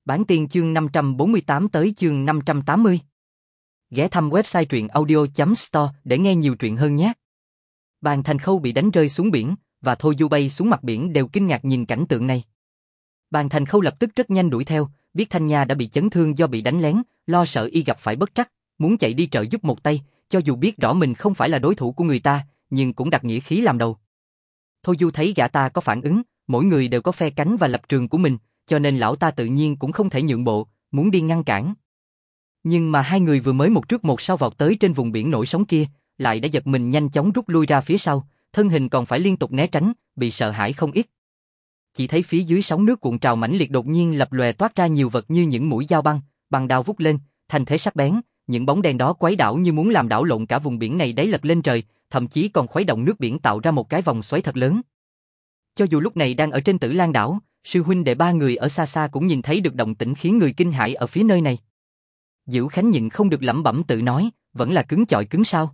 Bản tiên chương 548 tới chương 580. Ghé thăm website truyện audio.store để nghe nhiều truyện hơn nhé. Bàn Thành Khâu bị đánh rơi xuống biển, và Thôi Du bay xuống mặt biển đều kinh ngạc nhìn cảnh tượng này. Bàn Thành Khâu lập tức rất nhanh đuổi theo, biết Thanh Nha đã bị chấn thương do bị đánh lén, lo sợ y gặp phải bất trắc, muốn chạy đi trợ giúp một tay, cho dù biết rõ mình không phải là đối thủ của người ta, nhưng cũng đặt nghĩa khí làm đầu. Thôi Du thấy gã ta có phản ứng, mỗi người đều có phe cánh và lập trường của mình, cho nên lão ta tự nhiên cũng không thể nhượng bộ, muốn đi ngăn cản. Nhưng mà hai người vừa mới một trước một sau vọt tới trên vùng biển nổi sóng kia, lại đã giật mình nhanh chóng rút lui ra phía sau, thân hình còn phải liên tục né tránh, bị sợ hãi không ít. Chỉ thấy phía dưới sóng nước cuộn trào mãnh liệt đột nhiên lập lòe toát ra nhiều vật như những mũi dao băng, bằng đao vút lên, thành thế sắc bén, những bóng đen đó quấy đảo như muốn làm đảo lộn cả vùng biển này đáy lật lên trời, thậm chí còn khuấy động nước biển tạo ra một cái vòng xoáy thật lớn. Cho dù lúc này đang ở trên Tử Lan đảo, sư huynh đệ ba người ở xa xa cũng nhìn thấy được động tĩnh khiến người kinh hãi ở phía nơi này. Dữu Khánh nhịn không được lẩm bẩm tự nói, vẫn là cứng chọi cứng sao?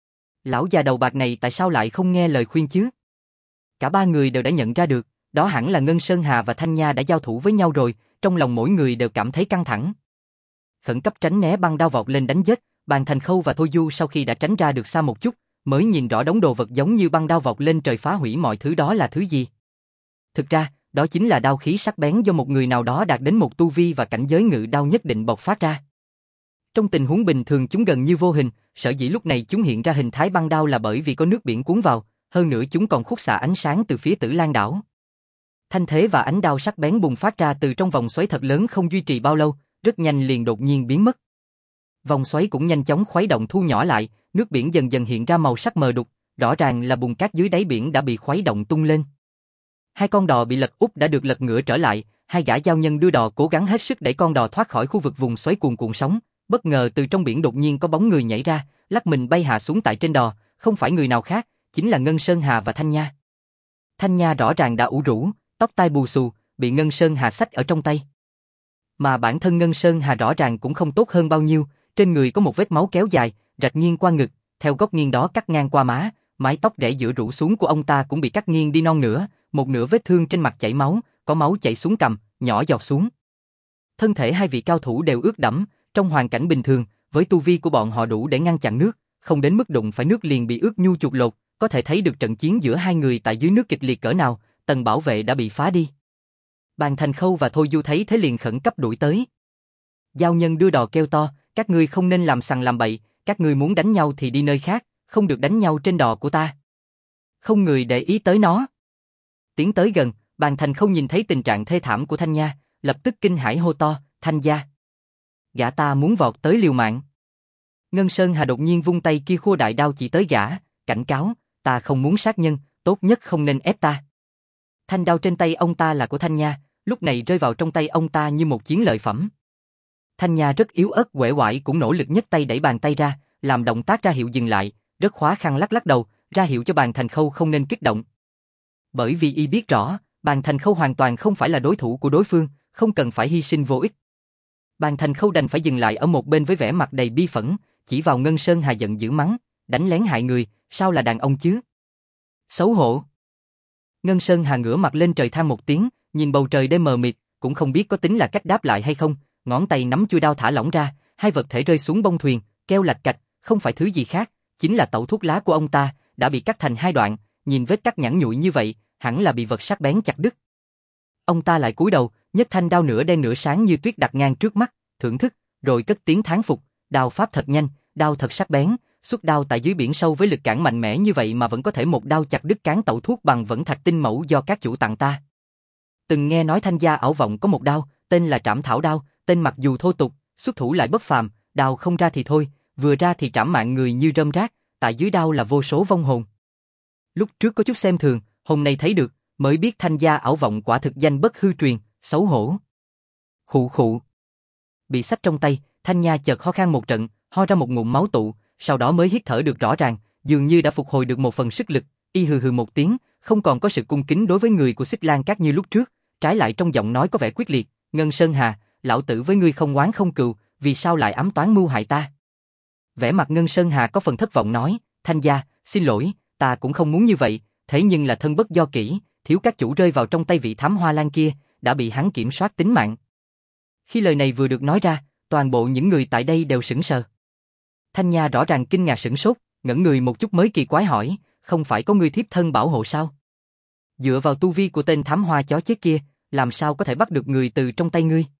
Lão già đầu bạc này tại sao lại không nghe lời khuyên chứ? Cả ba người đều đã nhận ra được, đó hẳn là Ngân Sơn Hà và Thanh Nha đã giao thủ với nhau rồi, trong lòng mỗi người đều cảm thấy căng thẳng. Khẩn cấp tránh né băng đao vọt lên đánh giết, Bàn Thành Khâu và Thôi Du sau khi đã tránh ra được xa một chút, mới nhìn rõ đống đồ vật giống như băng đao vọt lên trời phá hủy mọi thứ đó là thứ gì. Thực ra, đó chính là đao khí sắc bén do một người nào đó đạt đến một tu vi và cảnh giới ngự đao nhất định bộc phát ra. Trong tình huống bình thường chúng gần như vô hình, sở dĩ lúc này chúng hiện ra hình thái băng đao là bởi vì có nước biển cuốn vào, hơn nữa chúng còn khúc xạ ánh sáng từ phía Tử Lan đảo. Thanh thế và ánh đao sắc bén bùng phát ra từ trong vòng xoáy thật lớn không duy trì bao lâu, rất nhanh liền đột nhiên biến mất. Vòng xoáy cũng nhanh chóng khuấy động thu nhỏ lại, nước biển dần dần hiện ra màu sắc mờ đục, rõ ràng là bùn cát dưới đáy biển đã bị khuấy động tung lên. Hai con đò bị lật úp đã được lật ngửa trở lại, hai gã giao nhân đưa đò cố gắng hết sức đẩy con đò thoát khỏi khu vực vùng xoáy cuồn cuộn sóng, bất ngờ từ trong biển đột nhiên có bóng người nhảy ra, lắc mình bay hạ xuống tại trên đò, không phải người nào khác, chính là Ngân Sơn Hà và Thanh Nha. Thanh Nha rõ ràng đã ủ rũ, tóc tai bù xù, bị Ngân Sơn Hà xách ở trong tay. Mà bản thân Ngân Sơn Hà rõ ràng cũng không tốt hơn bao nhiêu, trên người có một vết máu kéo dài, rạch nghiêng qua ngực, theo góc nghiêng đó cắt ngang qua má, mái tóc rẽ giữa rủ xuống của ông ta cũng bị cắt nghiêng đi non nửa, một nửa vết thương trên mặt chảy máu, có máu chảy xuống cằm, nhỏ giọt xuống. Thân thể hai vị cao thủ đều ướt đẫm, trong hoàn cảnh bình thường, với tu vi của bọn họ đủ để ngăn chặn nước, không đến mức đụng phải nước liền bị ướt nhu chuột lột, có thể thấy được trận chiến giữa hai người tại dưới nước kịch liệt cỡ nào, tầng bảo vệ đã bị phá đi. Bàn Thành Khâu và Thôi Du thấy thế liền khẩn cấp đuổi tới. Giao nhân đưa đò kêu to, các ngươi không nên làm sằng làm bậy, các ngươi muốn đánh nhau thì đi nơi khác, không được đánh nhau trên đò của ta. Không người để ý tới nó. Tiến tới gần, Bàn Thành Khâu nhìn thấy tình trạng thê thảm của Thanh Nha, lập tức kinh hãi hô to, Thanh gia. Gã ta muốn vọt tới liều mạng. Ngân Sơn Hà đột nhiên vung tay kia khua đại đao chỉ tới gã, cảnh cáo, ta không muốn sát nhân, tốt nhất không nên ép ta. Thanh đao trên tay ông ta là của Thanh Nha, lúc này rơi vào trong tay ông ta như một chiến lợi phẩm. Thanh Nha rất yếu ớt uể oải cũng nỗ lực nhấc tay đẩy bàn tay ra, làm động tác ra hiệu dừng lại, rất khó khăn lắc lắc đầu, ra hiệu cho Bàn Thành Khâu không nên kích động. Bởi vì y biết rõ, Bàn Thành Khâu hoàn toàn không phải là đối thủ của đối phương, không cần phải hy sinh vô ích. Bàn Thành Khâu đành phải dừng lại ở một bên với vẻ mặt đầy bi phẫn, chỉ vào Ngân Sơn Hà giận dữ mắng, đánh lén hại người, sao là đàn ông chứ? Xấu hổ. Ngân Sơn Hà ngửa mặt lên trời than một tiếng, nhìn bầu trời đêm mờ mịt, cũng không biết có tính là cách đáp lại hay không, ngón tay nắm chuôi đao thả lỏng ra, hai vật thể rơi xuống bông thuyền, keo lạch cạch, không phải thứ gì khác, chính là tẩu thuốc lá của ông ta, đã bị cắt thành hai đoạn, nhìn vết cắt nhẵn nhụi như vậy, hẳn là bị vật sắc bén chặt đứt. Ông ta lại cúi đầu, nhấc thanh đao nửa đen nửa sáng như tuyết đặt ngang trước mắt, thưởng thức, rồi cất tiếng thán phục, đao pháp thật nhanh, đao thật sắc bén, xuất đao tại dưới biển sâu với lực cản mạnh mẽ như vậy mà vẫn có thể một đao chặt đứt cán tẩu thuốc bằng vẫn thạch tinh mẫu do các chủ tặng ta. Từng nghe nói Thanh gia ảo vọng có một đao, tên là Trảm Thảo đao, tên mặc dù thô tục, xuất thủ lại bất phàm, đao không ra thì thôi, vừa ra thì trảm mạng người như rơm rác, tại dưới đao là vô số vong hồn. Lúc trước có chút xem thường, hôm nay thấy được, mới biết Thanh gia ảo vọng quả thực danh bất hư truyền, xấu hổ. Khụ khụ. Bị xách trong tay, Thanh Nha chợt ho khan một trận, ho ra một ngụm máu tụ, sau đó mới hít thở được rõ ràng, dường như đã phục hồi được một phần sức lực, y hừ hừ một tiếng, không còn có sự cung kính đối với người của Xích Lan Các như lúc trước, trái lại trong giọng nói có vẻ quyết liệt, Ngân Sơn Hà, lão tử với ngươi không oán không cừu, vì sao lại ám toán mưu hại ta? Vẻ mặt Ngân Sơn Hà có phần thất vọng nói, Thanh gia, xin lỗi, ta cũng không muốn như vậy, thế nhưng là thân bất do kỹ, thiếu các chủ rơi vào trong tay vị thám hoa lan kia, đã bị hắn kiểm soát tính mạng. Khi lời này vừa được nói ra, toàn bộ những người tại đây đều sững sờ. Thanh Nha rõ ràng kinh ngạc sửng sốt, ngẩn người một chút mới kỳ quái hỏi, không phải có người thiếp thân bảo hộ sao? Dựa vào tu vi của tên thám hoa chó chết kia, làm sao có thể bắt được người từ trong tay ngươi?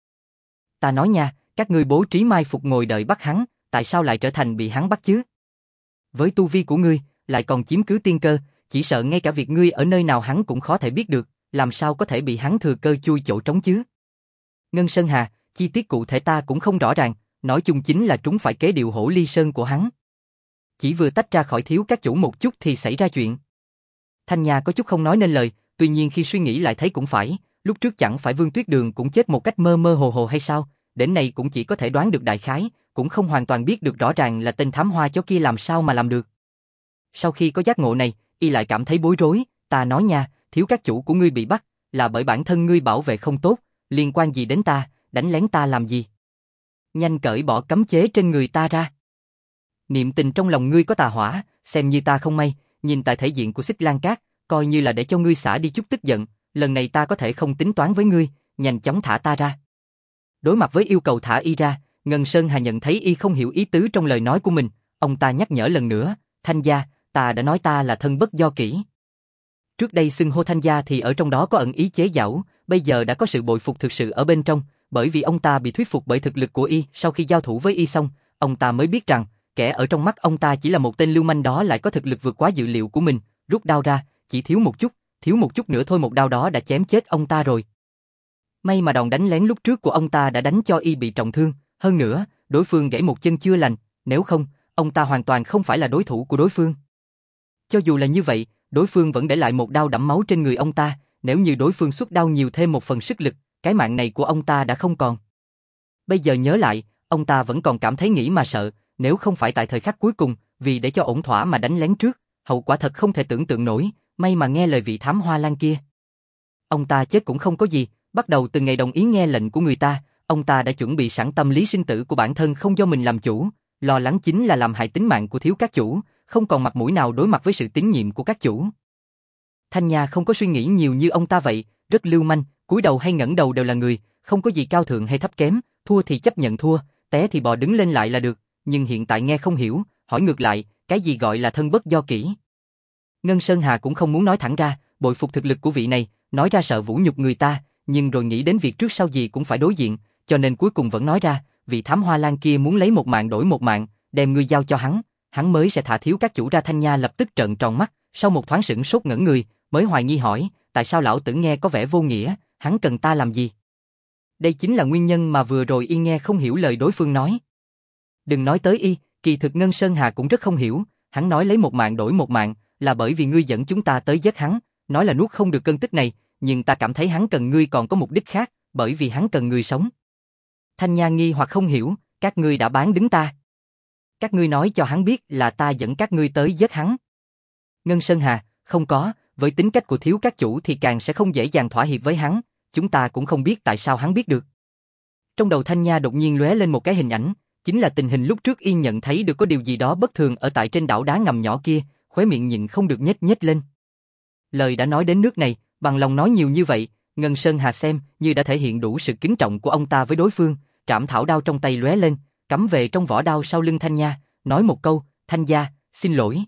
Ta nói nha, các ngươi bố trí mai phục ngồi đợi bắt hắn, tại sao lại trở thành bị hắn bắt chứ? Với tu vi của ngươi, lại còn chiếm cứ tiên cơ, chỉ sợ ngay cả việc ngươi ở nơi nào hắn cũng khó thể biết được, làm sao có thể bị hắn thừa cơ chui chỗ trống chứ? Ngân Sơn Hà, chi tiết cụ thể ta cũng không rõ ràng, nói chung chính là trúng phải kế điệu hổ ly sơn của hắn. Chỉ vừa tách ra khỏi thiếu các chủ một chút thì xảy ra chuyện. Thanh Nha có chút không nói nên lời, tuy nhiên khi suy nghĩ lại thấy cũng phải, lúc trước chẳng phải Vương Tuyết Đường cũng chết một cách mơ mơ hồ hồ hay sao, đến nay cũng chỉ có thể đoán được đại khái, cũng không hoàn toàn biết được rõ ràng là tên thám hoa chó kia làm sao mà làm được. Sau khi có giác ngộ này, y lại cảm thấy bối rối, ta nói nha, thiếu các chủ của ngươi bị bắt, là bởi bản thân ngươi bảo vệ không tốt, liên quan gì đến ta, đánh lén ta làm gì? Nhanh cởi bỏ cấm chế trên người ta ra. Niệm tình trong lòng ngươi có tà hỏa, xem như ta không may, nhìn tại thể diện của Xích Lan Cát, coi như là để cho ngươi xả đi chút tức giận, lần này ta có thể không tính toán với ngươi, nhanh chóng thả ta ra. Đối mặt với yêu cầu thả y ra, Ngân Sơn Hà nhận thấy y không hiểu ý tứ trong lời nói của mình, ông ta nhắc nhở lần nữa, Thanh gia, ta đã nói ta là thân bất do kỷ. Trước đây xưng hô Thanh gia thì ở trong đó có ẩn ý chế giễu, bây giờ đã có sự bội phục thực sự ở bên trong, bởi vì ông ta bị thuyết phục bởi thực lực của y, sau khi giao thủ với y xong, ông ta mới biết rằng, kẻ ở trong mắt ông ta chỉ là một tên lưu manh đó lại có thực lực vượt quá dự liệu của mình, rút đao ra, chỉ thiếu một chút nữa thôi một đao đó đã chém chết ông ta rồi. May mà đòn đánh lén lúc trước của ông ta đã đánh cho y bị trọng thương, hơn nữa, đối phương gãy một chân chưa lành, nếu không, ông ta hoàn toàn không phải là đối thủ của đối phương. Cho dù là như vậy, đối phương vẫn để lại một đao đẫm máu trên người ông ta, nếu như đối phương xuất đao nhiều thêm một phần sức lực, cái mạng này của ông ta đã không còn. Bây giờ nhớ lại, ông ta vẫn còn cảm thấy nghĩ mà sợ, nếu không phải tại thời khắc cuối cùng, vì để cho ổn thỏa mà đánh lén trước, hậu quả thật không thể tưởng tượng nổi, may mà nghe lời vị thám hoa lan kia. Ông ta chết cũng không có gì, bắt đầu từ ngày đồng ý nghe lệnh của người ta, ông ta đã chuẩn bị sẵn tâm lý sinh tử của bản thân không do mình làm chủ, lo lắng chính là làm hại tính mạng của thiếu các chủ, không còn mặt mũi nào đối mặt với sự tín nhiệm của các chủ. Thanh Nha không có suy nghĩ nhiều như ông ta vậy, rất lưu manh, cúi đầu hay ngẩng đầu đều là người, không có gì cao thượng hay thấp kém, thua thì chấp nhận thua, té thì bò đứng lên lại là được, nhưng hiện tại nghe không hiểu, hỏi ngược lại, cái gì gọi là thân bất do kỷ? Ngân Sơn Hà cũng không muốn nói thẳng ra, bội phục thực lực của vị này, nói ra sợ vũ nhục người ta, nhưng rồi nghĩ đến việc trước sau gì cũng phải đối diện, cho nên cuối cùng vẫn nói ra, vị thám hoa lan kia muốn lấy một mạng đổi một mạng, đem ngươi giao cho hắn mới sẽ thả thiếu các chủ ra. Thanh Nha lập tức trợn tròn mắt, sau một thoáng sửng sốt ngẩn người, mới hoài nghi hỏi, tại sao lão tử nghe có vẻ vô nghĩa, hắn cần ta làm gì? Đây chính là nguyên nhân mà vừa rồi y nghe không hiểu lời đối phương nói. Đừng nói tới y, kỳ thực Ngân Sơn Hà cũng rất không hiểu, hắn nói lấy một mạng đổi một mạng, là bởi vì ngươi dẫn chúng ta tới giết hắn, nói là nuốt không được cơn tức này, nhưng ta cảm thấy hắn cần ngươi còn có mục đích khác, bởi vì hắn cần người sống. Thanh Nha nghi hoặc không hiểu, các ngươi đã bán đứng ta. Các ngươi nói cho hắn biết là ta dẫn các ngươi tới giết hắn. Ngân Sơn Hà, không có, với tính cách của thiếu các chủ thì càng sẽ không dễ dàng thỏa hiệp với hắn, chúng ta cũng không biết tại sao hắn biết được. Trong đầu Thanh Nha đột nhiên lóe lên một cái hình ảnh, chính là tình hình lúc trước y nhận thấy được có điều gì đó bất thường ở tại trên đảo đá ngầm nhỏ kia, khóe miệng nhịn không được nhếch nhếch lên. Lời đã nói đến nước này, bằng lòng nói nhiều như vậy, Ngân Sơn Hà xem như đã thể hiện đủ sự kính trọng của ông ta với đối phương, trảm thảo đao trong tay lóe lên, cắm về trong vỏ đao sau lưng Thanh Nha, nói một câu, Thanh gia, xin lỗi.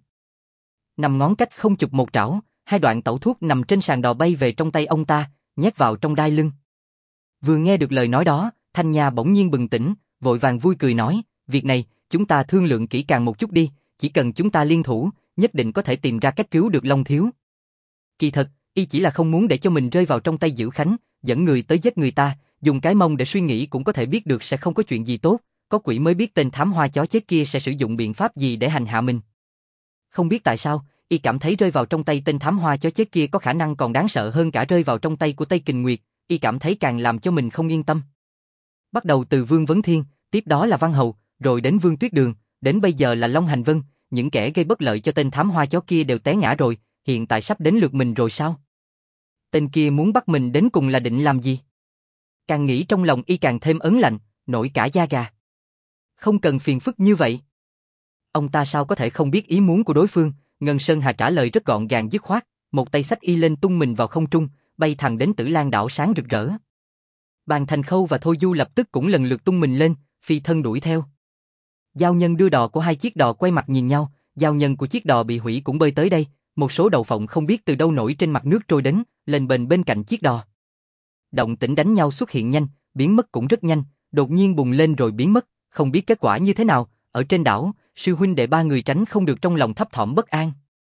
Nằm ngón cách không chụp một trảo, hai đoạn tẩu thuốc nằm trên sàn đò bay về trong tay ông ta, nhét vào trong đai lưng. Vừa nghe được lời nói đó, Thanh Nha bỗng nhiên bừng tỉnh, vội vàng vui cười nói, việc này, chúng ta thương lượng kỹ càng một chút đi, chỉ cần chúng ta liên thủ, nhất định có thể tìm ra cách cứu được Long thiếu. Kỳ thật, y chỉ là không muốn để cho mình rơi vào trong tay Dữ Khánh, dẫn người tới giết người ta, dùng cái mông để suy nghĩ cũng có thể biết được sẽ không có chuyện gì tốt, có quỷ mới biết tên thám hoa chó chết kia sẽ sử dụng biện pháp gì để hành hạ mình. Không biết tại sao, y cảm thấy rơi vào trong tay tên thám hoa chó chết kia có khả năng còn đáng sợ hơn cả rơi vào trong tay của Tây Kình Nguyệt, y cảm thấy càng làm cho mình không yên tâm. Bắt đầu từ Vương Vấn Thiên, tiếp đó là Văn Hầu, rồi đến Vương Tuyết Đường, đến bây giờ là Long Hành Vân, những kẻ gây bất lợi cho tên thám hoa chó kia đều té ngã rồi, hiện tại sắp đến lượt mình rồi sao? Tên kia muốn bắt mình đến cùng là định làm gì? Càng nghĩ trong lòng y càng thêm ớn lạnh, nổi cả da gà. Không cần phiền phức như vậy. Ông ta sao có thể không biết ý muốn của đối phương? Ngân Sơn Hà trả lời rất gọn gàng dứt khoát, một tay xách y lên tung mình vào không trung, bay thẳng đến Tử Lan đảo sáng rực rỡ. Bàn Thành Khâu và Thôi Du lập tức cũng lần lượt tung mình lên, phi thân đuổi theo. Giao nhân đưa đò của hai chiếc đò quay mặt nhìn nhau, giao nhân của chiếc đò bị hủy cũng bơi tới đây, một số đậu phộng không biết từ đâu nổi trên mặt nước trôi đến, lên bền bên cạnh chiếc đò. Động tĩnh đánh nhau xuất hiện nhanh, biến mất cũng rất nhanh, đột nhiên bùng lên rồi biến mất, không biết kết quả như thế nào, ở trên đảo, sư huynh đệ ba người tránh không được trong lòng thấp thỏm bất an.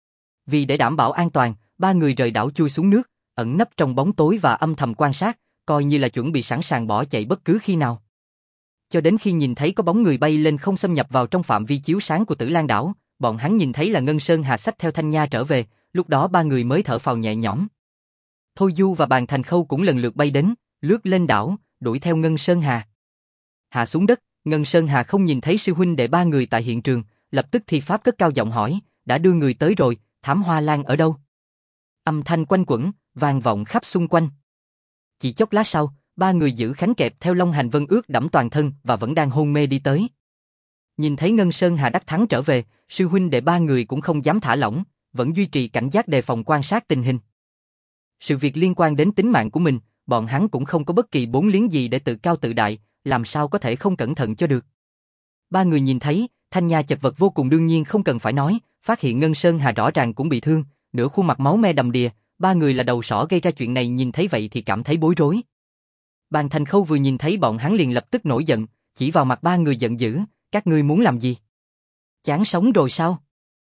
Vì để đảm bảo an toàn, ba người rời đảo chui xuống nước, ẩn nấp trong bóng tối và âm thầm quan sát, coi như là chuẩn bị sẵn sàng bỏ chạy bất cứ khi nào. Cho đến khi nhìn thấy có bóng người bay lên không xâm nhập vào trong phạm vi chiếu sáng của Tử Lan đảo, bọn hắn nhìn thấy là Ngân Sơn Hà xách theo Thanh Nha trở về, lúc đó ba người mới thở phào nhẹ nhõm. Thôi Du và Bàn Thành Khâu cũng lần lượt bay đến, lướt lên đảo, đuổi theo Ngân Sơn Hà. Hạ xuống đất, Ngân Sơn Hà không nhìn thấy sư huynh đệ ba người tại hiện trường, lập tức thi pháp cất cao giọng hỏi, đã đưa người tới rồi, Thám Hoa Lan ở đâu? Âm thanh quanh quẩn, vang vọng khắp xung quanh. Chỉ chốc lát sau, ba người giữ khánh kẹp theo Long Hành Vân ướt đẫm toàn thân và vẫn đang hôn mê đi tới. Nhìn thấy Ngân Sơn Hà đắc thắng trở về, sư huynh đệ ba người cũng không dám thả lỏng, vẫn duy trì cảnh giác đề phòng quan sát tình hình. Sự việc liên quan đến tính mạng của mình, bọn hắn cũng không có bất kỳ bốn liếng gì để tự cao tự đại, làm sao có thể không cẩn thận cho được. Ba người nhìn thấy, Thanh Nha chật vật vô cùng đương nhiên không cần phải nói, phát hiện Ngân Sơn Hà rõ ràng cũng bị thương, nửa khuôn mặt máu me đầm đìa, ba người là đầu sỏ gây ra chuyện này nhìn thấy vậy thì cảm thấy bối rối. Bàn Thành Khâu vừa nhìn thấy bọn hắn liền lập tức nổi giận, chỉ vào mặt ba người giận dữ, các ngươi muốn làm gì? Chán sống rồi sao?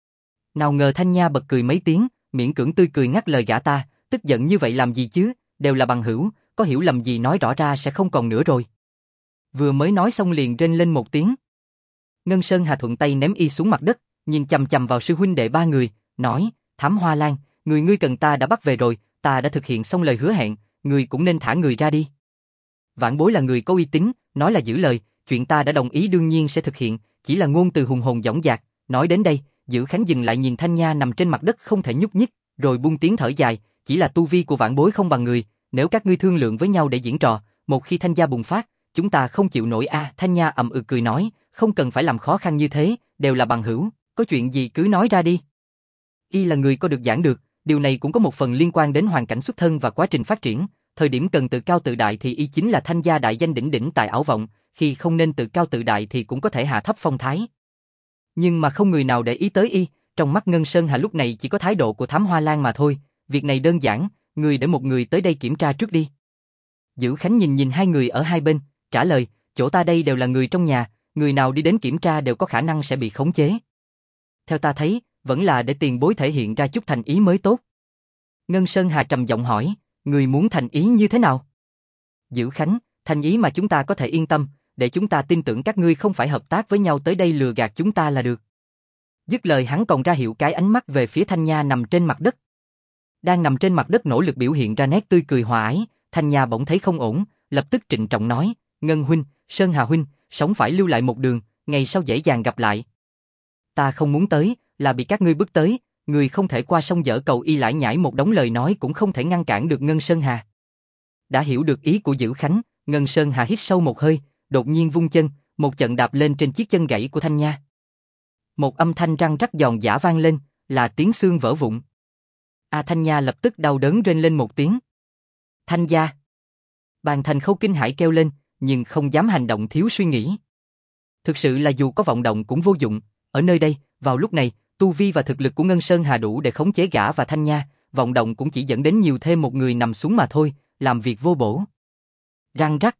Nào ngờ Thanh Nha bật cười mấy tiếng, miễn cưỡng tươi cười ngắt lời gã ta, tức giận như vậy làm gì chứ, đều là bằng hữu, có hiểu lầm gì nói rõ ra sẽ không còn nữa rồi. Vừa mới nói xong liền rên lên một tiếng. Ngân Sơn Hà thuận tay ném y xuống mặt đất, nhìn chằm chằm vào sư huynh đệ ba người, nói, Thám Hoa Lan, ngươi cần ta đã bắt về rồi, ta đã thực hiện xong lời hứa hẹn, ngươi cũng nên thả người ra đi. Vãn Bối là người có uy tín, nói là giữ lời, chuyện ta đã đồng ý đương nhiên sẽ thực hiện, chỉ là ngôn từ hùng hồn dõng dạc. Nói đến đây, Giữ Khánh dừng lại nhìn Thanh Nha nằm trên mặt đất không thể nhúc nhích, rồi buông tiếng thở dài, chỉ là tu vi của Vãn Bối không bằng người, nếu các ngươi thương lượng với nhau để diễn trò, một khi Thanh gia bùng phát, chúng ta không chịu nổi a. Thanh Nha ậm ừ cười nói, không cần phải làm khó khăn như thế, đều là bằng hữu, có chuyện gì cứ nói ra đi. Y là người có được giảng được, điều này cũng có một phần liên quan đến hoàn cảnh xuất thân và quá trình phát triển. Thời điểm cần tự cao tự đại thì y chính là Thanh gia đại danh đỉnh đỉnh tại Ảo Vọng, khi không nên tự cao tự đại thì cũng có thể hạ thấp phong thái. Nhưng mà không người nào để ý tới y, trong mắt Ngân Sơn Hà lúc này chỉ có thái độ của Thám Hoa Lan mà thôi, việc này đơn giản, người để một người tới đây kiểm tra trước đi. Giữ Khánh nhìn hai người ở hai bên, trả lời, chỗ ta đây đều là người trong nhà, người nào đi đến kiểm tra đều có khả năng sẽ bị khống chế. Theo ta thấy, vẫn là để tiền bối thể hiện ra chút thành ý mới tốt. Ngân Sơn Hà trầm giọng hỏi, người muốn thành ý như thế nào? Giữ Khánh, thành ý mà chúng ta có thể yên tâm, để chúng ta tin tưởng các ngươi không phải hợp tác với nhau tới đây lừa gạt chúng ta là được. Dứt lời hắn còn ra hiệu cái ánh mắt về phía Thanh Nha nằm trên mặt đất. Đang nằm trên mặt đất nỗ lực biểu hiện ra nét tươi cười hòa ái, Thanh Nha bỗng thấy không ổn, lập tức trịnh trọng nói, Ngân huynh, Sơn Hà huynh, sống phải lưu lại một đường, ngày sau dễ dàng gặp lại. Ta không muốn tới, là bị các ngươi bức tới, người không thể qua sông dở cầu y lải nhải một đống lời nói cũng không thể ngăn cản được Ngân Sơn Hà. Đã hiểu được ý của Giữ Khánh, Ngân Sơn Hà hít sâu một hơi, đột nhiên vung chân, một trận đạp lên trên chiếc chân gãy của Thanh Nha. Một âm thanh răng rắc giòn giã vang lên, là tiếng xương vỡ vụn. Thanh Nha lập tức đau đớn rên lên một tiếng. Thanh gia. Bàn Thành Khâu kinh hãi kêu lên, nhưng không dám hành động thiếu suy nghĩ. Thực sự là dù có vọng động cũng vô dụng, ở nơi đây, vào lúc này, tu vi và thực lực của Ngân Sơn Hà đủ để khống chế gã và Thanh Nha, vọng động cũng chỉ dẫn đến nhiều thêm một người nằm xuống mà thôi, làm việc vô bổ. Răng rắc.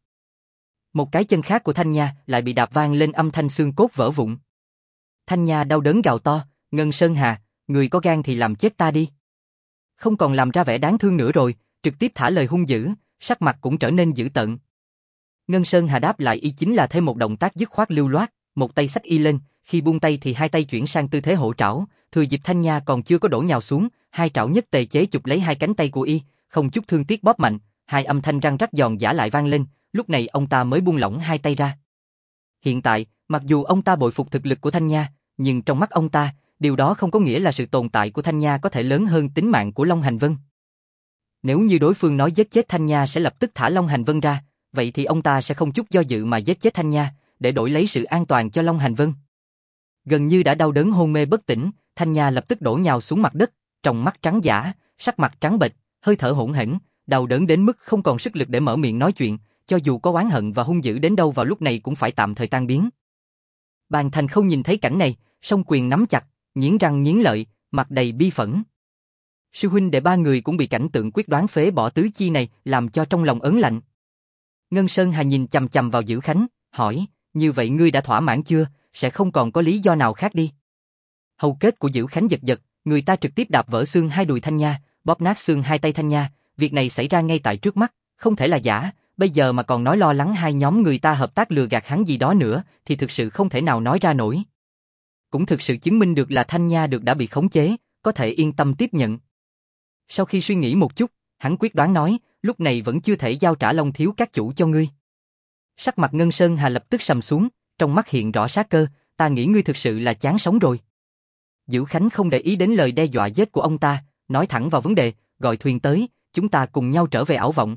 Một cái chân khác của Thanh Nha lại bị đạp vang lên âm thanh xương cốt vỡ vụn. Thanh Nha đau đớn gào to, Ngân Sơn Hà, người có gan thì làm chết ta đi. Không còn làm ra vẻ đáng thương nữa rồi, trực tiếp thả lời hung dữ, sắc mặt cũng trở nên dữ tợn. Ngân Sơn Hà đáp lại y chính là thêm một động tác dứt khoát lưu loát, một tay xách y lên, khi buông tay thì hai tay chuyển sang tư thế hổ trảo, thừa dịp Thanh Nha còn chưa có đổ nhào xuống, hai trảo nhất tề chế chụp lấy hai cánh tay của y, không chút thương tiếc bóp mạnh, hai âm thanh răng rắc giòn giã lại vang lên, lúc này ông ta mới buông lỏng hai tay ra. Hiện tại, mặc dù ông ta bội phục thực lực của Thanh Nha, nhưng trong mắt ông ta, điều đó không có nghĩa là sự tồn tại của Thanh Nha có thể lớn hơn tính mạng của Long Hành Vân. Nếu như đối phương nói giết chết Thanh Nha sẽ lập tức thả Long Hành Vân ra, vậy thì ông ta sẽ không chút do dự mà giết chết Thanh Nha, để đổi lấy sự an toàn cho Long Hành Vân. Gần như đã đau đớn hôn mê bất tỉnh, Thanh Nha lập tức đổ nhào xuống mặt đất, trong mắt trắng dã, sắc mặt trắng bệch, hơi thở hỗn hển, đau đớn đến mức không còn sức lực để mở miệng nói chuyện, cho dù có oán hận và hung dữ đến đâu vào lúc này cũng phải tạm thời tan biến. Bàn Thành Khâu nhìn thấy cảnh này, song quyền nắm chặt, nghiến răng nghiến lợi, mặt đầy bi phẫn. Sư huynh đệ ba người cũng bị cảnh tượng quyết đoán phế bỏ tứ chi này làm cho trong lòng ớn lạnh. Ngân Sơn Hà nhìn chằm chằm vào Dữ Khánh, hỏi, như vậy ngươi đã thỏa mãn chưa, sẽ không còn có lý do nào khác đi. Hầu kết của Dữ Khánh giật giật, người ta trực tiếp đạp vỡ xương hai đùi Thanh Nha, bóp nát xương hai tay Thanh Nha, việc này xảy ra ngay tại trước mắt, không thể là giả, bây giờ mà còn nói lo lắng hai nhóm người ta hợp tác lừa gạt hắn gì đó nữa, thì thực sự không thể nào nói ra nổi. Cũng thực sự chứng minh được là Thanh Nha đã bị khống chế, có thể yên tâm tiếp nhận. Sau khi suy nghĩ một chút, hắn quyết đoán nói, lúc này vẫn chưa thể giao trả Long Thiếu các chủ cho ngươi. Sắc mặt Ngân Sơn Hà lập tức sầm xuống, trong mắt hiện rõ sát cơ, ta nghĩ ngươi thực sự là chán sống rồi. Dữ Khánh không để ý đến lời đe dọa giết của ông ta, nói thẳng vào vấn đề, gọi thuyền tới, chúng ta cùng nhau trở về ảo vọng.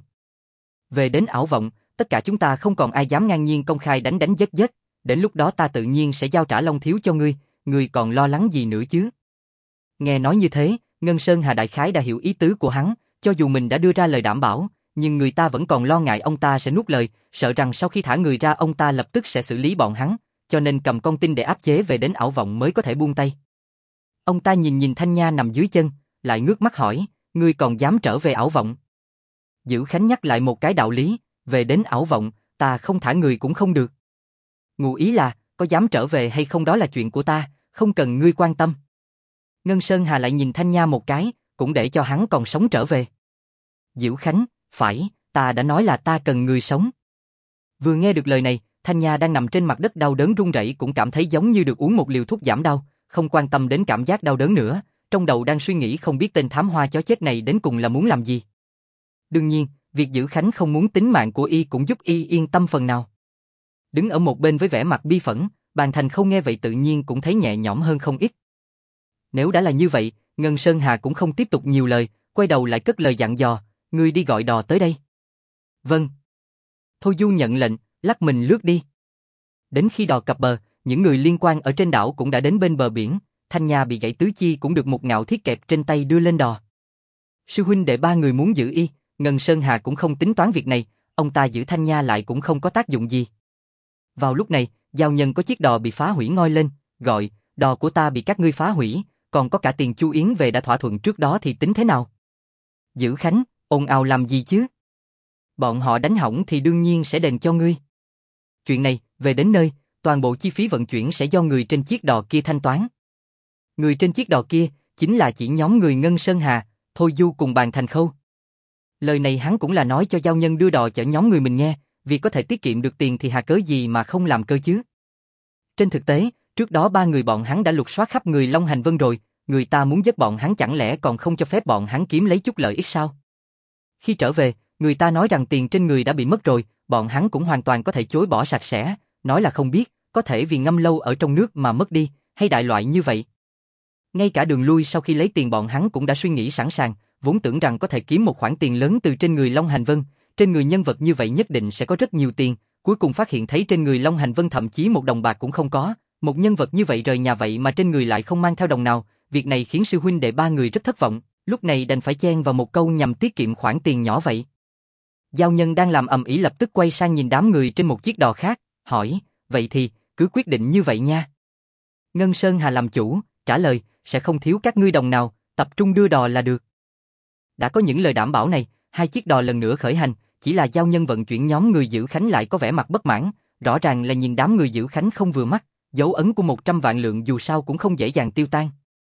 Về đến ảo vọng, tất cả chúng ta không còn ai dám ngang nhiên công khai đánh giết, đến lúc đó ta tự nhiên sẽ giao trả Long Thiếu cho ngươi còn lo lắng gì nữa chứ? Nghe nói như thế, Ngân Sơn Hà đại khái đã hiểu ý tứ của hắn, cho dù mình đã đưa ra lời đảm bảo, nhưng người ta vẫn còn lo ngại ông ta sẽ nuốt lời, sợ rằng sau khi thả người ra ông ta lập tức sẽ xử lý bọn hắn, cho nên cầm con tin để áp chế về đến ảo vọng mới có thể buông tay. Ông ta nhìn Thanh Nha nằm dưới chân, lại ngước mắt hỏi, ngươi còn dám trở về ảo vọng? Dữ Khánh nhắc lại một cái đạo lý, về đến ảo vọng, ta không thả người cũng không được. Ngụ ý là, có dám trở về hay không đó là chuyện của ta, không cần ngươi quan tâm. Ngân Sơn Hà lại nhìn Thanh Nha một cái, cũng để cho hắn còn sống trở về. Dữ Khánh, phải, ta đã nói là ta cần người sống. Vừa nghe được lời này, Thanh Nha đang nằm trên mặt đất đau đớn run rẩy cũng cảm thấy giống như được uống một liều thuốc giảm đau, không quan tâm đến cảm giác đau đớn nữa, trong đầu đang suy nghĩ không biết tên thám hoa chó chết này đến cùng là muốn làm gì. Đương nhiên, việc Dữ Khánh không muốn tính mạng của y cũng giúp y yên tâm phần nào. Đứng ở một bên với vẻ mặt bi phẫn, Bàn Thành Khâu nghe vậy tự nhiên cũng thấy nhẹ nhõm hơn không ít. Nếu đã là như vậy, Ngân Sơn Hà cũng không tiếp tục nhiều lời, quay đầu lại cất lời dặn dò, ngươi đi gọi đò tới đây. Vâng. Thôi Du nhận lệnh, lắc mình lướt đi. Đến khi đò cập bờ, những người liên quan ở trên đảo cũng đã đến bên bờ biển, Thanh Nha bị gãy tứ chi cũng được một ngạo thiết kẹp trên tay đưa lên đò. Sư huynh đệ ba người muốn giữ y, Ngân Sơn Hà cũng không tính toán việc này, ông ta giữ Thanh Nha lại cũng không có tác dụng gì. Vào lúc này, giao nhân có chiếc đò bị phá hủy ngoi lên, gọi, đò của ta bị các ngươi phá hủy, còn có cả tiền Chu Yến về đã thỏa thuận trước đó thì tính thế nào? Dữ Khánh, ồn ào làm gì chứ? Bọn họ đánh hỏng thì đương nhiên sẽ đền cho ngươi. Chuyện này, về đến nơi, toàn bộ chi phí vận chuyển sẽ do người trên chiếc đò kia thanh toán. Người trên chiếc đò kia, chính là chỉ nhóm người Ngân Sơn Hà, Thôi Du cùng Bàn Thành Khâu. Lời này hắn cũng là nói cho giao nhân đưa đò chở nhóm người mình nghe, vì có thể tiết kiệm được tiền thì hà cớ gì mà không làm cơ chứ. Trên thực tế, trước đó ba người bọn hắn đã lục soát khắp người Long Hành Vân rồi, người ta muốn giết bọn hắn chẳng lẽ còn không cho phép bọn hắn kiếm lấy chút lợi ích sao? Khi trở về, người ta nói rằng tiền trên người đã bị mất rồi, bọn hắn cũng hoàn toàn có thể chối bỏ sạch sẽ, nói là không biết, có thể vì ngâm lâu ở trong nước mà mất đi, hay đại loại như vậy. Ngay cả đường lui sau khi lấy tiền bọn hắn cũng đã suy nghĩ sẵn sàng, vốn tưởng rằng có thể kiếm một khoản tiền lớn từ trên người Long Hành Vân, trên người nhân vật như vậy nhất định sẽ có rất nhiều tiền, cuối cùng phát hiện thấy trên người Long Hành Vân thậm chí một đồng bạc cũng không có, một nhân vật như vậy rời nhà vậy mà trên người lại không mang theo đồng nào, việc này khiến sư huynh đệ ba người rất thất vọng, lúc này đành phải chen vào một câu nhằm tiết kiệm khoản tiền nhỏ vậy. Giao nhân đang làm ầm ĩ lập tức quay sang nhìn đám người trên một chiếc đò khác, hỏi, vậy thì, cứ quyết định như vậy nha. Ngân Sơn Hà làm chủ, trả lời, sẽ không thiếu các ngươi đồng nào, tập trung đưa đò là được. Đã có những lời đảm bảo này, hai chiếc đò lần nữa khởi hành, chỉ là giao nhân vận chuyển nhóm người Dữ Khánh lại có vẻ mặt bất mãn, rõ ràng là nhìn đám người Dữ Khánh không vừa mắt, dấu ấn của 100 vạn lượng dù sao cũng không dễ dàng tiêu tan.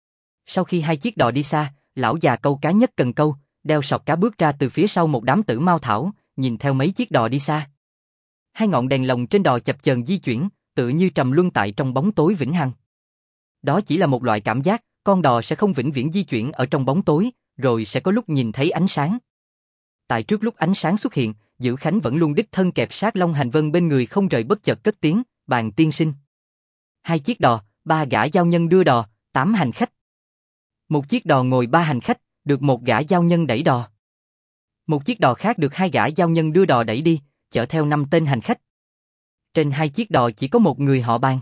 Sau khi hai chiếc đò đi xa, lão già câu cá nhất cần câu, đeo sọt cá bước ra từ phía sau một đám tử mao thảo, nhìn theo mấy chiếc đò đi xa. Hai ngọn đèn lồng trên đò chập chờn di chuyển, tự như trầm luân tại trong bóng tối vĩnh hằng. Đó chỉ là một loại cảm giác, con đò sẽ không vĩnh viễn di chuyển ở trong bóng tối, rồi sẽ có lúc nhìn thấy ánh sáng. Tại trước lúc ánh sáng xuất hiện, Dữ Khánh vẫn luôn đích thân kẹp sát Long Hành Vân bên người không rời bất chợt cất tiếng, Bàn tiên sinh. Hai chiếc đò, ba gã giao nhân đưa đò, 8 hành khách. Một chiếc đò ngồi 3 hành khách, được một gã giao nhân đẩy đò. Một chiếc đò khác được hai gã giao nhân đưa đò đẩy đi, chở theo 5 tên hành khách. Trên hai chiếc đò chỉ có một người họ Bàn.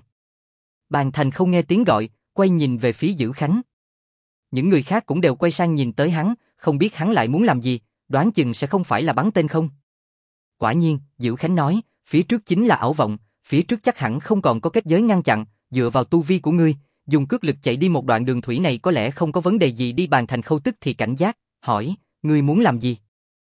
Bàn Thành không nghe tiếng gọi, quay nhìn về phía Dữ Khánh. Những người khác cũng đều quay sang nhìn tới hắn, không biết hắn lại muốn làm gì, đoán chừng sẽ không phải là bắn tên không. Quả nhiên, Dữ Khánh nói, phía trước chính là ảo vọng, phía trước chắc hẳn không còn có kết giới ngăn chặn, dựa vào tu vi của ngươi, dùng cước lực chạy đi một đoạn đường thủy này có lẽ không có vấn đề gì đi. Bàn Thành Khâu tức thì cảnh giác, hỏi, ngươi muốn làm gì?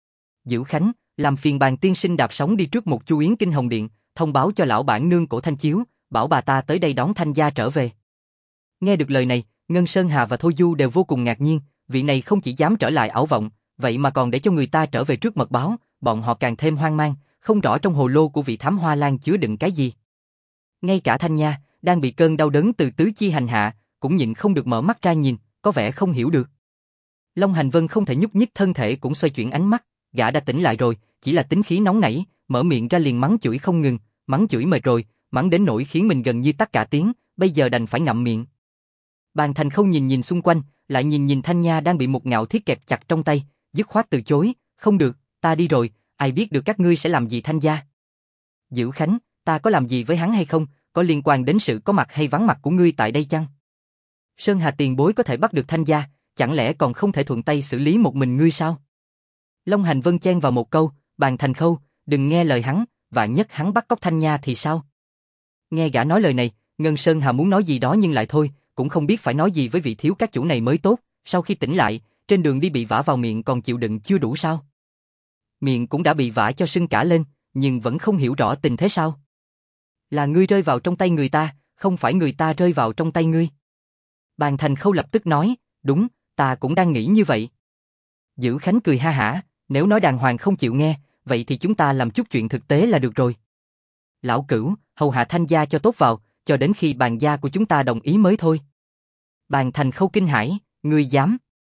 Dữ Khánh, làm phiền Bàn tiên sinh đạp sóng đi trước một chu yến Kinh Hồng Điện, thông báo cho lão bản nương Cổ Thanh Chiếu, bảo bà ta tới đây đón Thanh gia trở về. Nghe được lời này, Ngân Sơn Hà và Thôi Du đều vô cùng ngạc nhiên, vị này không chỉ dám trở lại ảo vọng, vậy mà còn để cho người ta trở về trước mật báo, bọn họ càng thêm hoang mang, không rõ trong hồ lô của vị thám hoa lan chứa đựng cái gì. Ngay cả Thanh Nha, đang bị cơn đau đớn từ tứ chi hành hạ, cũng nhịn không được mở mắt ra nhìn, có vẻ không hiểu được. Long Hành Vân không thể nhúc nhích thân thể cũng xoay chuyển ánh mắt, gã đã tỉnh lại rồi, chỉ là tính khí nóng nảy, mở miệng ra liền mắng chửi không ngừng, mắng chửi mệt rồi, mắng đến nỗi khiến mình gần như tắt cả tiếng, bây giờ đành phải ngậm miệng. Bàn Thành Khâu nhìn nhìn xung quanh, lại nhìn nhìn Thanh Nha đang bị một ngạo thiết kẹp chặt trong tay, dứt khoát từ chối, không được, ta đi rồi, ai biết được các ngươi sẽ làm gì Thanh gia. Dữ Khánh, ta có làm gì với hắn hay không, có liên quan đến sự có mặt hay vắng mặt của ngươi tại đây chăng? Sơn Hà tiền bối có thể bắt được Thanh gia, chẳng lẽ còn không thể thuận tay xử lý một mình ngươi sao? Long Hành Vân chen vào một câu, Bàn Thành Khâu, đừng nghe lời hắn, vạn nhất hắn bắt cóc Thanh Nha thì sao? Nghe gã nói lời này, Ngân Sơn Hà muốn nói gì đó nhưng lại thôi, cũng không biết phải nói gì với vị thiếu các chủ này mới tốt, sau khi tỉnh lại, trên đường đi bị vả vào miệng còn chịu đựng chưa đủ sao? Miệng cũng đã bị vả cho sưng cả lên, nhưng vẫn không hiểu rõ tình thế sao? Là ngươi rơi vào trong tay người ta, không phải người ta rơi vào trong tay ngươi. Bàn Thành Khâu lập tức nói, đúng, ta cũng đang nghĩ như vậy. Dữ Khánh cười ha hả, nếu nói đàng hoàng không chịu nghe, vậy thì chúng ta làm chút chuyện thực tế là được rồi. Lão Cửu, hầu hạ Thanh gia cho tốt vào, cho đến khi Bàn gia của chúng ta đồng ý mới thôi. Bàn Thành Khâu kinh hãi, ngươi dám?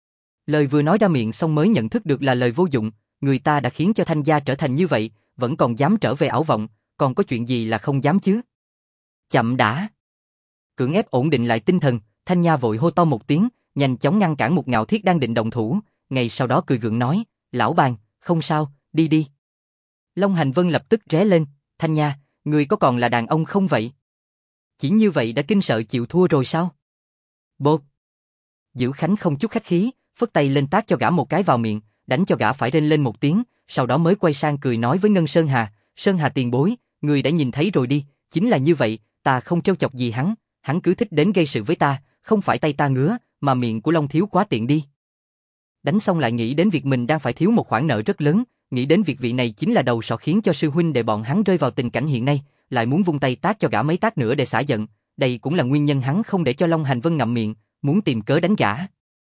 Lời vừa nói ra miệng xong mới nhận thức được là lời vô dụng, người ta đã khiến cho Thanh gia trở thành như vậy, vẫn còn dám trở về ảo vọng, còn có chuyện gì là không dám chứ? Chậm đã. Cưỡng ép ổn định lại tinh thần, Thanh Nha vội hô to một tiếng, nhanh chóng ngăn cản một ngạo thiết đang định động thủ, ngay sau đó cười gượng nói, lão Bàn, không sao, đi đi. Long Hành Vân lập tức ré lên, Thanh Nha, người có còn là đàn ông không vậy? Chỉ như vậy đã kinh sợ chịu thua rồi sao? Bột. Dữ Khánh không chút khách khí, phất tay lên tát cho gã một cái vào miệng, đánh cho gã phải rên lên một tiếng, sau đó mới quay sang cười nói với Ngân Sơn Hà tiền bối, người đã nhìn thấy rồi đi, chính là như vậy, ta không trêu chọc gì hắn cứ thích đến gây sự với ta, không phải tay ta ngứa, mà miệng của Long thiếu quá tiện đi. Đánh xong lại nghĩ đến việc mình đang phải thiếu một khoản nợ rất lớn, nghĩ đến việc vị này chính là đầu sọ khiến cho sư huynh đệ bọn hắn rơi vào tình cảnh hiện nay, lại muốn vung tay tát cho gã mấy tát nữa để xả giận, đây cũng là nguyên nhân hắn không để cho Long Hành Vân ngậm miệng, muốn tìm cớ đánh gã.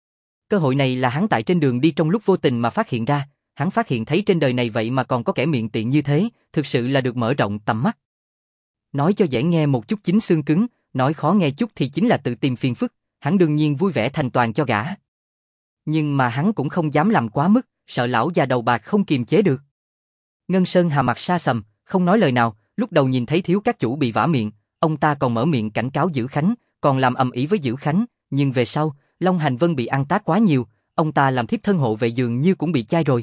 Cơ hội này là hắn tại trên đường đi trong lúc vô tình mà phát hiện ra, hắn phát hiện thấy trên đời này vậy mà còn có kẻ miệng tiện như thế, thực sự là được mở rộng tầm mắt. Nói cho dễ nghe một chút chính xương cứng, nói khó nghe chút thì chính là tự tìm phiền phức, hắn đương nhiên vui vẻ thành toàn cho gã. Nhưng mà hắn cũng không dám làm quá mức, sợ lão già đầu bạc không kiềm chế được. Ngân Sơn Hà mặt sa sầm, không nói lời nào, lúc đầu nhìn thấy thiếu các chủ bị vả miệng, ông ta còn mở miệng cảnh cáo Dữ Khánh, còn làm ầm ĩ với Dữ Khánh, nhưng về sau, Long Hành Vân bị ăn tát quá nhiều, ông ta làm thiếp thân hộ vệ dường như cũng bị chai rồi.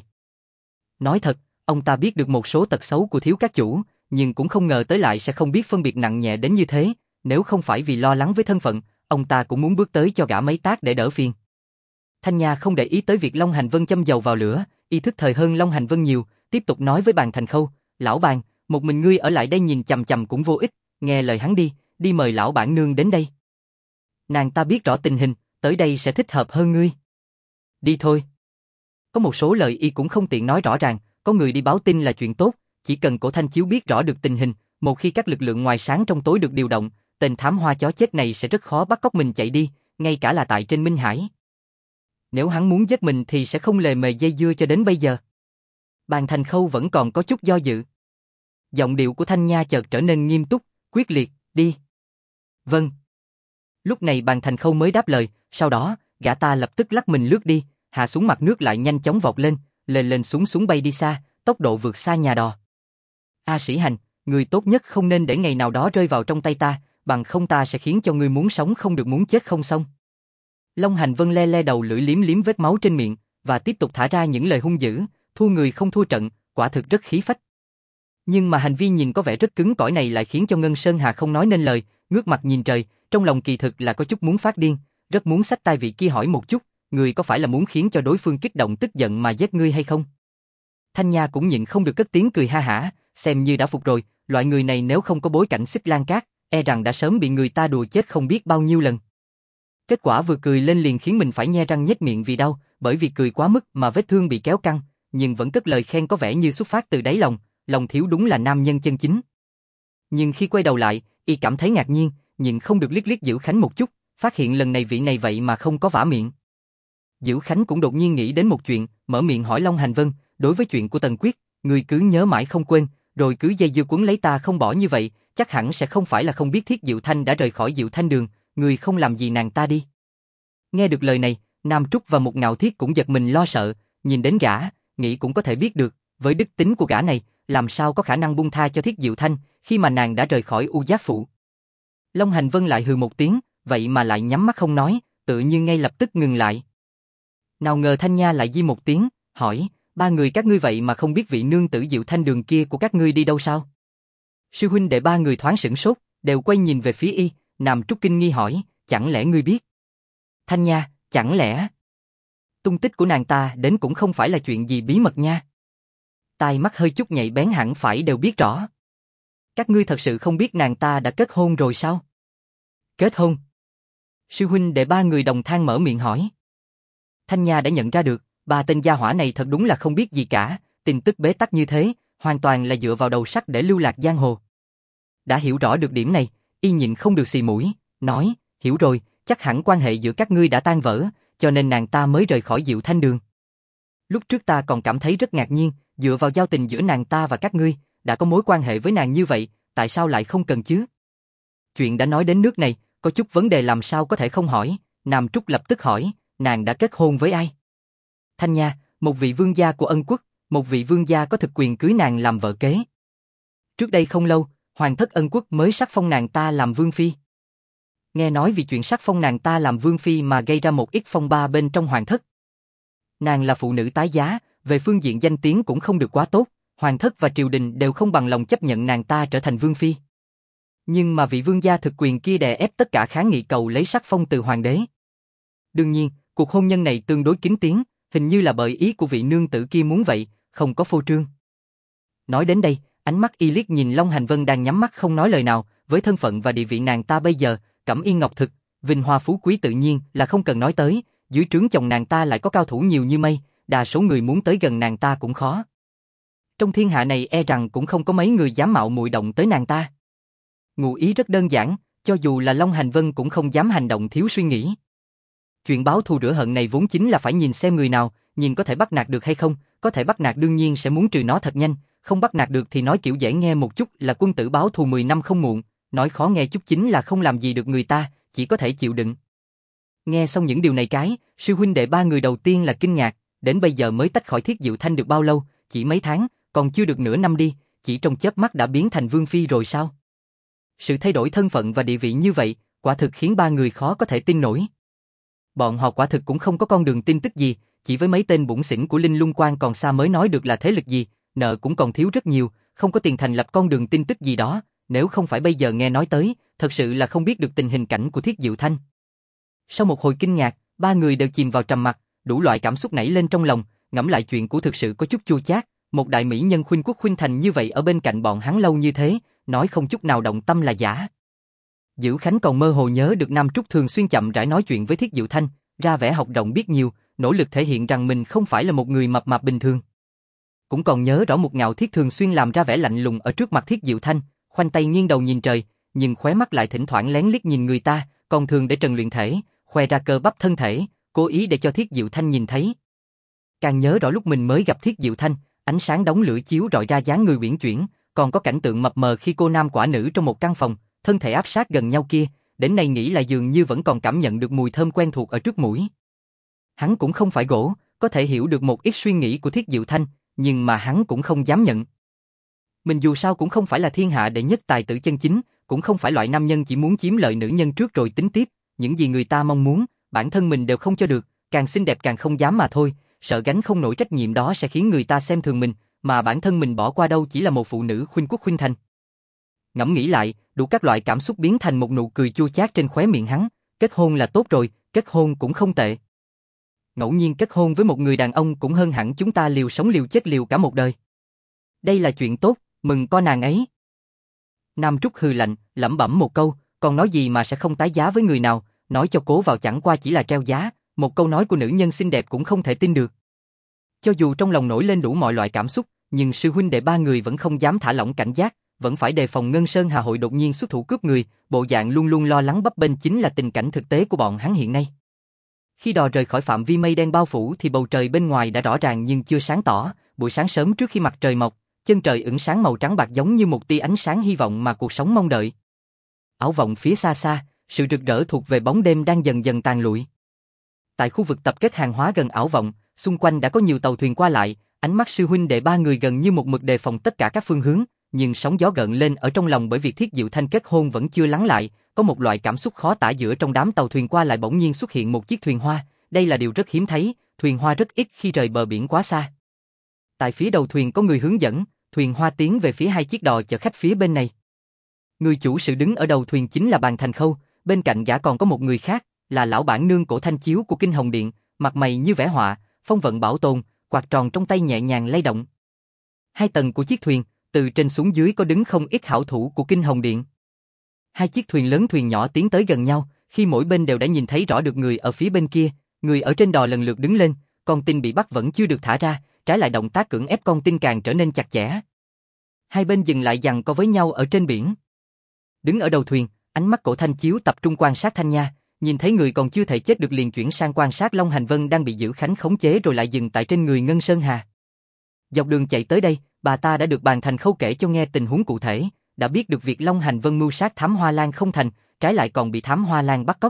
Nói thật, ông ta biết được một số tật xấu của thiếu các chủ, nhưng cũng không ngờ tới lại sẽ không biết phân biệt nặng nhẹ đến như thế, nếu không phải vì lo lắng với thân phận, ông ta cũng muốn bước tới cho gã mấy tát để đỡ phiền. Thanh Nha không để ý tới việc Long Hành Vân châm dầu vào lửa, ý thức thời hơn Long Hành Vân nhiều, tiếp tục nói với Bàn Thành Khâu, lão Bàn, một mình ngươi ở lại đây nhìn chằm chằm cũng vô ích, nghe lời hắn đi mời lão bản nương đến đây. Nàng ta biết rõ tình hình, tới đây sẽ thích hợp hơn ngươi. Đi thôi. Có một số lời y cũng không tiện nói rõ ràng, có người đi báo tin là chuyện tốt, chỉ cần Cổ Thanh Chiếu biết rõ được tình hình, một khi các lực lượng ngoài sáng trong tối được điều động, tên thám hoa chó chết này sẽ rất khó bắt cóc mình chạy đi, ngay cả là tại trên Minh Hải. Nếu hắn muốn giết mình thì sẽ không lề mề dây dưa cho đến bây giờ. Bàn Thành Khâu vẫn còn có chút do dự. Giọng điệu của Thanh Nha chợt trở nên nghiêm túc, quyết liệt, đi. Vâng. Lúc này Bàn Thành Khâu mới đáp lời, sau đó, gã ta lập tức lắc mình lướt đi, hạ xuống mặt nước lại nhanh chóng vọt lên, lên xuống bay đi xa, tốc độ vượt xa nhà đò. A Sĩ Hành, người tốt nhất không nên để ngày nào đó rơi vào trong tay ta, bằng không ta sẽ khiến cho ngươi muốn sống không được muốn chết không xong. Long Hành Vân le le đầu lưỡi liếm liếm vết máu trên miệng, và tiếp tục thả ra những lời hung dữ, thua người không thua trận, quả thực rất khí phách. Nhưng mà hành vi nhìn có vẻ rất cứng cỏi này lại khiến cho Ngân Sơn Hà không nói nên lời, ngước mặt nhìn trời, trong lòng kỳ thực là có chút muốn phát điên, rất muốn xách tay vị kia hỏi một chút, người có phải là muốn khiến cho đối phương kích động tức giận mà giết ngươi hay không? Thanh Nha cũng nhịn không được cất tiếng cười ha hả, xem như đã phục rồi, loại người này nếu không có bối cảnh Xích Lan Cát, e rằng đã sớm bị người ta đùa chết không biết bao nhiêu lần. Kết quả vừa cười lên liền khiến mình phải nhe răng nhếch miệng vì đau, bởi vì cười quá mức mà vết thương bị kéo căng, nhưng vẫn cất lời khen có vẻ như xuất phát từ đáy lòng, lòng thiếu đúng là nam nhân chân chính. Nhưng khi quay đầu lại, y cảm thấy ngạc nhiên, nhịn không được liếc liếc Diễu Khánh một chút, phát hiện lần này vị này vậy mà không có vả miệng. Diễu Khánh cũng đột nhiên nghĩ đến một chuyện, mở miệng hỏi Long Hành Vân, đối với chuyện của Tần Quyết, người cứ nhớ mãi không quên, rồi cứ dây dưa quấn lấy ta không bỏ như vậy, chắc hẳn sẽ không phải là không biết Thiết Diệu Thanh đã rời khỏi Diệu Thanh Đường, người không làm gì nàng ta đi. Nghe được lời này, Nam Trúc và Mục Ngạo Thiết cũng giật mình lo sợ, nhìn đến gã, nghĩ cũng có thể biết được, với đức tính của gã này, làm sao có khả năng buông tha cho Thiết Diệu Thanh, khi mà nàng đã rời khỏi U Giác Phủ. Long Hành Vân lại hừ một tiếng, vậy mà lại nhắm mắt không nói, tự như ngay lập tức ngừng lại. Nào ngờ Thanh Nha lại di một tiếng, hỏi, ba người các ngươi vậy mà không biết vị nương tử Diệu Thanh Đường kia của các ngươi đi đâu sao? Sư huynh đệ ba người thoáng sửng sốt, đều quay nhìn về phía y, Nam Trúc kinh nghi hỏi, chẳng lẽ ngươi biết? Thanh Nha, chẳng lẽ? Tung tích của nàng ta đến cũng không phải là chuyện gì bí mật nha. Tai mắt hơi chút nhạy bén hẳn phải đều biết rõ. Các ngươi thật sự không biết nàng ta đã kết hôn rồi sao? Kết hôn? Sư huynh đệ ba người đồng than mở miệng hỏi. Thanh Nha đã nhận ra được, ba tên gia hỏa này thật đúng là không biết gì cả, tin tức bế tắc như thế, hoàn toàn là dựa vào đầu sắt để lưu lạc giang hồ. Đã hiểu rõ được điểm này, y nhịn không được xì mũi, nói, hiểu rồi, chắc hẳn quan hệ giữa các ngươi đã tan vỡ, cho nên nàng ta mới rời khỏi Diệu Thanh Đường. Lúc trước ta còn cảm thấy rất ngạc nhiên, dựa vào giao tình giữa nàng ta và các ngươi, đã có mối quan hệ với nàng như vậy, tại sao lại không cần chứ? Chuyện đã nói đến nước này, có chút vấn đề làm sao có thể không hỏi, Nam Trúc lập tức hỏi, nàng đã kết hôn với ai? Thanh Nha, một vị vương gia của Ân Quốc, một vị vương gia có thực quyền cưới nàng làm vợ kế. Trước đây không lâu, Hoàng thất Ân Quốc mới sắc phong nàng ta làm vương phi. Nghe nói vì chuyện sắc phong nàng ta làm vương phi mà gây ra một ít phong ba bên trong hoàng thất. Nàng là phụ nữ tái giá, về phương diện danh tiếng cũng không được quá tốt, hoàng thất và triều đình đều không bằng lòng chấp nhận nàng ta trở thành vương phi. Nhưng mà vị vương gia thực quyền kia đè ép tất cả kháng nghị cầu lấy sắc phong từ hoàng đế. Đương nhiên, cuộc hôn nhân này tương đối kín tiếng, hình như là bởi ý của vị nương tử kia muốn vậy, không có phô trương. Nói đến đây, ánh mắt y liếc nhìn Long Hành Vân đang nhắm mắt không nói lời nào, với thân phận và địa vị nàng ta bây giờ, cẩm yên ngọc thực, vinh hoa phú quý tự nhiên là không cần nói tới, dưới trướng chồng nàng ta lại có cao thủ nhiều như mây, đa số người muốn tới gần nàng ta cũng khó. Trong thiên hạ này e rằng cũng không có mấy người dám mạo muội động tới nàng ta. Ngụ ý rất đơn giản, cho dù là Long Hành Vân cũng không dám hành động thiếu suy nghĩ. Chuyện báo thù rửa hận này vốn chính là phải nhìn xem người nào, nhìn có thể bắt nạt được hay không, có thể bắt nạt đương nhiên sẽ muốn trừ nó thật nhanh, không bắt nạt được thì nói kiểu dễ nghe một chút là quân tử báo thù 10 năm không muộn, nói khó nghe chút chính là không làm gì được người ta, chỉ có thể chịu đựng. Nghe xong những điều này sư huynh đệ ba người đầu tiên là kinh ngạc, đến bây giờ mới tách khỏi Thiết Diệu Thanh được bao lâu, chỉ mấy tháng, còn chưa được nửa năm đi, chỉ trong chớp mắt đã biến thành vương phi rồi sao? Sự thay đổi thân phận và địa vị như vậy, quả thực khiến ba người khó có thể tin nổi. Bọn họ quả thực cũng không có con đường tin tức gì, chỉ với mấy tên bủn xỉn của Linh Lung Quan còn xa mới nói được là thế lực gì, nợ cũng còn thiếu rất nhiều, không có tiền thành lập con đường tin tức gì đó, nếu không phải bây giờ nghe nói tới, thật sự là không biết được tình hình cảnh của Thiết Diệu Thanh. Sau một hồi kinh ngạc, ba người đều chìm vào trầm mặc, đủ loại cảm xúc nảy lên trong lòng, ngẫm lại chuyện của thực sự có chút chua chát, một đại mỹ nhân khuynh quốc khuynh thành như vậy ở bên cạnh bọn hắn lâu như thế, nói không chút nào động tâm là giả. Dữ Khánh còn mơ hồ nhớ được Nam Trúc thường xuyên chậm rãi nói chuyện với Thiết Diệu Thanh, ra vẻ học rộng biết nhiều, nỗ lực thể hiện rằng mình không phải là một người mập mạp bình thường. Cũng còn nhớ rõ Mục Ngạo Thiết thường xuyên làm ra vẻ lạnh lùng ở trước mặt Thiết Diệu Thanh, khoanh tay nghiêng đầu nhìn trời, nhưng khóe mắt lại thỉnh thoảng lén liếc nhìn người ta, còn thường để trần luyện thể, khoe ra cơ bắp thân thể, cố ý để cho Thiết Diệu Thanh nhìn thấy. Càng nhớ rõ lúc mình mới gặp Thiết Diệu Thanh, ánh sáng đống lửa chiếu rọi ra dáng người uyển chuyển, còn có cảnh tượng mập mờ khi cô nam quả nữ trong một căn phòng, thân thể áp sát gần nhau kia, đến nay nghĩ là dường như vẫn còn cảm nhận được mùi thơm quen thuộc ở trước mũi. Hắn cũng không phải gỗ, có thể hiểu được một ít suy nghĩ của Thiết Diệu Thanh, nhưng mà hắn cũng không dám nhận. Mình dù sao cũng không phải là thiên hạ đệ nhất tài tử chân chính, cũng không phải loại nam nhân chỉ muốn chiếm lợi nữ nhân trước rồi tính tiếp, những gì người ta mong muốn, bản thân mình đều không cho được, càng xinh đẹp càng không dám mà thôi, sợ gánh không nổi trách nhiệm đó sẽ khiến người ta xem thường mình, mà bản thân mình bỏ qua đâu chỉ là một phụ nữ khuynh quốc khuynh thành. Ngẫm nghĩ lại, đủ các loại cảm xúc biến thành một nụ cười chua chát trên khóe miệng hắn, kết hôn là tốt rồi, kết hôn cũng không tệ. ngẫu nhiên kết hôn với một người đàn ông cũng hơn hẳn chúng ta liều sống liều chết liều cả một đời. Đây là chuyện tốt, mừng co nàng ấy. Nam Trúc hừ lạnh, lẩm bẩm một câu, còn nói gì mà sẽ không tái giá với người nào, nói cho cố vào chẳng qua chỉ là treo giá, một câu nói của nữ nhân xinh đẹp cũng không thể tin được. Cho dù trong lòng nổi lên đủ mọi loại cảm xúc, nhưng sư huynh đệ ba người vẫn không dám thả lỏng cảnh giác, vẫn phải đề phòng Ngân Sơn Hà hội đột nhiên xuất thủ cướp người, bộ dạng luôn luôn lo lắng bấp bênh chính là tình cảnh thực tế của bọn hắn hiện nay. Khi đò rời khỏi phạm vi mây đen bao phủ thì bầu trời bên ngoài đã rõ ràng nhưng chưa sáng tỏ, buổi sáng sớm trước khi mặt trời mọc, chân trời ửng sáng màu trắng bạc giống như một tia ánh sáng hy vọng mà cuộc sống mong đợi. Ảo vọng phía xa xa, sự rực rỡ thuộc về bóng đêm đang dần dần tàn lụi. Tại khu vực tập kết hàng hóa gần ảo vọng, xung quanh đã có nhiều tàu thuyền qua lại, ánh mắt sư huynh đệ ba người gần như một mực đề phòng tất cả các phương hướng, nhưng sóng gió gợn lên ở trong lòng bởi việc Thiết Diệu Thanh kết hôn vẫn chưa lắng lại, có một loại cảm xúc khó tả giữa trong đám tàu thuyền qua lại bỗng nhiên xuất hiện một chiếc thuyền hoa, đây là điều rất hiếm thấy, thuyền hoa rất ít khi rời bờ biển quá xa. Tại phía đầu thuyền có người hướng dẫn, thuyền hoa tiến về phía hai chiếc đò chở khách phía bên này. Người chủ sự đứng ở đầu thuyền chính là Bàn Thành Khâu, bên cạnh gã còn có một người khác, là lão bản nương Cổ Thanh Chiếu của Kinh Hồng Điện, mặt mày như vẽ họa, phong vận bảo tồn, quạt tròn trong tay nhẹ nhàng lay động. Hai tầng của chiếc thuyền, từ trên xuống dưới có đứng không ít hảo thủ của Kinh Hồng Điện. Hai chiếc thuyền lớn thuyền nhỏ tiến tới gần nhau, khi mỗi bên đều đã nhìn thấy rõ được người ở phía bên kia, người ở trên đò lần lượt đứng lên, con tin bị bắt vẫn chưa được thả ra, trái lại động tác cưỡng ép con tin càng trở nên chặt chẽ. Hai bên dừng lại giằng co với nhau ở trên biển. Đứng ở đầu thuyền, ánh mắt Cổ Thanh Chiếu tập trung quan sát Thanh Nha, nhìn thấy người còn chưa thể chết được liền chuyển sang quan sát Long Hành Vân đang bị Dữ Khánh khống chế rồi lại dừng tại trên người Ngân Sơn Hà. Dọc đường chạy tới đây, bà ta đã được Bàn Thành Khâu kể cho nghe tình huống cụ thể, đã biết được việc Long Hành Vân mưu sát Thám Hoa Lan không thành, trái lại còn bị Thám Hoa Lan bắt cóc.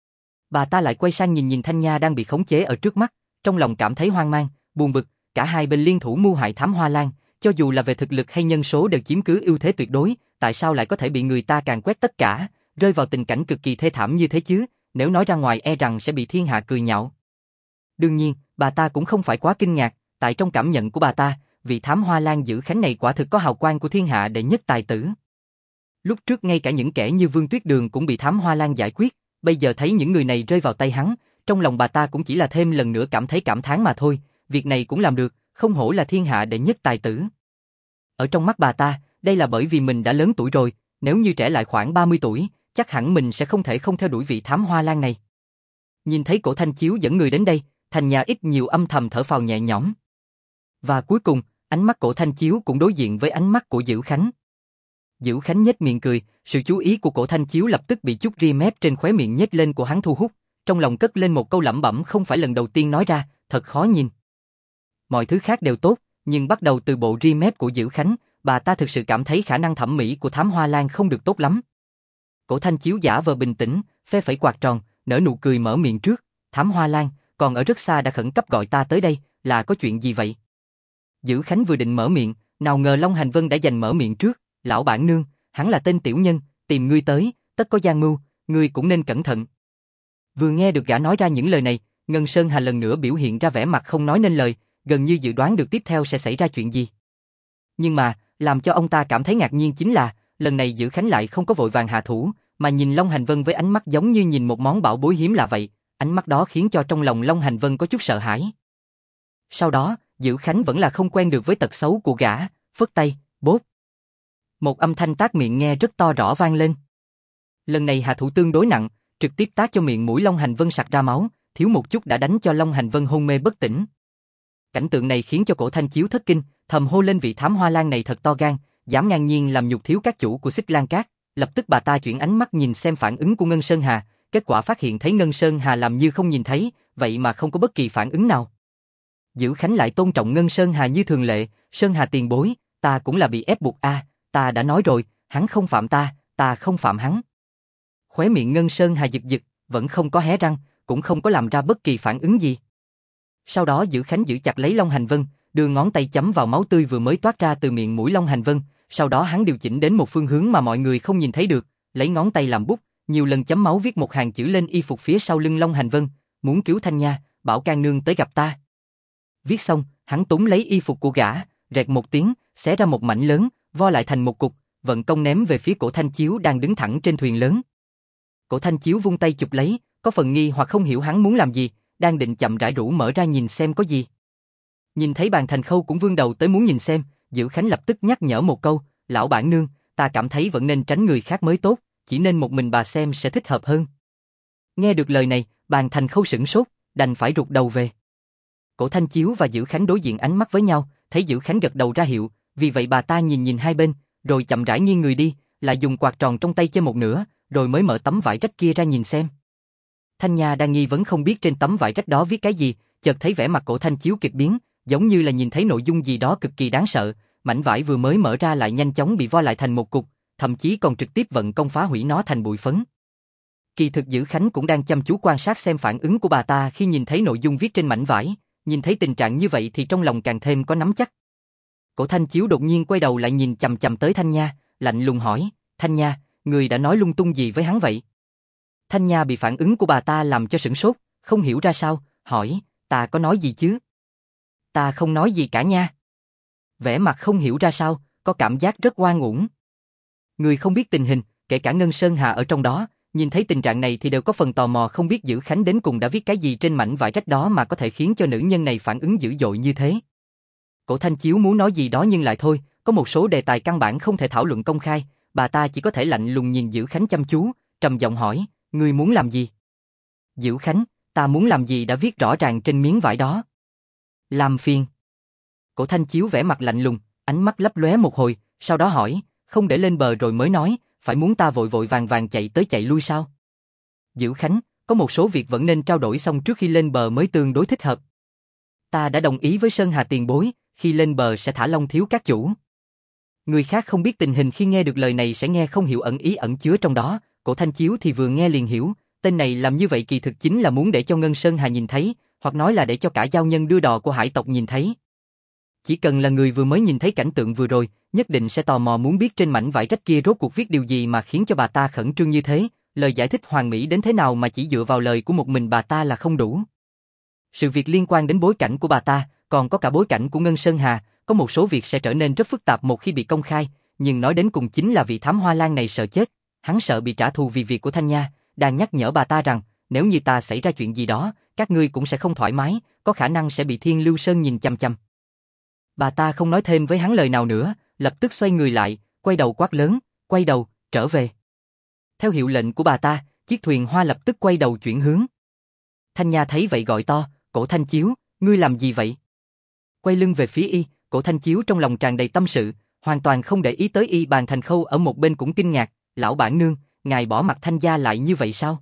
Bà ta lại quay sang nhìn Thanh Nha đang bị khống chế ở trước mắt, trong lòng cảm thấy hoang mang, buồn bực, cả hai bên liên thủ mưu hại Thám Hoa Lan, cho dù là về thực lực hay nhân số đều chiếm cứ ưu thế tuyệt đối, tại sao lại có thể bị người ta càn quét tất cả, rơi vào tình cảnh cực kỳ thê thảm như thế chứ, nếu nói ra ngoài e rằng sẽ bị thiên hạ cười nhạo. Đương nhiên, bà ta cũng không phải quá kinh ngạc, tại trong cảm nhận của bà ta, vị Thám Hoa Lan Dữ Khánh này quả thực có hào quang của thiên hạ đệ nhất tài tử. Lúc trước ngay cả những kẻ như Vương Tuyết Đường cũng bị Thám Hoa Lan giải quyết, bây giờ thấy những người này rơi vào tay hắn, trong lòng bà ta cũng chỉ là thêm lần nữa cảm thấy cảm thán mà thôi, việc này cũng làm được, không hổ là thiên hạ đệ nhất tài tử. Ở trong mắt bà ta, đây là bởi vì mình đã lớn tuổi rồi, nếu như trẻ lại khoảng 30 tuổi, chắc hẳn mình sẽ không thể không theo đuổi vị Thám Hoa Lan này. Nhìn thấy Cổ Thanh Chiếu dẫn người đến đây, Thanh Nha ít nhiều âm thầm thở phào nhẹ nhõm. Và cuối cùng, ánh mắt Cổ Thanh Chiếu cũng đối diện với ánh mắt của Dữ Khánh. Dữ Khánh nhếch miệng cười, sự chú ý của Cổ Thanh Chiếu lập tức bị chút ria mép trên khóe miệng nhếch lên của hắn thu hút, trong lòng cất lên một câu lẩm bẩm không phải lần đầu tiên nói ra, thật khó nhìn. Mọi thứ khác đều tốt, nhưng bắt đầu từ bộ ria mép của Dữ Khánh, bà ta thực sự cảm thấy khả năng thẩm mỹ của Thám Hoa Lan không được tốt lắm. Cổ Thanh Chiếu giả vờ bình tĩnh, phe phẩy quạt tròn, nở nụ cười mở miệng trước, Thám Hoa Lan, còn ở rất xa đã khẩn cấp gọi ta tới đây, là có chuyện gì vậy? Dữ Khánh vừa định mở miệng, nào ngờ Long Hành Vân đã giành mở miệng trước, lão bản nương, hắn là tên tiểu nhân, tìm ngươi tới, tất có gian mưu, ngươi cũng nên cẩn thận. Vừa nghe được gã nói ra những lời này, Ngân Sơn Hà lần nữa biểu hiện ra vẻ mặt không nói nên lời, gần như dự đoán được tiếp theo sẽ xảy ra chuyện gì. Nhưng mà, làm cho ông ta cảm thấy ngạc nhiên chính là, lần này Dữ Khánh lại không có vội vàng hạ thủ, mà nhìn Long Hành Vân với ánh mắt giống như nhìn một món bảo bối hiếm lạ vậy, ánh mắt đó khiến cho trong lòng Long Hành Vân có chút sợ hãi. Sau đó, Dữ Khánh vẫn là không quen được với tật xấu của gã, phất tay, bốp. Một âm thanh tát miệng nghe rất to rõ vang lên. Lần này hạ thủ tương đối nặng, trực tiếp tát cho miệng mũi Long Hành Vân sặc ra máu, thiếu một chút đã đánh cho Long Hành Vân hôn mê bất tỉnh. Cảnh tượng này khiến cho Cổ Thanh Chiếu thất kinh, thầm hô lên vị Thám Hoa Lan này thật to gan, dám ngang nhiên làm nhục thiếu các chủ của Xích Lan Cát. Lập tức bà ta chuyển ánh mắt nhìn xem phản ứng của Ngân Sơn Hà, kết quả phát hiện thấy Ngân Sơn Hà làm như không nhìn thấy, vậy mà không có bất kỳ phản ứng nào. Dữ Khánh lại tôn trọng Ngân Sơn Hà như thường lệ, Sơn Hà tiền bối, ta cũng là bị ép buộc ta đã nói rồi, hắn không phạm ta không phạm hắn. Khóe miệng Ngân Sơn Hà giật giật, vẫn không có hé răng, cũng không có làm ra bất kỳ phản ứng gì. Sau đó Dữ Khánh giữ chặt lấy Long Hành Vân, đưa ngón tay chấm vào máu tươi vừa mới toát ra từ miệng mũi Long Hành Vân, sau đó hắn điều chỉnh đến một phương hướng mà mọi người không nhìn thấy được, lấy ngón tay làm bút, nhiều lần chấm máu viết một hàng chữ lên y phục phía sau lưng Long Hành Vân, muốn cứu Thanh Nha, bảo can nương tới gặp ta. Viết xong, hắn túm lấy y phục của gã, rẹt một tiếng, xé ra một mảnh lớn, vo lại thành một cục, vận công ném về phía Cổ Thanh Chiếu đang đứng thẳng trên thuyền lớn. Cổ Thanh Chiếu vung tay chụp lấy, có phần nghi hoặc không hiểu hắn muốn làm gì, đang định chậm rãi rũ mở ra nhìn xem có gì. Nhìn thấy bàn Thành Khâu cũng vươn đầu tới muốn nhìn xem, Dữ Khánh lập tức nhắc nhở một câu, lão bản nương, ta cảm thấy vẫn nên tránh người khác mới tốt, chỉ nên một mình bà xem sẽ thích hợp hơn. Nghe được lời này, bàn Thành Khâu sửng sốt, đành phải rụt đầu về. Cổ Thanh Chiếu và Dữ Khánh đối diện ánh mắt với nhau, thấy Dữ Khánh gật đầu ra hiệu, vì vậy bà ta nhìn nhìn hai bên, rồi chậm rãi nghiêng người đi, lại dùng quạt tròn trong tay chê một nửa, rồi mới mở tấm vải rách kia ra nhìn xem. Thanh Nha đang nghi vấn không biết trên tấm vải rách đó viết cái gì, chợt thấy vẻ mặt Cổ Thanh Chiếu kịch biến, giống như là nhìn thấy nội dung gì đó cực kỳ đáng sợ, mảnh vải vừa mới mở ra lại nhanh chóng bị vo lại thành một cục, thậm chí còn trực tiếp vận công phá hủy nó thành bụi phấn. Kỳ thực Dữ Khánh cũng đang chăm chú quan sát xem phản ứng của bà ta khi nhìn thấy nội dung viết trên mảnh vải, nhìn thấy tình trạng như vậy thì trong lòng càng thêm có nắm chắc. Cổ Thanh Chiếu đột nhiên quay đầu lại nhìn chằm chằm tới Thanh Nha, lạnh lùng hỏi, Thanh Nha, người đã nói lung tung gì với hắn vậy? Thanh Nha bị phản ứng của bà ta làm cho sửng sốt, không hiểu ra sao, hỏi, ta có nói gì chứ? Ta không nói gì cả nha. Vẻ mặt không hiểu ra sao, có cảm giác rất oan uổng. Người không biết tình hình, kể cả Ngân Sơn Hà ở trong đó, nhìn thấy tình trạng này thì đều có phần tò mò không biết Dữ Khánh đến cùng đã viết cái gì trên mảnh vải rách đó mà có thể khiến cho nữ nhân này phản ứng dữ dội như thế. Cổ Thanh Chiếu muốn nói gì đó nhưng lại thôi, có một số đề tài căn bản không thể thảo luận công khai, bà ta chỉ có thể lạnh lùng nhìn Dữ Khánh chăm chú, trầm giọng hỏi, ngươi muốn làm gì? Dữ Khánh, ta muốn làm gì đã viết rõ ràng trên miếng vải đó. Làm phiền. Cổ Thanh Chiếu vẻ mặt lạnh lùng, ánh mắt lấp lóe một hồi, sau đó hỏi, không để lên bờ rồi mới nói, phải muốn ta vội vội vàng vàng chạy tới chạy lui sao? Dữ Khánh, có một số việc vẫn nên trao đổi xong trước khi lên bờ mới tương đối thích hợp. Ta đã đồng ý với Sơn Hà tiền bối, khi lên bờ sẽ thả Long Thiếu các chủ. Người khác không biết tình hình khi nghe được lời này sẽ nghe không hiểu ẩn ý ẩn chứa trong đó, Cổ Thanh Chiếu thì vừa nghe liền hiểu, tên này làm như vậy kỳ thực chính là muốn để cho Ngân Sơn Hà nhìn thấy, hoặc nói là để cho cả giao nhân đưa đò của hải tộc nhìn thấy. Chỉ cần là người vừa mới nhìn thấy cảnh tượng vừa rồi, nhất định sẽ tò mò muốn biết trên mảnh vải rách kia rốt cuộc viết điều gì mà khiến cho bà ta khẩn trương như thế, lời giải thích hoàn mỹ đến thế nào mà chỉ dựa vào lời của một mình bà ta là không đủ. Sự việc liên quan đến bối cảnh của bà ta, còn có cả bối cảnh của Ngân Sơn Hà, có một số việc sẽ trở nên rất phức tạp một khi bị công khai, nhưng nói đến cùng chính là vị thám hoa lan này sợ chết, hắn sợ bị trả thù vì việc của Thanh Nha, đang nhắc nhở bà ta rằng, nếu như ta xảy ra chuyện gì đó, các ngươi cũng sẽ không thoải mái, có khả năng sẽ bị Thiên Lưu Sơn nhìn chằm chằm. Bà ta không nói thêm với hắn lời nào nữa, lập tức xoay người lại, quay đầu quát lớn, quay đầu, trở về. Theo hiệu lệnh của bà ta, chiếc thuyền hoa lập tức quay đầu chuyển hướng. Thanh Nha thấy vậy gọi to, Cổ Thanh Chiếu, ngươi làm gì vậy? Quay lưng về phía y, Cổ Thanh Chiếu trong lòng tràn đầy tâm sự, hoàn toàn không để ý tới y. Bàn Thành Khâu ở một bên cũng kinh ngạc, lão bản nương, ngài bỏ mặt Thanh gia lại như vậy sao?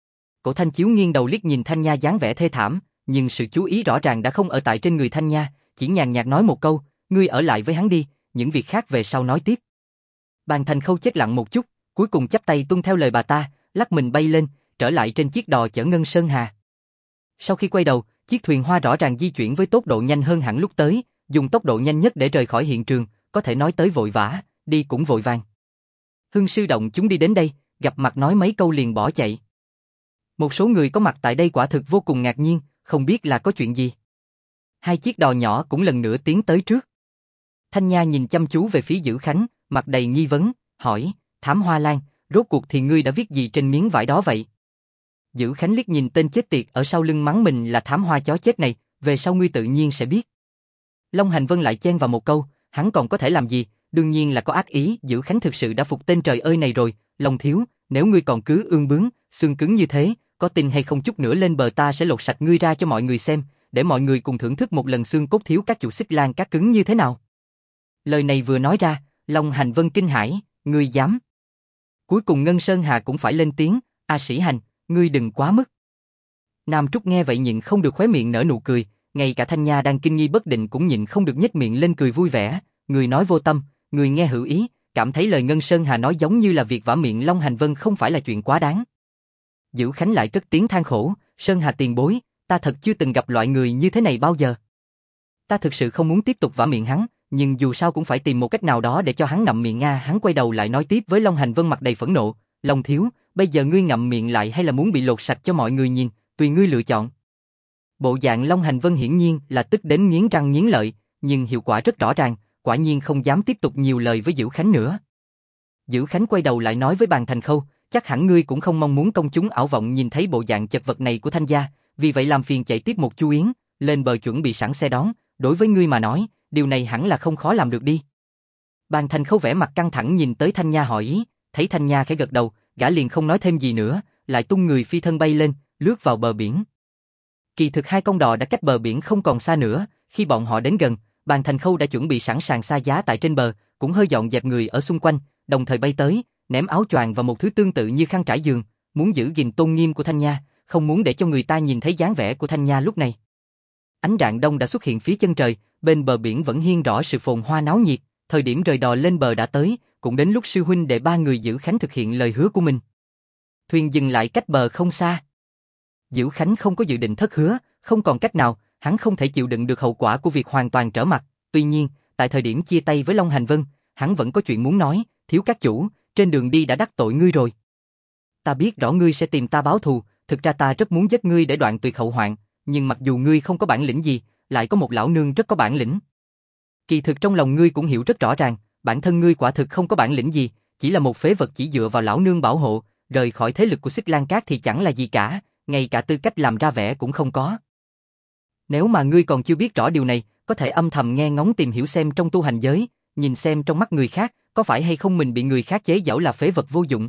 Cổ Thanh Chiếu nghiêng đầu liếc nhìn Thanh Nha dáng vẻ thê thảm, nhưng sự chú ý rõ ràng đã không ở tại trên người Thanh Nha, chỉ nhàn nhạt nói một câu, ngươi ở lại với hắn đi, những việc khác về sau nói tiếp. Bàn Thành Khâu chết lặng một chút, cuối cùng chắp tay tuân theo lời bà ta, lắc mình bay lên, trở lại trên chiếc đò chở Ngân Sơn Hà. Sau khi quay đầu, chiếc thuyền hoa rõ ràng di chuyển với tốc độ nhanh hơn hẳn lúc tới, dùng tốc độ nhanh nhất để rời khỏi hiện trường, có thể nói tới vội vã, đi cũng vội vàng. Hưng sư động chúng đi đến đây, gặp mặt nói mấy câu liền bỏ chạy. Một số người có mặt tại đây quả thực vô cùng ngạc nhiên, không biết là có chuyện gì. Hai chiếc đò nhỏ cũng lần nữa tiến tới trước. Thanh Nha nhìn chăm chú về phía Dữ Khánh, mặt đầy nghi vấn, hỏi, Thám Hoa Lan, rốt cuộc thì ngươi đã viết gì trên miếng vải đó vậy? Dữ Khánh liếc nhìn tên chết tiệt ở sau lưng mắng mình là thám hoa chó chết này, về sau ngươi tự nhiên sẽ biết. Long Hành Vân lại chen vào một câu, hắn còn có thể làm gì, đương nhiên là có ác ý. Dữ Khánh thực sự đã phục tên trời ơi này rồi, Long thiếu, nếu ngươi còn cứ ương bướng, xương cứng như thế, có tin hay không chút nữa lên bờ ta sẽ lột sạch ngươi ra cho mọi người xem, để mọi người cùng thưởng thức một lần xương cốt thiếu các chủ xích lan các cứng như thế nào. Lời này vừa nói ra, Long Hành Vân kinh hãi, ngươi dám. Cuối cùng Ngân Sơn Hà cũng phải lên tiếng, A Sĩ Hành, ngươi đừng quá mức. Nam Trúc nghe vậy nhịn không được khóe miệng nở nụ cười, ngay cả Thanh Nha đang kinh nghi bất định cũng nhịn không được nhếch miệng lên cười vui vẻ, người nói vô tâm, người nghe hữu ý, cảm thấy lời Ngân Sơn Hà nói giống như là việc vả miệng Long Hành Vân không phải là chuyện quá đáng. Dữ Khánh lại cất tiếng than khổ, Sơn Hà tiền bối, ta thật chưa từng gặp loại người như thế này bao giờ. Ta thực sự không muốn tiếp tục vả miệng hắn, nhưng dù sao cũng phải tìm một cách nào đó để cho hắn ngậm miệng nga. Hắn quay đầu lại nói tiếp với Long Hành Vân mặt đầy phẫn nộ, Long thiếu, bây giờ ngươi ngậm miệng lại hay là muốn bị lột sạch cho mọi người nhìn, tùy ngươi lựa chọn. Bộ dạng Long Hành Vân hiển nhiên là tức đến nghiến răng nghiến lợi, nhưng hiệu quả rất rõ ràng, quả nhiên không dám tiếp tục nhiều lời với Dữ Khánh nữa. Dữ Khánh quay đầu lại nói với Bàn Thành Khâu, chắc hẳn ngươi cũng không mong muốn công chúng ảo vọng nhìn thấy bộ dạng chật vật này của Thanh gia, vì vậy làm phiền chạy tiếp một chu yến, lên bờ chuẩn bị sẵn xe đón, đối với ngươi mà nói, điều này hẳn là không khó làm được đi. Bàn Thành Khâu vẻ mặt căng thẳng nhìn tới Thanh Nha hỏi ý, thấy Thanh Nha khẽ gật đầu, gã liền không nói thêm gì nữa, lại tung người phi thân bay lên, lướt vào bờ biển. Kỳ thực hai con đò đã cách bờ biển không còn xa nữa, khi bọn họ đến gần, Bàn Thành Khâu đã chuẩn bị sẵn sàng xa giá tại trên bờ, cũng hơi dọn dẹp người ở xung quanh, đồng thời bay tới, ném áo choàng và một thứ tương tự như khăn trải giường, muốn giữ gìn tôn nghiêm của Thanh Nha, không muốn để cho người ta nhìn thấy dáng vẻ của Thanh Nha lúc này. Ánh rạng đông đã xuất hiện phía chân trời, bên bờ biển vẫn hiên rõ sự phồn hoa náo nhiệt, thời điểm rời đò lên bờ đã tới, cũng đến lúc sư huynh đệ ba người Dữ Khánh thực hiện lời hứa của mình. Thuyền dừng lại cách bờ không xa. Dữ Khánh không có dự định thất hứa, không còn cách nào, hắn không thể chịu đựng được hậu quả của việc hoàn toàn trở mặt. Tuy nhiên, tại thời điểm chia tay với Long Hành Vân, hắn vẫn có chuyện muốn nói, thiếu các chủ, trên đường đi đã đắc tội ngươi rồi. Ta biết rõ ngươi sẽ tìm ta báo thù, thực ra ta rất muốn giết ngươi để đoạn tuyệt hậu hoạn, nhưng mặc dù ngươi không có bản lĩnh gì, lại có một lão nương rất có bản lĩnh. Kỳ thực trong lòng ngươi cũng hiểu rất rõ ràng, bản thân ngươi quả thực không có bản lĩnh gì, chỉ là một phế vật chỉ dựa vào lão nương bảo hộ, rời khỏi thế lực của Xích Lan Cát thì chẳng là gì cả, ngay cả tư cách làm ra vẻ cũng không có. Nếu mà ngươi còn chưa biết rõ điều này, có thể âm thầm nghe ngóng tìm hiểu xem trong tu hành giới, nhìn xem trong mắt người khác, có phải hay không mình bị người khác chế giễu là phế vật vô dụng.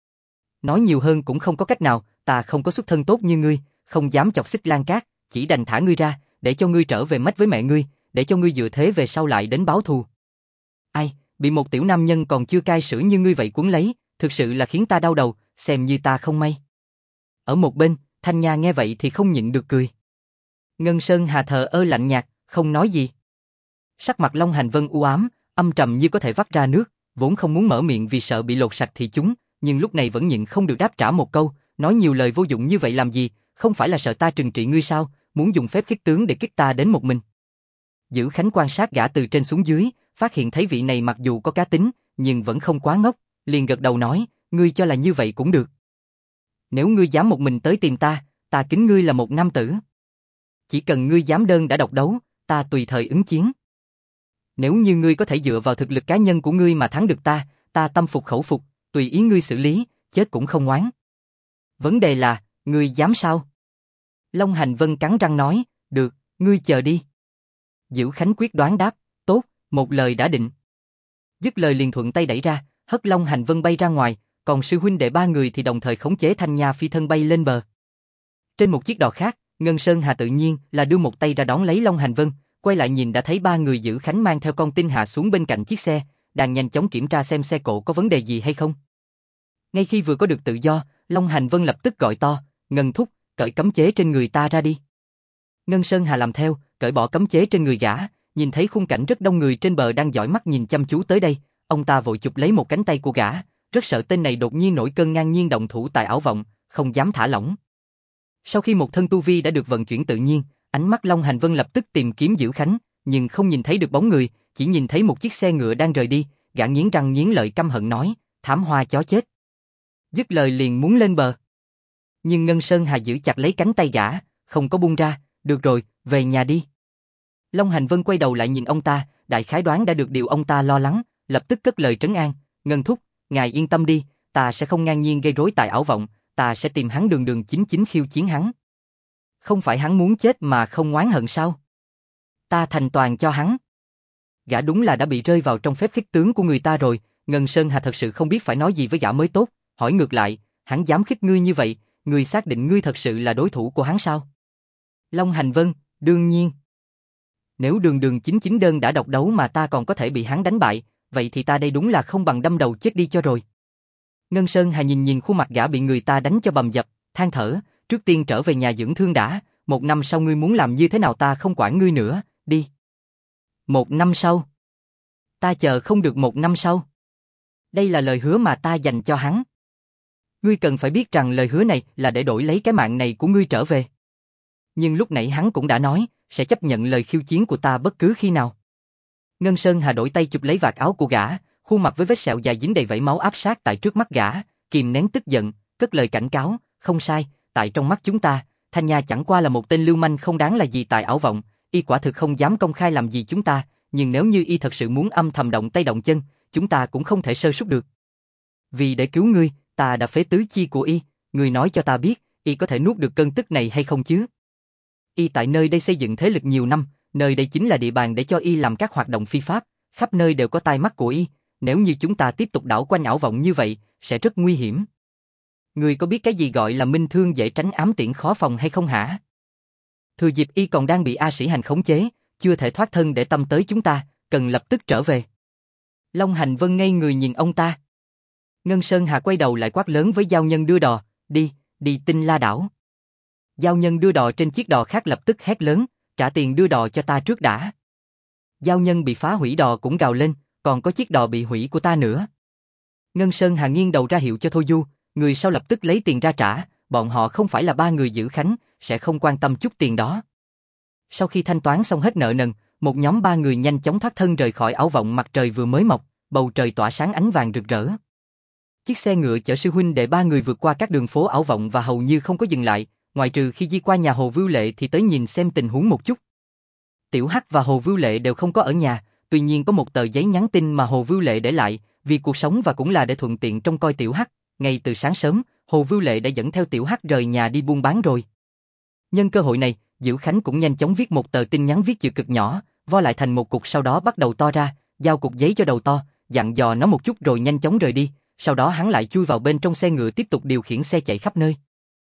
Nói nhiều hơn cũng không có cách nào, ta không có xuất thân tốt như ngươi, không dám chọc Xích Lan Cát, chỉ đành thả ngươi ra, để cho ngươi trở về mách với mẹ ngươi, để cho ngươi dựa thế về sau lại đến báo thù. Ai, bị một tiểu nam nhân còn chưa cai sữa như ngươi vậy cuốn lấy, thực sự là khiến ta đau đầu, xem như ta không may. Ở một bên, Thanh Nha nghe vậy thì không nhịn được cười. Ngân Sơn Hà thờ ơ lạnh nhạt, không nói gì. Sắc mặt Long Hành Vân u ám, âm trầm như có thể vắt ra nước, vốn không muốn mở miệng vì sợ bị lột sạch thì chúng, nhưng lúc này vẫn nhịn không được đáp trả một câu, nói nhiều lời vô dụng như vậy làm gì, không phải là sợ ta trừng trị ngươi sao, muốn dùng phép khích tướng để kích ta đến một mình. Dữ Khánh quan sát gã từ trên xuống dưới, phát hiện thấy vị này mặc dù có cá tính, nhưng vẫn không quá ngốc, liền gật đầu nói, ngươi cho là như vậy cũng được. Nếu ngươi dám một mình tới tìm ta, ta kính ngươi là một nam tử. Chỉ cần ngươi dám đơn đã độc đấu, ta tùy thời ứng chiến. Nếu như ngươi có thể dựa vào thực lực cá nhân của ngươi mà thắng được ta tâm phục khẩu phục, tùy ý ngươi xử lý, chết cũng không oán. Vấn đề là, ngươi dám sao? Long Hành Vân cắn răng nói, được, ngươi chờ đi. Dữ Khánh quyết đoán đáp, tốt, một lời đã định. Dứt lời liền thuận tay đẩy ra, hất Long Hành Vân bay ra ngoài, còn sư huynh đệ ba người thì đồng thời khống chế Thanh Nha phi thân bay lên bờ. Trên một chiếc đò khác, Ngân Sơn Hà tự nhiên là đưa một tay ra đón lấy Long Hành Vân, quay lại nhìn đã thấy ba người Dữ Khánh mang theo con tin hạ xuống bên cạnh chiếc xe, đang nhanh chóng kiểm tra xem xe cộ có vấn đề gì hay không. Ngay khi vừa có được tự do, Long Hành Vân lập tức gọi to, Ngân thúc, cởi cấm chế trên người ta ra đi. Ngân Sơn Hà làm theo, cởi bỏ cấm chế trên người gã, nhìn thấy khung cảnh rất đông người trên bờ đang dõi mắt nhìn chăm chú tới đây, ông ta vội chụp lấy một cánh tay của gã, rất sợ tên này đột nhiên nổi cơn ngang nhiên động thủ tại ảo vọng, không dám thả lỏng. Sau khi một thân tu vi đã được vận chuyển tự nhiên, ánh mắt Long Hành Vân lập tức tìm kiếm Dữ Khánh, nhưng không nhìn thấy được bóng người, chỉ nhìn thấy một chiếc xe ngựa đang rời đi, gã nghiến răng nghiến lợi căm hận nói, thảm hoa chó chết. Dứt lời liền muốn lên bờ. Nhưng Ngân Sơn Hà giữ chặt lấy cánh tay gã, không có buông ra, được rồi, về nhà đi. Long Hành Vân quay đầu lại nhìn ông ta, đại khái đoán đã được điều ông ta lo lắng, lập tức cất lời trấn an, Ngân thúc, ngài yên tâm đi, ta sẽ không ngang nhiên gây rối tại ảo vọng, ta sẽ tìm hắn đường đường chính chính khiêu chiến hắn. Không phải hắn muốn chết mà không oán hận sao? Ta thành toàn cho hắn. Gã đúng là đã bị rơi vào trong phép khích tướng của người ta rồi, Ngân Sơn Hà thật sự không biết phải nói gì với gã mới tốt, hỏi ngược lại, hắn dám khích ngươi như vậy, ngươi xác định ngươi thật sự là đối thủ của hắn sao? Long Hành Vân, đương nhiên. Nếu đường đường chính chính đơn đã độc đấu mà ta còn có thể bị hắn đánh bại, vậy thì ta đây đúng là không bằng đâm đầu chết đi cho rồi. Ngân Sơn Hà nhìn nhìn khuôn mặt gã bị người ta đánh cho bầm dập, than thở, trước tiên trở về nhà dưỡng thương đã, 1 năm sau ngươi muốn làm như thế nào ta không quản ngươi nữa, đi. 1 năm sau? Ta chờ không được 1 năm sau. Đây là lời hứa mà ta dành cho hắn. Ngươi cần phải biết rằng lời hứa này là để đổi lấy cái mạng này của ngươi trở về. Nhưng lúc nãy hắn cũng đã nói, sẽ chấp nhận lời khiêu chiến của ta bất cứ khi nào. Ngân Sơn Hà đổi tay chụp lấy vạt áo của gã, khuôn mặt với vết sẹo dài dính đầy vảy máu áp sát tại trước mắt gã, kìm nén tức giận, cất lời cảnh cáo, không sai, tại trong mắt chúng ta, Thanh Nha chẳng qua là một tên lưu manh không đáng là gì tại ảo vọng, y quả thực không dám công khai làm gì chúng ta, nhưng nếu như y thật sự muốn âm thầm động tay động chân, chúng ta cũng không thể sơ suất được. Vì để cứu ngươi, ta đã phế tứ chi của y, ngươi nói cho ta biết, y có thể nuốt được cơn tức này hay không chứ? Y tại nơi đây xây dựng thế lực nhiều năm, nơi đây chính là địa bàn để cho Y làm các hoạt động phi pháp, khắp nơi đều có tai mắt của Y, nếu như chúng ta tiếp tục đảo quanh ảo vọng như vậy, sẽ rất nguy hiểm. Ngươi có biết cái gì gọi là minh thương dễ tránh ám tiễn khó phòng hay không hả? Thừa dịp Y còn đang bị A Sĩ Hành khống chế, chưa thể thoát thân để tâm tới chúng ta, cần lập tức trở về. Long Hành Vân ngây người nhìn ông ta. Ngân Sơn Hà quay đầu lại quát lớn với giao nhân đưa đò, đi Tinh La đảo. Giao nhân đưa đò trên chiếc đò khác lập tức hét lớn, trả tiền đưa đò cho ta trước đã. Giao nhân bị phá hủy đò cũng gào lên, còn có chiếc đò bị hủy của ta nữa. Ngân Sơn Hà nghiêng đầu ra hiệu cho Thôi Du, người sau lập tức lấy tiền ra trả, bọn họ không phải là ba người giữ Khánh, sẽ không quan tâm chút tiền đó. Sau khi thanh toán xong hết nợ nần, một nhóm ba người nhanh chóng thoát thân rời khỏi ảo vọng. Mặt trời vừa mới mọc, bầu trời tỏa sáng ánh vàng rực rỡ. Chiếc xe ngựa chở sư huynh đệ ba người vượt qua các đường phố ảo vọng và hầu như không có dừng lại, ngoại trừ khi đi qua nhà Hồ Vưu Lệ thì tới nhìn xem tình huống một chút. Tiểu Hắc và Hồ Vưu Lệ đều không có ở nhà, tuy nhiên có một tờ giấy nhắn tin mà Hồ Vưu Lệ để lại, vì cuộc sống và cũng là để thuận tiện trông coi Tiểu Hắc. Ngay từ sáng sớm, Hồ Vưu Lệ đã dẫn theo Tiểu Hắc rời nhà đi buôn bán rồi. Nhân cơ hội này, Diệu Khánh cũng nhanh chóng viết một tờ tin nhắn viết chữ cực nhỏ, vo lại thành một cục, sau đó bắt đầu to ra, giao cục giấy cho đầu to, dặn dò nó một chút rồi nhanh chóng rời đi. Sau đó hắn lại chui vào bên trong xe ngựa tiếp tục điều khiển xe chạy khắp nơi.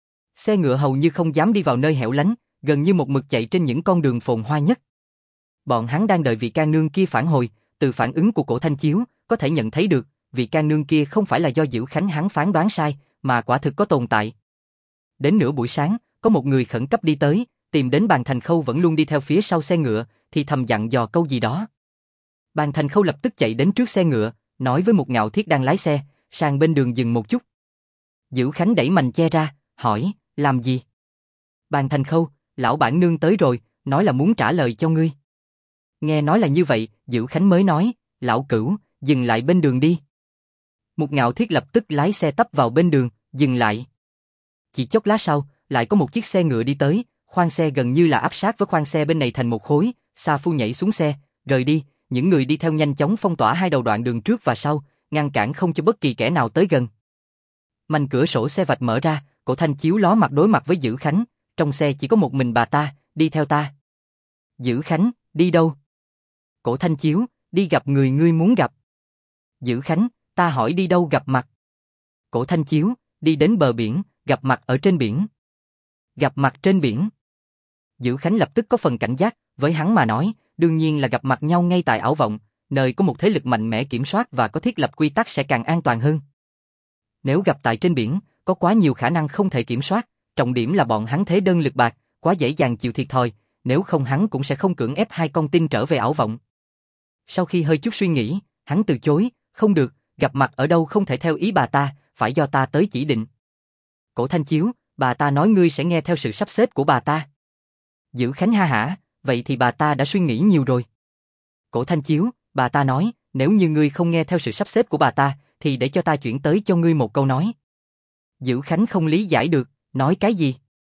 Xe ngựa hầu như không dám đi vào nơi hẻo lánh, gần như một mực chạy trên những con đường phồn hoa nhất. Bọn hắn đang đợi vị can nương kia phản hồi, từ phản ứng của Cổ Thanh Chiếu, có thể nhận thấy được, vị can nương kia không phải là do Diệu Khánh hắn phán đoán sai, mà quả thực có tồn tại. Đến nửa buổi sáng, có một người khẩn cấp đi tới, tìm đến Bàn Thành Khâu vẫn luôn đi theo phía sau xe ngựa, thì thầm dặn dò câu gì đó. Bàn Thành Khâu lập tức chạy đến trước xe ngựa, nói với một Ngạo Thiết đang lái xe, sang bên đường dừng một chút. Diệu Khánh đẩy mành che ra, hỏi, làm gì? Bàn Thành Khâu, lão bản nương tới rồi, nói là muốn trả lời cho ngươi. Nghe nói là như vậy, Diệu Khánh mới nói, lão Cửu, dừng lại bên đường đi. Một Ngạo Thiết lập tức lái xe tấp vào bên đường, dừng lại. Chỉ chốc lát sau, lại có một chiếc xe ngựa đi tới, khoang xe gần như là áp sát với khoang xe bên này thành một khối. Sa Phu nhảy xuống xe, rời đi. Những người đi theo nhanh chóng phong tỏa hai đầu đoạn đường trước và sau, ngăn cản không cho bất kỳ kẻ nào tới gần. Mành cửa sổ xe vạch mở ra, Cổ Thanh Chiếu ló mặt đối mặt với Dữ Khánh, trong xe chỉ có một mình bà ta, đi theo ta. Dữ Khánh, đi đâu? Cổ Thanh Chiếu, đi gặp người ngươi muốn gặp. Dữ Khánh, ta hỏi đi đâu gặp mặt? Cổ Thanh Chiếu, đi đến bờ biển, gặp mặt ở trên biển. Gặp mặt trên biển. Dữ Khánh lập tức có phần cảnh giác, với hắn mà nói, đương nhiên là gặp mặt nhau ngay tại ảo vọng, nơi có một thế lực mạnh mẽ kiểm soát và có thiết lập quy tắc sẽ càng an toàn hơn. Nếu gặp tại trên biển, có quá nhiều khả năng không thể kiểm soát, trọng điểm là bọn hắn thế đơn lực bạc, quá dễ dàng chịu thiệt thòi, nếu không hắn cũng sẽ không cưỡng ép hai con tin trở về ảo vọng. Sau khi hơi chút suy nghĩ, hắn từ chối, không được, gặp mặt ở đâu không thể theo ý bà ta, phải do ta tới chỉ định. Cổ Thanh Chiếu, bà ta nói ngươi sẽ nghe theo sự sắp xếp của bà ta. Dữ Khánh ha hả, vậy thì bà ta đã suy nghĩ nhiều rồi. Cổ Thanh Chiếu, bà ta nói, nếu như ngươi không nghe theo sự sắp xếp của bà ta, thì để cho ta chuyển tới cho ngươi một câu nói. Dữ Khánh không lý giải được, nói cái gì?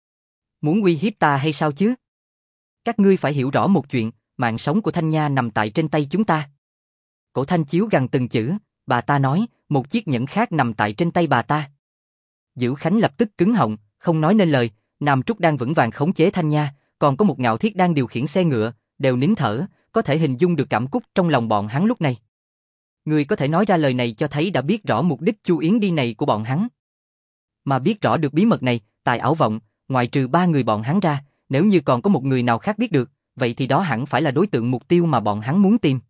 Muốn uy hiếp ta hay sao chứ? Các ngươi phải hiểu rõ một chuyện, mạng sống của Thanh Nha nằm tại trên tay chúng ta. Cổ Thanh Chiếu gằn từng chữ, bà ta nói, một chiếc nhẫn khác nằm tại trên tay bà ta. Dữ Khánh lập tức cứng họng, không nói nên lời. Nam Trúc đang vững vàng khống chế Thanh Nha, còn có một Ngạo Thiết đang điều khiển xe ngựa, đều nín thở, có thể hình dung được cảm cúc trong lòng bọn hắn lúc này. Người có thể nói ra lời này cho thấy đã biết rõ mục đích Chu Yến đi này của bọn hắn. Mà biết rõ được bí mật này, tại ảo vọng, ngoại trừ ba người bọn hắn ra, nếu như còn có một người nào khác biết được, vậy thì đó hẳn phải là đối tượng mục tiêu mà bọn hắn muốn tìm.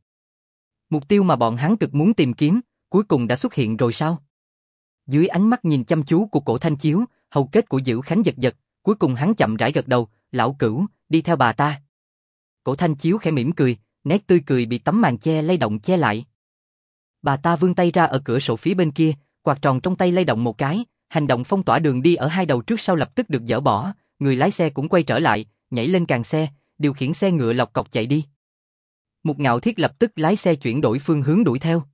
Mục tiêu mà bọn hắn cực muốn tìm kiếm, cuối cùng đã xuất hiện rồi sao? Dưới ánh mắt nhìn chăm chú của Cổ Thanh Chiếu, hầu kết của Dữ Khánh giật giật, cuối cùng hắn chậm rãi gật đầu, lão Cửu, đi theo bà ta. Cổ Thanh Chiếu khẽ mỉm cười, nét tươi cười bị tấm màn che lay động che lại. Bà ta vươn tay ra ở cửa sổ phía bên kia, quạt tròn trong tay lay động một cái, hành động phong tỏa đường đi ở hai đầu trước sau lập tức được dỡ bỏ, người lái xe cũng quay trở lại, nhảy lên càng xe, điều khiển xe ngựa lọc cọc chạy đi. Một Ngạo Thiết lập tức lái xe chuyển đổi phương hướng đuổi theo.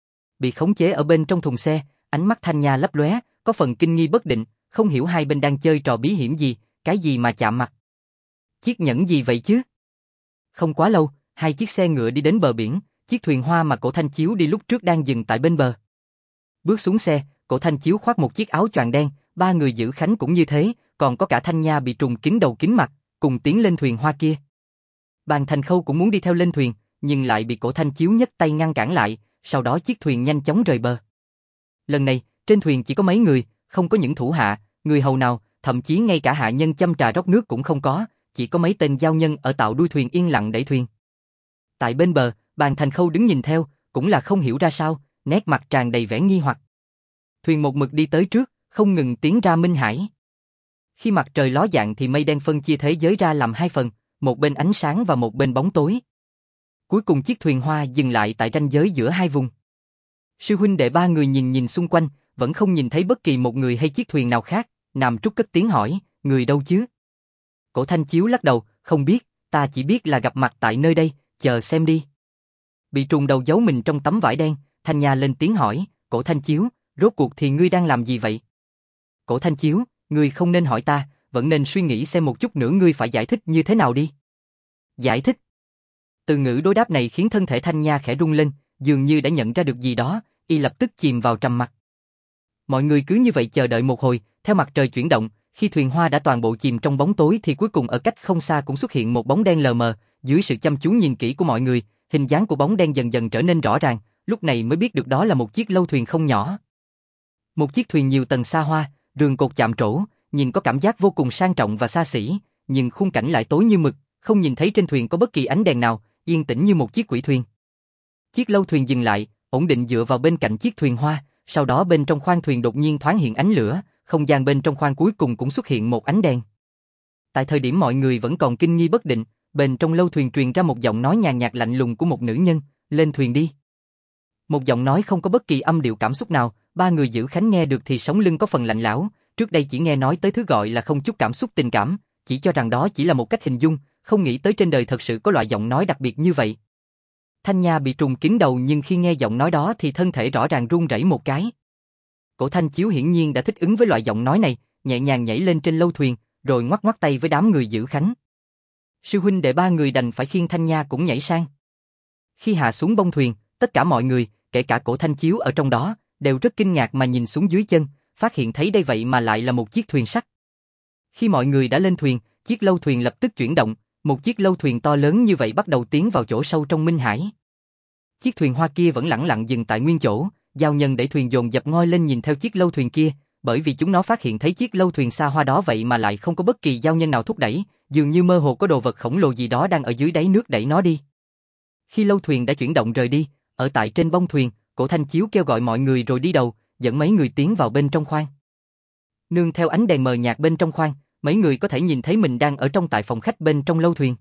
Bị khống chế ở bên trong thùng xe, ánh mắt Thanh Nha lấp lóe, có phần kinh nghi bất định, không hiểu hai bên đang chơi trò bí hiểm gì, cái gì mà chạm mặt. Chiếc nhẫn gì vậy chứ? Không quá lâu, hai chiếc xe ngựa đi đến bờ biển, chiếc thuyền hoa mà Cổ Thanh Chiếu đi lúc trước đang dừng tại bên bờ. Bước xuống xe, Cổ Thanh Chiếu khoác một chiếc áo choàng đen, ba người Dữ Khánh cũng như thế, còn có cả Thanh Nha bị trùng kín đầu kín mặt, cùng tiến lên thuyền hoa kia. Bàn Thành Khâu cũng muốn đi theo lên thuyền, nhưng lại bị Cổ Thanh Chiếu nhấc tay ngăn cản lại, sau đó chiếc thuyền nhanh chóng rời bờ. Lần này, trên thuyền chỉ có mấy người, không có những thủ hạ, người hầu nào, thậm chí ngay cả hạ nhân châm trà rót nước cũng không có, chỉ có mấy tên giao nhân ở tạo đuôi thuyền yên lặng đẩy thuyền. Tại bên bờ, Bàn Thành Khâu đứng nhìn theo, cũng là không hiểu ra sao, nét mặt tràn đầy vẻ nghi hoặc. Thuyền một mực đi tới trước, không ngừng tiến ra Minh Hải. Khi mặt trời ló dạng thì mây đen phân chia thế giới ra làm hai phần, một bên ánh sáng và một bên bóng tối. Cuối cùng chiếc thuyền hoa dừng lại tại ranh giới giữa hai vùng. Sư huynh đệ ba người nhìn nhìn xung quanh, vẫn không nhìn thấy bất kỳ một người hay chiếc thuyền nào khác. Nam Trúc cất tiếng hỏi, người đâu chứ? Cổ Thanh Chiếu lắc đầu, không biết, ta chỉ biết là gặp mặt tại nơi đây, chờ xem đi. Bị trùng đầu giấu mình trong tấm vải đen, Thanh Nha lên tiếng hỏi, Cổ Thanh Chiếu, rốt cuộc thì ngươi đang làm gì vậy? Cổ Thanh Chiếu, ngươi không nên hỏi ta, vẫn nên suy nghĩ xem một chút nữa ngươi phải giải thích như thế nào đi. Giải thích? Từ ngữ đối đáp này khiến thân thể Thanh Nha khẽ rung lên, dường như đã nhận ra được gì đó, y lập tức chìm vào trầm mặc. Mọi người cứ như vậy chờ đợi một hồi, theo mặt trời chuyển động, khi thuyền hoa đã toàn bộ chìm trong bóng tối thì cuối cùng ở cách không xa cũng xuất hiện một bóng đen lờ mờ, dưới sự chăm chú nhìn kỹ của mọi người, hình dáng của bóng đen dần dần trở nên rõ ràng, lúc này mới biết được đó là một chiếc lâu thuyền không nhỏ. Một chiếc thuyền nhiều tầng xa hoa, rường cột chạm trổ, nhìn có cảm giác vô cùng sang trọng và xa xỉ, nhưng khung cảnh lại tối như mực, không nhìn thấy trên thuyền có bất kỳ ánh đèn nào, yên tĩnh như một chiếc quỷ thuyền. Chiếc lâu thuyền dừng lại, ổn định dựa vào bên cạnh chiếc thuyền hoa, sau đó bên trong khoang thuyền đột nhiên thoáng hiện ánh lửa, không gian bên trong khoang cuối cùng cũng xuất hiện một ánh đèn. Tại thời điểm mọi người vẫn còn kinh nghi bất định, bên trong lâu thuyền truyền ra một giọng nói nhàn nhạt lạnh lùng của một nữ nhân, lên thuyền đi. Một giọng nói không có bất kỳ âm điệu cảm xúc nào, ba người giữ khánh nghe được thì sống lưng có phần lạnh lẽo, trước đây chỉ nghe nói tới thứ gọi là không chút cảm xúc tình cảm, chỉ cho rằng đó chỉ là một cách hình dung, không nghĩ tới trên đời thật sự có loại giọng nói đặc biệt như vậy. Thanh Nha bị trùng kín đầu nhưng khi nghe giọng nói đó thì thân thể rõ ràng run rẩy một cái. Cổ Thanh Chiếu hiển nhiên đã thích ứng với loại giọng nói này, nhẹ nhàng nhảy lên trên lâu thuyền, rồi ngoắc ngoắc tay với đám người giữ khánh. Sư huynh đệ ba người đành phải khiêng Thanh Nha cũng nhảy sang. Khi hạ xuống bông thuyền, tất cả mọi người, kể cả Cổ Thanh Chiếu ở trong đó, đều rất kinh ngạc mà nhìn xuống dưới chân, phát hiện thấy đây vậy mà lại là một chiếc thuyền sắt. Khi mọi người đã lên thuyền, chiếc lâu thuyền lập tức chuyển động, một chiếc lâu thuyền to lớn như vậy bắt đầu tiến vào chỗ sâu trong Minh Hải. Chiếc thuyền hoa kia vẫn lẳng lặng dừng tại nguyên chỗ, giao nhân đẩy thuyền dồn dập ngoi lên nhìn theo chiếc lâu thuyền kia, bởi vì chúng nó phát hiện thấy chiếc lâu thuyền xa hoa đó vậy mà lại không có bất kỳ giao nhân nào thúc đẩy, dường như mơ hồ có đồ vật khổng lồ gì đó đang ở dưới đáy nước đẩy nó đi. Khi lâu thuyền đã chuyển động rời đi, ở tại trên bông thuyền, Cổ Thanh Chiếu kêu gọi mọi người rồi đi đầu, dẫn mấy người tiến vào bên trong khoang. Nương theo ánh đèn mờ nhạt bên trong khoang, mấy người có thể nhìn thấy mình đang ở trong tại phòng khách bên trong lâu thuyền.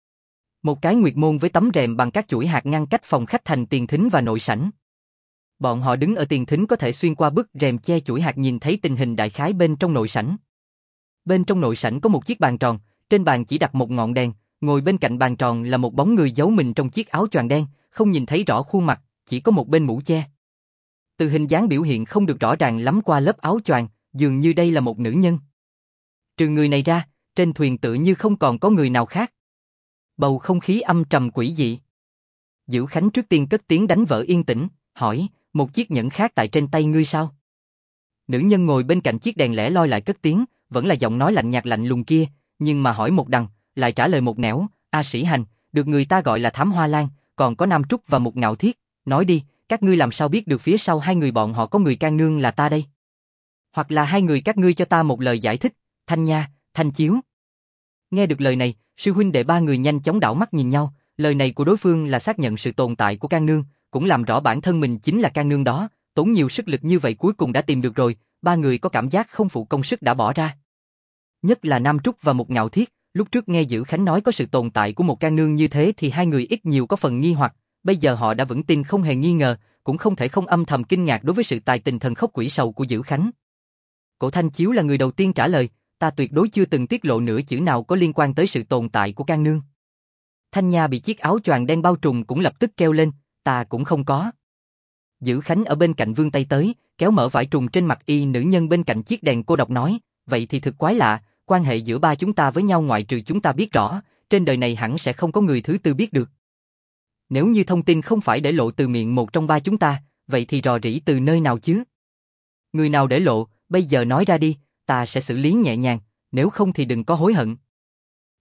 Một cái nguyệt môn với tấm rèm bằng các chuỗi hạt ngăn cách phòng khách thành tiền thính và nội sảnh. Bọn họ đứng ở tiền thính có thể xuyên qua bức rèm che chuỗi hạt nhìn thấy tình hình đại khái bên trong nội sảnh. Bên trong nội sảnh có một chiếc bàn tròn, trên bàn chỉ đặt một ngọn đèn, ngồi bên cạnh bàn tròn là một bóng người giấu mình trong chiếc áo choàng đen, không nhìn thấy rõ khuôn mặt, chỉ có một bên mũ che. Từ hình dáng biểu hiện không được rõ ràng lắm qua lớp áo choàng, dường như đây là một nữ nhân. Trừ người này ra, trên thuyền tự như không còn có người nào khác. Bầu không khí âm trầm quỷ dị. Dữ Khánh trước tiên cất tiếng đánh vỡ yên tĩnh, hỏi, một chiếc nhẫn khác tại trên tay ngươi sao? Nữ nhân ngồi bên cạnh chiếc đèn lẻ loi lại cất tiếng, vẫn là giọng nói lạnh nhạt lạnh lùng kia, nhưng mà hỏi một đằng, lại trả lời một nẻo, A Sĩ Hành, được người ta gọi là Thám Hoa Lan, còn có Nam Trúc và Mục Ngạo Thiết, nói đi, các ngươi làm sao biết được phía sau hai người bọn họ có người can nương là ta đây? Hoặc là hai người các ngươi cho ta một lời giải thích, Thanh Nha, Thanh Chiếu. Nghe được lời này, sư huynh đệ ba người nhanh chóng đảo mắt nhìn nhau, lời này của đối phương là xác nhận sự tồn tại của can nương, cũng làm rõ bản thân mình chính là can nương đó, tốn nhiều sức lực như vậy cuối cùng đã tìm được rồi, ba người có cảm giác không phụ công sức đã bỏ ra. Nhất là Nam Trúc và Mục Ngạo Thiết, lúc trước nghe Dữ Khánh nói có sự tồn tại của một can nương như thế thì hai người ít nhiều có phần nghi hoặc, bây giờ họ đã vững tin không hề nghi ngờ, cũng không thể không âm thầm kinh ngạc đối với sự tài tình thần khốc quỷ sầu của Dữ Khánh. Cổ Thanh Chiếu là người đầu tiên trả lời, ta tuyệt đối chưa từng tiết lộ nửa chữ nào có liên quan tới sự tồn tại của can nương. Thanh Nha bị chiếc áo choàng đen bao trùm cũng lập tức kêu lên, ta cũng không có. Dữ Khánh ở bên cạnh vươn tay tới, kéo mở vải trùm trên mặt y nữ nhân bên cạnh chiếc đèn cô độc nói, vậy thì thực quái lạ, quan hệ giữa ba chúng ta với nhau ngoại trừ chúng ta biết rõ, trên đời này hẳn sẽ không có người thứ tư biết được. Nếu như thông tin không phải để lộ từ miệng một trong ba chúng ta, vậy thì rò rỉ từ nơi nào chứ? Người nào để lộ, bây giờ nói ra đi, ta sẽ xử lý nhẹ nhàng, nếu không thì đừng có hối hận.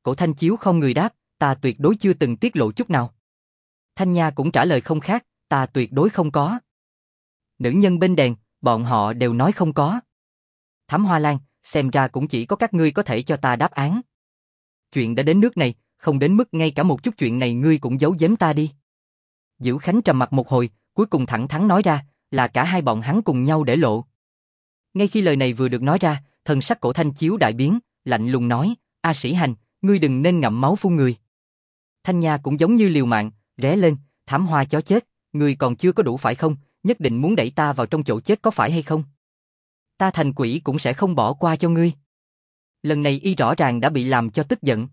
Cổ Thanh Chiếu không người đáp, ta tuyệt đối chưa từng tiết lộ chút nào. Thanh Nha cũng trả lời không khác, ta tuyệt đối không có. Nữ nhân bên đèn, bọn họ đều nói không có. Thám Hoa Lan, xem ra cũng chỉ có các ngươi có thể cho ta đáp án. Chuyện đã đến nước này, không đến mức ngay cả một chút chuyện này ngươi cũng giấu giếm ta đi. Diễu Khánh trầm mặt một hồi, cuối cùng thẳng thắn nói ra, là cả hai bọn hắn cùng nhau để lộ. Ngay khi lời này vừa được nói ra, thần sắc Cổ Thanh Chiếu đại biến, lạnh lùng nói, A Sĩ Hành, ngươi đừng nên ngậm máu phun người. Thanh Nha cũng giống như liều mạng, ré lên, thám hoa chó chết, ngươi còn chưa có đủ phải không, nhất định muốn đẩy ta vào trong chỗ chết có phải hay không? Ta thành quỷ cũng sẽ không bỏ qua cho ngươi. Lần này y rõ ràng đã bị làm cho tức giận.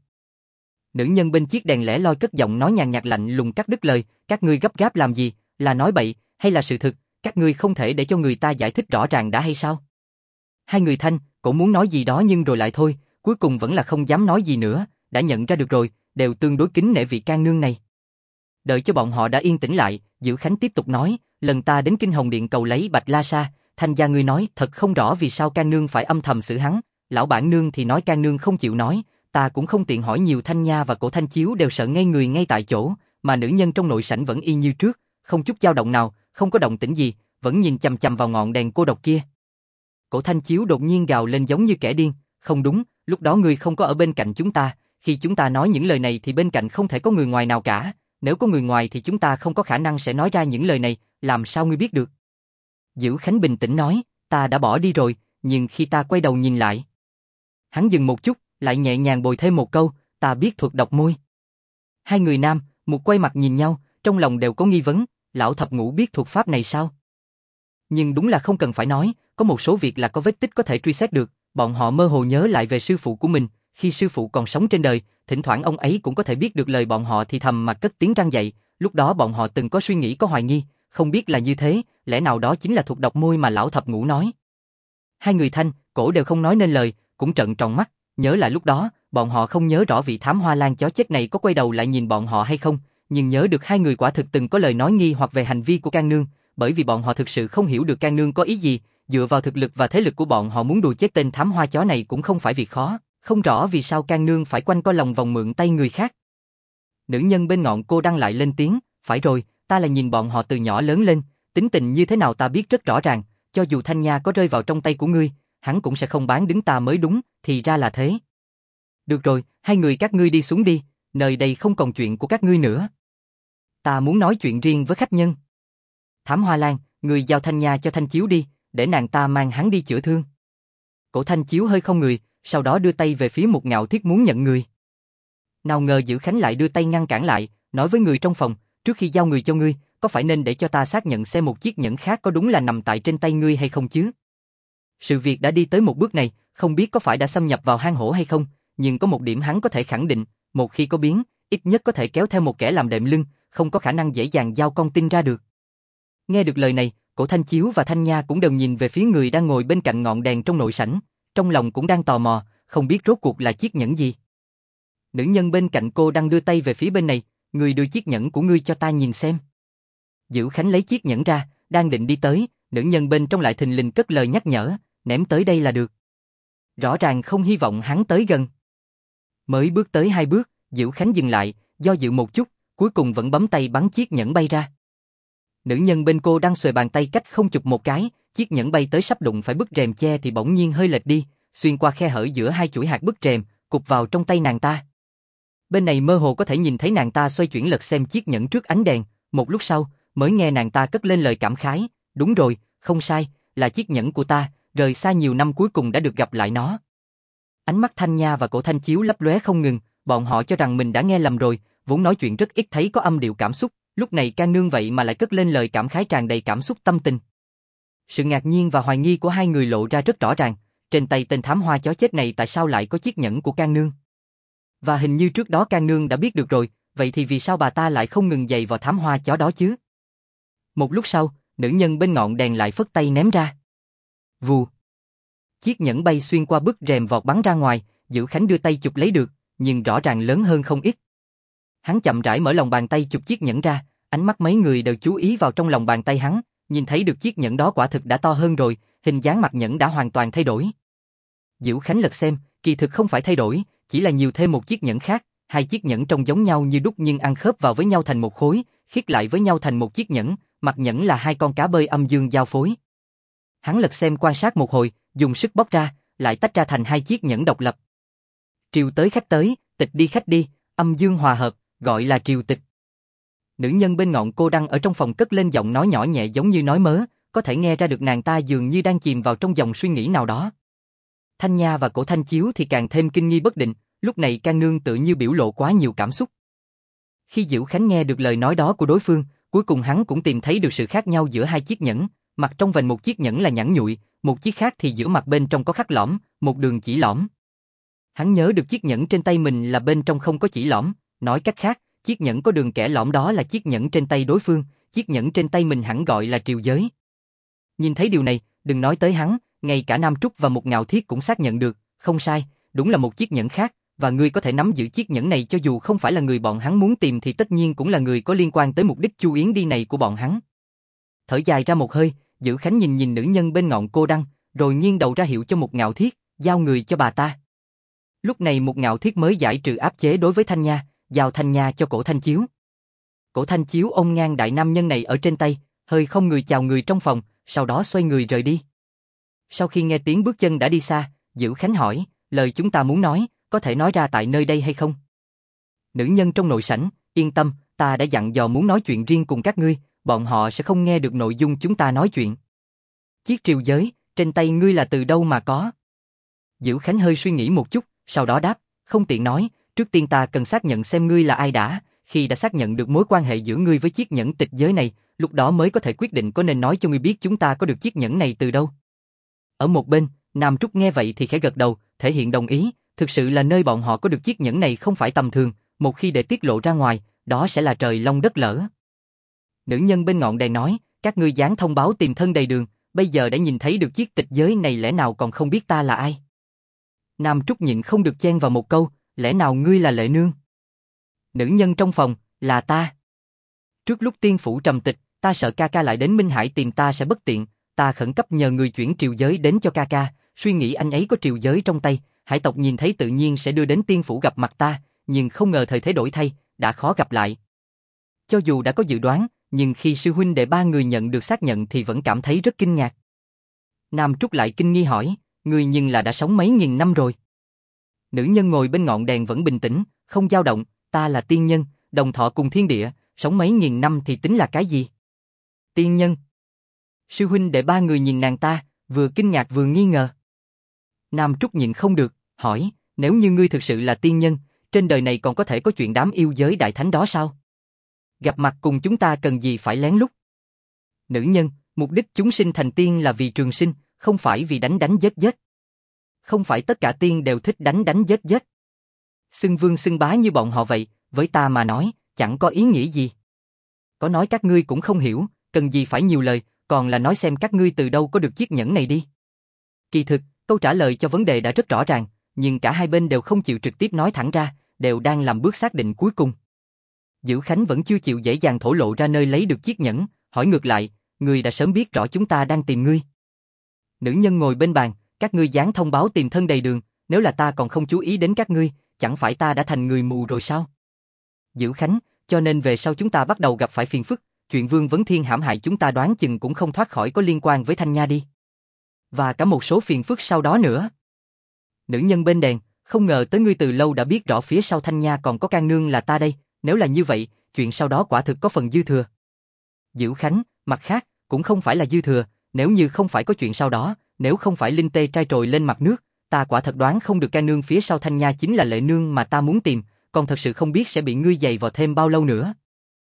Nữ nhân bên chiếc đèn lẻ loi cất giọng nói nhàn nhạt lạnh lùng cắt đứt lời, các ngươi gấp gáp làm gì, là nói bậy, hay là sự thực, các ngươi không thể để cho người ta giải thích rõ ràng đã hay sao? Hai người Thanh, Cổ muốn nói gì đó nhưng rồi lại thôi, cuối cùng vẫn là không dám nói gì nữa, đã nhận ra được rồi, đều tương đối kính nể vị can nương này. Đợi cho bọn họ đã yên tĩnh lại, Diễu Khánh tiếp tục nói, lần ta đến Kinh Hồng Điện cầu lấy Bạch La Sa, Thanh gia ngươi nói thật không rõ vì sao can nương phải âm thầm xử hắn, lão bản nương thì nói can nương không chịu nói, ta cũng không tiện hỏi nhiều. Thanh Nha và Cổ Thanh Chiếu đều sợ ngây người ngay tại chỗ, mà nữ nhân trong nội sảnh vẫn y như trước, không chút dao động nào, không có động tĩnh gì, vẫn nhìn chằm chằm vào ngọn đèn cô độc kia. Cổ Thanh Chiếu đột nhiên gào lên giống như kẻ điên, không đúng, lúc đó ngươi không có ở bên cạnh chúng ta, khi chúng ta nói những lời này thì bên cạnh không thể có người ngoài nào cả, nếu có người ngoài thì chúng ta không có khả năng sẽ nói ra những lời này, làm sao ngươi biết được? Diễu Khánh bình tĩnh nói, ta đã bỏ đi rồi, nhưng khi ta quay đầu nhìn lại. Hắn dừng một chút, lại nhẹ nhàng bồi thêm một câu, ta biết thuật độc môi. Hai người nam, một quay mặt nhìn nhau, trong lòng đều có nghi vấn, lão thập ngũ biết thuật pháp này sao? Nhưng đúng là không cần phải nói, có một số việc là có vết tích có thể truy xét được, bọn họ mơ hồ nhớ lại về sư phụ của mình, khi sư phụ còn sống trên đời, thỉnh thoảng ông ấy cũng có thể biết được lời bọn họ thì thầm mà cất tiếng răng dậy, lúc đó bọn họ từng có suy nghĩ có hoài nghi, không biết là như thế, lẽ nào đó chính là thuật độc môi mà lão thập ngũ nói. Hai người Thanh, Cổ đều không nói nên lời, cũng trợn tròn mắt, nhớ lại lúc đó, bọn họ không nhớ rõ vị thám hoa lan chó chết này có quay đầu lại nhìn bọn họ hay không, nhưng nhớ được hai người quả thực từng có lời nói nghi hoặc về hành vi của can nương, bởi vì bọn họ thực sự không hiểu được can nương có ý gì, dựa vào thực lực và thế lực của bọn họ muốn đùa chết tên thám hoa chó này cũng không phải việc khó, không rõ vì sao can nương phải quanh co lòng vòng mượn tay người khác. Nữ nhân bên ngọn cô đăng lại lên tiếng, phải rồi, ta là nhìn bọn họ từ nhỏ lớn lên, tính tình như thế nào ta biết rất rõ ràng, cho dù Thanh Nha có rơi vào trong tay của ngươi, hắn cũng sẽ không bán đứng ta mới đúng, thì ra là thế. Được rồi, hai người các ngươi đi xuống đi, nơi đây không còn chuyện của các ngươi nữa. Ta muốn nói chuyện riêng với khách nhân. Thám Hoa Lan, người giao Thanh Nha cho Thanh Chiếu đi, để nàng ta mang hắn đi chữa thương. Cổ Thanh Chiếu hơi không người, sau đó đưa tay về phía một Ngạo Thiết muốn nhận người. Nào ngờ Diễu Khánh lại đưa tay ngăn cản lại, nói với người trong phòng, trước khi giao người cho ngươi, có phải nên để cho ta xác nhận xem một chiếc nhẫn khác có đúng là nằm tại trên tay ngươi hay không chứ? Sự việc đã đi tới một bước này, không biết có phải đã xâm nhập vào hang hổ hay không, nhưng có một điểm hắn có thể khẳng định, một khi có biến, ít nhất có thể kéo theo một kẻ làm đệm lưng, không có khả năng dễ dàng giao con tin ra được. Nghe được lời này, Cổ Thanh Chiếu và Thanh Nha cũng đều nhìn về phía người đang ngồi bên cạnh ngọn đèn trong nội sảnh, trong lòng cũng đang tò mò, không biết rốt cuộc là chiếc nhẫn gì. Nữ nhân bên cạnh cô đang đưa tay về phía bên này, người đưa chiếc nhẫn của ngươi cho ta nhìn xem. Diễu Khánh lấy chiếc nhẫn ra, đang định đi tới, nữ nhân bên trong lại thình lình cất lời nhắc nhở, ném tới đây là được. Rõ ràng không hy vọng hắn tới gần. Mới bước tới 2 bước, Diễu Khánh dừng lại, do dự một chút, cuối cùng vẫn bấm tay bắn chiếc nhẫn bay ra. Nữ nhân bên cô đang xuề bàn tay cách không chụp một cái, chiếc nhẫn bay tới sắp đụng phải bức rèm che thì bỗng nhiên hơi lệch đi, xuyên qua khe hở giữa hai chuỗi hạt bức rèm, cụp vào trong tay nàng ta. Bên này mơ hồ có thể nhìn thấy nàng ta xoay chuyển lật xem chiếc nhẫn trước ánh đèn, một lúc sau, mới nghe nàng ta cất lên lời cảm khái, đúng rồi, không sai, là chiếc nhẫn của ta, rời xa nhiều năm cuối cùng đã được gặp lại nó. Ánh mắt Thanh Nha và Cổ Thanh Chiếu lấp lóe không ngừng, bọn họ cho rằng mình đã nghe lầm rồi, vốn nói chuyện rất ít thấy có âm điệu cảm xúc, lúc này can nương vậy mà lại cất lên lời cảm khái tràn đầy cảm xúc tâm tình. Sự ngạc nhiên và hoài nghi của hai người lộ ra rất rõ ràng, trên tay tên thám hoa chó chết này tại sao lại có chiếc nhẫn của can nương? Và hình như trước đó can nương đã biết được rồi, vậy thì vì sao bà ta lại không ngừng giày vào thám hoa chó đó chứ? Một lúc sau, nữ nhân bên ngọn đèn lại phất tay ném ra. Vù. Chiếc nhẫn bay xuyên qua bức rèm vọt bắn ra ngoài, Diễu Khánh đưa tay chụp lấy được, nhưng rõ ràng lớn hơn không ít. Hắn chậm rãi mở lòng bàn tay chụp chiếc nhẫn ra, ánh mắt mấy người đều chú ý vào trong lòng bàn tay hắn, nhìn thấy được chiếc nhẫn đó quả thực đã to hơn rồi, hình dáng mặt nhẫn đã hoàn toàn thay đổi. Diễu Khánh lật xem, kỳ thực không phải thay đổi, chỉ là nhiều thêm một chiếc nhẫn khác, hai chiếc nhẫn trông giống nhau như đúc nhưng ăn khớp vào với nhau thành một khối, khít lại với nhau thành một chiếc nhẫn, mặt nhẫn là hai con cá bơi âm dương giao phối. Hắn lật xem quan sát một hồi, dùng sức bóc ra, lại tách ra thành hai chiếc nhẫn độc lập. Triều tới khách tới, tịch đi khách đi, âm dương hòa hợp, gọi là triều tịch. Nữ nhân bên ngọn cô đăng ở trong phòng cất lên giọng nói nhỏ nhẹ giống như nói mớ, có thể nghe ra được nàng ta dường như đang chìm vào trong dòng suy nghĩ nào đó. Thanh Nha và Cổ Thanh Chiếu thì càng thêm kinh nghi bất định, lúc này Can Nương tự như biểu lộ quá nhiều cảm xúc. Khi Diệu Khánh nghe được lời nói đó của đối phương, cuối cùng hắn cũng tìm thấy được sự khác nhau giữa hai chiếc nhẫn, mặt trong vành một chiếc nhẫn là nhẵn nhụi, một chiếc khác thì giữa mặt bên trong có khắc lõm, một đường chỉ lõm. Hắn nhớ được chiếc nhẫn trên tay mình là bên trong không có chỉ lõm, nói cách khác, chiếc nhẫn có đường kẻ lõm đó là chiếc nhẫn trên tay đối phương, chiếc nhẫn trên tay mình hẳn gọi là triều giới. Nhìn thấy điều này, đừng nói tới hắn, ngay cả Nam Trúc và Một Ngạo Thiết cũng xác nhận được, không sai, đúng là một chiếc nhẫn khác, và ngươi có thể nắm giữ chiếc nhẫn này cho dù không phải là người bọn hắn muốn tìm thì tất nhiên cũng là người có liên quan tới mục đích Chu Yến đi này của bọn hắn. Thở dài ra một hơi, Dữ Khánh nhìn nữ nhân bên ngọn cô đăng, rồi nghiêng đầu ra hiệu cho Một Ngạo Thiết, giao người cho bà ta. Lúc này Một Ngạo Thiết mới giải trừ áp chế đối với Thanh Nha, giao Thanh Nha cho Cổ Thanh Chiếu. Cổ Thanh Chiếu ôm ngang đại nam nhân này ở trên tay, hơi không người chào người trong phòng, sau đó xoay người rời đi. Sau khi nghe tiếng bước chân đã đi xa, Dữ Khánh hỏi, lời chúng ta muốn nói, có thể nói ra tại nơi đây hay không? Nữ nhân trong nội sảnh, yên tâm, ta đã dặn dò muốn nói chuyện riêng cùng các ngươi, bọn họ sẽ không nghe được nội dung chúng ta nói chuyện. Chiếc triều giới, trên tay ngươi là từ đâu mà có? Dữ Khánh hơi suy nghĩ một chút, sau đó đáp, không tiện nói, trước tiên ta cần xác nhận xem ngươi là ai đã, khi đã xác nhận được mối quan hệ giữa ngươi với chiếc nhẫn tịch giới này, lúc đó mới có thể quyết định có nên nói cho ngươi biết chúng ta có được chiếc nhẫn này từ đâu. Ở một bên, Nam Trúc nghe vậy thì khẽ gật đầu, thể hiện đồng ý, thực sự là nơi bọn họ có được chiếc nhẫn này không phải tầm thường, một khi để tiết lộ ra ngoài, đó sẽ là trời long đất lở. Nữ nhân bên ngọn đèn nói, các ngươi dán thông báo tìm thân đầy đường, bây giờ đã nhìn thấy được chiếc tịch giới này lẽ nào còn không biết ta là ai? Nam Trúc nhịn không được chen vào một câu, lẽ nào ngươi là Lệ Nương? Nữ nhân trong phòng, là ta. Trước lúc tiên phủ trầm tịch, ta sợ ca ca lại đến Minh Hải tìm ta sẽ bất tiện, ta khẩn cấp nhờ người chuyển triều giới đến cho ca ca, suy nghĩ anh ấy có triều giới trong tay, hải tộc nhìn thấy tự nhiên sẽ đưa đến tiên phủ gặp mặt ta, nhưng không ngờ thời thế đổi thay, đã khó gặp lại. Cho dù đã có dự đoán, nhưng khi sư huynh đệ ba người nhận được xác nhận thì vẫn cảm thấy rất kinh ngạc. Nam Trúc lại kinh nghi hỏi, ngươi nhưng là đã sống mấy nghìn năm rồi. Nữ nhân ngồi bên ngọn đèn vẫn bình tĩnh, không dao động, ta là tiên nhân, đồng thọ cùng thiên địa, sống mấy nghìn năm thì tính là cái gì? Tiên nhân? Sư huynh đệ ba người nhìn nàng ta, vừa kinh ngạc vừa nghi ngờ. Nam Trúc nhịn không được, hỏi, nếu như ngươi thực sự là tiên nhân, trên đời này còn có thể có chuyện đám yêu giới đại thánh đó sao? Gặp mặt cùng chúng ta cần gì phải lén lút? Nữ nhân, mục đích chúng sinh thành tiên là vì trường sinh, không phải vì đánh đánh giết giết. Không phải tất cả tiên đều thích đánh đánh giết giết. Xưng vương xưng bá như bọn họ vậy, với ta mà nói, chẳng có ý nghĩa gì. Có nói các ngươi cũng không hiểu, cần gì phải nhiều lời, còn là nói xem các ngươi từ đâu có được chiếc nhẫn này đi. Kỳ thực, câu trả lời cho vấn đề đã rất rõ ràng, nhưng cả hai bên đều không chịu trực tiếp nói thẳng ra, đều đang làm bước xác định cuối cùng. Dữ Khánh vẫn chưa chịu dễ dàng thổ lộ ra nơi lấy được chiếc nhẫn, hỏi ngược lại, ngươi đã sớm biết rõ chúng ta đang tìm ngươi. Nữ nhân ngồi bên bàn, các ngươi dán thông báo tìm thân đầy đường, nếu là ta còn không chú ý đến các ngươi, chẳng phải ta đã thành người mù rồi sao? Dữ Khánh, cho nên về sau chúng ta bắt đầu gặp phải phiền phức, chuyện Vương Vấn Thiên hãm hại chúng ta đoán chừng cũng không thoát khỏi có liên quan với Thanh Nha đi. Và cả một số phiền phức sau đó nữa. Nữ nhân bên đèn, không ngờ tới ngươi từ lâu đã biết rõ phía sau Thanh Nha còn có Can Nương là ta đây, nếu là như vậy, chuyện sau đó quả thực có phần dư thừa. Dữ Khánh, mặt khác, cũng không phải là dư thừa, nếu như không phải có chuyện sau đó, nếu không phải Linh Tê trai trồi lên mặt nước, ta quả thật đoán không được Can Nương phía sau Thanh Nha chính là Lệ Nương mà ta muốn tìm, còn thật sự không biết sẽ bị ngươi giày vò thêm bao lâu nữa.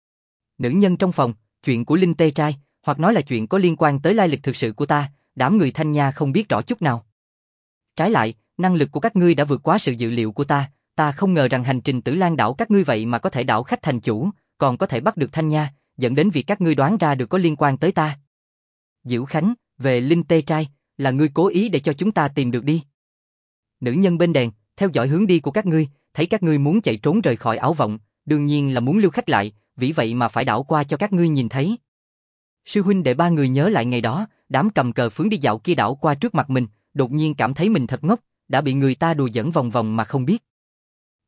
Nữ nhân trong phòng, chuyện của Linh Tê trai, hoặc nói là chuyện có liên quan tới lai lịch thực sự của ta, đám người Thanh Nha không biết rõ chút nào. Trái lại, năng lực của các ngươi đã vượt quá sự dự liệu của ta không ngờ rằng hành trình Tử Lan đảo các ngươi vậy mà có thể đảo khách thành chủ, còn có thể bắt được Thanh Nha, dẫn đến việc các ngươi đoán ra được có liên quan tới ta. Dữ Khánh, về Linh Tê trai, là ngươi cố ý để cho chúng ta tìm được đi. Nữ nhân bên đèn, theo dõi hướng đi của các ngươi, thấy các ngươi muốn chạy trốn rời khỏi Ảo Vọng, đương nhiên là muốn lưu khách lại, vì vậy mà phải đảo qua cho các ngươi nhìn thấy. Sư huynh đệ ba người nhớ lại ngày đó, đám cầm cờ phướng đi dạo kia đảo qua trước mặt mình, đột nhiên cảm thấy mình thật ngốc, đã bị người ta đùa dẫn vòng vòng mà không biết.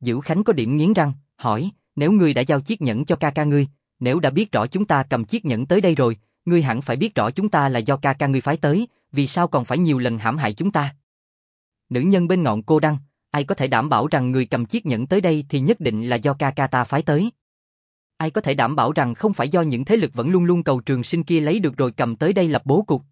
Dữ Khánh có điểm nghiến răng, hỏi, nếu ngươi đã giao chiếc nhẫn cho ca ca ngươi, nếu đã biết rõ chúng ta cầm chiếc nhẫn tới đây rồi, ngươi hẳn phải biết rõ chúng ta là do ca ca ngươi phái tới, vì sao còn phải nhiều lần hãm hại chúng ta? Nữ nhân bên ngọn cô đăng, ai có thể đảm bảo rằng người cầm chiếc nhẫn tới đây thì nhất định là do ca ca ta phái tới? Ai có thể đảm bảo rằng không phải do những thế lực vẫn luôn luôn cầu trường sinh kia lấy được rồi cầm tới đây lập bố cục?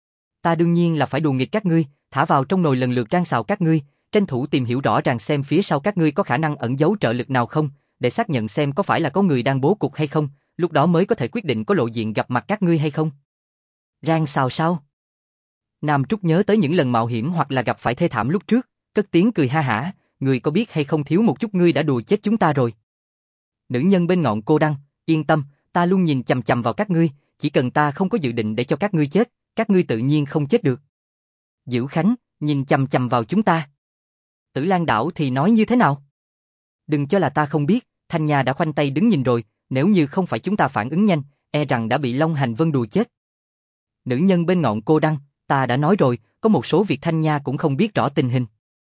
Ta đương nhiên là phải đùa nghịch các ngươi, thả vào trong nồi lần lượt rang xào các ngươi, tranh thủ tìm hiểu rõ ràng xem phía sau các ngươi có khả năng ẩn giấu trợ lực nào không, để xác nhận xem có phải là có người đang bố cục hay không, lúc đó mới có thể quyết định có lộ diện gặp mặt các ngươi hay không. Rang xào sao? Nam Trúc nhớ tới những lần mạo hiểm hoặc là gặp phải thê thảm lúc trước, cất tiếng cười ha hả, ngươi có biết hay không thiếu một chút ngươi đã đùa chết chúng ta rồi. Nữ nhân bên ngọn cô đăng, yên tâm, ta luôn nhìn chằm chằm vào các ngươi, chỉ cần ta không có dự định để cho các ngươi chết, các ngươi tự nhiên không chết được. Dữ Khánh, nhìn chằm chằm vào chúng ta. Tử Lan đảo thì nói như thế nào? Đừng cho là ta không biết, Thanh Nha đã khoanh tay đứng nhìn rồi, nếu như không phải chúng ta phản ứng nhanh, e rằng đã bị Long Hành Vân đùa chết. Nữ nhân bên ngọn cô đăng, ta đã nói rồi, có một số việc Thanh Nha cũng không biết rõ tình hình.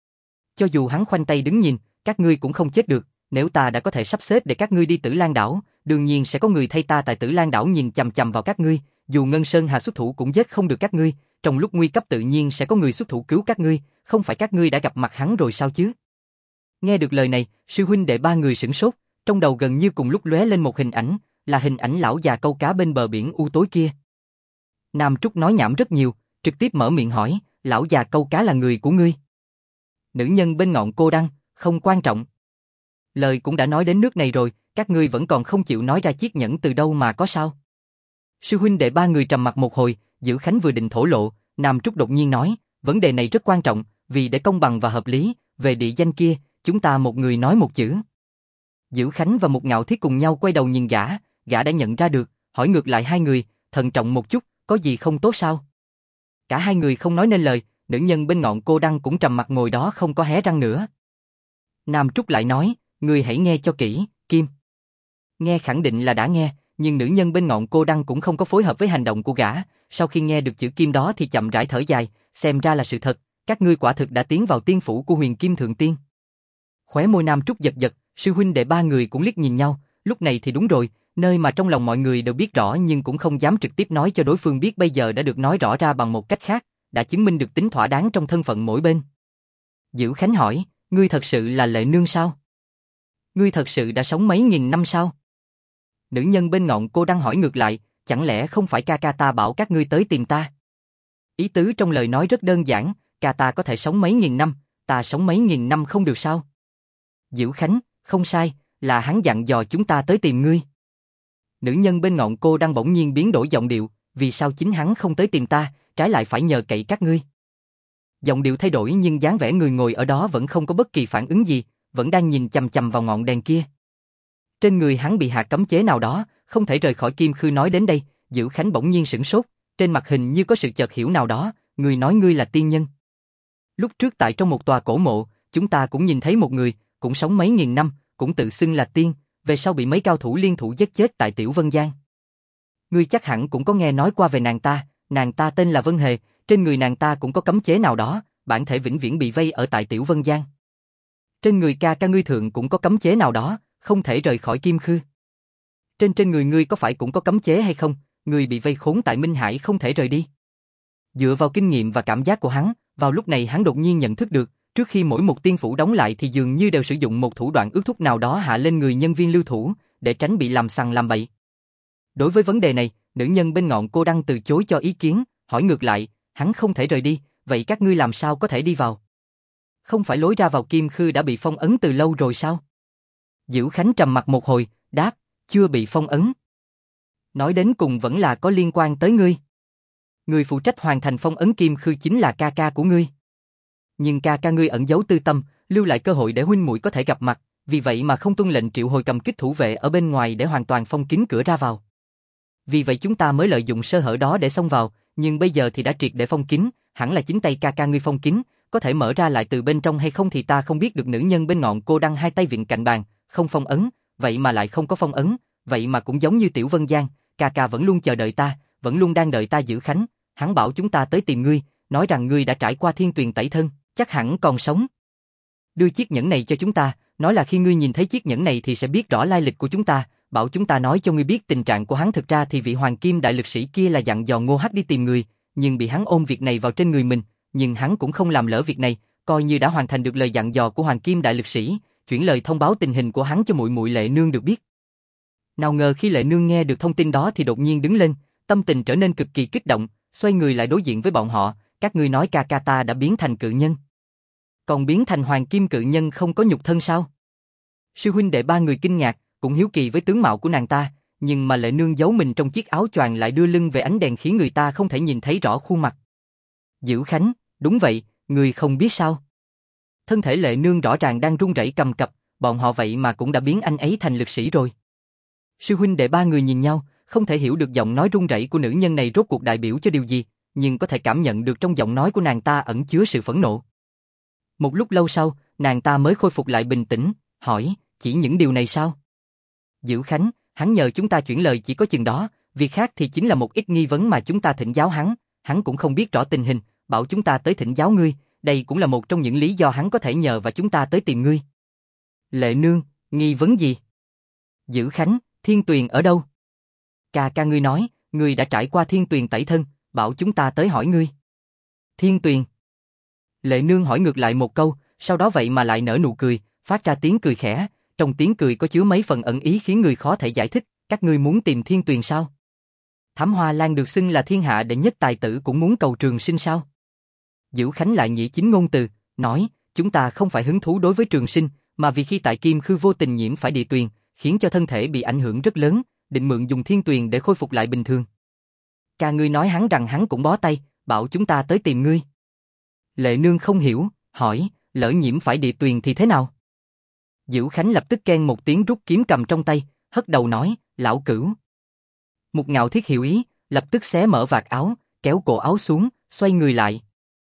Cho dù hắn khoanh tay đứng nhìn, các ngươi cũng không chết được, nếu ta đã có thể sắp xếp để các ngươi đi Tử Lan đảo, đương nhiên sẽ có người thay ta tại Tử Lan đảo nhìn chằm chằm vào các ngươi, dù Ngân Sơn Hà xuất thủ cũng giết không được các ngươi, trong lúc nguy cấp tự nhiên sẽ có người xuất thủ cứu các ngươi, không phải các ngươi đã gặp mặt hắn rồi sao chứ? Nghe được lời này, sư huynh đệ ba người sửng sốt, trong đầu gần như cùng lúc lóe lên một hình ảnh, là hình ảnh lão già câu cá bên bờ biển u tối kia. Nam Trúc nói nhảm rất nhiều, trực tiếp mở miệng hỏi, lão già câu cá là người của ngươi? Nữ nhân bên ngọn cô đăng, không quan trọng. Lời cũng đã nói đến nước này rồi, các ngươi vẫn còn không chịu nói ra chiếc nhẫn từ đâu mà có sao? Sư huynh đệ ba người trầm mặc một hồi, Dữ Khánh vừa định thổ lộ, Nam Trúc đột nhiên nói, vấn đề này rất quan trọng, vì để công bằng và hợp lý, về địa danh kia, chúng ta một người nói một chữ. Dữ Khánh và Mục Ngạo Thiết cùng nhau quay đầu nhìn gã đã nhận ra được, hỏi ngược lại hai người, thận trọng một chút, có gì không tốt sao? Cả hai người không nói nên lời, nữ nhân bên ngọn cô đăng cũng trầm mặt ngồi đó không có hé răng nữa. Nam Trúc lại nói, người hãy nghe cho kỹ, Kim. Nghe khẳng định là đã nghe, nhưng nữ nhân bên ngọn cô đăng cũng không có phối hợp với hành động của gã, sau khi nghe được chữ Kim đó thì chậm rãi thở dài, xem ra là sự thật, các ngươi quả thực đã tiến vào tiên phủ của Huyền Kim Thượng Tiên. Khóe môi Nam Trúc giật giật, sư huynh đệ ba người cũng liếc nhìn nhau, lúc này thì đúng rồi, nơi mà trong lòng mọi người đều biết rõ nhưng cũng không dám trực tiếp nói cho đối phương biết bây giờ đã được nói rõ ra bằng một cách khác, đã chứng minh được tính thỏa đáng trong thân phận mỗi bên. Dữ Khánh hỏi, ngươi thật sự là Lệ Nương sao? Ngươi thật sự đã sống mấy nghìn năm sao? Nữ nhân bên ngọn cô đang hỏi ngược lại, chẳng lẽ không phải ca ca ta bảo các ngươi tới tìm ta? Ý tứ trong lời nói rất đơn giản, ca ta có thể sống mấy nghìn năm, ta sống mấy nghìn năm không được sao? Dữ Khánh, không sai, là hắn dặn dò chúng ta tới tìm ngươi. Nữ nhân bên ngọn cô đang bỗng nhiên biến đổi giọng điệu, vì sao chính hắn không tới tìm ta, trái lại phải nhờ cậy các ngươi? Giọng điệu thay đổi nhưng dáng vẻ người ngồi ở đó vẫn không có bất kỳ phản ứng gì, vẫn đang nhìn chằm chằm vào ngọn đèn kia. Trên người hắn bị hạ cấm chế nào đó, không thể rời khỏi Kim Khư. Nói đến đây, Dữ Khánh bỗng nhiên sửng sốt, trên mặt hình như có sự chợt hiểu nào đó, người nói ngươi là tiên nhân. Lúc trước tại trong một tòa cổ mộ, chúng ta cũng nhìn thấy một người, cũng sống mấy nghìn năm, cũng tự xưng là tiên, về sau bị mấy cao thủ liên thủ giết chết tại Tiểu Vân Giang. Ngươi chắc hẳn cũng có nghe nói qua về nàng ta tên là Vân Hề, trên người nàng ta cũng có cấm chế nào đó, bản thể vĩnh viễn bị vây ở tại Tiểu Vân Giang. Trên người ca ca ngươi thượng cũng có cấm chế nào đó, không thể rời khỏi Kim Khư. Trên người ngươi có phải cũng có cấm chế hay không, ngươi bị vây khốn tại Minh Hải không thể rời đi. Dựa vào kinh nghiệm và cảm giác của hắn, vào lúc này hắn đột nhiên nhận thức được, trước khi mỗi một tiên phủ đóng lại thì dường như đều sử dụng một thủ đoạn ước thúc nào đó hạ lên người nhân viên lưu thủ, để tránh bị làm sằng làm bậy. Đối với vấn đề này, nữ nhân bên ngọn cô đăng từ chối cho ý kiến, hỏi ngược lại, hắn không thể rời đi, vậy các ngươi làm sao có thể đi vào? Không phải lối ra vào Kim Khư đã bị phong ấn từ lâu rồi sao? Dữ Khánh trầm mặt một hồi, đáp, chưa bị phong ấn. Nói đến cùng vẫn là có liên quan tới ngươi. Người phụ trách hoàn thành phong ấn Kim Khư chính là ca ca của ngươi. Nhưng ca ca ngươi ẩn giấu tư tâm, lưu lại cơ hội để huynh muội có thể gặp mặt, vì vậy mà không tuân lệnh triệu hồi cầm kích thủ vệ ở bên ngoài để hoàn toàn phong kín cửa ra vào. Vì vậy chúng ta mới lợi dụng sơ hở đó để xông vào, nhưng bây giờ thì đã triệt để phong kín, hẳn là chính tay ca ca ngươi phong kín, có thể mở ra lại từ bên trong hay không thì ta không biết được. Nữ nhân bên ngọn cô đăng hai tay vịn cạnh bàn, không phong ấn, vậy mà lại không có phong ấn, vậy mà cũng giống như Tiểu Vân Giang, ca ca vẫn luôn chờ đợi ta, vẫn luôn đang đợi ta. Giữ Khánh, hắn bảo chúng ta tới tìm ngươi, nói rằng ngươi đã trải qua thiên tuyền tẩy thân, chắc hẳn còn sống. Đưa chiếc nhẫn này cho chúng ta, nói là khi ngươi nhìn thấy chiếc nhẫn này thì sẽ biết rõ lai lịch của chúng ta, bảo chúng ta nói cho ngươi biết tình trạng của hắn. Thực ra thì vị hoàng kim đại lực sĩ kia là dặn dò Ngô Hắc đi tìm người, nhưng bị hắn ôm việc này vào trên người mình, nhưng hắn cũng không làm lỡ việc này, coi như đã hoàn thành được lời dặn dò của hoàng kim đại lực sĩ, chuyển lời thông báo tình hình của hắn cho muội muội Lệ Nương được biết. Nào ngờ khi Lệ Nương nghe được thông tin đó thì đột nhiên đứng lên, tâm tình trở nên cực kỳ kích động, xoay người lại đối diện với bọn họ, các ngươi nói ca ca ta đã biến thành cự nhân. Còn biến thành hoàng kim cự nhân không có nhục thân sao? Sư huynh đệ ba người kinh ngạc, cũng hiếu kỳ với tướng mạo của nàng ta, nhưng mà Lệ Nương giấu mình trong chiếc áo choàng lại đưa lưng về ánh đèn khiến người ta không thể nhìn thấy rõ khuôn mặt. Dữ Khánh, đúng vậy, người không biết sao? Thân thể Lệ Nương rõ ràng đang run rẩy cầm cập, bọn họ vậy mà cũng đã biến anh ấy thành lực sĩ rồi. Sư huynh đệ ba người nhìn nhau, không thể hiểu được giọng nói run rẩy của nữ nhân này rốt cuộc đại biểu cho điều gì, nhưng có thể cảm nhận được trong giọng nói của nàng ta ẩn chứa sự phẫn nộ. Một lúc lâu sau, nàng ta mới khôi phục lại bình tĩnh, hỏi, chỉ những điều này sao? Dữ Khánh, hắn nhờ chúng ta chuyển lời chỉ có chừng đó, việc khác thì chính là một ít nghi vấn mà chúng ta thỉnh giáo hắn cũng không biết rõ tình hình, bảo chúng ta tới thỉnh giáo ngươi, đây cũng là một trong những lý do hắn có thể nhờ và chúng ta tới tìm ngươi. Lệ Nương, nghi vấn gì? Dữ Khánh, Thiên Tuyền ở đâu? Ca ca ngươi nói, ngươi đã trải qua Thiên Tuyền tẩy thân, bảo chúng ta tới hỏi ngươi. Thiên Tuyền. Lệ Nương hỏi ngược lại một câu, sau đó vậy mà lại nở nụ cười, phát ra tiếng cười khẽ, trong tiếng cười có chứa mấy phần ẩn ý khiến người khó thể giải thích, các ngươi muốn tìm Thiên Tuyền sao? Thám Hoa Lan được xưng là thiên hạ đệ nhất tài tử cũng muốn cầu trường sinh sao? Dữ Khánh lại nhĩ chính ngôn từ, nói, chúng ta không phải hứng thú đối với trường sinh, mà vì khi tại Kim Khư vô tình nhiễm phải địa tuyền, khiến cho thân thể bị ảnh hưởng rất lớn, định mượn dùng Thiên Tuyền để khôi phục lại bình thường. Ca ngươi nói hắn rằng hắn cũng bó tay, bảo chúng ta tới tìm ngươi. Lệ Nương không hiểu, hỏi, lỡ nhiễm phải địa tuyền thì thế nào? Dữ Khánh lập tức keng một tiếng rút kiếm cầm trong tay, hất đầu nói, lão cửu. Một Ngạo Thiết hiểu ý, lập tức xé mở vạt áo, kéo cổ áo xuống, xoay người lại.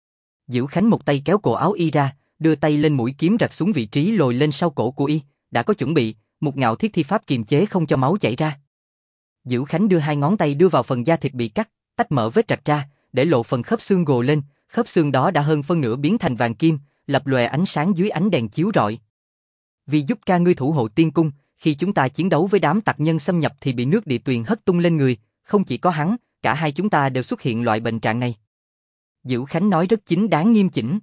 Dữ Khánh một tay kéo cổ áo y ra, đưa tay lên mũi kiếm rạch xuống vị trí lồi lên sau cổ của y, đã có chuẩn bị, Một Ngạo Thiết thi pháp kiềm chế không cho máu chảy ra. Dữ Khánh đưa hai ngón tay đưa vào phần da thịt bị cắt, tách mở vết rạch ra, để lộ phần khớp xương gồ lên, khớp xương đó đã hơn phân nửa biến thành vàng kim, lập lòe ánh sáng dưới ánh đèn chiếu rọi. Vì giúp ca ngươi thủ hộ tiên cung, khi chúng ta chiến đấu với đám tặc nhân xâm nhập thì bị nước địa tuyền hất tung lên người, không chỉ có hắn, cả hai chúng ta đều xuất hiện loại bệnh trạng này. Dữ Khánh nói rất chính đáng nghiêm chỉnh.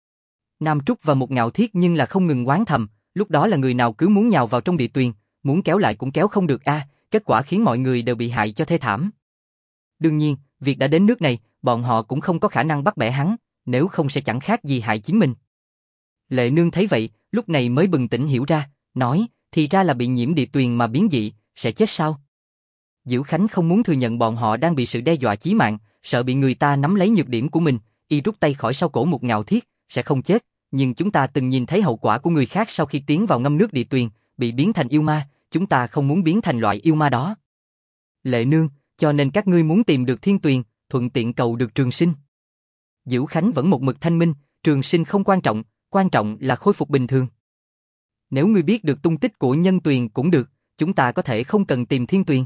Nam Trúc và Một Ngạo Thiết nhưng là không ngừng oán thầm, lúc đó là người nào cứ muốn nhào vào trong địa tuyền, muốn kéo lại cũng kéo không được kết quả khiến mọi người đều bị hại cho thê thảm. Đương nhiên, việc đã đến nước này, bọn họ cũng không có khả năng bắt bẻ hắn, nếu không sẽ chẳng khác gì hại chính mình. Lệ Nương thấy vậy, lúc này mới bừng tỉnh hiểu ra, nói, thì ra là bị nhiễm địa tuyền mà biến dị, sẽ chết sao? Dữ Khánh không muốn thừa nhận bọn họ đang bị sự đe dọa chí mạng, sợ bị người ta nắm lấy nhược điểm của mình, y rút tay khỏi sau cổ Một Ngạo Thiết, sẽ không chết, nhưng chúng ta từng nhìn thấy hậu quả của người khác sau khi tiến vào ngâm nước địa tuyền, bị biến thành yêu ma, chúng ta không muốn biến thành loại yêu ma đó. Lệ Nương, cho nên các ngươi muốn tìm được Thiên Tuyền, thuận tiện cầu được trường sinh. Dữ Khánh vẫn một mực thanh minh, trường sinh không quan trọng là khôi phục bình thường. Nếu ngươi biết được tung tích của nhân tuyền cũng được, chúng ta có thể không cần tìm Thiên Tuyền.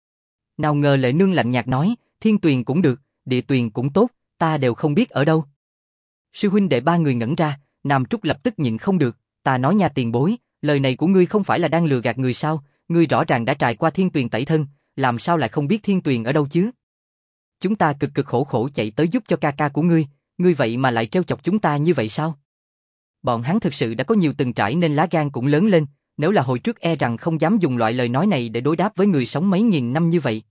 Nào ngờ Lệ Nương lạnh nhạt nói, Thiên Tuyền cũng được, địa tuyền cũng tốt, ta đều không biết ở đâu. Sư huynh đệ ba người ngẩn ra, Nam Trúc lập tức nhịn không được, ta nói nha tiền bối, lời này của ngươi không phải là đang lừa gạt người sao, ngươi rõ ràng đã trải qua Thiên Tuyền tẩy thân, làm sao lại không biết Thiên Tuyền ở đâu chứ? Chúng ta cực khổ chạy tới giúp cho ca ca của ngươi vậy mà lại trêu chọc chúng ta như vậy sao? Bọn hắn thực sự đã có nhiều từng trải nên lá gan cũng lớn lên, nếu là hồi trước e rằng không dám dùng loại lời nói này để đối đáp với người sống mấy nghìn năm như vậy.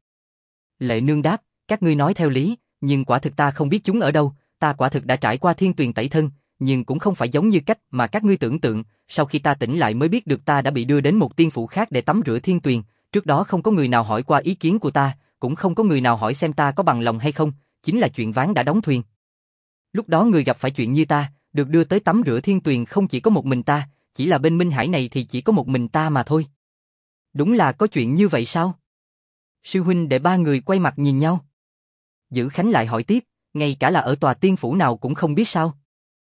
Lệ Nương đáp, các ngươi nói theo lý, nhưng quả thực ta không biết chúng ở đâu, ta quả thực đã trải qua Thiên Tuyền tẩy thân, nhưng cũng không phải giống như cách mà các ngươi tưởng tượng, sau khi ta tỉnh lại mới biết được ta đã bị đưa đến một tiên phủ khác để tắm rửa Thiên Tuyền, trước đó không có người nào hỏi qua ý kiến của ta, cũng không có người nào hỏi xem ta có bằng lòng hay không, chính là chuyện ván đã đóng thuyền. Lúc đó người gặp phải chuyện như ta, được đưa tới tắm rửa Thiên Tuyền không chỉ có một mình ta, chỉ là bên Minh Hải này thì chỉ có một mình ta mà thôi. Đúng là có chuyện như vậy sao? Sư huynh đệ ba người quay mặt nhìn nhau. Dữ Khánh lại hỏi tiếp, ngay cả là ở tòa tiên phủ nào cũng không biết sao?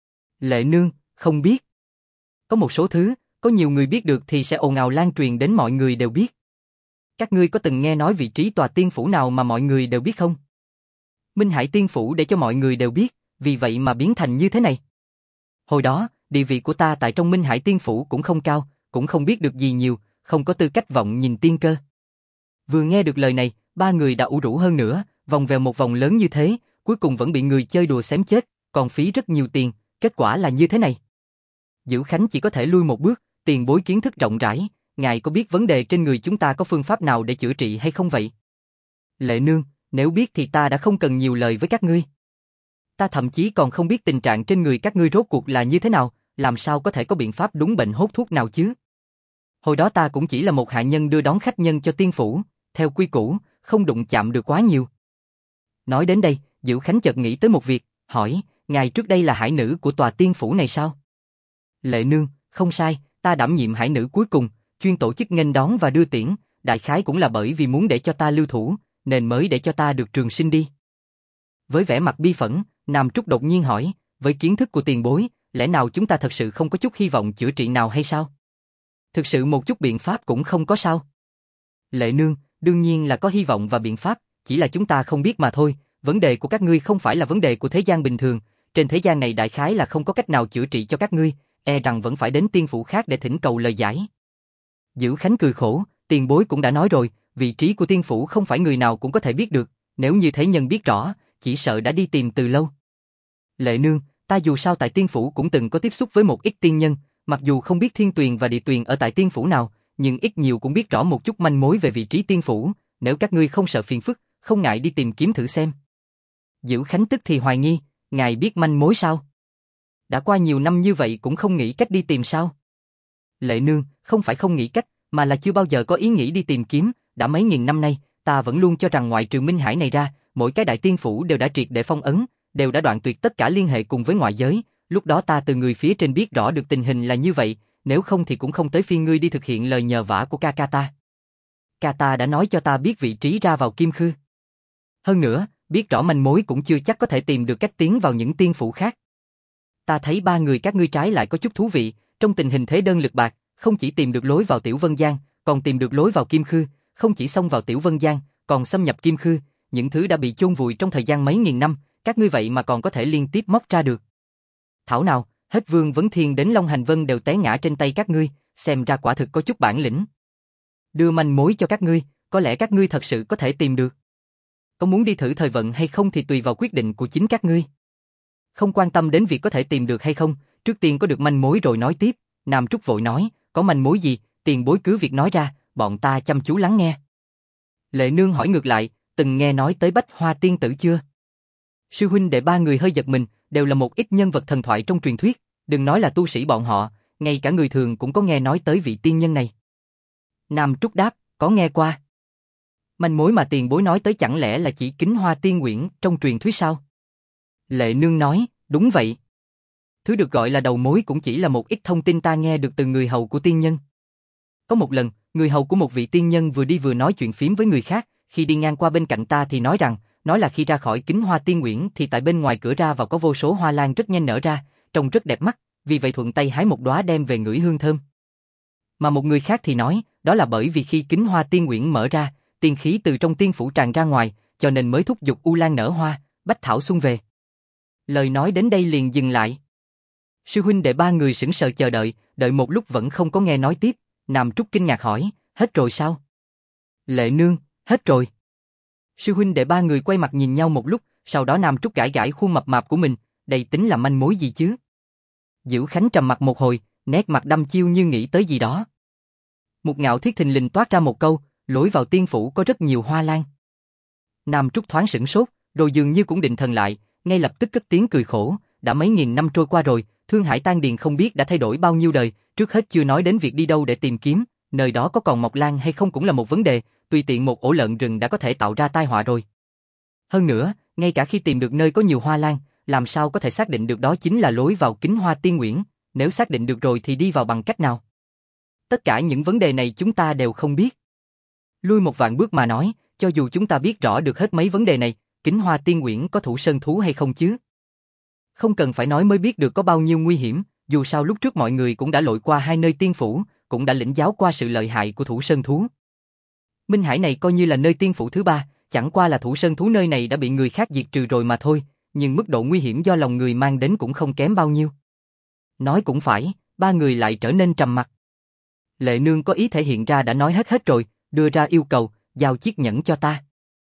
Lệ Nương, không biết. Có một số thứ, có nhiều người biết được thì sẽ ồn ào lan truyền đến mọi người đều biết. Các ngươi có từng nghe nói vị trí tòa tiên phủ nào mà mọi người đều biết không? Minh Hải tiên phủ để cho mọi người đều biết, vì vậy mà biến thành như thế này. Hồi đó, địa vị của ta tại trong Minh Hải tiên phủ cũng không cao, cũng không biết được gì nhiều, không có tư cách vọng nhìn tiên cơ. Vừa nghe được lời này, ba người đã ủ rũ hơn nữa, vòng vèo một vòng lớn như thế, cuối cùng vẫn bị người chơi đùa xém chết, còn phí rất nhiều tiền, kết quả là như thế này. Dữ Khánh chỉ có thể lui một bước, tiền bối kiến thức rộng rãi, ngài có biết vấn đề trên người chúng ta có phương pháp nào để chữa trị hay không vậy? Lệ nương, nếu biết thì ta đã không cần nhiều lời với các ngươi. Ta thậm chí còn không biết tình trạng trên người các ngươi rốt cuộc là như thế nào, làm sao có thể có biện pháp đúng bệnh hốt thuốc nào chứ? Hồi đó ta cũng chỉ là một hạ nhân đưa đón khách nhân cho tiên phủ, theo quy củ, không đụng chạm được quá nhiều. Nói đến đây, Dữ Khánh chợt nghĩ tới một việc, hỏi, ngài trước đây là hải nữ của tòa tiên phủ này sao? Lệ nương, không sai, ta đảm nhiệm hải nữ cuối cùng, chuyên tổ chức nghênh đón và đưa tiễn, đại khái cũng là bởi vì muốn để cho ta lưu thủ, nên mới để cho ta được trường sinh đi. Với vẻ mặt bi phẫn, Nam Trúc đột nhiên hỏi, với kiến thức của tiền bối, lẽ nào chúng ta thật sự không có chút hy vọng chữa trị nào hay sao? Thực sự một chút biện pháp cũng không có sao? Lệ nương, đương nhiên là có hy vọng và biện pháp, chỉ là chúng ta không biết mà thôi, vấn đề của các ngươi không phải là vấn đề của thế gian bình thường, trên thế gian này đại khái là không có cách nào chữa trị cho các ngươi, e rằng vẫn phải đến tiên phủ khác để thỉnh cầu lời giải. Dữ Khánh cười khổ, tiền bối cũng đã nói rồi, vị trí của tiên phủ không phải người nào cũng có thể biết được, nếu như thế nhân biết rõ, chỉ sợ đã đi tìm từ lâu. Lệ nương, ta dù sao tại tiên phủ cũng từng có tiếp xúc với một ít tiên nhân, mặc dù không biết thiên tuyền và địa tuyền ở tại tiên phủ nào, nhưng ít nhiều cũng biết rõ một chút manh mối về vị trí tiên phủ, nếu các ngươi không sợ phiền phức, không ngại đi tìm kiếm thử xem. Dữ Khánh tức thì hoài nghi, ngài biết manh mối sao? Đã qua nhiều năm như vậy cũng không nghĩ cách đi tìm sao? Lệ nương, không phải không nghĩ cách, mà là chưa bao giờ có ý nghĩ đi tìm kiếm, đã mấy nghìn năm nay, ta vẫn luôn cho rằng ngoại trừ Minh Hải này ra, mỗi cái đại tiên phủ đều đã triệt để phong ấn, đều đã đoạn tuyệt tất cả liên hệ cùng với ngoại giới, lúc đó ta từ người phía trên biết rõ được tình hình là như vậy, nếu không thì cũng không tới phiên ngươi đi thực hiện lời nhờ vả của ca ca ta. Ca ta đã nói cho ta biết vị trí ra vào Kim Khư. Hơn nữa, biết rõ manh mối cũng chưa chắc có thể tìm được cách tiến vào những tiên phủ khác. Ta thấy ba người các ngươi trái lại có chút thú vị, trong tình hình thế đơn lực bạc, không chỉ tìm được lối vào Tiểu Vân Giang, còn tìm được lối vào Kim Khư, không chỉ xông vào Tiểu Vân Giang, còn xâm nhập Kim Khư, những thứ đã bị chôn vùi trong thời gian mấy nghìn năm, các ngươi vậy mà còn có thể liên tiếp móc ra được. Thảo nào, hết Vương Vấn Thiên đến Long Hành Vân đều té ngã trên tay các ngươi, xem ra quả thực có chút bản lĩnh. Đưa manh mối cho các ngươi, có lẽ các ngươi thật sự có thể tìm được. Có muốn đi thử thời vận hay không thì tùy vào quyết định của chính các ngươi. Không quan tâm đến việc có thể tìm được hay không, trước tiên có được manh mối rồi nói tiếp. Nam Trúc vội nói, có manh mối gì, tiền bối cứ việc nói ra, bọn ta chăm chú lắng nghe. Lệ nương hỏi ngược lại, từng nghe nói tới Bách Hoa tiên tử chưa? Sư huynh đệ ba người hơi giật mình, đều là một ít nhân vật thần thoại trong truyền thuyết, đừng nói là tu sĩ bọn họ, ngay cả người thường cũng có nghe nói tới vị tiên nhân này. Nam Trúc đáp, có nghe qua. Manh mối mà tiền bối nói tới chẳng lẽ là chỉ Kính Hoa Tiên Uyển trong truyền thuyết sao? Lệ nương nói, đúng vậy. Thứ được gọi là đầu mối cũng chỉ là một ít thông tin ta nghe được từ người hầu của tiên nhân. Có một lần, người hầu của một vị tiên nhân vừa đi vừa nói chuyện phím với người khác, khi đi ngang qua bên cạnh ta thì nói là khi ra khỏi Kính Hoa Tiên Uyển thì tại bên ngoài cửa ra vào có vô số hoa lan rất nhanh nở ra, trông rất đẹp mắt, vì vậy thuận tay hái một đóa đem về ngửi hương thơm. Mà một người khác thì nói, đó là bởi vì khi Kính Hoa Tiên Uyển mở ra, tiên khí từ trong tiên phủ tràn ra ngoài, cho nên mới thúc giục u lan nở hoa, bách thảo xuân về. Lời nói đến đây liền dừng lại. Sư huynh đệ ba người sững sờ chờ đợi, đợi một lúc vẫn không có nghe nói tiếp. Nam Trúc kinh ngạc hỏi, hết rồi sao? Lệ nương, hết rồi. Sư huynh đệ ba người quay mặt nhìn nhau một lúc, sau đó Nam Trúc gãi gãi khuôn mập mạp của mình, đây tính là manh mối gì chứ? Dữ Khánh trầm mặt một hồi, nét mặt đăm chiêu như nghĩ tới gì đó. Một Ngạo Thiết thình lình toát ra một câu, lối vào tiên phủ có rất nhiều hoa lan. Nam Trúc thoáng sửng sốt, rồi dường như cũng định thần lại, ngay lập tức cất tiếng cười khổ, đã mấy nghìn năm trôi qua rồi, Thương Hải Tan Điền không biết đã thay đổi bao nhiêu đời, trước hết chưa nói đến việc đi đâu để tìm kiếm, nơi đó có còn mọc lan hay không cũng là một vấn đề, tùy tiện một ổ lợn rừng đã có thể tạo ra tai họa rồi. Hơn nữa, ngay cả khi tìm được nơi có nhiều hoa lan, làm sao có thể xác định được đó chính là lối vào Kính Hoa Tiên Uyển, nếu xác định được rồi thì đi vào bằng cách nào? Tất cả những vấn đề này chúng ta đều không biết. Lui một vạn bước mà nói, cho dù chúng ta biết rõ được hết mấy vấn đề này, Kính Hoa Tiên Uyển có thủ sơn thú hay không chứ? Không cần phải nói mới biết được có bao nhiêu nguy hiểm, dù sao lúc trước mọi người cũng đã lội qua hai nơi tiên phủ, cũng đã lĩnh giáo qua sự lợi hại của thủ sơn thú. Minh Hải này coi như là nơi tiên phủ thứ ba, chẳng qua là thủ sơn thú nơi này đã bị người khác diệt trừ rồi mà thôi, nhưng mức độ nguy hiểm do lòng người mang đến cũng không kém bao nhiêu. Nói cũng phải, ba người lại trở nên trầm mặc. Lệ Nương có ý thể hiện ra đã nói hết rồi, đưa ra yêu cầu, giao chiếc nhẫn cho ta.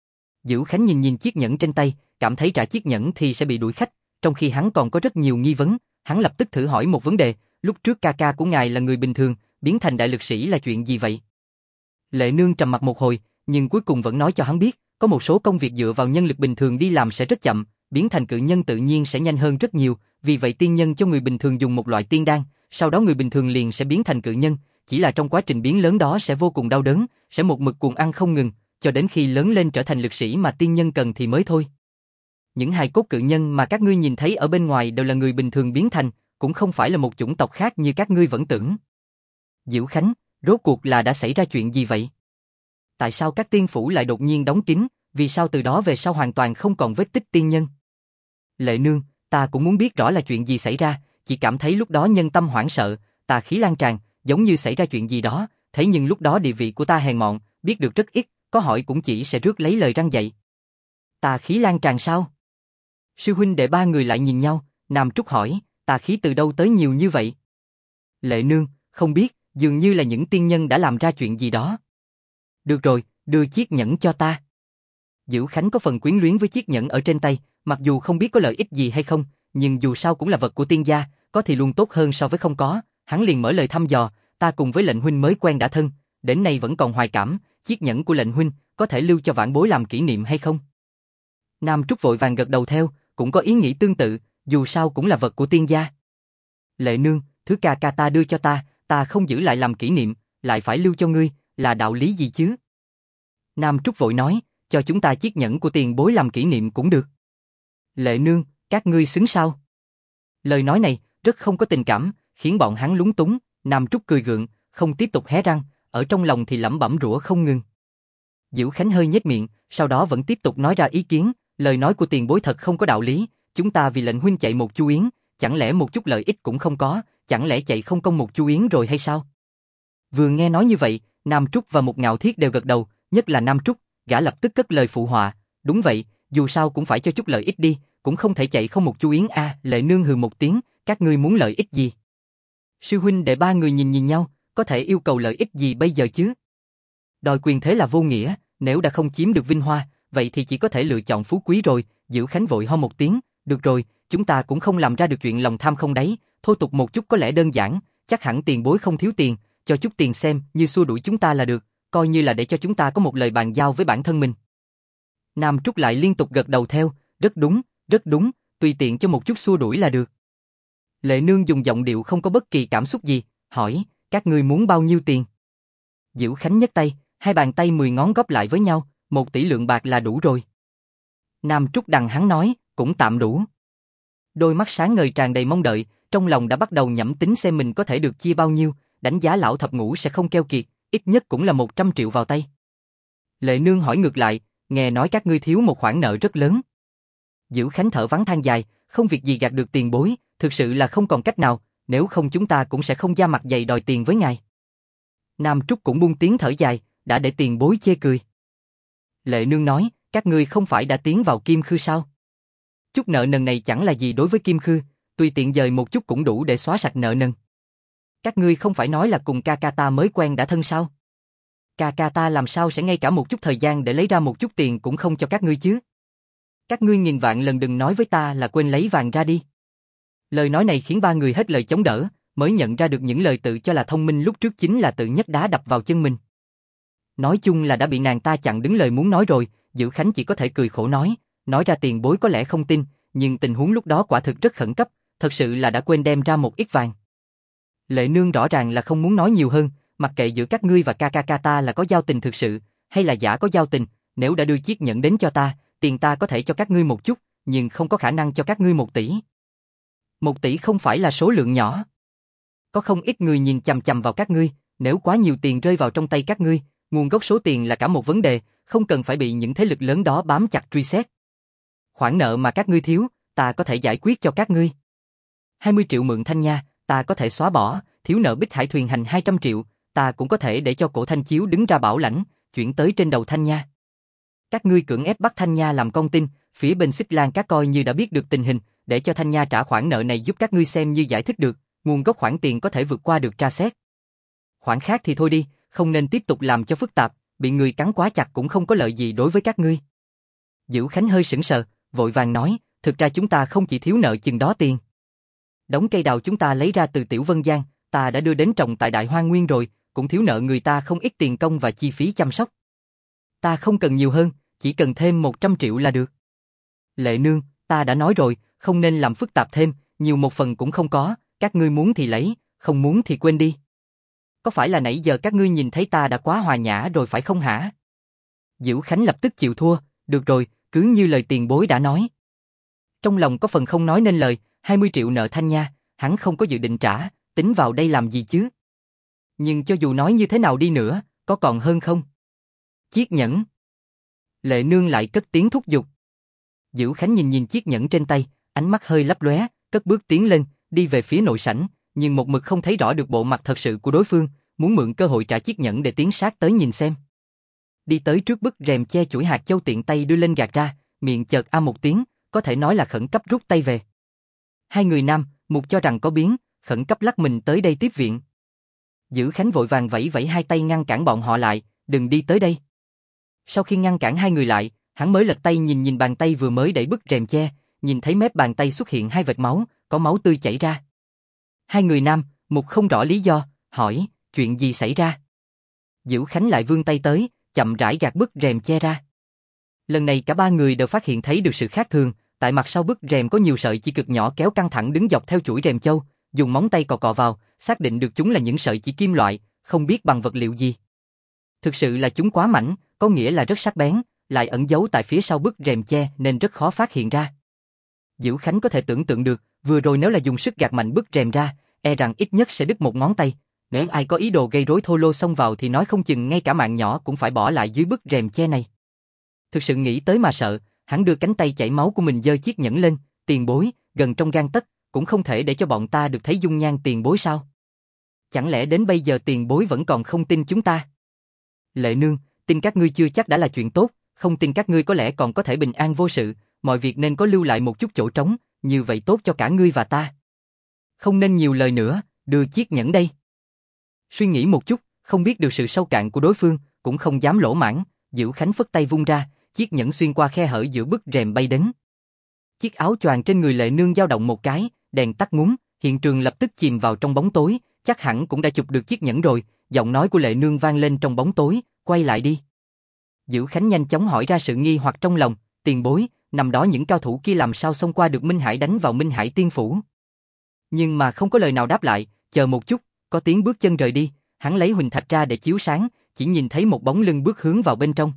Dữ Khánh nhìn nhìn chiếc nhẫn trên tay, cảm thấy trả chiếc nhẫn thì sẽ bị đuổi khách, trong khi hắn còn có rất nhiều nghi vấn, hắn lập tức thử hỏi một vấn đề, lúc trước ca ca của ngài là người bình thường, biến thành đại lực sĩ là chuyện gì vậy? Lệ Nương trầm mặt một hồi, nhưng cuối cùng vẫn nói cho hắn biết, có một số công việc dựa vào nhân lực bình thường đi làm sẽ rất chậm, biến thành cự nhân tự nhiên sẽ nhanh hơn rất nhiều, vì vậy tiên nhân cho người bình thường dùng một loại tiên đan, sau đó người bình thường liền sẽ biến thành cự nhân, chỉ là trong quá trình biến lớn đó sẽ vô cùng đau đớn, sẽ một mực cuồng ăn không ngừng, cho đến khi lớn lên trở thành lực sĩ mà tiên nhân cần thì mới thôi. Những hài cốt cự nhân mà các ngươi nhìn thấy ở bên ngoài đều là người bình thường biến thành, cũng không phải là một chủng tộc khác như các ngươi vẫn tưởng. Diệu Khánh, rốt cuộc là đã xảy ra chuyện gì vậy? Tại sao các tiên phủ lại đột nhiên đóng kín, vì sao từ đó về sau hoàn toàn không còn vết tích tiên nhân? Lệ Nương, ta cũng muốn biết rõ là chuyện gì xảy ra, chỉ cảm thấy lúc đó nhân tâm hoảng sợ, tà khí lan tràn, giống như xảy ra chuyện gì đó, thế nhưng lúc đó địa vị của ta hèn mọn, biết được rất ít, có hỏi cũng chỉ sẽ rước lấy lời răng dạy. Tà khí lan tràn sao? Sư huynh đệ ba người lại nhìn nhau, Nam Trúc hỏi, tà khí từ đâu tới nhiều như vậy? Lệ Nương, không biết, dường như là những tiên nhân đã làm ra chuyện gì đó. Được rồi, đưa chiếc nhẫn cho ta. Dữ Khánh có phần quyến luyến với chiếc nhẫn ở trên tay, mặc dù không biết có lợi ích gì hay không, nhưng dù sao cũng là vật của tiên gia, có thì luôn tốt hơn so với không có. Hắn liền mở lời thăm dò, ta cùng với lệnh huynh mới quen đã thân, đến nay vẫn còn hoài cảm, chiếc nhẫn của lệnh huynh có thể lưu cho vãn bối làm kỷ niệm hay không? Nam Trúc vội vàng gật đầu theo, cũng có ý nghĩ tương tự, dù sao cũng là vật của tiên gia. Lệ Nương, thứ ca ca ta đưa cho ta không giữ lại làm kỷ niệm, lại phải lưu cho ngươi, là đạo lý gì chứ? Nam Trúc vội nói, cho chúng ta chiếc nhẫn của tiền bối làm kỷ niệm cũng được. Lệ Nương, các ngươi xứng sao? Lời nói này rất không có tình cảm, khiến bọn hắn lúng túng. Nam Trúc cười gượng, không tiếp tục hé răng, ở trong lòng thì lẩm bẩm rủa không ngừng. Dữ Khánh hơi nhếch miệng, sau đó vẫn tiếp tục nói ra ý kiến, lời nói của tiền bối thật không có đạo lý, chúng ta vì lệnh huynh chạy một chu yến, chẳng lẽ một chút lợi ích cũng không có, chẳng lẽ chạy không công một chu yến rồi hay sao? Vừa nghe nói như vậy, Nam Trúc và Mục Ngạo Thiết đều gật đầu, nhất là Nam Trúc, gã lập tức cất lời phụ họa, đúng vậy, dù sao cũng phải cho chút lợi ích đi, cũng không thể chạy không một chu yến a. Lệ Nương hừ một tiếng, các ngươi muốn lợi ích gì? Sư huynh đệ ba người nhìn nhìn nhau, có thể yêu cầu lợi ích gì bây giờ chứ? Đòi quyền thế là vô nghĩa, nếu đã không chiếm được vinh hoa, vậy thì chỉ có thể lựa chọn phú quý rồi. Dữ Khánh vội ho một tiếng, được rồi, chúng ta cũng không làm ra được chuyện lòng tham không đáy, thô tục một chút có lẽ đơn giản, chắc hẳn tiền bối không thiếu tiền, cho chút tiền xem như xua đuổi chúng ta là được, coi như là để cho chúng ta có một lời bàn giao với bản thân mình. Nam Trúc lại liên tục gật đầu theo, rất đúng, tùy tiện cho một chút xua đuổi là được. Lệ Nương dùng giọng điệu không có bất kỳ cảm xúc gì, hỏi, các ngươi muốn bao nhiêu tiền? Dữ Khánh nhấc tay, hai bàn tay 10 ngón góp lại với nhau, 1 tỷ lượng bạc là đủ rồi. Nam Trúc đằng hắn nói, cũng tạm đủ. Đôi mắt sáng ngời tràn đầy mong đợi, trong lòng đã bắt đầu nhẩm tính xem mình có thể được chia bao nhiêu, đánh giá lão thập ngũ sẽ không keo kiệt, ít nhất cũng là 100 triệu vào tay. Lệ Nương hỏi ngược lại, nghe nói các ngươi thiếu một khoản nợ rất lớn. Dữ Khánh thở vắng than dài, không việc gì gạt được tiền bối, thực sự là không còn cách nào, nếu không chúng ta cũng sẽ không da mặt dày đòi tiền với ngài. Nam Trúc cũng buông tiếng thở dài, đã để tiền bối chê cười. Lệ Nương nói, các ngươi không phải đã tiến vào Kim Khư sao? Chút nợ nần này chẳng là gì đối với Kim Khư, tùy tiện dời một chút cũng đủ để xóa sạch nợ nần. Các ngươi không phải nói là cùng ca ca ta mới quen đã thân sao? Ca ca ta làm sao sẽ ngay cả một chút thời gian để lấy ra một chút tiền cũng không cho các ngươi chứ? Các ngươi nghìn vạn lần đừng nói với ta là quên lấy vàng ra đi. Lời nói này khiến ba người hết lời chống đỡ, mới nhận ra được những lời tự cho là thông minh lúc trước chính là tự nhấc đá đập vào chân mình. Nói chung là đã bị nàng ta chặn đứng lời muốn nói rồi, Dữ Khánh chỉ có thể cười khổ nói ra tiền bối có lẽ không tin, nhưng tình huống lúc đó quả thực rất khẩn cấp, thật sự là đã quên đem ra một ít vàng. Lệ Nương rõ ràng là không muốn nói nhiều hơn, mặc kệ giữa các ngươi và ca ta là có giao tình thực sự, hay là giả có giao tình, nếu đã đưa chiếc nhẫn đến cho ta, tiền ta có thể cho các ngươi một chút, nhưng không có khả năng cho các ngươi 1 tỷ. 1 tỷ không phải là số lượng nhỏ. Có không ít người nhìn chằm chằm vào các ngươi, nếu quá nhiều tiền rơi vào trong tay các ngươi, nguồn gốc số tiền là cả một vấn đề, không cần phải bị những thế lực lớn đó bám chặt truy xét. Khoản nợ mà các ngươi thiếu, ta có thể giải quyết cho các ngươi. 20 triệu mượn Thanh Nha, ta có thể xóa bỏ, thiếu nợ Bích Hải Thuyền Hành 200 triệu, ta cũng có thể để cho cổ Thanh Chiếu đứng ra bảo lãnh, chuyển tới trên đầu Thanh Nha. Các ngươi cưỡng ép bắt Thanh Nha làm con tin, phía bên Xích Lan Các coi như đã biết được tình hình, để cho Thanh Nha trả khoản nợ này giúp các ngươi xem như giải thích được, nguồn gốc khoản tiền có thể vượt qua được tra xét. Khoản khác thì thôi đi, không nên tiếp tục làm cho phức tạp, bị người cắn quá chặt cũng không có lợi gì đối với các ngươi. Dữ Khánh hơi sững sờ, vội vàng nói, thực ra chúng ta không chỉ thiếu nợ chừng đó tiền. Đống cây đào chúng ta lấy ra từ Tiểu Vân Giang, ta đã đưa đến trồng tại Đại Hoang Nguyên rồi, cũng thiếu nợ người ta không ít tiền công và chi phí chăm sóc. Ta không cần nhiều hơn, chỉ cần thêm 100 triệu là được. Lệ nương, ta đã nói rồi, không nên làm phức tạp thêm, nhiều một phần cũng không có, các ngươi muốn thì lấy, không muốn thì quên đi. Có phải là nãy giờ các ngươi nhìn thấy ta đã quá hòa nhã rồi phải không hả? Dữ Khánh lập tức chịu thua, được rồi, cứ như lời tiền bối đã nói. Trong lòng có phần không nói nên lời, 20 triệu nợ Thanh Nha, hắn không có dự định trả, tính vào đây làm gì chứ? Nhưng cho dù nói như thế nào đi nữa, có còn hơn không? Chiếc nhẫn. Lệ nương lại cất tiếng thúc giục. Dữ Khánh nhìn nhìn chiếc nhẫn trên tay, ánh mắt hơi lấp lóe, cất bước tiến lên, đi về phía nội sảnh, nhưng một mực không thấy rõ được bộ mặt thật sự của đối phương, muốn mượn cơ hội trả chiếc nhẫn để tiến sát tới nhìn xem. Đi tới trước bức rèm che chuỗi hạt châu tiện tay đưa lên gạt ra, miệng chợt a một tiếng, có thể nói là khẩn cấp rút tay về. Hai người nam, Mục cho rằng có biến, khẩn cấp lắc mình tới đây tiếp viện. Dữ Khánh vội vàng vẫy vẫy hai tay ngăn cản bọn họ lại, đừng đi tới đây. Sau khi ngăn cản hai người lại, hắn mới lật tay nhìn nhìn bàn tay vừa mới đẩy bức rèm che, nhìn thấy mép bàn tay xuất hiện hai vệt máu, có máu tươi chảy ra. Hai người nam, Mục không rõ lý do, hỏi, chuyện gì xảy ra? Dữ Khánh lại vươn tay tới, chậm rãi gạt bức rèm che ra. Lần này cả ba người đều phát hiện thấy được sự khác thường, tại mặt sau bức rèm có nhiều sợi chỉ cực nhỏ kéo căng thẳng đứng dọc theo chuỗi rèm châu, dùng móng tay cọ cọ vào, xác định được chúng là những sợi chỉ kim loại, không biết bằng vật liệu gì. Thực sự là chúng quá mảnh, có nghĩa là rất sắc bén, lại ẩn giấu tại phía sau bức rèm che nên rất khó phát hiện ra. Dữ Khánh có thể tưởng tượng được, vừa rồi nếu là dùng sức gạt mạnh bức rèm ra, e rằng ít nhất sẽ đứt một ngón tay. Nếu ai có ý đồ gây rối thô lô xông vào thì nói không chừng ngay cả mạng nhỏ cũng phải bỏ lại dưới bức rèm che này. Thực sự nghĩ tới mà sợ, hắn đưa cánh tay chảy máu của mình giơ chiếc nhẫn lên, tiền bối, gần trong gang tấc, cũng không thể để cho bọn ta được thấy dung nhan tiền bối sao? Chẳng lẽ đến bây giờ tiền bối vẫn còn không tin chúng ta? Lệ nương, tin các ngươi chưa chắc đã là chuyện tốt, không tin các ngươi có lẽ còn có thể bình an vô sự, mọi việc nên có lưu lại một chút chỗ trống, như vậy tốt cho cả ngươi và ta. Không nên nhiều lời nữa, đưa chiếc nhẫn đây. Suy nghĩ một chút, không biết được sự sâu cạn của đối phương, cũng không dám lỗ mãng, Dữ Khánh phất tay vung ra, chiếc nhẫn xuyên qua khe hở giữa bức rèm bay đến. Chiếc áo choàng trên người Lệ nương dao động một cái, đèn tắt ngúm, hiện trường lập tức chìm vào trong bóng tối, chắc hẳn cũng đã chụp được chiếc nhẫn rồi, giọng nói của Lệ nương vang lên trong bóng tối, quay lại đi. Dữ Khánh nhanh chóng hỏi ra sự nghi hoặc trong lòng, tiền bối, năm đó những cao thủ kia làm sao xông qua được Minh Hải đánh vào Minh Hải Tiên Phủ. Nhưng mà không có lời nào đáp lại, chờ một chút, có tiếng bước chân rời đi, hắn lấy huỳnh thạch ra để chiếu sáng, chỉ nhìn thấy một bóng lưng bước hướng vào bên trong.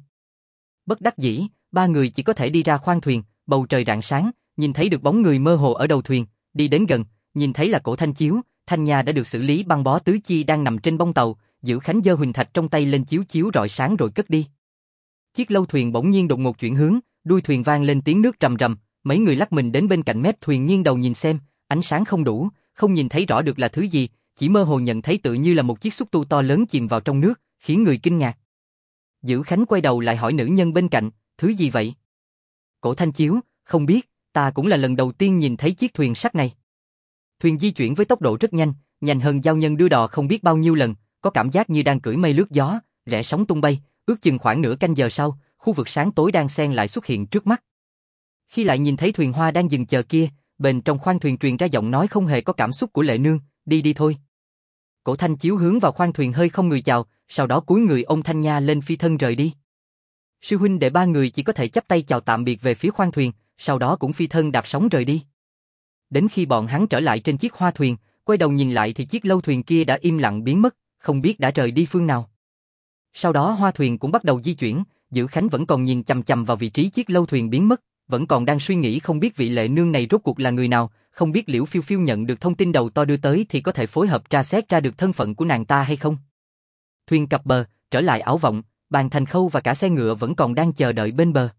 Bất đắc dĩ, ba người chỉ có thể đi ra khoang thuyền, bầu trời rạng sáng, nhìn thấy được bóng người mơ hồ ở đầu thuyền, đi đến gần, nhìn thấy là Cổ Thanh Chiếu, Thanh Nha đã được xử lý băng bó tứ chi đang nằm trên bông tàu, Dữ Khánh giơ huỳnh thạch trong tay lên chiếu chiếu rọi sáng rồi cất đi. Chiếc lâu thuyền bỗng nhiên đột ngột chuyển hướng, đuôi thuyền vang lên tiếng nước rầm rầm, mấy người lắc mình đến bên cạnh mép thuyền nghiêng đầu nhìn xem, ánh sáng không đủ, không nhìn thấy rõ được là thứ gì, chỉ mơ hồ nhận thấy tự như là một chiếc xúc tu to lớn chìm vào trong nước, khiến người kinh ngạc. Dữ Khánh quay đầu lại hỏi nữ nhân bên cạnh, thứ gì vậy? Cổ Thanh Chiếu, không biết, ta cũng là lần đầu tiên nhìn thấy chiếc thuyền sắt này. Thuyền di chuyển với tốc độ rất nhanh, nhanh hơn giao nhân đưa đò không biết bao nhiêu lần, có cảm giác như đang cưỡi mây lướt gió, rẽ sóng tung bay, ước chừng khoảng nửa canh giờ sau, khu vực sáng tối đang xen lại xuất hiện trước mắt. Khi lại nhìn thấy thuyền hoa đang dừng chờ kia, bên trong khoang thuyền truyền ra giọng nói không hề có cảm xúc của Lệ nương, đi đi thôi. Cổ Thanh Chiếu hướng vào khoang thuyền hơi không người chào, sau đó cúi người ôm Thanh Nha lên phi thân rời đi. Sư huynh đệ ba người chỉ có thể chắp tay chào tạm biệt về phía khoang thuyền, sau đó cũng phi thân đạp sóng rời đi. Đến khi bọn hắn trở lại trên chiếc hoa thuyền, quay đầu nhìn lại thì chiếc lâu thuyền kia đã im lặng biến mất, không biết đã rời đi phương nào. Sau đó hoa thuyền cũng bắt đầu di chuyển, Dữ Khánh vẫn còn nhìn chằm chằm vào vị trí chiếc lâu thuyền biến mất, vẫn còn đang suy nghĩ không biết vị Lệ nương này rốt cuộc là người nào, không biết Liễu Phiêu Phiêu nhận được thông tin đầu to đưa tới thì có thể phối hợp tra xét ra được thân phận của nàng ta hay không. Thuyền cập bờ, trở lại Ảo Vọng, Bàn Thành Khâu và cả xe ngựa vẫn còn đang chờ đợi bên bờ.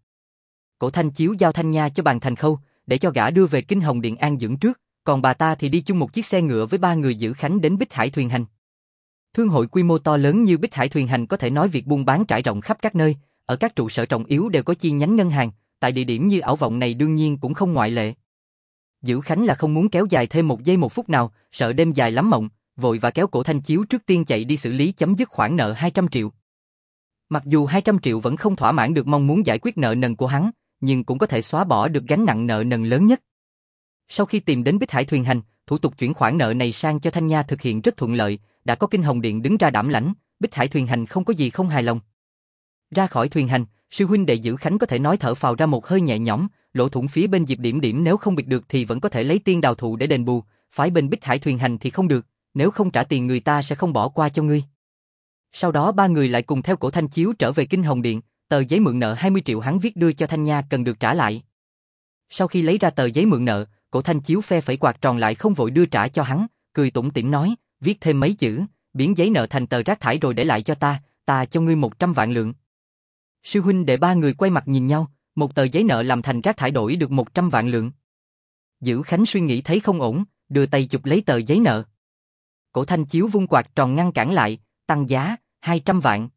Cổ Thanh Chiếu giao Thanh Nha cho Bàn Thành Khâu, để cho gã đưa về Kinh Hồng Điện an dưỡng trước, còn bà ta thì đi chung một chiếc xe ngựa với ba người Dữ Khánh đến Bích Hải Thuyền Hành. Thương hội quy mô to lớn như Bích Hải Thuyền Hành có thể nói việc buôn bán trải rộng khắp các nơi, ở các trụ sở trọng yếu đều có chi nhánh ngân hàng, tại địa điểm như Ảo Vọng này đương nhiên cũng không ngoại lệ. Dữ Khánh là không muốn kéo dài thêm một giây một phút nào, sợ đêm dài lắm mộng, vội và kéo cổ Thanh Chiếu trước tiên chạy đi xử lý chấm dứt khoản nợ 200 triệu. Mặc dù 200 triệu vẫn không thỏa mãn được mong muốn giải quyết nợ nần của hắn, nhưng cũng có thể xóa bỏ được gánh nặng nợ nần lớn nhất. Sau khi tìm đến Bích Hải Thuyền Hành, thủ tục chuyển khoản nợ này sang cho Thanh Nha thực hiện rất thuận lợi, đã có Kinh Hồng Điện đứng ra đảm lãnh, Bích Hải Thuyền Hành không có gì không hài lòng. Ra khỏi thuyền hành, sư huynh đệ Dữ Khánh có thể nói thở phào ra một hơi nhẹ nhõm, lỗ thủng phía bên Diệp Điểm Điểm nếu không bịt được thì vẫn có thể lấy tiên đào thụ để đền bù, phái bên Bích Hải Thuyền Hành thì không được, nếu không trả tiền người ta sẽ không bỏ qua cho ngươi. Sau đó ba người lại cùng theo cổ Thanh Chiếu trở về Kinh Hồng Điện, tờ giấy mượn nợ 20 triệu hắn viết đưa cho Thanh Nha cần được trả lại. Sau khi lấy ra tờ giấy mượn nợ, cổ Thanh Chiếu phe phẩy quạt tròn lại không vội đưa trả cho hắn, cười tủm tỉm nói, viết thêm mấy chữ, biến giấy nợ thành tờ rác thải rồi để lại cho ta cho ngươi 100 vạn lượng. Sư huynh đệ ba người quay mặt nhìn nhau, một tờ giấy nợ làm thành rác thải đổi được 100 vạn lượng. Dữ Khánh suy nghĩ thấy không ổn, đưa tay chụp lấy tờ giấy nợ. Cổ Thanh Chiếu vung quạt tròn ngăn cản lại, tăng giá, 200 vạn.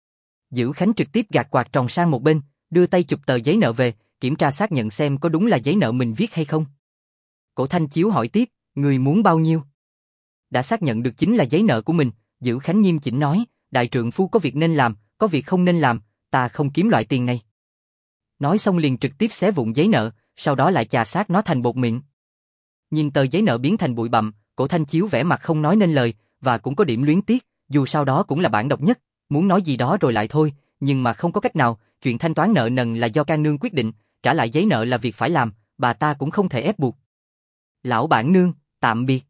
Dữ Khánh trực tiếp gạt quạt tròn sang một bên, đưa tay chụp tờ giấy nợ về, kiểm tra xác nhận xem có đúng là giấy nợ mình viết hay không. Cổ Thanh Chiếu hỏi tiếp, người muốn bao nhiêu? Đã xác nhận được chính là giấy nợ của mình, Dữ Khánh nghiêm chỉnh nói, đại trượng phu có việc nên làm, có việc không nên làm, ta không kiếm loại tiền này. Nói xong liền trực tiếp xé vụn giấy nợ, sau đó lại chà sát nó thành bột mịn. Nhìn tờ giấy nợ biến thành bụi bặm, cổ Thanh Chiếu vẻ mặt không nói nên lời, và cũng có điểm luyến tiếc, dù sau đó cũng là bản độc nhất, muốn nói gì đó rồi lại thôi, nhưng mà không có cách nào, chuyện thanh toán nợ nần là do Can Nương quyết định, trả lại giấy nợ là việc phải làm, bà ta cũng không thể ép buộc. Lão bản nương, tạm biệt.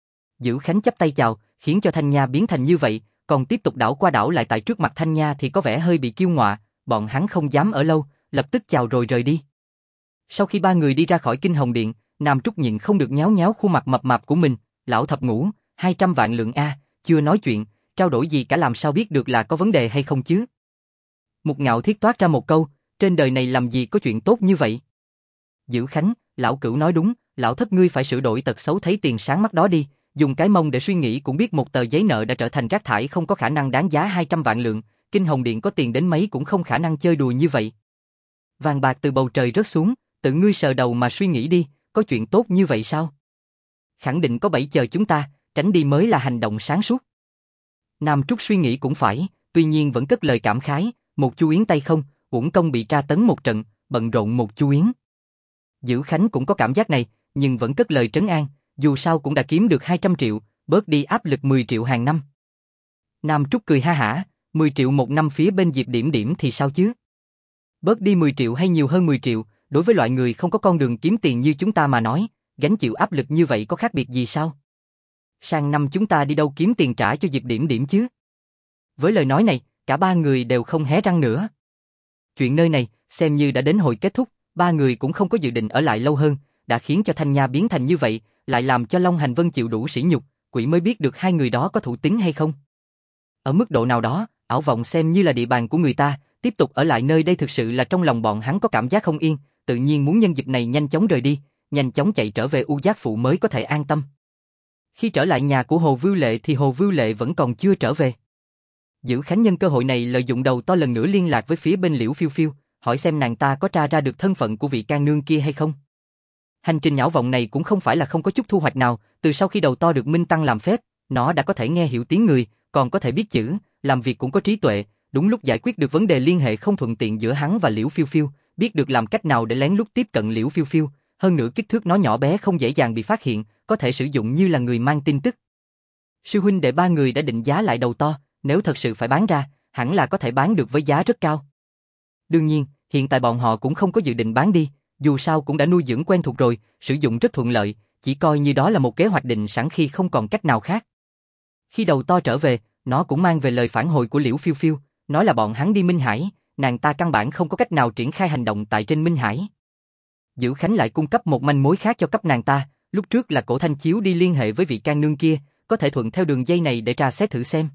Dữ Khánh chắp tay chào, khiến cho Thanh Nha biến thành như vậy, còn tiếp tục đảo qua đảo lại tại trước mặt Thanh Nha thì có vẻ hơi bị kiêu ngọa, bọn hắn không dám ở lâu, lập tức chào rồi rời đi. Sau khi ba người đi ra khỏi Kinh Hồng Điện, Nam Trúc nhịn không được nhéo nhéo khuôn mặt mập mạp của mình, lão thập ngũ, 200 vạn lượng a, chưa nói chuyện, trao đổi gì cả làm sao biết được là có vấn đề hay không chứ? Mục Ngạo Thiết toát ra một câu, trên đời này làm gì có chuyện tốt như vậy? Dữ Khánh, lão cửu nói đúng, lão thất ngươi phải sửa đổi tật xấu thấy tiền sáng mắt đó đi, dùng cái mông để suy nghĩ cũng biết một tờ giấy nợ đã trở thành rác thải không có khả năng đáng giá 200 vạn lượng, Kinh Hồng Điện có tiền đến mấy cũng không khả năng chơi đùa như vậy. Vàng bạc từ bầu trời rớt xuống, tự ngươi sờ đầu mà suy nghĩ đi, có chuyện tốt như vậy sao? Khẳng định có bẫy chờ chúng ta, tránh đi mới là hành động sáng suốt. Nam Trúc suy nghĩ cũng phải, tuy nhiên vẫn cất lời cảm khái, một Chu Yến tay không, uổng công bị tra tấn một trận, bận rộn một Chu Yến. Dữ Khánh cũng có cảm giác này, nhưng vẫn cất lời trấn an, dù sao cũng đã kiếm được 200 triệu, bớt đi áp lực 10 triệu hàng năm. Nam Trúc cười ha hả, 10 triệu một năm phía bên Diệp Điểm Điểm thì sao chứ? Bớt đi 10 triệu hay nhiều hơn 10 triệu, đối với loại người không có con đường kiếm tiền như chúng ta mà nói, gánh chịu áp lực như vậy có khác biệt gì sao? Sang năm chúng ta đi đâu kiếm tiền trả cho Diệp Điểm Điểm chứ? Với lời nói này, cả ba người đều không hé răng nữa. Chuyện nơi này, xem như đã đến hồi kết thúc, ba người cũng không có dự định ở lại lâu hơn, đã khiến cho Thanh Nha biến thành như vậy, lại làm cho Long Hành Vân chịu đủ sỉ nhục, quỷ mới biết được hai người đó có thủ tín hay không. Ở mức độ nào đó, ảo vọng xem như là địa bàn của người ta, tiếp tục ở lại nơi đây thực sự là trong lòng bọn hắn có cảm giác không yên, tự nhiên muốn nhân dịp này nhanh chóng rời đi, nhanh chóng chạy trở về U Giác Phụ mới có thể an tâm. Khi trở lại nhà của Hồ Vưu Lệ thì Hồ Vưu Lệ vẫn còn chưa trở về. Dữ Khánh nhân cơ hội này lợi dụng đầu to lần nữa liên lạc với phía bên Liễu Phiêu Phiêu, hỏi xem nàng ta có tra ra được thân phận của vị can nương kia hay không. Hành trình ảo vọng này cũng không phải là không có chút thu hoạch nào, từ sau khi đầu to được Minh Tăng làm phép, nó đã có thể nghe hiểu tiếng người, còn có thể biết chữ, làm việc cũng có trí tuệ, đúng lúc giải quyết được vấn đề liên hệ không thuận tiện giữa hắn và Liễu Phiêu Phiêu, biết được làm cách nào để lén lút tiếp cận Liễu Phiêu Phiêu, hơn nữa kích thước nó nhỏ bé không dễ dàng bị phát hiện, có thể sử dụng như là người mang tin tức. Sư huynh đệ ba người đã định giá lại đầu to, nếu thật sự phải bán ra, hẳn là có thể bán được với giá rất cao. Đương nhiên, hiện tại bọn họ cũng không có dự định bán đi, dù sao cũng đã nuôi dưỡng quen thuộc rồi, sử dụng rất thuận lợi, chỉ coi như đó là một kế hoạch định sẵn khi không còn cách nào khác. Khi đầu to trở về, nó cũng mang về lời phản hồi của Liễu Phiêu Phiêu, nói là bọn hắn đi Minh Hải, nàng ta căn bản không có cách nào triển khai hành động tại trên Minh Hải. Dữ Khánh lại cung cấp một manh mối khác cho cấp nàng ta, lúc trước là Cổ Thanh Chiếu đi liên hệ với vị can nương kia, có thể thuận theo đường dây này để tra xét thử xem.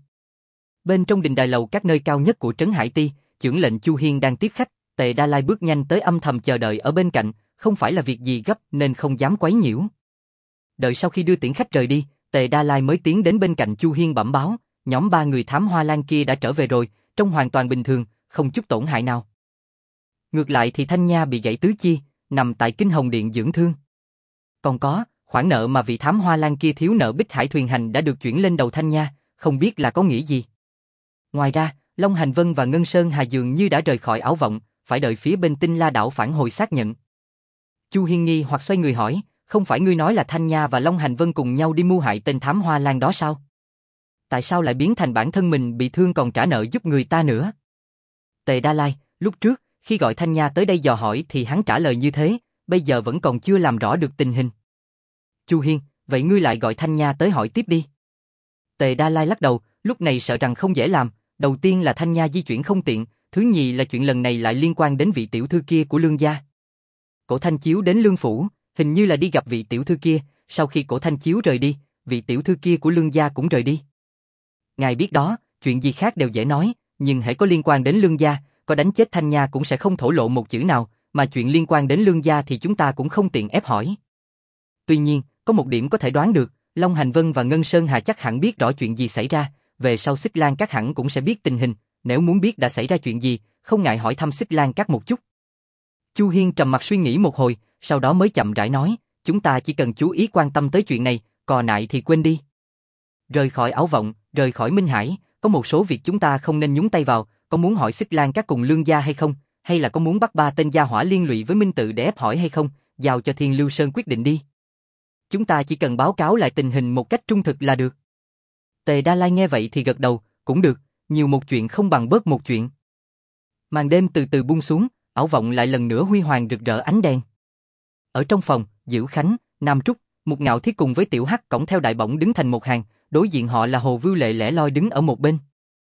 Bên trong đình đài lầu các nơi cao nhất của Trấn Hải Ti, chưởng lệnh Chu Hiên đang tiếp khách, Tề Đa Lai bước nhanh tới âm thầm chờ đợi ở bên cạnh, không phải là việc gì gấp nên không dám quấy nhiễu. Đợi sau khi đưa tiễn khách rời đi, Tề Đa Lai mới tiến đến bên cạnh Chu Hiên bẩm báo, nhóm ba người thám hoa lan kia đã trở về rồi, trông hoàn toàn bình thường, không chút tổn hại nào. Ngược lại thì Thanh Nha bị gãy tứ chi, nằm tại Kinh Hồng Điện dưỡng thương. Còn có, khoản nợ mà vị thám hoa lang kia thiếu nợ Bích Hải Thuyền Hành đã được chuyển lên đầu Thanh Nha, không biết là có nghĩa gì. Ngoài ra, Long Hành Vân và Ngân Sơn Hà dường như đã rời khỏi ảo vọng, phải đợi phía bên Tinh La đảo phản hồi xác nhận. Chu Hiên nghi hoặc xoay người hỏi, không phải ngươi nói là Thanh Nha và Long Hành Vân cùng nhau đi mưu hại tên thám hoa lang đó sao? Tại sao lại biến thành bản thân mình bị thương còn trả nợ giúp người ta nữa? Tề Đa Lai, lúc trước, khi gọi Thanh Nha tới đây dò hỏi thì hắn trả lời như thế, bây giờ vẫn còn chưa làm rõ được tình hình. Chu Hiên, vậy ngươi lại gọi Thanh Nha tới hỏi tiếp đi. Tề Đa Lai lắc đầu, lúc này sợ rằng không dễ làm, đầu tiên là Thanh Nha di chuyển không tiện, thứ nhì là chuyện lần này lại liên quan đến vị tiểu thư kia của Lương gia. Cổ Thanh Chiếu đến Lương phủ, hình như là đi gặp vị tiểu thư kia, sau khi Cổ Thanh Chiếu rời đi, vị tiểu thư kia của Lương gia cũng rời đi. Ngài biết đó, chuyện gì khác đều dễ nói, nhưng hễ có liên quan đến Lương gia, có đánh chết Thanh Nha cũng sẽ không thổ lộ một chữ nào, mà chuyện liên quan đến Lương gia thì chúng ta cũng không tiện ép hỏi. Tuy nhiên, có một điểm có thể đoán được, Long Hành Vân và Ngân Sơn Hà chắc hẳn biết rõ chuyện gì xảy ra, về sau Xích Lan Các hẳn cũng sẽ biết tình hình, nếu muốn biết đã xảy ra chuyện gì, không ngại hỏi thăm Xích Lan Các một chút. Chu Hiên trầm mặt suy nghĩ một hồi, sau đó mới chậm rãi nói, chúng ta chỉ cần chú ý quan tâm tới chuyện này, còn lại thì quên đi. Rời khỏi ảo vọng, rời khỏi Minh Hải, có một số việc chúng ta không nên nhúng tay vào, có muốn hỏi Xích Lan Các cùng Lương gia hay không, hay là có muốn bắt ba tên gia hỏa liên lụy với Minh Tự để ép hỏi hay không, giao cho Thiên Lưu Sơn quyết định đi. Chúng ta chỉ cần báo cáo lại tình hình một cách trung thực là được. Tề Đa Lai nghe vậy thì gật đầu, cũng được, nhiều một chuyện không bằng bớt một chuyện. Màn đêm từ từ buông xuống, ảo vọng lại lần nữa huy hoàng rực rỡ ánh đèn. Ở trong phòng, Dữ Khánh, Nam Trúc, Mục Ngạo Thiết cùng với Tiểu Hắc cõng theo đại bổng đứng thành một hàng, đối diện họ là Hồ Vưu Lệ lẻ loi đứng ở một bên.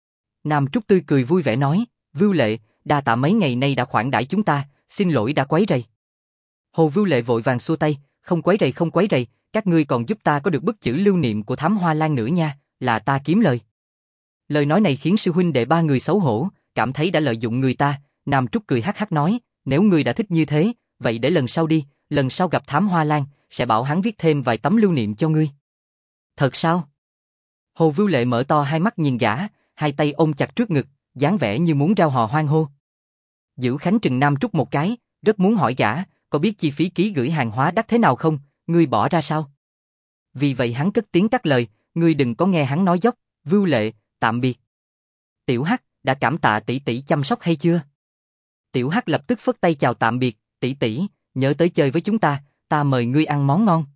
Nam Trúc tươi cười vui vẻ nói, Vưu Lệ, đa tạ mấy ngày nay đã khoản đãi chúng ta, xin lỗi đã quấy rầy. Hồ Vưu Lệ vội vàng xua tay, không quấy rầy, các ngươi còn giúp ta có được bức chữ lưu niệm của thám hoa lang nữa nha, là ta kiếm lời. Lời nói này khiến sư huynh đệ ba người xấu hổ, cảm thấy đã lợi dụng người ta. Nam Trúc cười hắc hắc nói, nếu ngươi đã thích như thế, vậy để lần sau đi, lần sau gặp thám hoa lang, sẽ bảo hắn viết thêm vài tấm lưu niệm cho ngươi. Thật sao? Hồ Vưu Lệ mở to hai mắt nhìn gã, hai tay ôm chặt trước ngực, dáng vẻ như muốn reo hò hoan hô. Dữ Khánh trừng Nam Trúc một cái, rất muốn hỏi gã, có biết chi phí ký gửi hàng hóa đắt thế nào không, ngươi bỏ ra sao? Vì vậy hắn cất tiếng cắt lời, ngươi đừng có nghe hắn nói dốc, Vưu Lệ, tạm biệt. Tiểu Hắc, đã cảm tạ tỷ tỷ chăm sóc hay chưa? Tiểu Hắc lập tức phất tay chào tạm biệt, tỷ tỷ, nhớ tới chơi với chúng ta mời ngươi ăn món ngon.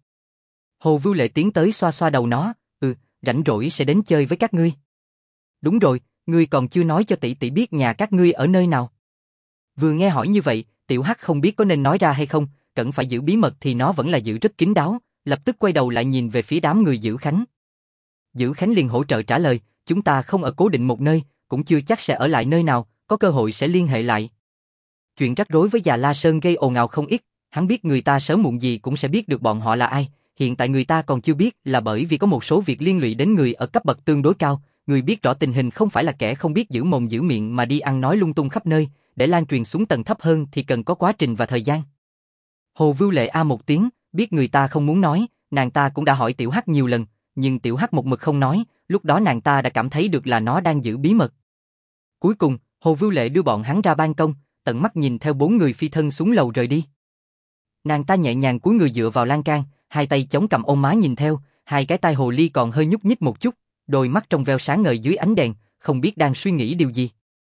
Hồ Vưu Lệ tiến tới xoa xoa đầu nó, rảnh rỗi sẽ đến chơi với các ngươi. Đúng rồi, ngươi còn chưa nói cho tỷ tỷ biết nhà các ngươi ở nơi nào. Vừa nghe hỏi như vậy, Tiểu Hắc không biết có nên nói ra hay không, cần phải giữ bí mật thì nó vẫn là giữ rất kín đáo, lập tức quay đầu lại nhìn về phía đám người Dữ Khánh. Dữ Khánh liền hỗ trợ trả lời, chúng ta không ở cố định một nơi, cũng chưa chắc sẽ ở lại nơi nào, có cơ hội sẽ liên hệ lại. Chuyện rắc rối với Già La Sơn gây ồn ào không ít, hắn biết người ta sớm muộn gì cũng sẽ biết được bọn họ là ai, hiện tại người ta còn chưa biết là bởi vì có một số việc liên lụy đến người ở cấp bậc tương đối cao, người biết rõ tình hình không phải là kẻ không biết giữ mồm giữ miệng mà đi ăn nói lung tung khắp nơi, để lan truyền xuống tầng thấp hơn thì cần có quá trình và thời gian. Hồ Vưu Lệ a một tiếng, biết người ta không muốn nói, nàng ta cũng đã hỏi Tiểu Hắc nhiều lần, nhưng Tiểu Hắc một mực không nói, lúc đó nàng ta đã cảm thấy được là nó đang giữ bí mật. Cuối cùng, Hồ Vưu Lệ đưa bọn hắn ra ban công, tận mắt nhìn theo bốn người phi thân xuống lầu rời đi. Nàng ta nhẹ nhàng cúi người dựa vào lan can, hai tay chống cằm ôm má nhìn theo, hai cái tai hồ ly còn hơi nhúc nhích một chút, đôi mắt trong veo sáng ngời dưới ánh đèn, không biết đang suy nghĩ điều gì.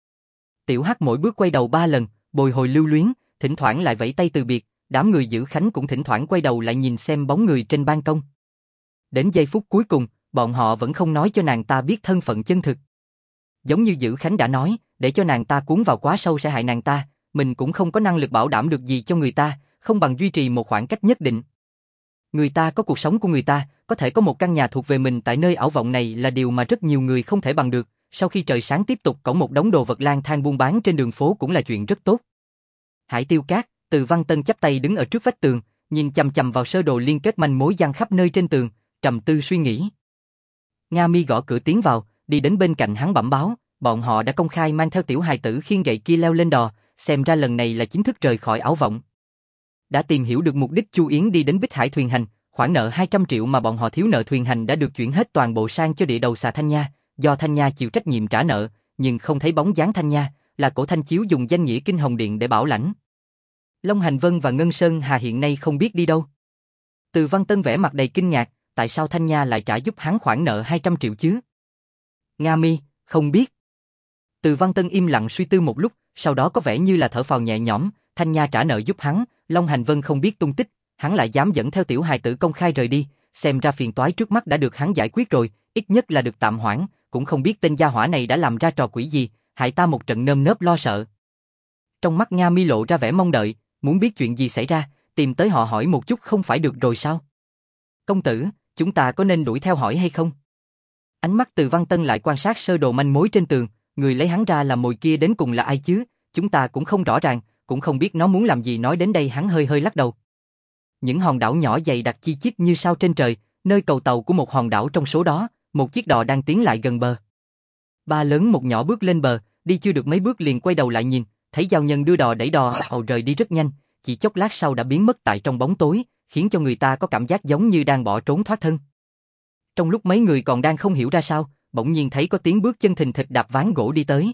Tiểu Hắc mỗi bước quay đầu 3 lần, bồi hồi lưu luyến, thỉnh thoảng lại vẫy tay từ biệt, đám người Dữ Khánh cũng thỉnh thoảng quay đầu lại nhìn xem bóng người trên ban công. Đến giây phút cuối cùng, bọn họ vẫn không nói cho nàng ta biết thân phận chân thực. Giống như Dữ Khánh đã nói, để cho nàng ta cuốn vào quá sâu sẽ hại nàng ta, mình cũng không có năng lực bảo đảm được gì cho người ta, không bằng duy trì một khoảng cách nhất định. Người ta có cuộc sống của người ta, có thể có một căn nhà thuộc về mình tại nơi ảo vọng này là điều mà rất nhiều người không thể bằng được, sau khi trời sáng tiếp tục cõng một đống đồ vật lang thang buôn bán trên đường phố cũng là chuyện rất tốt. Hải Tiêu Cát, Từ Văn Tân chắp tay đứng ở trước vách tường, nhìn chằm chằm vào sơ đồ liên kết manh mối giăng khắp nơi trên tường, trầm tư suy nghĩ. Nga Mi gõ cửa tiến vào, đi đến bên cạnh hắn bẩm báo, bọn họ đã công khai mang theo tiểu hài tử khiêng gậy kia leo lên đò, xem ra lần này là chính thức rời khỏi ảo vọng. Đã tìm hiểu được mục đích Chu Yến đi đến Bích Hải Thuyền Hành, khoản nợ 200 triệu mà bọn họ thiếu nợ Thuyền Hành đã được chuyển hết toàn bộ sang cho địa đầu xà Thanh Nha, do Thanh Nha chịu trách nhiệm trả nợ, nhưng không thấy bóng dáng Thanh Nha, là Cổ Thanh Chiếu dùng danh nghĩa Kinh Hồng Điện để bảo lãnh. Long Hành Vân và Ngân Sơn Hà hiện nay không biết đi đâu. Từ Văn Tân vẻ mặt đầy kinh ngạc, tại sao Thanh Nha lại trả giúp hắn khoản nợ 200 triệu chứ? Nga Mi, không biết. Từ Văn Tân im lặng suy tư một lúc, sau đó có vẻ như là thở phào nhẹ nhõm, Thanh Nha trả nợ giúp hắn, Long Hành Vân không biết tung tích, hắn lại dám dẫn theo tiểu hài tử công khai rời đi, xem ra phiền toái trước mắt đã được hắn giải quyết rồi, ít nhất là được tạm hoãn, cũng không biết tên gia hỏa này đã làm ra trò quỷ gì, hại ta một trận nơm nớp lo sợ. Trong mắt Nga Mi lộ ra vẻ mong đợi, muốn biết chuyện gì xảy ra, tìm tới họ hỏi một chút không phải được rồi sao? Công tử, chúng ta có nên đuổi theo hỏi hay không? Ánh mắt Từ Văn Tân lại quan sát sơ đồ manh mối trên tường, người lấy hắn ra làm mồi kia đến cùng là ai chứ? Chúng ta cũng không rõ ràng, cũng không biết nó muốn làm gì. Nói đến đây hắn hơi hơi lắc đầu. Những hòn đảo nhỏ dày đặc chi chít như sao trên trời, nơi cầu tàu của một hòn đảo trong số đó, một chiếc đò đang tiến lại gần bờ. Ba lớn một nhỏ bước lên bờ, đi chưa được mấy bước liền quay đầu lại nhìn, thấy giao nhân đưa đò đẩy đò rời đi rất nhanh, chỉ chốc lát sau đã biến mất tại trong bóng tối, khiến cho người ta có cảm giác giống như đang bỏ trốn thoát thân. Trong lúc mấy người còn đang không hiểu ra sao, bỗng nhiên thấy có tiếng bước chân thình thịch đạp ván gỗ đi tới.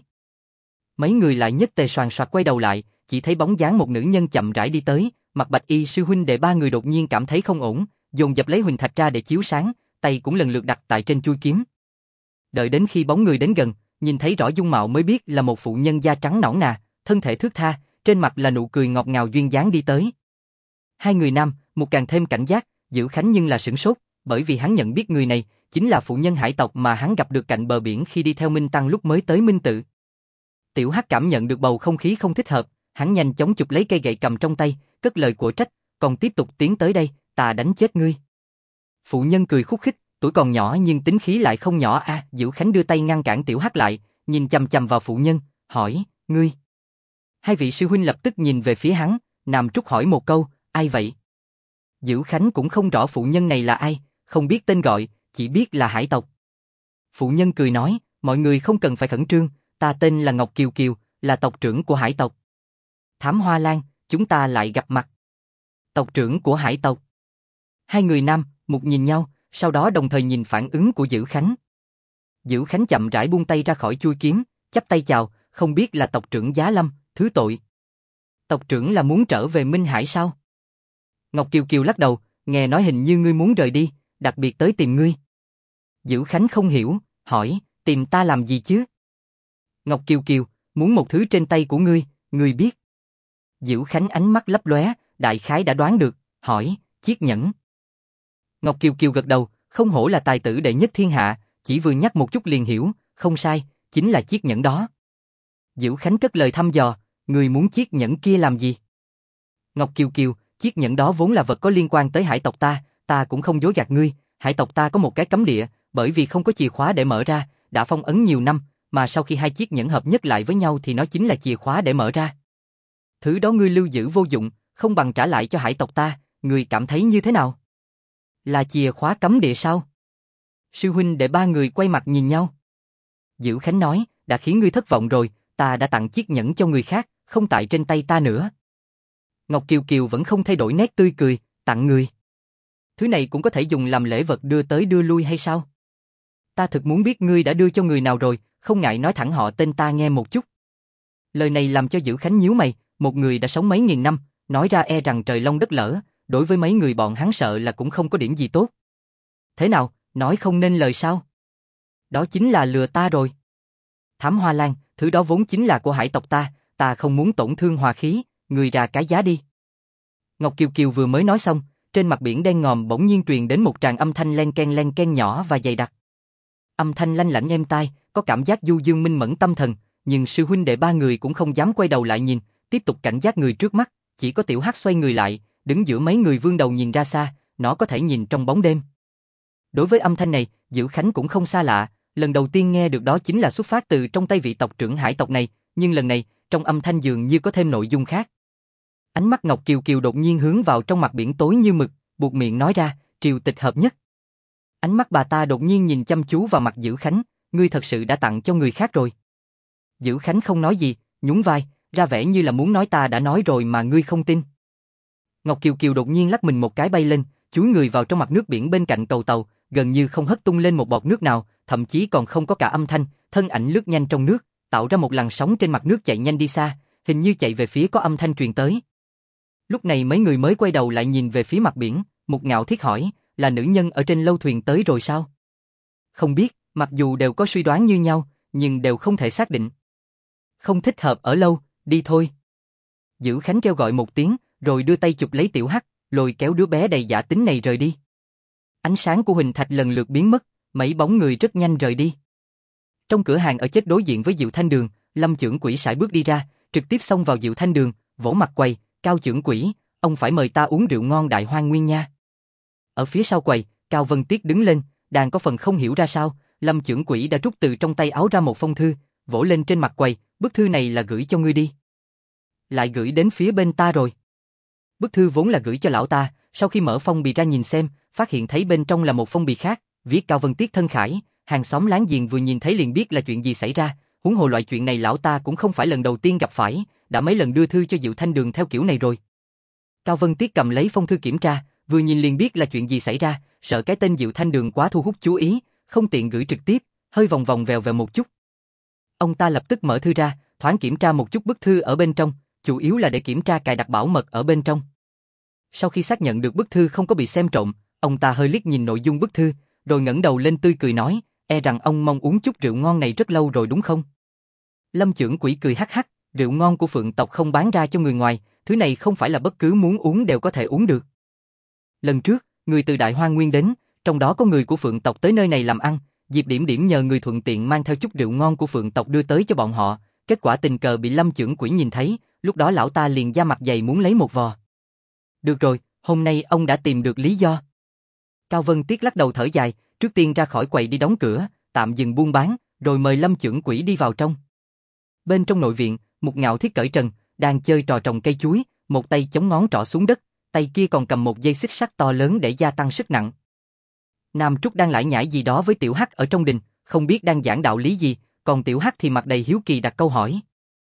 Mấy người lại nhất tề soàn soạt quay đầu lại, chỉ thấy bóng dáng một nữ nhân chậm rãi đi tới, Mặt Bạch Y sư huynh đệ ba người đột nhiên cảm thấy không ổn, dồn dập lấy huỳnh thạch ra để chiếu sáng, tay cũng lần lượt đặt tại trên chuôi kiếm. Đợi đến khi bóng người đến gần, nhìn thấy rõ dung mạo mới biết là một phụ nhân da trắng nõn nà, thân thể thướt tha, trên mặt là nụ cười ngọt ngào duyên dáng đi tới. Hai người nam, một càng thêm cảnh giác, Dữ Khánh nhưng là sửng sốt, bởi vì hắn nhận biết người này chính là phụ nhân hải tộc mà hắn gặp được cạnh bờ biển khi đi theo Minh Tăng lúc mới tới Minh Tự. Tiểu Hắc cảm nhận được bầu không khí không thích hợp, hắn nhanh chóng chụp lấy cây gậy cầm trong tay, cất lời của trách, còn tiếp tục tiến tới đây, ta đánh chết ngươi. Phụ nhân cười khúc khích, tuổi còn nhỏ nhưng tính khí lại không nhỏ a. Dữ Khánh đưa tay ngăn cản Tiểu Hắc lại, nhìn chằm chằm vào phụ nhân, hỏi, ngươi. Hai vị sư huynh lập tức nhìn về phía hắn, Nam Trúc hỏi một câu, ai vậy? Dữ Khánh cũng không rõ phụ nhân này là ai, không biết tên gọi, chỉ biết là hải tộc. Phụ nhân cười nói, mọi người không cần phải khẩn trương, ta tên là Ngọc Kiều Kiều, là tộc trưởng của hải tộc. Thám Hoa Lan, chúng ta lại gặp mặt. Tộc trưởng của hải tộc. Hai người nam, một nhìn nhau, sau đó đồng thời nhìn phản ứng của Dữ Khánh. Dữ Khánh chậm rãi buông tay ra khỏi chuôi kiếm, chắp tay chào, không biết là tộc trưởng Giá Lâm, thứ tội. Tộc trưởng là muốn trở về Minh Hải sao? Ngọc Kiều Kiều lắc đầu, nghe nói hình như ngươi muốn rời đi, đặc biệt tới tìm ngươi. Dữ Khánh không hiểu, hỏi, tìm ta làm gì chứ? Ngọc Kiều Kiều, muốn một thứ trên tay của ngươi, ngươi biết. Dữ Khánh ánh mắt lấp lóe, đại khái đã đoán được, hỏi, chiếc nhẫn. Ngọc Kiều Kiều gật đầu, không hổ là tài tử đệ nhất thiên hạ, chỉ vừa nhắc một chút liền hiểu, không sai, chính là chiếc nhẫn đó. Dữ Khánh cất lời thăm dò, ngươi muốn chiếc nhẫn kia làm gì? Ngọc Kiều Kiều, chiếc nhẫn đó vốn là vật có liên quan tới hải tộc ta cũng không dối gạt ngươi, hải tộc ta có một cái cấm địa, bởi vì không có chìa khóa để mở ra, đã phong ấn nhiều năm, mà sau khi hai chiếc nhẫn hợp nhất lại với nhau thì nó chính là chìa khóa để mở ra. Thứ đó ngươi lưu giữ vô dụng, không bằng trả lại cho hải tộc ta, ngươi cảm thấy như thế nào? Là chìa khóa cấm địa sao? Sư huynh đệ ba người quay mặt nhìn nhau. Dữ Khánh nói, đã khiến ngươi thất vọng rồi, ta đã tặng chiếc nhẫn cho người khác, không tại trên tay ta nữa. Ngọc Kiều Kiều vẫn không thay đổi nét tươi cười, tặng người. Thứ này cũng có thể dùng làm lễ vật đưa tới đưa lui hay sao? Ta thực muốn biết ngươi đã đưa cho người nào rồi, không ngại nói thẳng họ tên ta nghe một chút. Lời này làm cho Dữ Khánh nhíu mày, một người đã sống mấy nghìn năm, nói ra e rằng trời long đất lở, đối với mấy người bọn hắn sợ là cũng không có điểm gì tốt. Thế nào, nói không nên lời sao? Đó chính là lừa ta rồi. Thám Hoa Lan, thứ đó vốn chính là của hải tộc ta không muốn tổn thương hòa khí, người ra cái giá đi. Ngọc Kiều Kiều vừa mới nói xong, trên mặt biển đen ngòm bỗng nhiên truyền đến một tràng âm thanh len ken nhỏ và dày đặc. Âm thanh lanh lảnh êm tai, có cảm giác du dương minh mẫn tâm thần, nhưng sư huynh đệ ba người cũng không dám quay đầu lại nhìn, tiếp tục cảnh giác người trước mắt, chỉ có Tiểu Hắc xoay người lại, đứng giữa mấy người vươn đầu nhìn ra xa, nó có thể nhìn trong bóng đêm. Đối với âm thanh này, Dữ Khánh cũng không xa lạ, lần đầu tiên nghe được đó chính là xuất phát từ trong tay vị tộc trưởng hải tộc này, nhưng lần này, trong âm thanh dường như có thêm nội dung khác. Ánh mắt Ngọc Kiều Kiều đột nhiên hướng vào trong mặt biển tối như mực, buột miệng nói ra, triều tịch hợp nhất. Ánh mắt bà ta đột nhiên nhìn chăm chú vào mặt Dữ Khánh, ngươi thật sự đã tặng cho người khác rồi. Dữ Khánh không nói gì, nhún vai, ra vẻ như là muốn nói ta đã nói rồi mà ngươi không tin. Ngọc Kiều Kiều đột nhiên lắc mình một cái bay lên, chúi người vào trong mặt nước biển bên cạnh cầu tàu, gần như không hất tung lên một bọt nước nào, thậm chí còn không có cả âm thanh, thân ảnh lướt nhanh trong nước, tạo ra một làn sóng trên mặt nước chạy nhanh đi xa, hình như chạy về phía có âm thanh truyền tới. Lúc này mấy người mới quay đầu lại nhìn về phía mặt biển, Mục Ngạo Thiết hỏi, là nữ nhân ở trên lâu thuyền tới rồi sao? Không biết, mặc dù đều có suy đoán như nhau, nhưng đều không thể xác định. Không thích hợp ở lâu, đi thôi. Dữ Khánh kêu gọi một tiếng, rồi đưa tay chụp lấy Tiểu Hắc, lôi kéo đứa bé đầy giả tính này rời đi. Ánh sáng của Huỳnh Thạch lần lượt biến mất, mấy bóng người rất nhanh rời đi. Trong cửa hàng ở chết đối diện với Diệu Thanh Đường, Lâm Chưởng Quỷ sải bước đi ra, trực tiếp xông vào Diệu Thanh Đường, vỗ mặt quầy, Cao Chưởng Quỷ, ông phải mời ta uống rượu ngon Đại Hoang Nguyên nha. Ở phía sau quầy, Cao Vân Tiết đứng lên, đang có phần không hiểu ra sao, Lâm Chưởng Quỷ đã rút từ trong tay áo ra một phong thư, vỗ lên trên mặt quầy, bức thư này là gửi cho ngươi đi. Lại gửi đến phía bên ta rồi. Bức thư vốn là gửi cho lão ta, sau khi mở phong bì ra nhìn xem, phát hiện thấy bên trong là một phong bì khác, viết Cao Vân Tiết thân khải, hàng xóm láng giềng vừa nhìn thấy liền biết là chuyện gì xảy ra, huống hồ loại chuyện này lão ta cũng không phải lần đầu tiên gặp phải, đã mấy lần đưa thư cho Diệu Thanh Đường theo kiểu này rồi. Cao Vân Tiết cầm lấy phong thư kiểm tra, vừa nhìn liền biết là chuyện gì xảy ra, sợ cái tên Diệu Thanh Đường quá thu hút chú ý, không tiện gửi trực tiếp, hơi vòng vòng vèo vèo một chút. Ông ta lập tức mở thư ra, thoáng kiểm tra một chút bức thư ở bên trong, chủ yếu là để kiểm tra cài đặt bảo mật ở bên trong. Sau khi xác nhận được bức thư không có bị xem trộm, ông ta hơi liếc nhìn nội dung bức thư, rồi ngẩng đầu lên tươi cười nói, e rằng ông mong uống chút rượu ngon này rất lâu rồi đúng không? Lâm Chưởng Quỷ cười hắc hắc, rượu ngon của Phượng tộc không bán ra cho người ngoài, thứ này không phải là bất cứ muốn uống đều có thể uống được. Lần trước, người từ Đại Hoang Nguyên đến, trong đó có người của Phượng tộc tới nơi này làm ăn, Diệp Điểm Điểm nhờ người thuận tiện mang theo chút rượu ngon của Phượng tộc đưa tới cho bọn họ, kết quả tình cờ bị Lâm Chưởng Quỷ nhìn thấy, lúc đó lão ta liền da mặt dày muốn lấy một vò. Được rồi, hôm nay ông đã tìm được lý do. Cao Vân Tiết lắc đầu thở dài, trước tiên ra khỏi quầy đi đóng cửa, tạm dừng buôn bán, rồi mời Lâm Chưởng Quỷ đi vào trong. Bên trong nội viện, Mục Ngạo Thiết cởi trần, đang chơi trò trồng cây chuối, một tay chống ngón trỏ xuống đất, tay kia còn cầm một dây xích sắt to lớn để gia tăng sức nặng. Nam Trúc đang lải nhải gì đó với Tiểu Hắc ở trong đình, không biết đang giảng đạo lý gì, còn Tiểu Hắc thì mặt đầy hiếu kỳ đặt câu hỏi.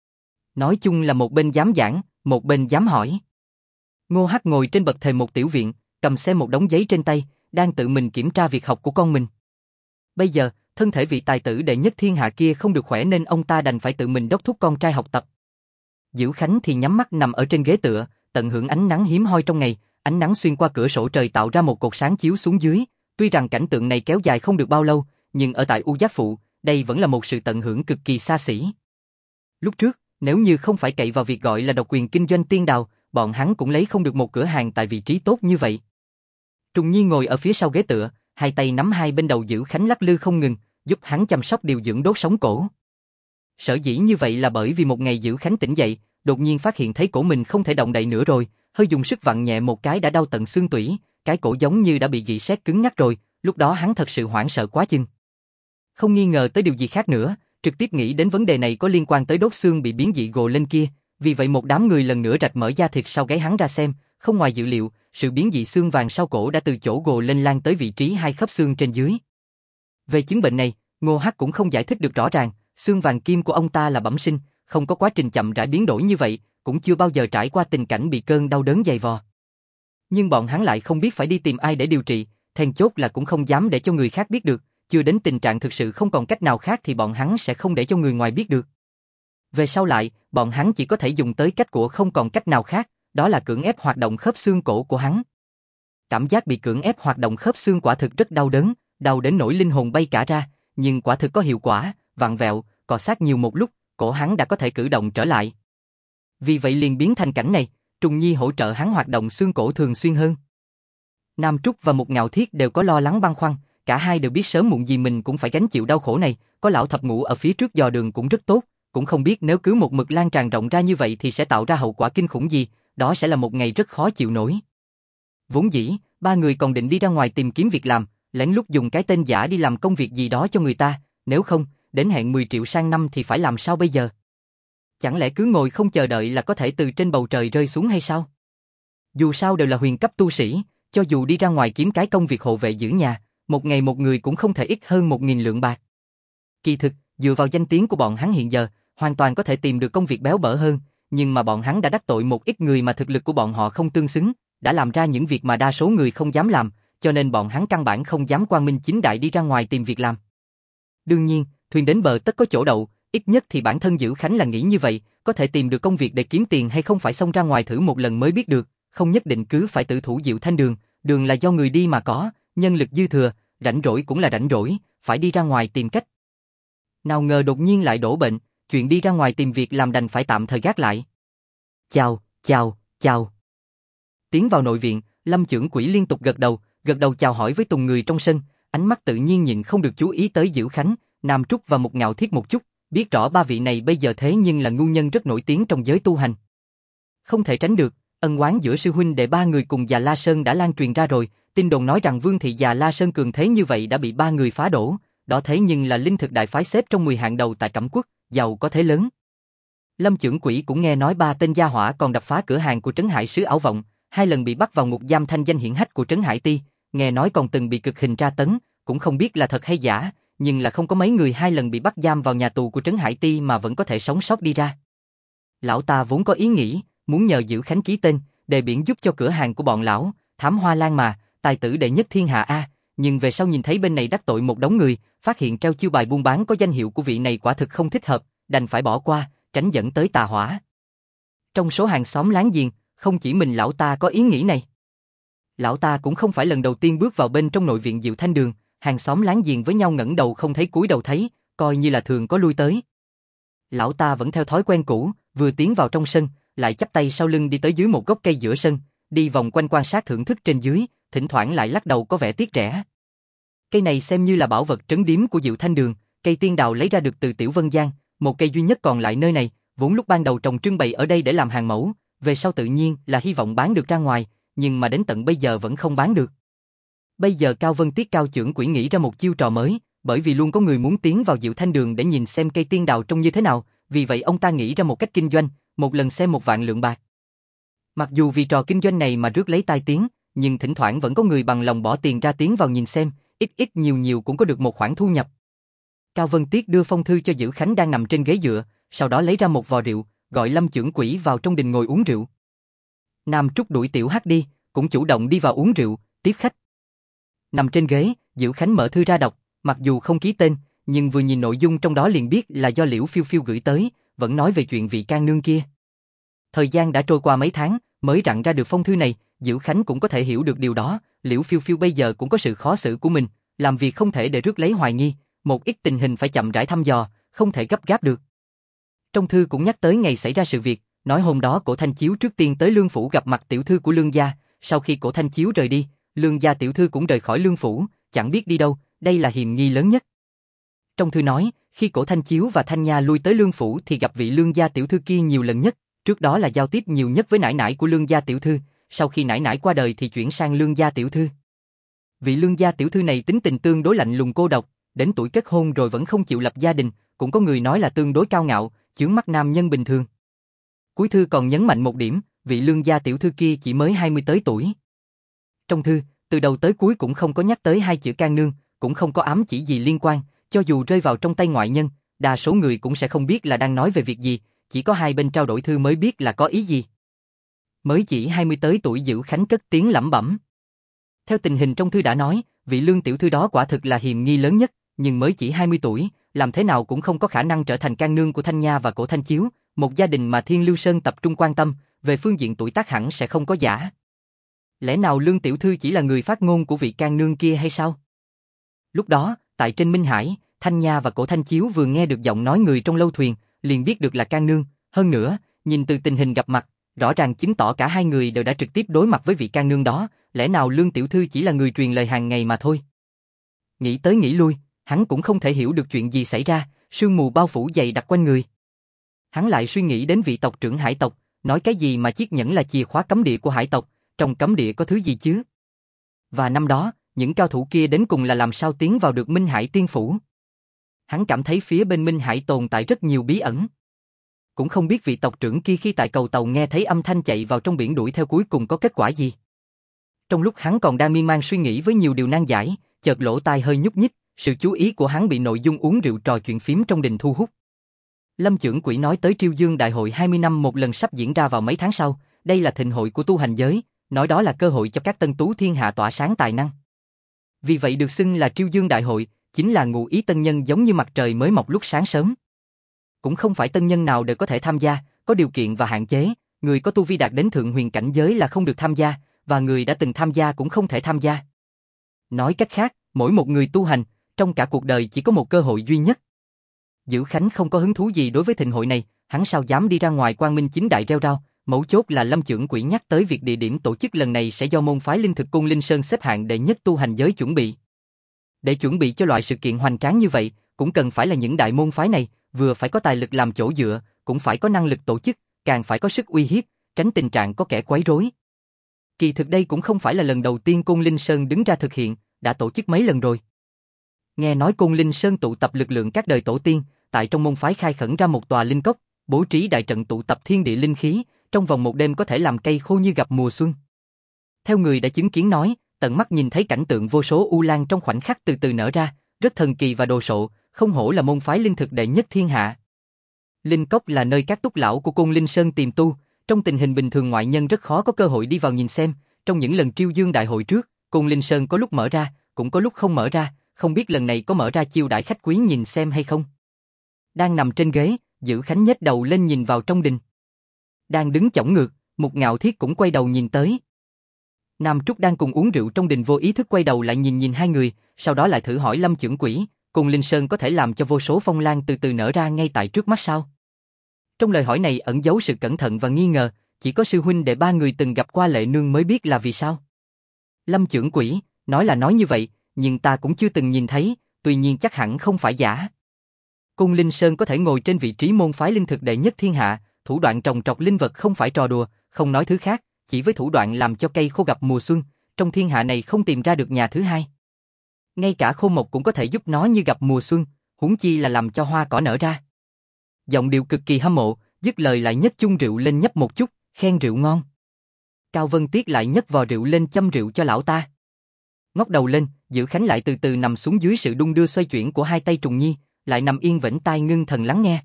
Nói chung là một bên dám giảng, một bên dám hỏi. Ngô Hắc ngồi trên bậc thềm một tiểu viện, cầm xem một đống giấy trên tay, đang tự mình kiểm tra việc học của con mình. Bây giờ, thân thể vị tài tử đệ nhất thiên hạ kia không được khỏe nên ông ta đành phải tự mình đốc thúc con trai học tập. Dữ Khánh thì nhắm mắt nằm ở trên ghế tựa, tận hưởng ánh nắng hiếm hoi trong ngày, ánh nắng xuyên qua cửa sổ trời tạo ra một cột sáng chiếu xuống dưới, tuy rằng cảnh tượng này kéo dài không được bao lâu, nhưng ở tại U Giác Phụ, đây vẫn là một sự tận hưởng cực kỳ xa xỉ. Lúc trước, nếu như không phải cậy vào việc gọi là độc quyền kinh doanh tiên đào, bọn hắn cũng lấy không được một cửa hàng tại vị trí tốt như vậy. Trùng Nhi ngồi ở phía sau ghế tựa, hai tay nắm hai bên đầu Dữ Khánh lắc lư không ngừng, giúp hắn chăm sóc điều dưỡng đốt sống cổ. Sở dĩ như vậy là bởi vì một ngày Dữ Khánh tỉnh dậy, đột nhiên phát hiện thấy cổ mình không thể động đậy nữa rồi, hơi dùng sức vặn nhẹ một cái đã đau tận xương tủy, cái cổ giống như đã bị gỉ sét cứng ngắc rồi, lúc đó hắn thật sự hoảng sợ quá chừng. Không nghi ngờ tới điều gì khác nữa, trực tiếp nghĩ đến vấn đề này có liên quan tới đốt xương bị biến dị gồ lên kia, vì vậy một đám người lần nữa rạch mở da thịt sau gáy hắn ra xem, không ngoài dự liệu, sự biến dị xương vàng sau cổ đã từ chỗ gồ lên lan tới vị trí hai khớp xương trên dưới. Về chứng bệnh này, Ngô Hắc cũng không giải thích được rõ ràng, xương vàng kim của ông ta là bẩm sinh, không có quá trình chậm rãi biến đổi như vậy, cũng chưa bao giờ trải qua tình cảnh bị cơn đau đớn dày vò. Nhưng bọn hắn lại không biết phải đi tìm ai để điều trị, then chốt là cũng không dám để cho người khác biết được, chưa đến tình trạng thực sự không còn cách nào khác thì bọn hắn sẽ không để cho người ngoài biết được. Về sau lại, bọn hắn chỉ có thể dùng tới cách của không còn cách nào khác, đó là cưỡng ép hoạt động khớp xương cổ của hắn. Cảm giác bị cưỡng ép hoạt động khớp xương quả thực rất đau đớn, đau đến nỗi linh hồn bay cả ra, nhưng quả thực có hiệu quả, vặn vẹo, cọ sát nhiều một lúc, cổ hắn đã có thể cử động trở lại. Vì vậy liền biến thành cảnh này, Trùng Nhi hỗ trợ hắn hoạt động xương cổ thường xuyên hơn. Nam Trúc và Mục Ngạo Thiết đều có lo lắng băn khoăn, cả hai đều biết sớm muộn gì mình cũng phải gánh chịu đau khổ này, có lão thập ngũ ở phía trước dò đường cũng rất tốt, cũng không biết nếu cứ một mực lan tràn rộng ra như vậy thì sẽ tạo ra hậu quả kinh khủng gì, đó sẽ là một ngày rất khó chịu nổi. Vốn dĩ, ba người còn định đi ra ngoài tìm kiếm việc làm, lén lút dùng cái tên giả đi làm công việc gì đó cho người ta, nếu không, đến hẹn 10 triệu sang năm thì phải làm sao bây giờ? Chẳng lẽ cứ ngồi không chờ đợi là có thể từ trên bầu trời rơi xuống hay sao? Dù sao đều là huyền cấp tu sĩ, cho dù đi ra ngoài kiếm cái công việc hộ vệ giữ nhà, một ngày một người cũng không thể ít hơn 1.000 lượng bạc. Kỳ thực, dựa vào danh tiếng của bọn hắn hiện giờ, hoàn toàn có thể tìm được công việc béo bở hơn, nhưng mà bọn hắn đã đắc tội một ít người mà thực lực của bọn họ không tương xứng, đã làm ra những việc mà đa số người không dám làm, cho nên bọn hắn căn bản không dám quang minh chính đại đi ra ngoài tìm việc làm. Đương nhiên, thuyền đến bờ tất có chỗ đậu, ít nhất thì bản thân Dữ Khánh là nghĩ như vậy, có thể tìm được công việc để kiếm tiền hay không phải xông ra ngoài thử một lần mới biết được, không nhất định cứ phải tự thủ Diệu Thanh Đường, đường là do người đi mà có, nhân lực dư thừa, rảnh rỗi cũng là rảnh rỗi, phải đi ra ngoài tìm cách. Nào ngờ đột nhiên lại đổ bệnh, chuyện đi ra ngoài tìm việc làm đành phải tạm thời gác lại. Chào, chào, chào. Tiến vào nội viện, Lâm Chưởng Quỹ liên tục gật đầu chào hỏi với từng người trong sân, ánh mắt tự nhiên nhịn không được chú ý tới Diễu Khánh, Nam Trúc và Mục Ngạo Thiết một chút, biết rõ ba vị này bây giờ thế nhưng là ngu nhân rất nổi tiếng trong giới tu hành. Không thể tránh được, ân oán giữa sư huynh đệ ba người cùng Già La Sơn đã lan truyền ra rồi, tin đồn nói rằng Vương thị Già La Sơn cường thế như vậy đã bị ba người phá đổ, đó thế nhưng là linh thực đại phái xếp trong 10 hạng đầu tại Cẩm Quốc, giàu có thế lớn. Lâm Chưởng Quỹ cũng nghe nói ba tên gia hỏa còn đập phá cửa hàng của Trấn Hải Sứ Ảo Vọng, 2 lần bị bắt vào ngục giam thanh danh hiển hách của Trấn Hải Ti, nghe nói còn từng bị cực hình tra tấn, cũng không biết là thật hay giả, nhưng là không có mấy người 2 lần bị bắt giam vào nhà tù của Trấn Hải Ti mà vẫn có thể sống sót đi ra. Lão ta vốn có ý nghĩ, muốn nhờ Diễu Khánh ký tên, đề biển giúp cho cửa hàng của bọn lão, Thám Hoa Lan mà, tài tử đệ nhất thiên hạ a, nhưng về sau nhìn thấy bên này đắc tội một đống người, phát hiện treo chiêu bài buôn bán có danh hiệu của vị này quả thực không thích hợp, đành phải bỏ qua, tránh dẫn tới tà hỏa. Trong số hàng xóm láng giềng, không chỉ mình lão ta có ý nghĩ này. Lão ta cũng không phải lần đầu tiên bước vào bên trong nội viện Diệu Thanh Đường, hàng xóm láng giềng với nhau ngẩng đầu không thấy cúi đầu thấy, coi như là thường có lui tới. Lão ta vẫn theo thói quen cũ, vừa tiến vào trong sân, lại chắp tay sau lưng đi tới dưới một gốc cây giữa sân, đi vòng quanh quan sát thưởng thức trên dưới, thỉnh thoảng lại lắc đầu có vẻ tiếc rẻ. Cây này xem như là bảo vật trấn điếm của Diệu Thanh Đường, cây tiên đào lấy ra được từ Tiểu Vân Giang, một cây duy nhất còn lại nơi này, vốn lúc ban đầu trồng trưng bày ở đây để làm hàng mẫu, về sau tự nhiên là hy vọng bán được ra ngoài, nhưng mà đến tận bây giờ vẫn không bán được. Bây giờ Cao Vân Tiết Cao Chưởng Quỹ nghĩ ra một chiêu trò mới, bởi vì luôn có người muốn tiến vào Diệu Thanh Đường để nhìn xem cây tiên đào trông như thế nào, vì vậy ông ta nghĩ ra một cách kinh doanh, một lần xem 1 vạn lượng bạc. Mặc dù vì trò kinh doanh này mà rước lấy tai tiếng, nhưng thỉnh thoảng vẫn có người bằng lòng bỏ tiền ra tiến vào nhìn xem, ít ít nhiều nhiều cũng có được một khoản thu nhập. Cao Vân Tiết đưa phong thư cho Diễu Khánh đang nằm trên ghế dựa, sau đó lấy ra một vò rượu, gọi Lâm Chưởng Quỹ vào trong đình ngồi uống rượu. Nam Trúc đuổi Tiểu Hắc đi, cũng chủ động đi vào uống rượu, tiếp khách. Nằm trên ghế, Diễu Khánh mở thư ra đọc, mặc dù không ký tên, nhưng vừa nhìn nội dung trong đó liền biết là do Liễu Phiêu Phiêu gửi tới, vẫn nói về chuyện vị can nương kia. Thời gian đã trôi qua mấy tháng, mới rặn ra được phong thư này, Diễu Khánh cũng có thể hiểu được điều đó, Liễu Phiêu Phiêu bây giờ cũng có sự khó xử của mình, làm việc không thể để rước lấy hoài nghi, một ít tình hình phải chậm rãi thăm dò, không thể gấp gáp được. Trong thư cũng nhắc tới ngày xảy ra sự việc, nói hôm đó Cổ Thanh Chiếu trước tiên tới Lương phủ gặp mặt tiểu thư của Lương gia, sau khi Cổ Thanh Chiếu rời đi, Lương gia tiểu thư cũng rời khỏi Lương phủ, chẳng biết đi đâu, đây là hiềm nghi lớn nhất. Trong thư nói, khi Cổ Thanh Chiếu và Thanh Nha lui tới Lương phủ thì gặp vị Lương gia tiểu thư kia nhiều lần nhất, trước đó là giao tiếp nhiều nhất với nải nải của Lương gia tiểu thư, sau khi nải nải qua đời thì chuyển sang Lương gia tiểu thư. Vị Lương gia tiểu thư này tính tình tương đối lạnh lùng cô độc, đến tuổi kết hôn rồi vẫn không chịu lập gia đình, cũng có người nói là tương đối cao ngạo, chướng mắt nam nhân bình thường. Cuối thư còn nhấn mạnh một điểm, vị Lương gia tiểu thư kia chỉ mới 20 tới tuổi. Trong thư, từ đầu tới cuối cũng không có nhắc tới 2 chữ can nương, cũng không có ám chỉ gì liên quan, cho dù rơi vào trong tay ngoại nhân, đa số người cũng sẽ không biết là đang nói về việc gì, chỉ có hai bên trao đổi thư mới biết là có ý gì. Mới chỉ 20 tới tuổi Diễu Khánh cất tiếng lẩm bẩm. Theo tình hình trong thư đã nói, vị Lương tiểu thư đó quả thực là hiềm nghi lớn nhất, nhưng mới chỉ 20 tuổi, làm thế nào cũng không có khả năng trở thành can nương của Thanh Nha và Cổ Thanh Chiếu, một gia đình mà Thiên Lưu Sơn tập trung quan tâm, về phương diện tuổi tác hẳn sẽ không có giả. Lẽ nào Lương tiểu thư chỉ là người phát ngôn của vị can nương kia hay sao? Lúc đó, tại trên Minh Hải, Thanh Nha và Cổ Thanh Chiếu vừa nghe được giọng nói người trong lâu thuyền, liền biết được là can nương, hơn nữa, nhìn từ tình hình gặp mặt, rõ ràng chứng tỏ cả hai người đều đã trực tiếp đối mặt với vị can nương đó, lẽ nào Lương tiểu thư chỉ là người truyền lời hàng ngày mà thôi. Nghĩ tới nghĩ lui, hắn cũng không thể hiểu được chuyện gì xảy ra, sương mù bao phủ dày đặc quanh người. Hắn lại suy nghĩ đến vị tộc trưởng hải tộc, nói cái gì mà chiếc nhẫn là chìa khóa cấm địa của hải tộc, trong cấm địa có thứ gì chứ? Và năm đó, những cao thủ kia đến cùng là làm sao tiến vào được Minh Hải Tiên Phủ? Hắn cảm thấy phía bên Minh Hải tồn tại rất nhiều bí ẩn. Cũng không biết vị tộc trưởng kia khi tại cầu tàu nghe thấy âm thanh chạy vào trong biển đuổi theo cuối cùng có kết quả gì. Trong lúc hắn còn đang miên man suy nghĩ với nhiều điều nan giải, chợt lỗ tai hơi nhúc nhích, sự chú ý của hắn bị nội dung uống rượu trò chuyện phím trong đình thu hút. Lâm Chưởng Quỹ nói tới Triêu Dương Đại hội 20 năm một lần sắp diễn ra vào mấy tháng sau, đây là thịnh hội của tu hành giới, nói đó là cơ hội cho các tân tú thiên hạ tỏa sáng tài năng. Vì vậy được xưng là Triêu Dương Đại hội, chính là ngụ ý tân nhân giống như mặt trời mới mọc lúc sáng sớm. Cũng không phải tân nhân nào đều có thể tham gia, có điều kiện và hạn chế, người có tu vi đạt đến thượng huyền cảnh giới là không được tham gia, và người đã từng tham gia cũng không thể tham gia. Nói cách khác, mỗi một người tu hành, trong cả cuộc đời chỉ có một cơ hội duy nhất. Dữ Khánh không có hứng thú gì đối với thịnh hội này, hắn sao dám đi ra ngoài Quang Minh chính đại reo rao, mấu chốt là Lâm Chưởng Quỷ nhắc tới việc địa điểm tổ chức lần này sẽ do môn phái linh thực Côn Linh Sơn xếp hạng đệ nhất tu hành giới chuẩn bị. Để chuẩn bị cho loại sự kiện hoành tráng như vậy, cũng cần phải là những đại môn phái này, vừa phải có tài lực làm chỗ dựa, cũng phải có năng lực tổ chức, càng phải có sức uy hiếp, tránh tình trạng có kẻ quấy rối. Kỳ thực đây cũng không phải là lần đầu tiên Côn Linh Sơn đứng ra thực hiện, đã tổ chức mấy lần rồi. Nghe nói Côn Linh Sơn tụ tập lực lượng các đời tổ tiên, tại trong môn phái khai khẩn ra một tòa linh cốc, bố trí đại trận tụ tập thiên địa linh khí, trong vòng một đêm có thể làm cây khô như gặp mùa xuân. Theo người đã chứng kiến nói, tận mắt nhìn thấy cảnh tượng vô số u lan trong khoảnh khắc từ từ nở ra, rất thần kỳ và đồ sộ, không hổ là môn phái linh thực đệ nhất thiên hạ. Linh cốc là nơi các túc lão của Côn Linh Sơn tìm tu, trong tình hình bình thường ngoại nhân rất khó có cơ hội đi vào nhìn xem, trong những lần triêu dương đại hội trước, Côn Linh Sơn có lúc mở ra, cũng có lúc không mở ra, không biết lần này có mở ra chiêu đãi khách quý nhìn xem hay không. Đang nằm trên ghế, Dữ Khánh nhếch đầu lên nhìn vào trong đình. Đang đứng chổng ngược, Mục Ngạo Thiết cũng quay đầu nhìn tới. Nam Trúc đang cùng uống rượu trong đình vô ý thức quay đầu lại nhìn hai người, sau đó lại thử hỏi Lâm Chưởng Quỷ, Côn Linh Sơn có thể làm cho vô số phong lan từ từ nở ra ngay tại trước mắt sao? Trong lời hỏi này ẩn giấu sự cẩn thận và nghi ngờ, chỉ có sư huynh đệ ba người từng gặp qua Lệ Nương mới biết là vì sao. Lâm Chưởng Quỷ, nói là nói như vậy, nhưng ta cũng chưa từng nhìn thấy, tuy nhiên chắc hẳn không phải giả. Côn Linh Sơn có thể ngồi trên vị trí môn phái linh thực đệ nhất thiên hạ, thủ đoạn trồng trọt linh vật không phải trò đùa, không nói thứ khác, chỉ với thủ đoạn làm cho cây khô gặp mùa xuân, trong thiên hạ này không tìm ra được nhà thứ hai. Ngay cả khô mộc cũng có thể giúp nó như gặp mùa xuân, huống chi là làm cho hoa cỏ nở ra. Giọng điệu cực kỳ hâm mộ, dứt lời lại nhấc chung rượu lên nhấp một chút, khen rượu ngon. Cao Vân Tiết lại nhấc vò rượu lên châm rượu cho lão ta. Ngóc đầu lên, Dữ Khánh lại từ từ nằm xuống dưới sự đung đưa xoay chuyển của hai tay Trùng Nhi, lại nằm yên vĩnh tai ngưng thần lắng nghe.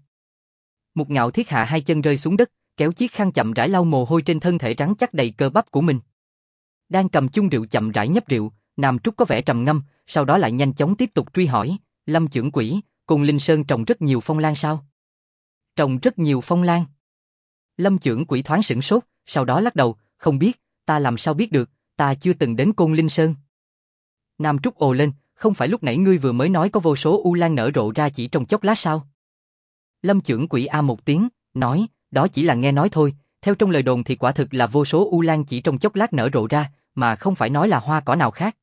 Mục Ngạo Thiết hạ hai chân rơi xuống đất, kéo chiếc khăn chậm rãi lau mồ hôi trên thân thể rắn chắc đầy cơ bắp của mình. Đang cầm chung rượu chậm rãi nhấp rượu, Nam Trúc có vẻ trầm ngâm, sau đó lại nhanh chóng tiếp tục truy hỏi, Lâm Chưởng Quỷ, Côn Linh Sơn trồng rất nhiều phong lan sao? Trồng rất nhiều phong lan. Lâm Chưởng Quỷ thoáng sửng sốt, sau đó lắc đầu, không biết, ta làm sao biết được, ta chưa từng đến Côn Linh Sơn. Nam Trúc ồ lên, không phải lúc nãy ngươi vừa mới nói có vô số u lan nở rộ ra chỉ trong chốc lát sao? Lâm Chưởng Quỷ a một tiếng, nói, đó chỉ là nghe nói thôi, theo trong lời đồn thì quả thực là vô số u lan chỉ trong chốc lát nở rộ ra, mà không phải nói là hoa cỏ nào khác.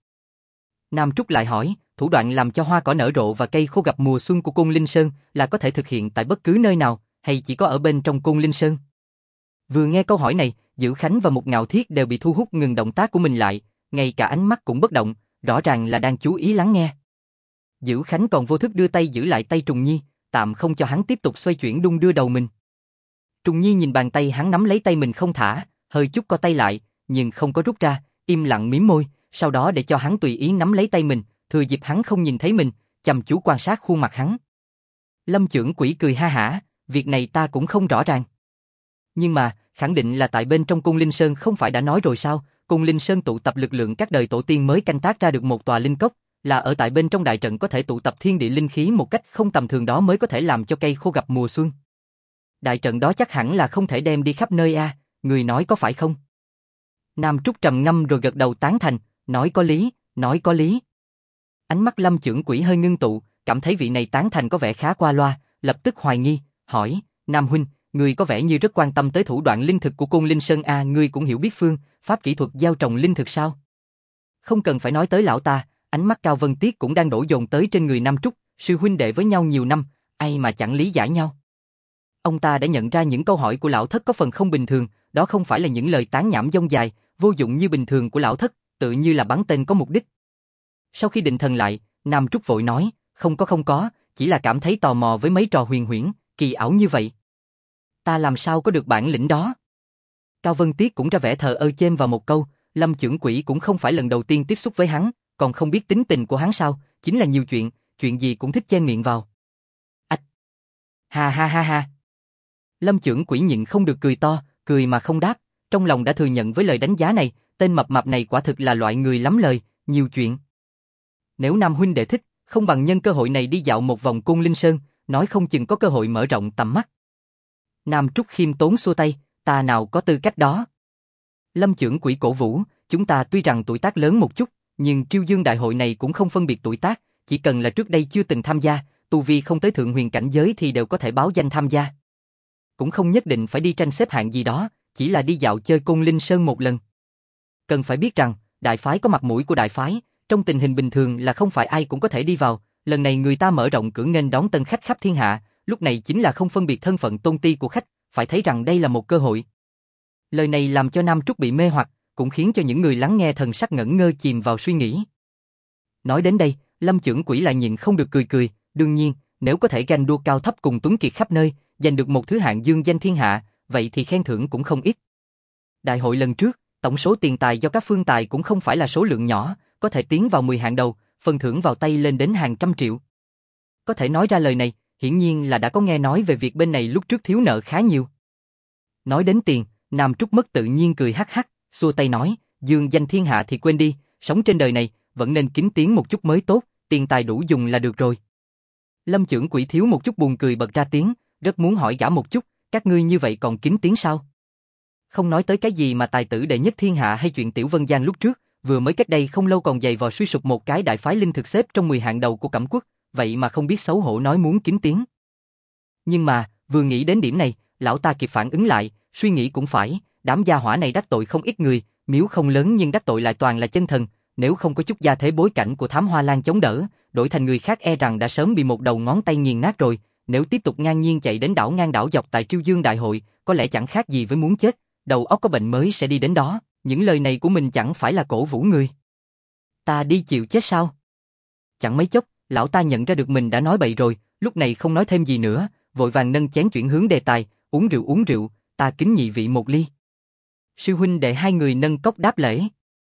Nam Trúc lại hỏi, thủ đoạn làm cho hoa cỏ nở rộ và cây khô gặp mùa xuân của Côn Linh Sơn là có thể thực hiện tại bất cứ nơi nào, hay chỉ có ở bên trong Côn Linh Sơn? Vừa nghe câu hỏi này, Dữ Khánh và Mục Ngạo Thiết đều bị thu hút ngừng động tác của mình lại, ngay cả ánh mắt cũng bất động, rõ ràng là đang chú ý lắng nghe. Dữ Khánh còn vô thức đưa tay giữ lại tay Trùng Nhi, tạm không cho hắn tiếp tục xoay chuyển đung đưa đầu mình. Trùng Nhi nhìn bàn tay hắn nắm lấy tay mình không thả, hơi chút co tay lại, nhưng không có rút ra, im lặng mím môi, sau đó để cho hắn tùy ý nắm lấy tay mình, thừa dịp hắn không nhìn thấy mình, chăm chú quan sát khuôn mặt hắn. Lâm Chưởng Quỷ cười ha hả, việc này ta cũng không rõ ràng. Nhưng mà, khẳng định là tại bên trong Côn Linh Sơn không phải đã nói rồi sao, Côn Linh Sơn tụ tập lực lượng các đời tổ tiên mới canh tác ra được một tòa linh cốc, là ở tại bên trong đại trận có thể tụ tập thiên địa linh khí một cách không tầm thường đó mới có thể làm cho cây khô gặp mùa xuân. Đại trận đó chắc hẳn là không thể đem đi khắp nơi a, người nói có phải không? Nam Trúc trầm ngâm rồi gật đầu tán thành, nói có lý, nói có lý. Ánh mắt Lâm Chưởng Quỷ hơi ngưng tụ, cảm thấy vị này tán thành có vẻ khá qua loa, lập tức hoài nghi, hỏi, Nam huynh, ngươi có vẻ như rất quan tâm tới thủ đoạn linh thực của Côn Linh Sơn a, ngươi cũng hiểu biết phương pháp kỹ thuật gieo trồng linh thực sao? Không cần phải nói tới lão ta, ánh mắt Cao Vân Tiết cũng đang đổ dồn tới trên người Nam Trúc, sư huynh đệ với nhau nhiều năm, ai mà chẳng lý giải nhau. Ông ta đã nhận ra những câu hỏi của lão thất có phần không bình thường, đó không phải là những lời tán nhảm dông dài, vô dụng như bình thường của lão thất, tự như là bắn tên có mục đích. Sau khi định thần lại, Nam Trúc vội nói, không có, chỉ là cảm thấy tò mò với mấy trò huyền huyễn, kỳ ảo như vậy. Ta làm sao có được bản lĩnh đó? Cao Vân Tiết cũng ra vẻ thờ ơ chêm vào một câu, Lâm Chưởng Quỷ cũng không phải lần đầu tiên tiếp xúc với hắn, còn không biết tính tình của hắn sao, chính là nhiều chuyện gì cũng thích chen miệng vào. Ách! Ha ha ha ha! Lâm Chưởng Quỷ nhịn không được cười to, cười mà không đáp, trong lòng đã thừa nhận với lời đánh giá này, tên mập mạp này quả thực là loại người lắm lời, nhiều chuyện. Nếu Nam huynh đệ thích, không bằng nhân cơ hội này đi dạo một vòng Côn Linh Sơn, nói không chừng có cơ hội mở rộng tầm mắt. Nam Trúc khiêm tốn xua tay, ta nào có tư cách đó. Lâm Chưởng Quỷ cổ vũ, chúng ta tuy rằng tuổi tác lớn một chút, nhưng Triêu Dương đại hội này cũng không phân biệt tuổi tác, chỉ cần là trước đây chưa từng tham gia, tu vi không tới thượng huyền cảnh giới thì đều có thể báo danh tham gia. Cũng không nhất định phải đi tranh xếp hạng gì đó, chỉ là đi dạo chơi Côn Linh Sơn một lần. Cần phải biết rằng, đại phái có mặt mũi của đại phái, trong tình hình bình thường là không phải ai cũng có thể đi vào, lần này người ta mở rộng cửa nghênh đón tân khách khắp thiên hạ, lúc này chính là không phân biệt thân phận tôn ti của khách, phải thấy rằng đây là một cơ hội. Lời này làm cho Nam Trúc bị mê hoặc, cũng khiến cho những người lắng nghe thần sắc ngẩn ngơ chìm vào suy nghĩ. Nói đến đây, Lâm Chưởng Quỷ lại nhịn không được cười cười, đương nhiên, nếu có thể ganh đua cao thấp cùng tuấn kiệt khắp nơi, giành được một thứ hạng dương danh thiên hạ, vậy thì khen thưởng cũng không ít. Đại hội lần trước, tổng số tiền tài do các phương tài cũng không phải là số lượng nhỏ, có thể tiến vào 10 hạng đầu, phần thưởng vào tay lên đến hàng trăm triệu. Có thể nói ra lời này, hiển nhiên là đã có nghe nói về việc bên này lúc trước thiếu nợ khá nhiều. Nói đến tiền, Nam Trúc mất tự nhiên cười hắc hắc, xua tay nói, dương danh thiên hạ thì quên đi, sống trên đời này, vẫn nên kính tiếng một chút mới tốt, tiền tài đủ dùng là được rồi. Lâm Chưởng Quỷ thiếu một chút buồn cười bật ra tiếng, rất muốn hỏi gã một chút, các ngươi như vậy còn kính tiếng sao? Không nói tới cái gì mà tài tử đệ nhất thiên hạ hay chuyện Tiểu Vân Giang lúc trước, vừa mới cách đây không lâu còn giày vò suy sụp một cái đại phái linh thực xếp trong 10 hạng đầu của Cẩm Quốc, vậy mà không biết xấu hổ nói muốn kính tiếng. Nhưng mà, vừa nghĩ đến điểm này, lão ta kịp phản ứng lại, suy nghĩ cũng phải, đám gia hỏa này đắc tội không ít người, miếu không lớn nhưng đắc tội lại toàn là chân thần, nếu không có chút gia thế bối cảnh của Thám Hoa Lan chống đỡ, đổi thành người khác e rằng đã sớm bị một đầu ngón tay nghiền nát rồi, nếu tiếp tục ngang nhiên chạy đến đảo ngang đảo dọc tại Triêu Dương đại hội, có lẽ chẳng khác gì với muốn chết, đầu óc có bệnh mới sẽ đi đến đó, những lời này của mình chẳng phải là cổ vũ người. Ta đi chịu chết sao? Chẳng mấy chốc, lão ta nhận ra được mình đã nói bậy rồi, lúc này không nói thêm gì nữa, vội vàng nâng chén chuyển hướng đề tài, uống rượu, ta kính nhị vị một ly. Sư huynh đệ hai người nâng cốc đáp lễ.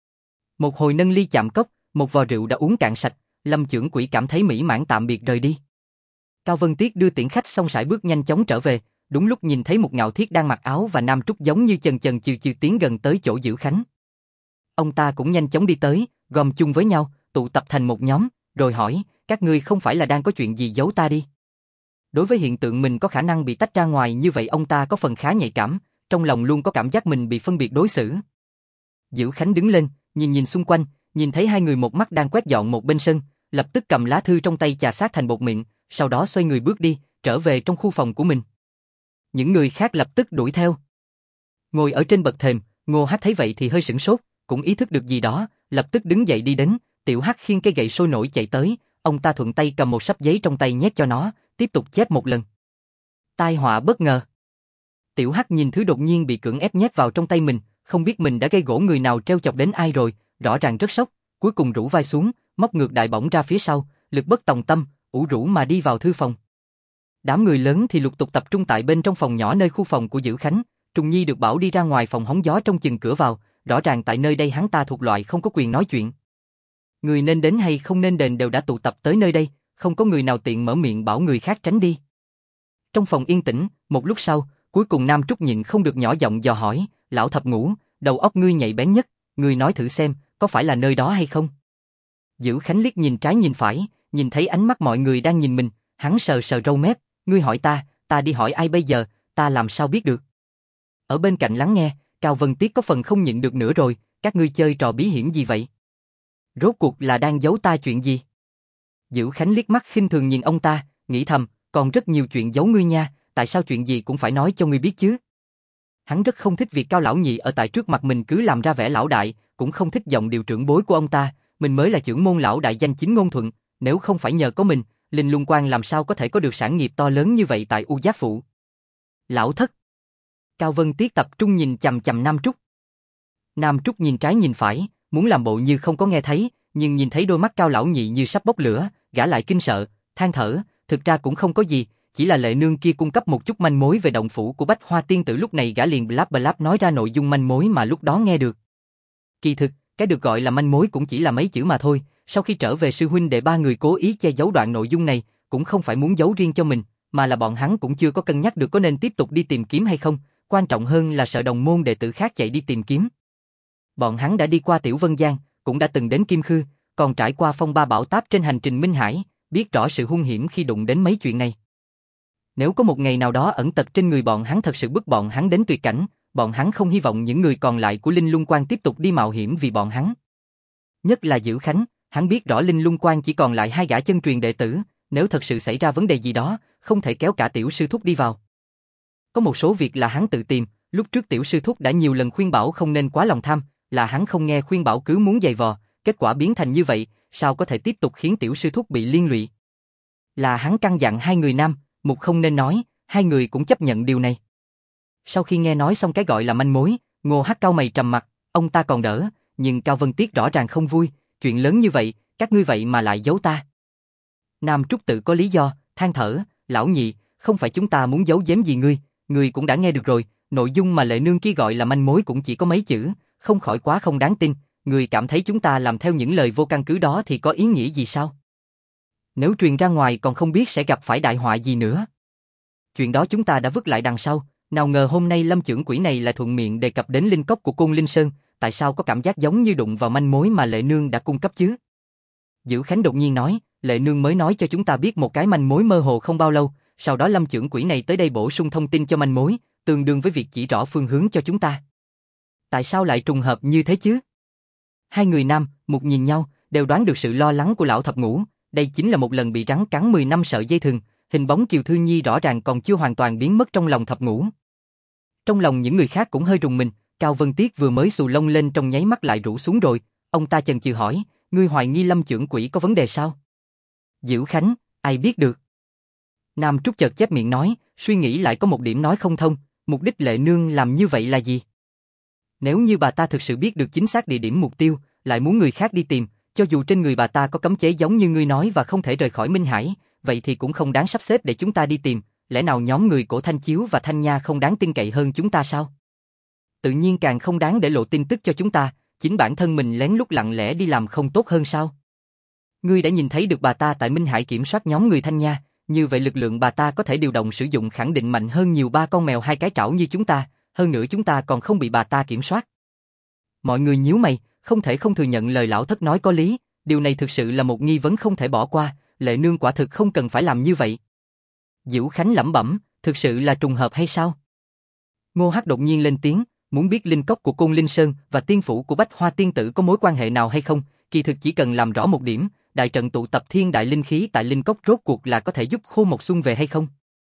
Một hồi nâng ly chạm cốc, một vò rượu đã uống cạn sạch, Lâm Chưởng Quỷ cảm thấy mỹ mãn tạm biệt rời đi. Cao Vân Tiết đưa tiễn khách xong sải bước nhanh chóng trở về, đúng lúc nhìn thấy một Ngạo Thiết đang mặc áo và Nam Trúc giống như chần chừ tiến gần tới chỗ Dữ Khánh. Ông ta cũng nhanh chóng đi tới, gom chung với nhau, tụ tập thành một nhóm, rồi hỏi, các ngươi không phải là đang có chuyện gì giấu ta đi? Đối với hiện tượng mình có khả năng bị tách ra ngoài như vậy ông ta có phần khá nhạy cảm, trong lòng luôn có cảm giác mình bị phân biệt đối xử. Dữ Khánh đứng lên, nhìn xung quanh, nhìn thấy hai người một mắt đang quét dọn một bên sân, lập tức cầm lá thư trong tay chà sát thành bột mịn, sau đó xoay người bước đi, trở về trong khu phòng của mình. Những người khác lập tức đuổi theo. Ngồi ở trên bậc thềm, Ngô Hắc thấy vậy thì hơi sửng sốt, cũng ý thức được gì đó, lập tức đứng dậy đi đến, Tiểu Hắc khiêng cây gậy sôi nổi chạy tới, ông ta thuận tay cầm một sấp giấy trong tay nhét cho nó, tiếp tục chép một lần. Tai họa bất ngờ. Tiểu Hắc nhìn thứ đột nhiên bị cưỡng ép nhét vào trong tay mình, không biết mình đã gây gổ người nào treo chọc đến ai rồi, rõ ràng rất sốc, cuối cùng rũ vai xuống, móc ngược đại bổng ra phía sau, lực bất tòng tâm, ủ rũ mà đi vào thư phòng. Đám người lớn thì lục tục tập trung tại bên trong phòng nhỏ nơi khu phòng của Dữ Khánh, Trùng Nhi được bảo đi ra ngoài phòng hóng gió trong chừng cửa vào, rõ ràng tại nơi đây hắn ta thuộc loại không có quyền nói chuyện. Người nên đến hay không nên đền đều đã tụ tập tới nơi đây, không có người nào tiện mở miệng bảo người khác tránh đi. Trong phòng yên tĩnh, một lúc sau, cuối cùng Nam Trúc nhịn không được nhỏ giọng dò hỏi, lão thập ngũ, đầu óc ngươi nhạy bén nhất, ngươi nói thử xem, có phải là nơi đó hay không? Dữ Khánh liếc nhìn trái nhìn phải, nhìn thấy ánh mắt mọi người đang nhìn mình, hắn sờ sờ râu mép, ngươi hỏi ta đi hỏi ai bây giờ, ta làm sao biết được? Ở bên cạnh lắng nghe, Cao Vân Tiết có phần không nhịn được nữa rồi, các ngươi chơi trò bí hiểm gì vậy? Rốt cuộc là đang giấu ta chuyện gì? Dữ Khánh liếc mắt khinh thường nhìn ông ta, nghĩ thầm, còn rất nhiều chuyện giấu ngươi nha, tại sao chuyện gì cũng phải nói cho ngươi biết chứ? Hắn rất không thích việc Cao lão nhị ở tại trước mặt mình cứ làm ra vẻ lão đại, cũng không thích giọng điệu trưởng bối của ông ta, mình mới là trưởng môn lão đại danh chính ngôn thuận, nếu không phải nhờ có mình, Linh Lung Quan làm sao có thể có được sản nghiệp to lớn như vậy tại U Giác Phụ. Lão thất. Cao Vân Tiết tập trung nhìn chằm chằm Nam Trúc. Nam Trúc nhìn trái nhìn phải, muốn làm bộ như không có nghe thấy, nhưng nhìn thấy đôi mắt Cao lão nhị như sắp bốc lửa, gã lại kinh sợ, than thở, thực ra cũng không có gì, chỉ là Lệ nương kia cung cấp một chút manh mối về động phủ của Bách Hoa tiên tử, lúc này gã liền bláp nói ra nội dung manh mối mà lúc đó nghe được. Kỳ thực, cái được gọi là manh mối cũng chỉ là mấy chữ mà thôi, sau khi trở về sư huynh đệ ba người cố ý che giấu đoạn nội dung này, cũng không phải muốn giấu riêng cho mình, mà là bọn hắn cũng chưa có cân nhắc được có nên tiếp tục đi tìm kiếm hay không, quan trọng hơn là sợ đồng môn đệ tử khác chạy đi tìm kiếm. Bọn hắn đã đi qua Tiểu Vân Giang, cũng đã từng đến Kim Khư, còn trải qua phong ba bão táp trên hành trình Minh Hải, biết rõ sự hung hiểm khi đụng đến mấy chuyện này. Nếu có một ngày nào đó ẩn tật trên người bọn hắn thật sự bức bọn hắn đến tuyệt cảnh, bọn hắn không hy vọng những người còn lại của Linh Lung Quan tiếp tục đi mạo hiểm vì bọn hắn. Nhất là Dữ Khánh, hắn biết rõ Linh Lung Quan chỉ còn lại 2 gã chân truyền đệ tử, nếu thật sự xảy ra vấn đề gì đó, không thể kéo cả tiểu sư thúc đi vào. Có một số việc là hắn tự tìm, lúc trước tiểu sư thúc đã nhiều lần khuyên bảo không nên quá lòng tham, là hắn không nghe khuyên bảo cứ muốn giày vò, kết quả biến thành như vậy, sao có thể tiếp tục khiến tiểu sư thúc bị liên lụy. Là hắn căn dặn 2 người nam, Mục không nên nói, 2 người cũng chấp nhận điều này. Sau khi nghe nói xong cái gọi là manh mối, Ngô Hắc cau mày trầm mặt, ông ta còn đỡ, nhưng Cao Vân Tiết rõ ràng không vui, chuyện lớn như vậy, các ngươi vậy mà lại giấu ta. Nam Trúc tự có lý do, than thở, lão nhị, không phải chúng ta muốn giấu giếm gì ngươi cũng đã nghe được rồi, nội dung mà Lệ Nương kia gọi là manh mối cũng chỉ có mấy chữ, không khỏi quá không đáng tin, ngươi cảm thấy chúng ta làm theo những lời vô căn cứ đó thì có ý nghĩa gì sao? Nếu truyền ra ngoài còn không biết sẽ gặp phải đại họa gì nữa. Chuyện đó chúng ta đã vứt lại đằng sau, nào ngờ hôm nay Lâm trưởng quỹ này lại thuận miệng đề cập đến linh cốc của Côn Linh Sơn, tại sao có cảm giác giống như đụng vào manh mối mà Lệ Nương đã cung cấp chứ? Dữ Khánh đột nhiên nói, Lệ Nương mới nói cho chúng ta biết một cái manh mối mơ hồ không bao lâu, sau đó Lâm trưởng quỹ này tới đây bổ sung thông tin cho manh mối, tương đương với việc chỉ rõ phương hướng cho chúng ta. Tại sao lại trùng hợp như thế chứ? 2 người nam, Mục nhìn nhau, đều đoán được sự lo lắng của lão thập ngũ, đây chính là một lần bị rắn cắn 10 năm sợi dây thừng, hình bóng Kiều Thư Nhi rõ ràng còn chưa hoàn toàn biến mất trong lòng thập ngũ. Trong lòng những người khác cũng hơi rùng mình, Cao Vân Tiết vừa mới xù lông lên trong nháy mắt lại rũ xuống rồi, ông ta chần chừ hỏi, ngươi hoài nghi Lâm trưởng quỹ có vấn đề sao? Dữ Khánh, ai biết được. Nam Trúc chợt chép miệng nói, suy nghĩ lại có một điểm nói không thông, mục đích Lệ Nương làm như vậy là gì? Nếu như bà ta thực sự biết được chính xác địa điểm mục tiêu, lại muốn người khác đi tìm, cho dù trên người bà ta có cấm chế giống như ngươi nói và không thể rời khỏi Minh Hải, vậy thì cũng không đáng sắp xếp để chúng ta đi tìm, lẽ nào nhóm người của Thanh Chiếu và Thanh Nha không đáng tin cậy hơn chúng ta sao? Tự nhiên càng không đáng để lộ tin tức cho chúng ta, chính bản thân mình lén lút lặng lẽ đi làm không tốt hơn sao? Ngươi đã nhìn thấy được bà ta tại Minh Hải kiểm soát nhóm người Thanh Nha, như vậy lực lượng bà ta có thể điều động sử dụng khẳng định mạnh hơn nhiều 3 con mèo 2 cái trảo như chúng ta, hơn nữa chúng ta còn không bị bà ta kiểm soát. Mọi người nhíu mày, không thể không thừa nhận lời lão thất nói có lý, điều này thực sự là một nghi vấn không thể bỏ qua, Lệ Nương quả thực không cần phải làm như vậy. Dữ Khánh lẩm bẩm, thực sự là trùng hợp hay sao? Ngô Hắc đột nhiên lên tiếng, muốn biết linh cốc của Côn Linh Sơn và tiên phủ của Bách Hoa tiên tử có mối quan hệ nào hay không, kỳ thực chỉ cần làm rõ một điểm, đại trận tụ tập thiên đại linh khí tại linh cốc rốt cuộc là có thể giúp khô một xuân về hay không?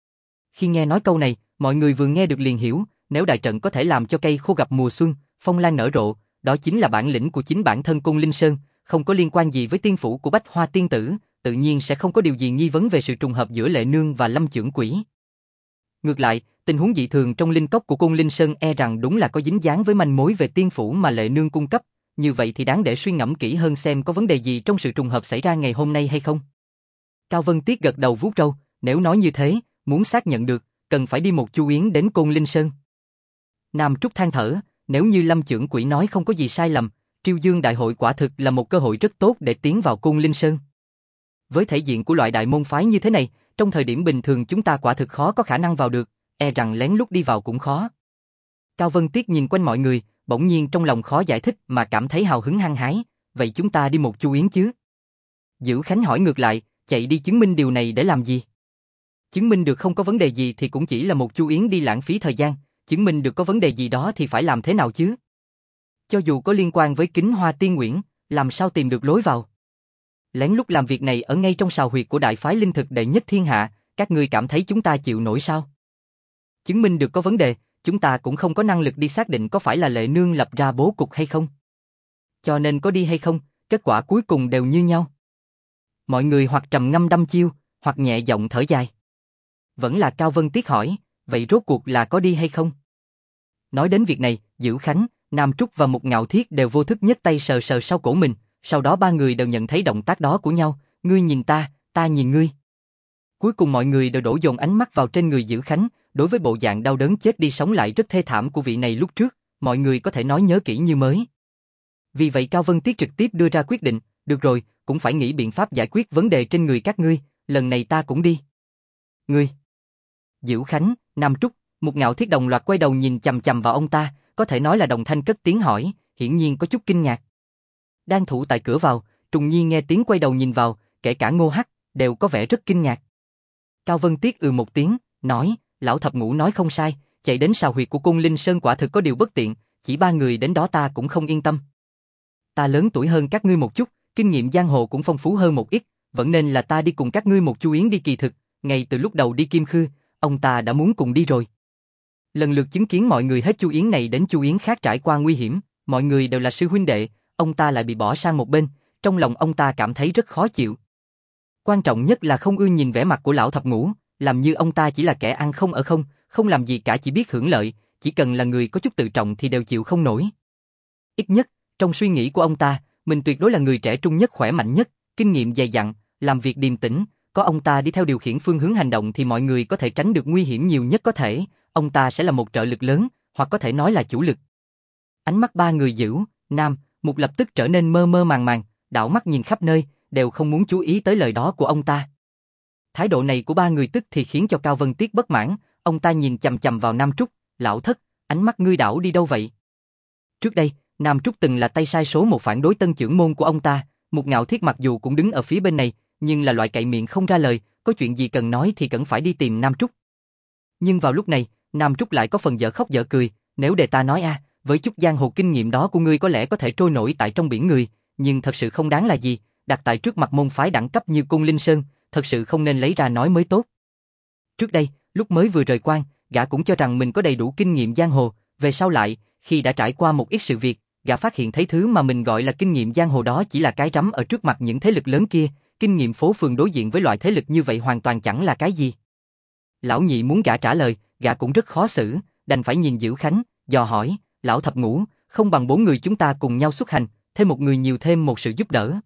Khi nghe nói câu này, mọi người vừa nghe được liền hiểu, nếu đại trận có thể làm cho cây khô gặp mùa xuân, phong lan nở rộ, đó chính là bản lĩnh của chính bản thân Côn Linh Sơn, không có liên quan gì với tiên phủ của Bách Hoa tiên tử, tự nhiên sẽ không có điều gì nghi vấn về sự trùng hợp giữa Lệ Nương và Lâm trưởng quỹ. Ngược lại, tình huống dị thường trong linh cốc của Côn Linh Sơn e rằng đúng là có dính dáng với manh mối về tiên phủ mà Lệ Nương cung cấp, như vậy thì đáng để suy ngẫm kỹ hơn xem có vấn đề gì trong sự trùng hợp xảy ra ngày hôm nay hay không. Cao Vân Tiết gật đầu vuốt râu, nếu nói như thế, muốn xác nhận được, cần phải đi một chu yến đến Côn Linh Sơn. Nam Trúc than thở, nếu như Lâm trưởng quỹ nói không có gì sai lầm, Triêu Dương đại hội quả thực là một cơ hội rất tốt để tiến vào Côn Linh Sơn. Với thể diện của loại đại môn phái như thế này, trong thời điểm bình thường chúng ta quả thực khó có khả năng vào được, e rằng lén lút đi vào cũng khó. Cao Vân Tiết nhìn quanh mọi người, bỗng nhiên trong lòng khó giải thích mà cảm thấy hào hứng hăng hái, vậy chúng ta đi một chu yến chứ? Dữ Khánh hỏi ngược lại, chạy đi chứng minh điều này để làm gì? Chứng minh được không có vấn đề gì thì cũng chỉ là một chu yến đi lãng phí thời gian, chứng minh được có vấn đề gì đó thì phải làm thế nào chứ? Cho dù có liên quan với Kính Hoa Tiên Nguyễn, làm sao tìm được lối vào? Lén lút làm việc này ở ngay trong sào huyệt của đại phái linh thực đệ nhất thiên hạ, các ngươi cảm thấy chúng ta chịu nổi sao? Chứng minh được có vấn đề, chúng ta cũng không có năng lực đi xác định có phải là Lệ Nương lập ra bố cục hay không. Cho nên có đi hay không, kết quả cuối cùng đều như nhau. Mọi người hoặc trầm ngâm đăm chiêu, hoặc nhẹ giọng thở dài. Vẫn là Cao Vân Tiết hỏi, vậy rốt cuộc là có đi hay không? Nói đến việc này, Dữ Khánh, Nam Trúc và Mục Ngạo Thiết đều vô thức nhấc tay sờ sờ sau cổ mình, sau đó 3 người đều nhận thấy động tác đó của nhau, ngươi nhìn ta, ta nhìn ngươi. Cuối cùng mọi người đều đổ dồn ánh mắt vào trên người Dữ Khánh, đối với bộ dạng đau đớn chết đi sống lại rất thê thảm của vị này lúc trước, mọi người có thể nói nhớ kỹ như mới. Vì vậy Cao Vân Tiết trực tiếp đưa ra quyết định, được rồi, cũng phải nghĩ biện pháp giải quyết vấn đề trên người các ngươi, lần này ta cũng đi. Ngươi. Dữ Khánh, Nam Trúc, Mục Ngạo Thiết đồng loạt quay đầu nhìn chằm chằm vào ông ta, có thể nói là đồng thanh cất tiếng hỏi, hiển nhiên có chút kinh ngạc. Đang thủ tại cửa vào, Trùng Nhi nghe tiếng quay đầu nhìn vào, kể cả Ngô Hắc, đều có vẻ rất kinh ngạc. Cao Vân Tiết một tiếng, nói, lão thập ngũ nói không sai, chạy đến sào huyệt của Côn Linh Sơn quả thực có điều bất tiện, chỉ 3 người đến đó ta cũng không yên tâm. Ta lớn tuổi hơn các ngươi một chút, kinh nghiệm giang hồ cũng phong phú hơn một ít, vẫn nên là ta đi cùng các ngươi một chu yến đi kỳ thực, ngay từ lúc đầu đi Kim Khư, ông ta đã muốn cùng đi rồi. Lần lượt chứng kiến mọi người hết chu yến này đến chu yến khác trải qua nguy hiểm, mọi người đều là sư huynh đệ, ông ta lại bị bỏ sang một bên, trong lòng ông ta cảm thấy rất khó chịu. Quan trọng nhất là không ưa nhìn vẻ mặt của lão thập ngũ, làm như ông ta chỉ là kẻ ăn không ở không, không làm gì cả chỉ biết hưởng lợi, chỉ cần là người có chút tự trọng thì đều chịu không nổi. Ít nhất, trong suy nghĩ của ông ta, mình tuyệt đối là người trẻ trung nhất khỏe mạnh nhất, kinh nghiệm dày dặn, làm việc điềm tĩnh, có ông ta đi theo điều khiển phương hướng hành động thì mọi người có thể tránh được nguy hiểm nhiều nhất có thể, ông ta sẽ là một trợ lực lớn, hoặc có thể nói là chủ lực. Ánh mắt 3 người Dữu, Nam, Mục lập tức trở nên mơ mơ màng màng, đảo mắt nhìn khắp nơi, đều không muốn chú ý tới lời đó của ông ta. Thái độ này của 3 người tức thì khiến cho Cao Vân Tiết bất mãn, ông ta nhìn chằm chằm vào Nam Trúc, lão thất, ánh mắt ngươi đảo đi đâu vậy? Trước đây, Nam Trúc từng là tay sai số một phản đối tân trưởng môn của ông ta, Mục Ngạo Thiết mặc dù cũng đứng ở phía bên này, nhưng là loại cậy miệng không ra lời, có chuyện gì cần nói thì cần phải đi tìm Nam Trúc. Nhưng vào lúc này, Nam Trúc lại có phần dở khóc dở cười, nếu để ta nói với chút giang hồ kinh nghiệm đó của ngươi có lẽ có thể trôi nổi tại trong biển người, nhưng thật sự không đáng là gì, đặt tại trước mặt môn phái đẳng cấp như Côn Linh Sơn, thật sự không nên lấy ra nói mới tốt. Trước đây, lúc mới vừa rời quan, gã cũng cho rằng mình có đầy đủ kinh nghiệm giang hồ, về sau lại, khi đã trải qua một ít sự việc, gã phát hiện thấy thứ mà mình gọi là kinh nghiệm giang hồ đó chỉ là cái rắm ở trước mặt những thế lực lớn kia, kinh nghiệm phố phường đối diện với loại thế lực như vậy hoàn toàn chẳng là cái gì. Lão nhị muốn gã trả lời, gã cũng rất khó xử, đành phải nhìn Dữu Khánh, dò hỏi, lão thập ngũ, không bằng 4 người chúng ta cùng nhau xuất hành, thêm một người nhiều thêm một sự giúp đỡ.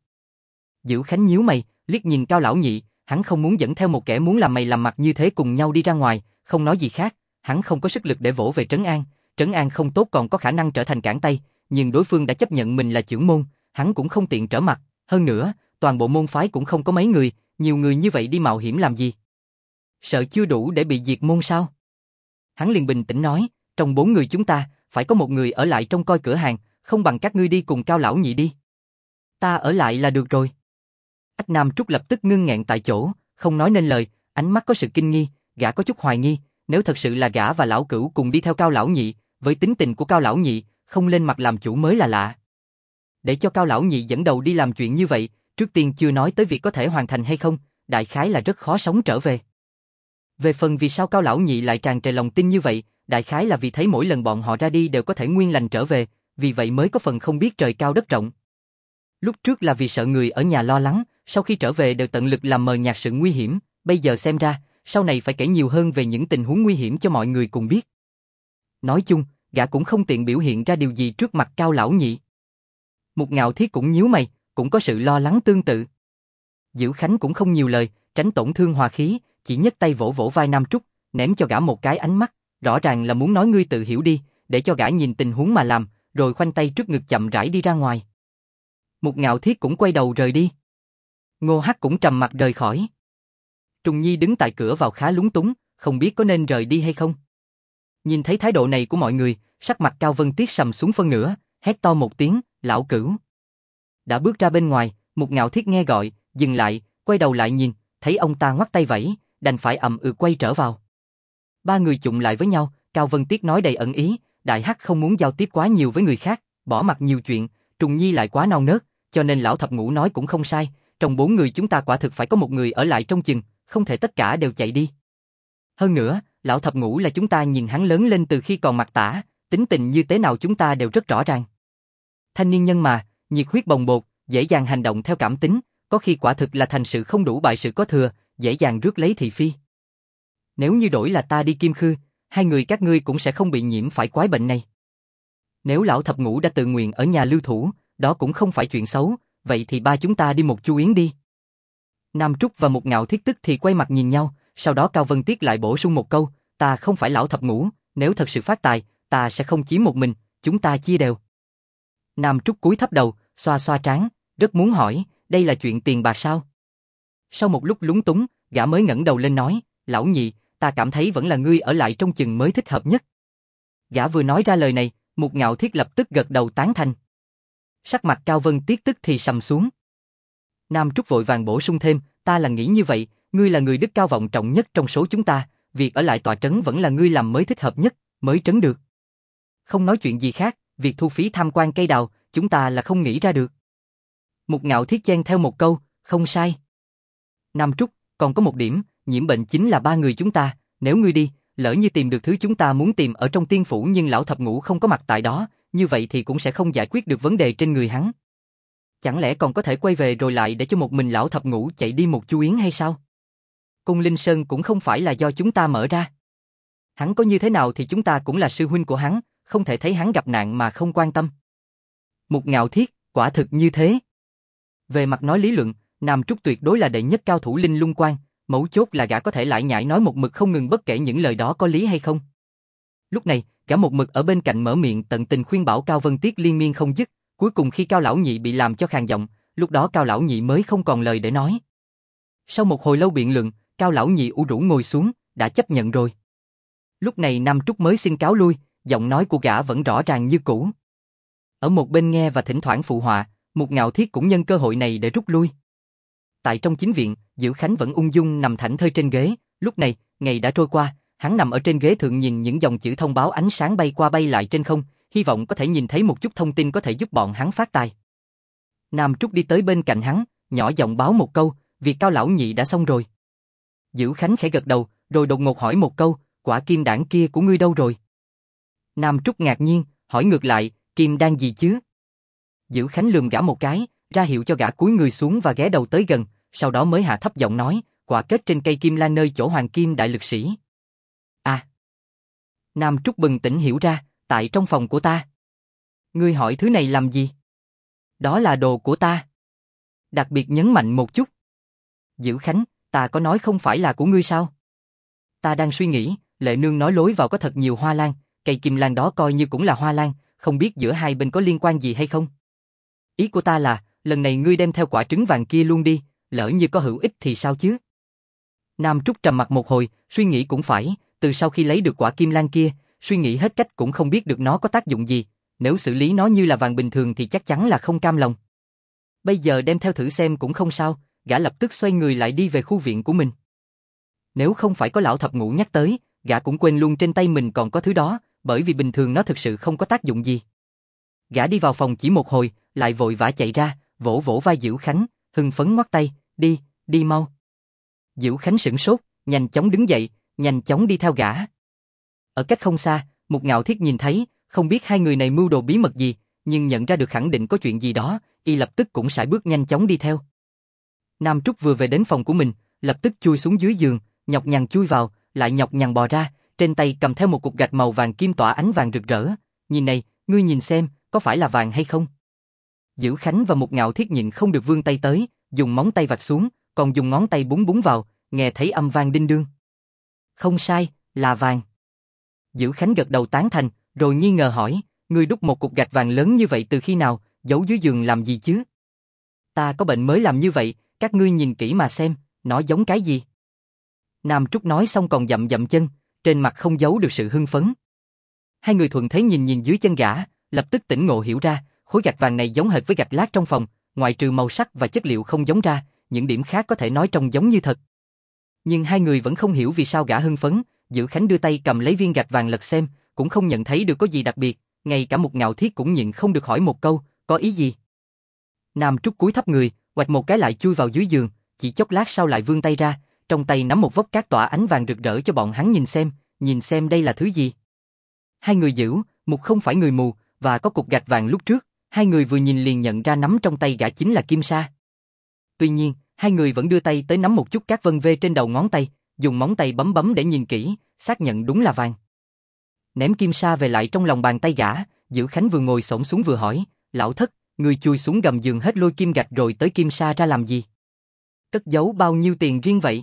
Dữu Khánh nhíu mày, liếc nhìn Cao lão nhị, hắn không muốn dẫn theo một kẻ muốn làm mày làm mặt như thế cùng nhau đi ra ngoài, không nói gì khác, hắn không có sức lực để vỗ về Trấn An không tốt còn có khả năng trở thành cản tay, nhưng đối phương đã chấp nhận mình là trưởng môn, hắn cũng không tiện trở mặt, hơn nữa, toàn bộ môn phái cũng không có mấy người, nhiều người như vậy đi mạo hiểm làm gì? Sợ chưa đủ để bị diệt môn sao? Hắn liền bình tĩnh nói, trong 4 người chúng ta, phải có một người ở lại trông coi cửa hàng, không bằng các ngươi đi cùng Cao lão nhị đi. Ta ở lại là được rồi. Ách Nam Trúc lập tức ngưng nghẹn tại chỗ, không nói nên lời, ánh mắt có sự kinh nghi, gã có chút hoài nghi, nếu thật sự là gã và lão cửu cùng đi theo Cao lão nhị, với tính tình của Cao lão nhị, không lên mặt làm chủ mới là lạ. Để cho Cao lão nhị dẫn đầu đi làm chuyện như vậy, trước tiên chưa nói tới việc có thể hoàn thành hay không, đại khái là rất khó sống trở về. Về phần vì sao Cao lão nhị lại tràn trề lòng tin như vậy, đại khái là vì thấy mỗi lần bọn họ ra đi đều có thể nguyên lành trở về, vì vậy mới có phần không biết trời cao đất rộng. Lúc trước là vì sợ người ở nhà lo lắng, sau khi trở về đều tận lực làm mờ nhạt sự nguy hiểm, bây giờ xem ra, sau này phải kể nhiều hơn về những tình huống nguy hiểm cho mọi người cùng biết. Nói chung, gã cũng không tiện biểu hiện ra điều gì trước mặt Cao lão nhị. Mục Ngạo Thiết cũng nhíu mày, cũng có sự lo lắng tương tự. Dữu Khánh cũng không nhiều lời, tránh tổn thương hòa khí, chỉ nhấc tay vỗ vỗ vai Nam Trúc, ném cho gã một cái ánh mắt, rõ ràng là muốn nói ngươi tự hiểu đi, để cho gã nhìn tình huống mà làm, rồi khoanh tay trước ngực chậm rãi đi ra ngoài. Mục Ngạo Thiết cũng quay đầu rời đi. Ngô Hắc cũng trầm mặt rời khỏi. Trùng Nhi đứng tại cửa vào khá lúng túng, không biết có nên rời đi hay không. Nhìn thấy thái độ này của mọi người, sắc mặt Cao Vân Tiết sầm xuống phân nửa, hét to một tiếng, lão cửu. Đã bước ra bên ngoài, Mục Ngạo Thiết nghe gọi, dừng lại, quay đầu lại nhìn, thấy ông ta ngoắc tay vẫy, đành phải quay trở vào. 3 người chụng lại với nhau, Cao Vân Tiết nói đầy ẩn ý, Đại Hắc không muốn giao tiếp quá nhiều với người khác, bỏ mặc nhiều chuyện, Trùng Nhi lại quá non nớt, cho nên lão thập ngũ nói cũng không sai, trong 4 người chúng ta quả thực phải có một người ở lại trong chừng, không thể tất cả đều chạy đi. Hơn nữa, lão thập ngũ là chúng ta nhìn hắn lớn lên từ khi còn mặc tả, tính tình như thế nào chúng ta đều rất rõ ràng. Thanh niên nhân mà, nhiệt huyết bồng bột, dễ dàng hành động theo cảm tính, có khi quả thực là thành sự không đủ bại sự có thừa, dễ dàng rước lấy thị phi. Nếu như đổi là ta đi Kim Khư, 2 người các ngươi cũng sẽ không bị nhiễm phải quái bệnh này. Nếu lão thập ngũ đã tự nguyện ở nhà lưu thủ, đó cũng không phải chuyện xấu, vậy thì 3 chúng ta đi một chu yến đi. Nam Trúc và Mục Ngạo Thiết tức thì quay mặt nhìn nhau, sau đó Cao Vân Tiết lại bổ sung một câu, ta không phải lão thập ngũ, nếu thật sự phát tài, ta sẽ không chiếm một mình, chúng ta chia đều. Nam Trúc cúi thấp đầu, xoa xoa trán, rất muốn hỏi, đây là chuyện tiền bạc sao? Sau một lúc lúng túng, gã mới ngẩng đầu lên nói, lão nhị, ta cảm thấy vẫn là ngươi ở lại trong chừng mới thích hợp nhất. Gã vừa nói ra lời này, Mục Ngạo Thiết lập tức gật đầu tán thành. Sắc mặt Cao Vân Tiết tức thì sầm xuống. Nam Trúc vội vàng bổ sung thêm, ta là nghĩ như vậy, ngươi là người đức cao vọng trọng nhất trong số chúng ta, việc ở lại tọa trấn vẫn là ngươi làm mới thích hợp nhất, mới trấn được. Không nói chuyện gì khác, việc thu phí tham quan cây đào, chúng ta là không nghĩ ra được. Mục Ngạo Thiết chen theo một câu, không sai. Nam Trúc, còn có một điểm, nhiễm bệnh chính là ba người chúng ta, nếu ngươi đi, lỡ như tìm được thứ chúng ta muốn tìm ở trong tiên phủ nhưng lão thập ngũ không có mặt tại đó, như vậy thì cũng sẽ không giải quyết được vấn đề trên người hắn. Chẳng lẽ còn có thể quay về rồi lại để cho một mình lão thập ngũ chạy đi một chu yến hay sao? Cung Linh Sơn cũng không phải là do chúng ta mở ra. Hắn có như thế nào thì chúng ta cũng là sư huynh của hắn, không thể thấy hắn gặp nạn mà không quan tâm. Mục Ngạo Thiết, quả thực như thế. Về mặt nói lý luận, Nam Trúc tuyệt đối là đệ nhất cao thủ Linh Lung Quan, mấu chốt là gã có thể lải nhải nói một mực không ngừng bất kể những lời đó có lý hay không. Lúc này, gã một mực ở bên cạnh mở miệng tận tình khuyên bảo Cao Vân Tiết liên miên không dứt, cuối cùng khi Cao Lão Nhị bị làm cho khàn giọng, lúc đó Cao Lão Nhị mới không còn lời để nói. Sau một hồi lâu biện luận, Cao Lão Nhị u rũ ngồi xuống, đã chấp nhận rồi. Lúc này Nam Trúc mới xin cáo lui, giọng nói của gã vẫn rõ ràng như cũ. Ở một bên nghe và thỉnh thoảng phụ họa, Mục Ngạo Thiết cũng nhân cơ hội này để rút lui. Tại trong chính viện, Dữ Khánh vẫn ung dung nằm thảnh thơi trên ghế, lúc này, ngày đã trôi qua, hắn nằm ở trên ghế thượng nhìn những dòng chữ thông báo ánh sáng bay qua bay lại trên không, hy vọng có thể nhìn thấy một chút thông tin có thể giúp bọn hắn phát tài. Nam Trúc đi tới bên cạnh hắn, nhỏ giọng báo một câu, việc Cao Lão Nhị đã xong rồi. Dữ Khánh khẽ gật đầu, rồi đột ngột hỏi một câu, quả kim đản kia của ngươi đâu rồi? Nam Trúc ngạc nhiên, hỏi ngược lại, kim đan gì chứ? Dữ Khánh lườm gã một cái, ra hiệu cho gã cúi người xuống và ghé đầu tới gần, sau đó mới hạ thấp giọng nói, quả kết trên cây kim lan nơi chỗ hoàng kim đại lực sĩ. À! Nam Trúc bừng tỉnh hiểu ra, tại trong phòng của ta. Ngươi hỏi thứ này làm gì? Đó là đồ của ta. Đặc biệt nhấn mạnh một chút. Dữ Khánh, ta có nói không phải là của ngươi sao? Ta đang suy nghĩ, Lệ Nương nói lối vào có thật nhiều hoa lan, cây kim lan đó coi như cũng là hoa lan, không biết giữa hai bên có liên quan gì hay không? Ý của ta là, lần này ngươi đem theo quả trứng vàng kia luôn đi, lỡ như có hữu ích thì sao chứ? Nam Trúc trầm mặt một hồi, suy nghĩ cũng phải, từ sau khi lấy được quả kim lan kia, suy nghĩ hết cách cũng không biết được nó có tác dụng gì, nếu xử lý nó như là vàng bình thường thì chắc chắn là không cam lòng. Bây giờ đem theo thử xem cũng không sao, gã lập tức xoay người lại đi về khu viện của mình. Nếu không phải có lão thập ngũ nhắc tới, gã cũng quên luôn trên tay mình còn có thứ đó, bởi vì bình thường nó thực sự không có tác dụng gì. Gã đi vào phòng chỉ một hồi, lại vội vã chạy ra, vỗ vỗ vai Dữ Khánh, hưng phấn ngoắt tay, đi, đi mau. Dữ Khánh sửng sốt, nhanh chóng đứng dậy, nhanh chóng đi theo gã. Ở cách không xa, Mục Ngạo Thiết nhìn thấy, không biết hai người này mưu đồ bí mật gì, nhưng nhận ra được khẳng định có chuyện gì đó, y lập tức cũng sải bước nhanh chóng đi theo. Nam Trúc vừa về đến phòng của mình, lập tức chui xuống dưới giường, nhọc nhằn chui vào, lại nhọc nhằn bò ra, trên tay cầm theo một cục gạch màu vàng kim tỏa ánh vàng rực rỡ. Nhìn này, ngươi nhìn xem, có phải là vàng hay không? Dữ Khánh và Mục Ngạo Thiết nhịn không được vươn tay tới, dùng móng tay vạch xuống, còn dùng ngón tay búng búng vào, nghe thấy âm vang đinh đương. Không sai, là vàng. Dữ Khánh gật đầu tán thành, rồi nghi ngờ hỏi, ngươi đúc một cục gạch vàng lớn như vậy từ khi nào, giấu dưới giường làm gì chứ? Ta có bệnh mới làm như vậy, các ngươi nhìn kỹ mà xem, nó giống cái gì? Nam Trúc nói xong còn dậm dậm chân, trên mặt không giấu được sự hưng phấn. Hai người thuận thế nhìn nhìn dưới chân gã, lập tức tỉnh ngộ hiểu ra, khối gạch vàng này giống hệt với gạch lát trong phòng, ngoại trừ màu sắc và chất liệu không giống ra, những điểm khác có thể nói trông giống như thật. Nhưng hai người vẫn không hiểu vì sao gã hưng phấn, Dữ Khánh đưa tay cầm lấy viên gạch vàng lật xem, cũng không nhận thấy được có gì đặc biệt, ngay cả Mục Ngạo Thiết cũng nhịn không được hỏi một câu, có ý gì? Nam Trúc cúi thấp người, oạch một cái lại chui vào dưới giường, chỉ chốc lát sau lại vươn tay ra, trong tay nắm một vốc cát tỏa ánh vàng rực rỡ cho bọn hắn nhìn xem đây là thứ gì. Hai người Dữ, Mục không phải người mù, và có cục gạch vàng lúc trước, hai người vừa nhìn liền nhận ra nắm trong tay gã chính là kim sa. Tuy nhiên, hai người vẫn đưa tay tới nắm một chút cát vân vê trên đầu ngón tay, dùng móng tay bấm bấm để nhìn kỹ, xác nhận đúng là vàng. Ném kim sa về lại trong lòng bàn tay gã, Dữ Khánh vừa ngồi xổm xuống vừa hỏi, lão thất, người chui xuống gầm giường hết lôi kim gạch rồi tới kim sa ra làm gì? Cất giấu bao nhiêu tiền riêng vậy?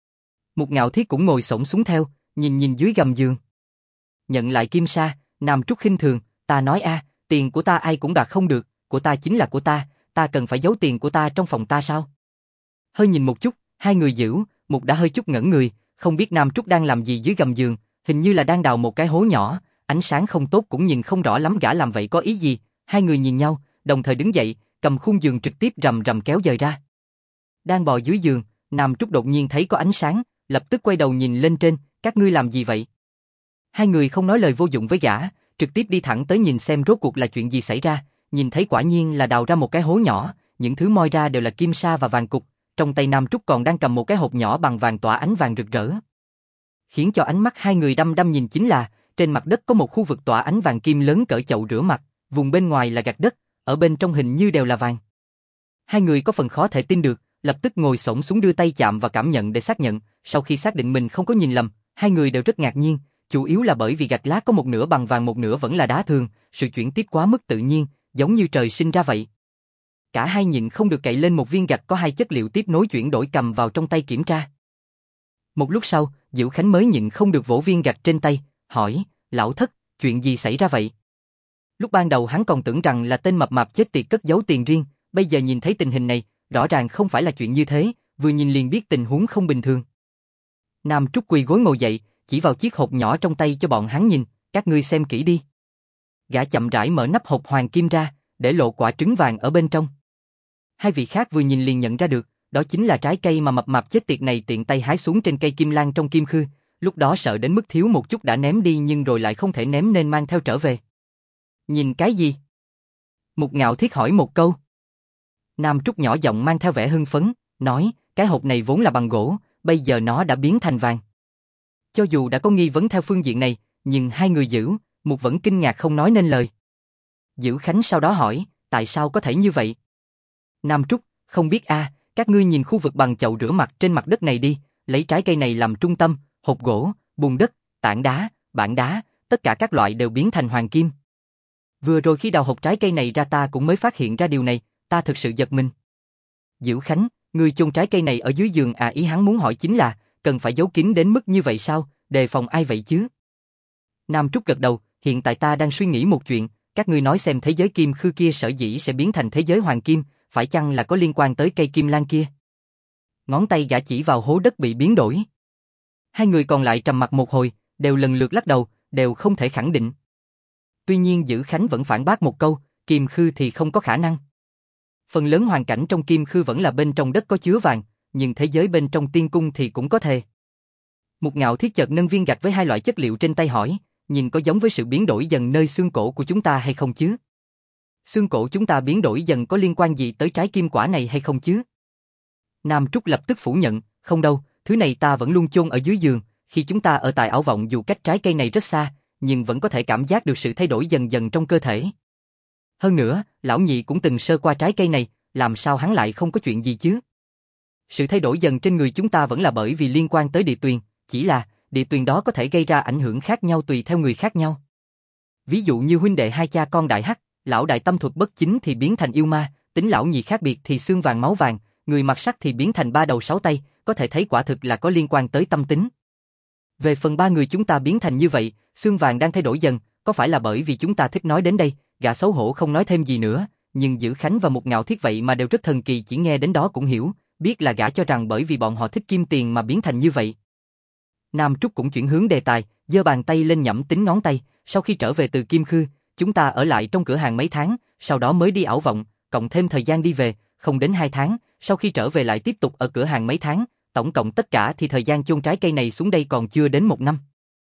Mục Ngạo Thiết cũng ngồi xổm xuống theo, nhìn nhìn dưới gầm giường. Nhận lại kim sa, Nam Trúc khinh thường, ta nói tiền của ta ai cũng đoạt không được, của ta chính là của ta cần phải giấu tiền của ta trong phòng ta sao? Hơi nhìn một chút, hai người Dữ, Mục đã hơi chút ngẩn người, không biết Nam Trúc đang làm gì dưới gầm giường, hình như là đang đào một cái hố nhỏ, ánh sáng không tốt cũng nhìn không rõ lắm gã làm vậy có ý gì. Hai người nhìn nhau, đồng thời đứng dậy, cầm khung giường trực tiếp rầm rầm kéo dời ra. Đang bò dưới giường, Nam Trúc đột nhiên thấy có ánh sáng, lập tức quay đầu nhìn lên trên, các ngươi làm gì vậy? Hai người không nói lời vô dụng với gã, trực tiếp đi thẳng tới nhìn xem rốt cuộc là chuyện gì xảy ra, nhìn thấy quả nhiên là đào ra một cái hố nhỏ, những thứ moi ra đều là kim sa và vàng cục, trong tay Nam Trúc còn đang cầm một cái hộp nhỏ bằng vàng tỏa ánh vàng rực rỡ. Khiến cho ánh mắt hai người đăm đăm nhìn chính là, trên mặt đất có một khu vực tỏa ánh vàng kim lớn cỡ chậu rửa mặt, vùng bên ngoài là gạch đất, ở bên trong hình như đều là vàng. Hai người có phần khó thể tin được, lập tức ngồi xổm xuống đưa tay chạm và cảm nhận để xác nhận, sau khi xác định mình không có nhìn lầm, hai người đều rất ngạc nhiên, chủ yếu là bởi vì gạch lá có một nửa bằng vàng một nửa vẫn là đá thường, sự chuyển tiếp quá mức tự nhiên, giống như trời sinh ra vậy. Cả hai nhịn không được cậy lên một viên gạch có hai chất liệu tiếp nối chuyển đổi cầm vào trong tay kiểm tra. Một lúc sau, Diệu Khánh mới nhịn không được vỗ viên gạch trên tay, hỏi, lão thất, chuyện gì xảy ra vậy? Lúc ban đầu hắn còn tưởng rằng là tên mập mạp chết tiệt cất giấu tiền riêng, bây giờ nhìn thấy tình hình này, rõ ràng không phải là chuyện như thế, vừa nhìn liền biết tình huống không bình thường. Nam Trúc quỳ gối ngồi dậy, chỉ vào chiếc hộp nhỏ trong tay cho bọn hắn nhìn, các ngươi xem kỹ đi. Gã chậm rãi mở nắp hộp hoàng kim ra, để lộ quả trứng vàng ở bên trong. Hai vị khác vừa nhìn liền nhận ra được, đó chính là trái cây mà mập mạp chết tiệt này tiện tay hái xuống trên cây kim lan trong kim khư, lúc đó sợ đến mức thiếu một chút đã ném đi nhưng rồi lại không thể ném nên mang theo trở về. Nhìn cái gì? Mục Ngạo Thiết hỏi một câu. Nam Trúc nhỏ giọng mang theo vẻ hưng phấn, nói, cái hộp này vốn là bằng gỗ, bây giờ nó đã biến thành vàng. Cho dù đã có nghi vấn theo phương diện này, nhưng hai người Dữ, Mục vẫn kinh ngạc không nói nên lời. Dữ Khánh sau đó hỏi, tại sao có thể như vậy? Nam Trúc, không biết các ngươi nhìn khu vực bằng chậu rửa mặt trên mặt đất này đi, lấy trái cây này làm trung tâm, hộp gỗ, bùn đất, tảng đá, bảng đá, tất cả các loại đều biến thành hoàng kim. Vừa rồi khi đào hộp trái cây này ra ta cũng mới phát hiện ra điều này, ta thực sự giật mình. Dữ Khánh, ngươi chôn trái cây này ở dưới giường ý hắn muốn hỏi chính là, cần phải giấu kín đến mức như vậy sao, đề phòng ai vậy chứ? Nam Trúc gật đầu, hiện tại ta đang suy nghĩ một chuyện, các ngươi nói xem thế giới kim khư kia sở dĩ sẽ biến thành thế giới hoàng kim, phải chăng là có liên quan tới cây kim lan kia? Ngón tay gã chỉ vào hố đất bị biến đổi. Hai người còn lại trầm mặc một hồi, đều lần lượt lắc đầu, đều không thể khẳng định. Tuy nhiên Dữ Khánh vẫn phản bác một câu, kim khư thì không có khả năng. Phần lớn hoàn cảnh trong kim khư vẫn là bên trong đất có chứa vàng, nhưng thế giới bên trong tiên cung thì cũng có thể. Mục Ngạo Thiết chợt nâng viên gạch với hai loại chất liệu trên tay hỏi, nhìn có giống với sự biến đổi dần nơi xương cổ của chúng ta hay không chứ? Xương cổ chúng ta biến đổi dần có liên quan gì tới trái kim quả này hay không chứ? Nam Trúc lập tức phủ nhận, không đâu, thứ này ta vẫn luôn chôn ở dưới giường, khi chúng ta ở tại ảo vọng dù cách trái cây này rất xa, nhưng vẫn có thể cảm giác được sự thay đổi dần dần trong cơ thể. Hơn nữa, lão nhị cũng từng sơ qua trái cây này, làm sao hắn lại không có chuyện gì chứ? Sự thay đổi dần trên người chúng ta vẫn là bởi vì liên quan tới địa tuyền, chỉ là địa tuyền đó có thể gây ra ảnh hưởng khác nhau tùy theo người khác nhau. Ví dụ như huynh đệ hai cha con đại hắc, lão đại tâm thuật bất chính thì biến thành yêu ma, tính lão nhị khác biệt thì xương vàng máu vàng, người mặt sắt thì biến thành ba đầu sáu tay, có thể thấy quả thực là có liên quan tới tâm tính. Về phần ba người chúng ta biến thành như vậy, xương vàng đang thay đổi dần, có phải là bởi vì chúng ta thích nói đến đây, gã xấu hổ không nói thêm gì nữa, nhưng Dữ Khánh và Mục Ngạo Thiết vậy mà đều rất thần kỳ chỉ nghe đến đó cũng hiểu, biết là gã cho rằng bởi vì bọn họ thích kim tiền mà biến thành như vậy. Nam Trúc cũng chuyển hướng đề tài, giơ bàn tay lên nhẩm tính ngón tay, sau khi trở về từ Kim Khư, chúng ta ở lại trong cửa hàng mấy tháng, sau đó mới đi ảo vọng, cộng thêm thời gian đi về, không đến 2 tháng, sau khi trở về lại tiếp tục ở cửa hàng mấy tháng, tổng cộng tất cả thì thời gian chôn trái cây này xuống đây còn chưa đến 1 năm.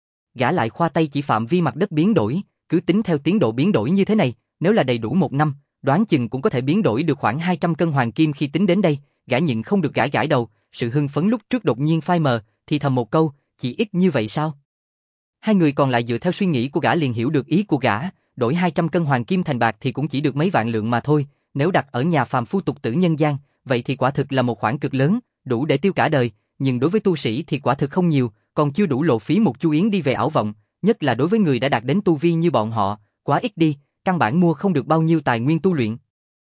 Gã lại khoa tay chỉ phạm vi mặt đất biến đổi, cứ tính theo tiến độ biến đổi như thế này, nếu là đầy đủ 1 năm, đoán chừng cũng có thể biến đổi được khoảng 200 cân hoàng kim khi tính đến đây, gã nhịn không được gãi đầu, sự hưng phấn lúc trước đột nhiên phai mờ, thì thầm một câu, chỉ ít như vậy sao? Hai người còn lại dựa theo suy nghĩ của gã liền hiểu được ý của gã, đổi 200 cân hoàng kim thành bạc thì cũng chỉ được mấy vạn lượng mà thôi, nếu đặt ở nhà phàm phu tục tử nhân gian, vậy thì quả thực là một khoản cực lớn, đủ để tiêu cả đời, nhưng đối với tu sĩ thì quả thực không nhiều, còn chưa đủ lộ phí một chu yến đi về ảo vọng, nhất là đối với người đã đạt đến tu vi như bọn họ, quá ít đi, căn bản mua không được bao nhiêu tài nguyên tu luyện.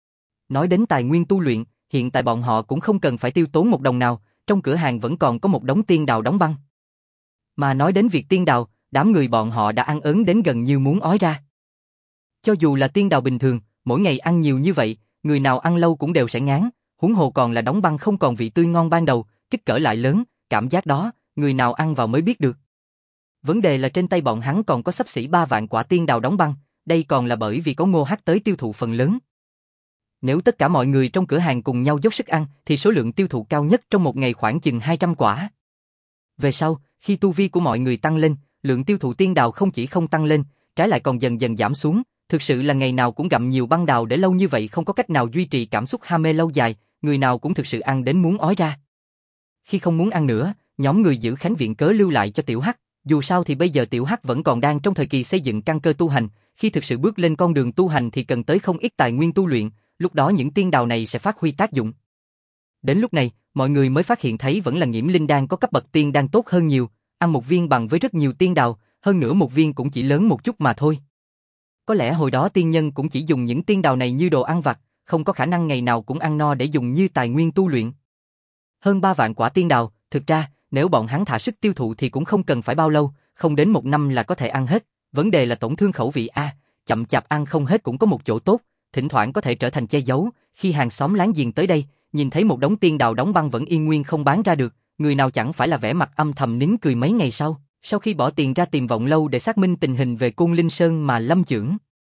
Nói đến tài nguyên tu luyện, hiện tại bọn họ cũng không cần phải tiêu tốn một đồng nào, trong cửa hàng vẫn còn có một đống tiên đào đóng băng. Mà nói đến việc tiên đào, đám người bọn họ đã ăn ớn đến gần như muốn ói ra. Cho dù là tiên đào bình thường, mỗi ngày ăn nhiều như vậy, người nào ăn lâu cũng đều sẽ ngán, huống hồ còn là đóng băng không còn vị tươi ngon ban đầu, kích cỡ lại lớn, cảm giác đó, người nào ăn vào mới biết được. Vấn đề là trên tay bọn hắn còn có xấp xỉ 3 vạn quả tiên đào đóng băng, đây còn là bởi vì có Ngô Hắc tới tiêu thụ phần lớn. Nếu tất cả mọi người trong cửa hàng cùng nhau dốc sức ăn, thì số lượng tiêu thụ cao nhất trong một ngày khoảng chừng 200 quả. Về sau, khi tu vi của mọi người tăng lên, lượng tiêu thụ tiên đào không chỉ không tăng lên, trái lại còn dần dần giảm xuống, thực sự là ngày nào cũng gặm nhiều băng đào để lâu như vậy không có cách nào duy trì cảm xúc ham mê lâu dài, người nào cũng thực sự ăn đến muốn ói ra. Khi không muốn ăn nữa, nhóm người giữ Khánh viện cớ lưu lại cho Tiểu Hắc, dù sao thì bây giờ Tiểu Hắc vẫn còn đang trong thời kỳ xây dựng căn cơ tu hành, khi thực sự bước lên con đường tu hành thì cần tới không ít tài nguyên tu luyện, lúc đó những tiên đào này sẽ phát huy tác dụng. Đến lúc này, mọi người mới phát hiện thấy vẫn là Nghiễm Linh đan có cấp bậc tiên đan tốt hơn nhiều, ăn một viên bằng với rất nhiều tiên đào, hơn nữa một viên cũng chỉ lớn một chút mà thôi. Có lẽ hồi đó tiên nhân cũng chỉ dùng những tiên đào này như đồ ăn vặt, không có khả năng ngày nào cũng ăn no để dùng như tài nguyên tu luyện. Hơn 3 vạn quả tiên đào, thực ra, nếu bọn hắn thả sức tiêu thụ thì cũng không cần phải bao lâu, không đến 1 năm là có thể ăn hết, vấn đề là tổn thương khẩu vị chậm chạp ăn không hết cũng có một chỗ tốt, thỉnh thoảng có thể trở thành che giấu, khi hàng xóm láng giềng tới đây, nhìn thấy một đống tiên đào đóng băng vẫn yên nguyên không bán ra được, người nào chẳng phải là vẻ mặt âm thầm nín cười mấy ngày sau khi bỏ tiền ra tìm Vọng Lâu để xác minh tình hình về Côn Linh Sơn mà Lâm trưởng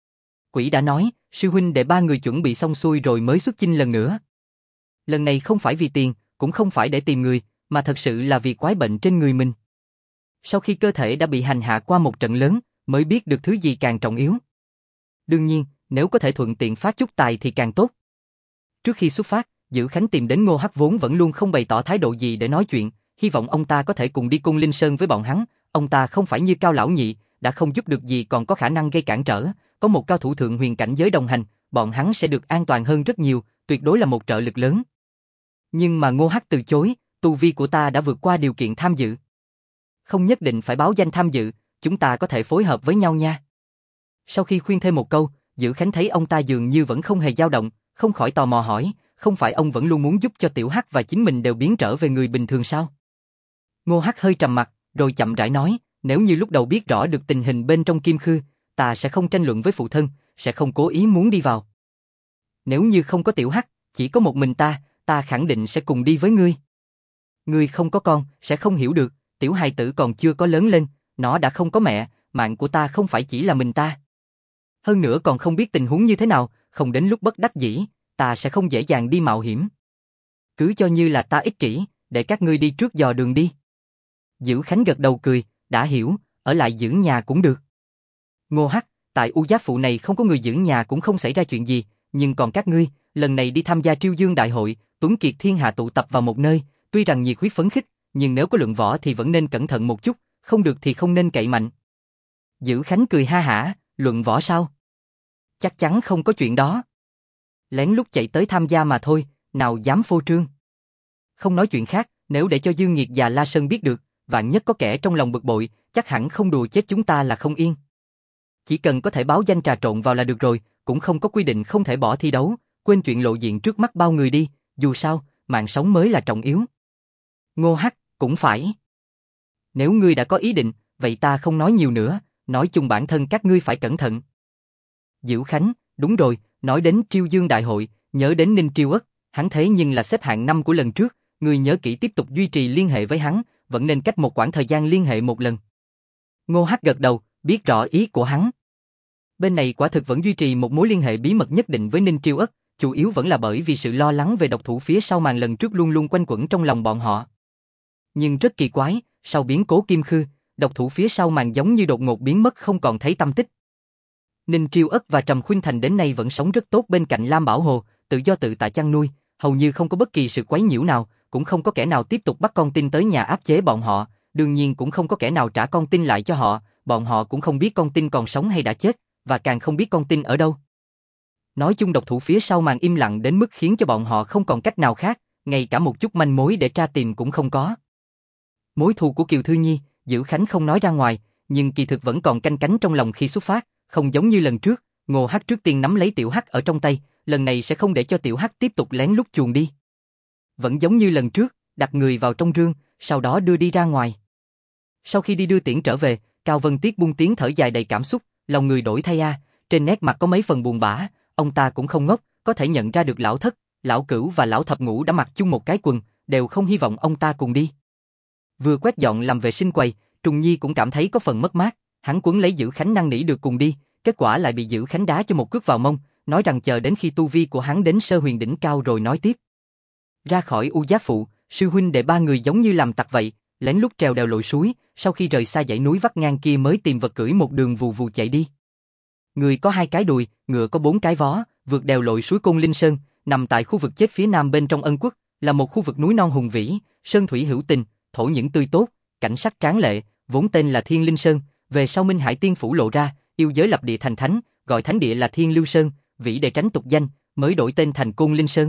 quỷ đã nói, sư huynh để 3 người chuẩn bị xong xuôi rồi mới xuất chinh lần nữa. Lần này không phải vì tiền, cũng không phải để tìm người, mà thật sự là vì quái bệnh trên người mình. Sau khi cơ thể đã bị hành hạ qua một trận lớn, mới biết được thứ gì càng trọng yếu. Đương nhiên, nếu có thể thuận tiện phát chút tài thì càng tốt. Trước khi xuất phát, Dữ Khánh tìm đến Ngô Hắc vốn vẫn luôn không bày tỏ thái độ gì để nói chuyện, hy vọng ông ta có thể cùng đi Côn Linh Sơn với bọn hắn, ông ta không phải như Cao lão nhị, đã không giúp được gì còn có khả năng gây cản trở, có một cao thủ thượng huyền cảnh giới đồng hành, bọn hắn sẽ được an toàn hơn rất nhiều, tuyệt đối là một trợ lực lớn. Nhưng mà Ngô Hắc từ chối, tu vi của ta đã vượt qua điều kiện tham dự. Không nhất định phải báo danh tham dự, chúng ta có thể phối hợp với nhau nha. Sau khi khuyên thêm một câu, Dữ Khánh thấy ông ta dường như vẫn không hề dao động, không khỏi tò mò hỏi, không phải ông vẫn luôn muốn giúp cho Tiểu Hắc và chính mình đều biến trở về người bình thường sao? Ngô Hắc hơi trầm mặt, rồi chậm rãi nói, nếu như lúc đầu biết rõ được tình hình bên trong Kim Khư, ta sẽ không tranh luận với phụ thân, sẽ không cố ý muốn đi vào. Nếu như không có Tiểu Hắc, chỉ có một mình ta khẳng định sẽ cùng đi với ngươi. Ngươi không có con, sẽ không hiểu được, tiểu hài tử còn chưa có lớn lên, nó đã không có mẹ, mạng của ta không phải chỉ là mình ta. Hơn nữa còn không biết tình huống như thế nào, không đến lúc bất đắc dĩ, ta sẽ không dễ dàng đi mạo hiểm. Cứ cho như là ta ích kỷ, để các ngươi đi trước dò đường đi. Dữ Khánh gật đầu cười, đã hiểu, ở lại giữ nhà cũng được. Ngô Hắc, tại U Giác Phụ này không có người giữ nhà cũng không xảy ra chuyện gì, nhưng còn các ngươi, lần này đi tham gia Triêu Dương Đại hội, tuấn kiệt thiên hạ tụ tập vào một nơi, tuy rằng nhiệt huyết phấn khích, nhưng nếu có luận võ thì vẫn nên cẩn thận một chút, không được thì không nên cậy mạnh. Dữ Khánh cười ha hả, luận võ sao? Chắc chắn không có chuyện đó. Lén lút chạy tới tham gia mà thôi, nào dám phô trương. Không nói chuyện khác, nếu để cho Dương Nghiệt và La Sơn biết được, vạn nhất có kẻ trong lòng bực bội, chắc hẳn không đùa chết chúng ta là không yên. Chỉ cần có thể báo danh trà trộn vào là được rồi, cũng không có quy định không thể bỏ thi đấu, quên chuyện lộ diện trước mắt bao người đi, dù sao, mạng sống mới là trọng yếu. Ngô Hắc, cũng phải. Nếu ngươi đã có ý định, vậy ta không nói nhiều nữa, nói chung bản thân các ngươi phải cẩn thận. Dữ Khánh, đúng rồi, nói đến Triêu Dương Đại hội, nhớ đến Ninh Triêu Ất, hắn thế nhưng là xếp hạng 5 của lần trước, ngươi nhớ kỹ tiếp tục duy trì liên hệ với hắn, vẫn nên cách một quãng thời gian liên hệ một lần. Ngô Hắc gật đầu, biết rõ ý của hắn. Bên này quả thực vẫn duy trì một mối liên hệ bí mật nhất định với Ninh Triêu Ất, chủ yếu vẫn là bởi vì sự lo lắng về độc thủ phía sau màn lần trước luôn luôn quanh quẩn trong lòng bọn họ. Nhưng rất kỳ quái, sau biến cố Kim Khư, độc thủ phía sau màn giống như đột ngột biến mất không còn thấy tăm tích. Ninh Triêu Ất và Trầm Khuynh Thành đến nay vẫn sống rất tốt bên cạnh Lam Bảo Hồ, tự do tự tại chăn nuôi, hầu như không có bất kỳ sự quấy nhiễu nào, cũng không có kẻ nào tiếp tục bắt con tin tới nhà áp chế bọn họ, đương nhiên cũng không có kẻ nào trả con tin lại cho họ, bọn họ cũng không biết con tin còn sống hay đã chết, và càng không biết con tin ở đâu. Nói chung độc thủ phía sau màn im lặng đến mức khiến cho bọn họ không còn cách nào khác, ngay cả một chút manh mối để tra tìm cũng không có. Mối thù của Kiều Thư Nhi, Dữ Khánh không nói ra ngoài, nhưng kỳ thực vẫn còn canh cánh trong lòng khi xuất phát, không giống như lần trước, Ngô Hắc trước tiên nắm lấy Tiểu Hắc ở trong tay, lần này sẽ không để cho Tiểu Hắc tiếp tục lén lút chuồn đi. Vẫn giống như lần trước, đặt người vào trong rương, sau đó đưa đi ra ngoài. Sau khi đi đưa tiễn trở về, Cao Vân Tiết buông tiếng thở dài đầy cảm xúc, lòng người đổi thay trên nét mặt có mấy phần buồn bã, ông ta cũng không ngốc, có thể nhận ra được lão thất, lão cửu và lão thập ngũ đã mặc chung một cái quần, đều không hy vọng ông ta cùng đi. Vừa quét dọn làm vệ sinh quầy, Trùng Nhi cũng cảm thấy có phần mất mát, hắn quấn lấy Dữ Khánh năn nỉ được cùng đi, kết quả lại bị Dữ Khánh đá cho một cước vào mông, nói rằng chờ đến khi tu vi của hắn đến sơ huyền đỉnh cao rồi nói tiếp. Ra khỏi U Giác Phụ, sư huynh đệ 3 người giống như làm tặc vậy, lén lút trèo đèo lội suối, sau khi rời xa dãy núi vắt ngang kia mới tìm vật cưỡi một đường vù vù chạy đi. Người có 2 cái đùi, ngựa có 4 cái vó, vượt đèo lội suối Côn Linh Sơn, nằm tại khu vực chết phía nam bên trong Ân Quốc, là một khu vực núi non hùng vĩ, sơn thủy hữu tình, thổ nhưỡng tươi tốt, cảnh sắc tráng lệ, vốn tên là Thiên Linh Sơn, về sau Minh Hải Tiên phủ lộ ra, yêu giới lập địa thành thánh, gọi thánh địa là Thiên Lưu Sơn, vĩ để tránh tục danh, mới đổi tên thành Côn Linh Sơn.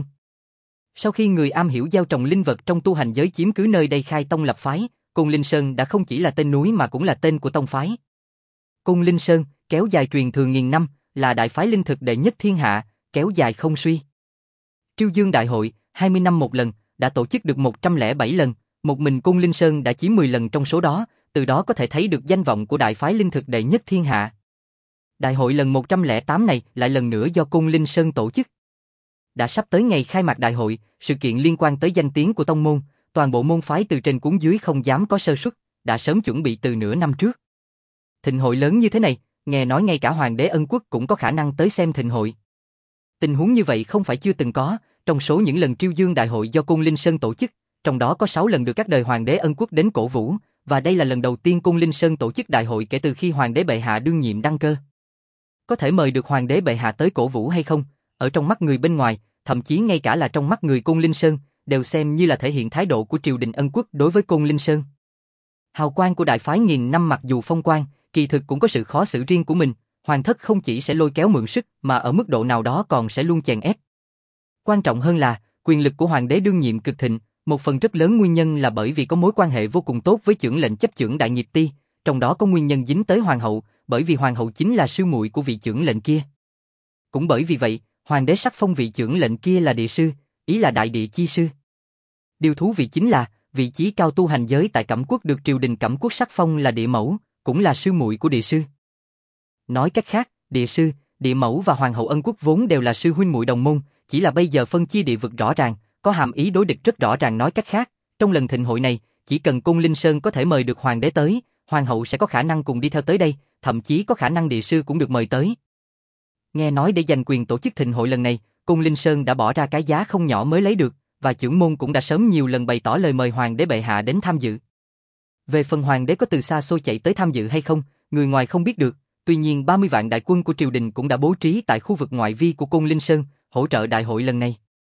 Sau khi người am hiểu gieo trồng linh vật trong tu hành giới chiếm cứ nơi đây khai tông lập phái, Côn Linh Sơn đã không chỉ là tên núi mà cũng là tên của tông phái. Côn Linh Sơn, kéo dài truyền thường nghìn năm, là đại phái linh thực đệ nhất thiên hạ, kéo dài không suy. Triêu Dương Đại hội, 20 năm một lần, đã tổ chức được 107 lần, một mình Côn Linh Sơn đã chiếm 10 lần trong số đó, từ đó có thể thấy được danh vọng của đại phái linh thực đệ nhất thiên hạ. Đại hội lần 108 này lại lần nữa do Côn Linh Sơn tổ chức. Đã sắp tới ngày khai mạc đại hội, sự kiện liên quan tới danh tiếng của tông môn, toàn bộ môn phái từ trên xuống dưới không dám có sơ suất, đã sớm chuẩn bị từ nửa năm trước. Thịnh hội lớn như thế này, nghe nói ngay cả Hoàng đế Ân Quốc cũng có khả năng tới xem thịnh hội. Tình huống như vậy không phải chưa từng có, trong số những lần Triêu Dương Đại hội do Côn Linh Sơn tổ chức, trong đó có 6 lần được các đời Hoàng đế Ân Quốc đến cổ vũ, và đây là lần đầu tiên Côn Linh Sơn tổ chức đại hội kể từ khi Hoàng đế bệ hạ đương nhiệm đăng cơ. Có thể mời được Hoàng đế bệ hạ tới cổ vũ hay không, ở trong mắt người bên ngoài, thậm chí ngay cả là trong mắt người Côn Linh Sơn, đều xem như là thể hiện thái độ của triều đình Ân Quốc đối với Côn Linh Sơn. Hào quang của đại phái nghìn năm mặc dù phong quang, kỳ thực cũng có sự khó xử riêng của mình, hoàng thất không chỉ sẽ lôi kéo mượn sức mà ở mức độ nào đó còn sẽ luôn chèn ép. Quan trọng hơn là, quyền lực của hoàng đế đương nhiệm cực thịnh, một phần rất lớn nguyên nhân là bởi vì có mối quan hệ vô cùng tốt với chưởng lệnh chấp chưởng Đại Nghiệp Ti, trong đó có nguyên nhân dính tới hoàng hậu, bởi vì hoàng hậu chính là sư muội của vị chưởng lệnh kia. Cũng bởi vì vậy, hoàng đế sắc phong vị chưởng lệnh kia là địa sư, ý là đại địa chi sư. Điều thú vị chính là, vị trí cao tu hành giới tại Cẩm Quốc được triều đình Cẩm Quốc sắc phong là địa mẫu, cũng là sư muội của địa sư. Nói cách khác, địa sư, địa mẫu và hoàng hậu Ân Quốc vốn đều là sư huynh muội đồng môn, chỉ là bây giờ phân chia địa vực rõ ràng, có hàm ý đối địch rất rõ ràng. Nói cách khác, trong lần thịnh hội này, chỉ cần Côn Linh Sơn có thể mời được hoàng đế tới, hoàng hậu sẽ có khả năng cùng đi theo tới đây, thậm chí có khả năng địa sư cũng được mời tới. Nghe nói để giành quyền tổ chức thịnh hội lần này, Côn Linh Sơn đã bỏ ra cái giá không nhỏ mới lấy được, và chưởng môn cũng đã sớm nhiều lần bày tỏ lời mời hoàng đế bệ hạ đến tham dự. Về phần hoàng đế có từ xa xôi chạy tới tham dự hay không, người ngoài không biết được, tuy nhiên 30 vạn đại quân của triều đình cũng đã bố trí tại khu vực ngoại vi của Côn Linh Sơn, hỗ trợ đại hội lần này.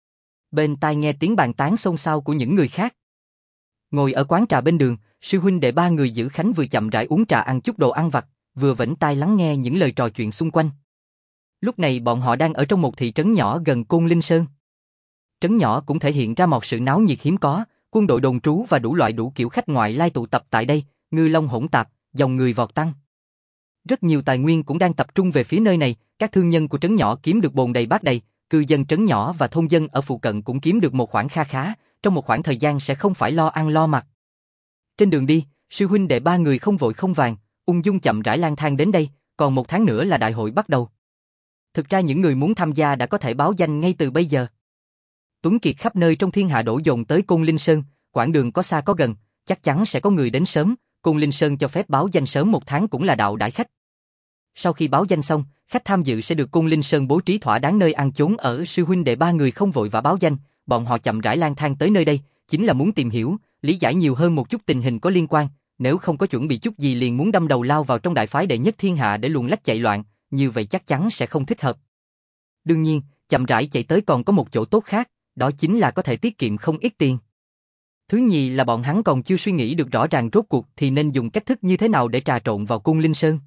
Bên tai nghe tiếng bàn tán xôn xao của những người khác. Ngồi ở quán trà bên đường, sư huynh đệ 3 người giữ khánh vừa chậm rãi uống trà ăn chút đồ ăn vặt, vừa vểnh tai lắng nghe những lời trò chuyện xung quanh. Lúc này bọn họ đang ở trong một thị trấn nhỏ gần Côn Linh Sơn. Trấn nhỏ cũng thể hiện ra một sự náo nhiệt hiếm có, quân đội đồn trú và đủ loại đủ kiểu khách ngoại lai tụ tập tại đây, ngư long hỗn tạp, dòng người vọt tăng. Rất nhiều tài nguyên cũng đang tập trung về phía nơi này, các thương nhân của trấn nhỏ kiếm được bồn đầy bát đầy, cư dân trấn nhỏ và thôn dân ở phụ cận cũng kiếm được một khoản kha khá, trong một khoảng thời gian sẽ không phải lo ăn lo mặc. Trên đường đi, sư huynh đệ 3 người không vội không vàng, ung dung chậm rãi lang thang đến đây, còn 1 tháng nữa là đại hội bắt đầu. Thực ra những người muốn tham gia đã có thể báo danh ngay từ bây giờ. Tuấn kiệt khắp nơi trong thiên hạ đổ dồn tới Côn Linh Sơn, quãng đường có xa có gần, chắc chắn sẽ có người đến sớm, Côn Linh Sơn cho phép báo danh sớm 1 tháng cũng là đạo đãi khách. Sau khi báo danh xong, khách tham dự sẽ được Côn Linh Sơn bố trí thỏa đáng nơi ăn chốn ở. Sư huynh đệ 3 người không vội và báo danh, bọn họ chậm rãi lang thang tới nơi đây, chính là muốn tìm hiểu, lý giải nhiều hơn một chút tình hình có liên quan, nếu không có chuẩn bị chút gì liền muốn đâm đầu lao vào trong đại phái đệ nhất thiên hạ để luồn lách chạy loạn, như vậy chắc chắn sẽ không thích hợp. Đương nhiên, chậm rãi chạy tới còn có một chỗ tốt khác, đó chính là có thể tiết kiệm không ít tiền. Thứ nhì là bọn hắn còn chưa suy nghĩ được rõ ràng rốt cuộc thì nên dùng cách thức như thế nào để trà trộn vào Côn Linh Sơn.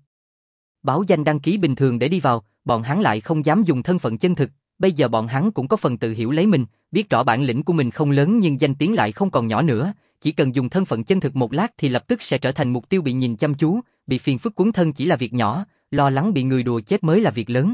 Báo danh đăng ký bình thường để đi vào, bọn hắn lại không dám dùng thân phận chân thực, bây giờ bọn hắn cũng có phần tự hiểu lấy mình, biết rõ bản lĩnh của mình không lớn nhưng danh tiếng lại không còn nhỏ nữa, chỉ cần dùng thân phận chân thực một lát thì lập tức sẽ trở thành mục tiêu bị nhìn chăm chú, bị phiền phức cuốn thân chỉ là việc nhỏ, lo lắng bị người đùa chết mới là việc lớn.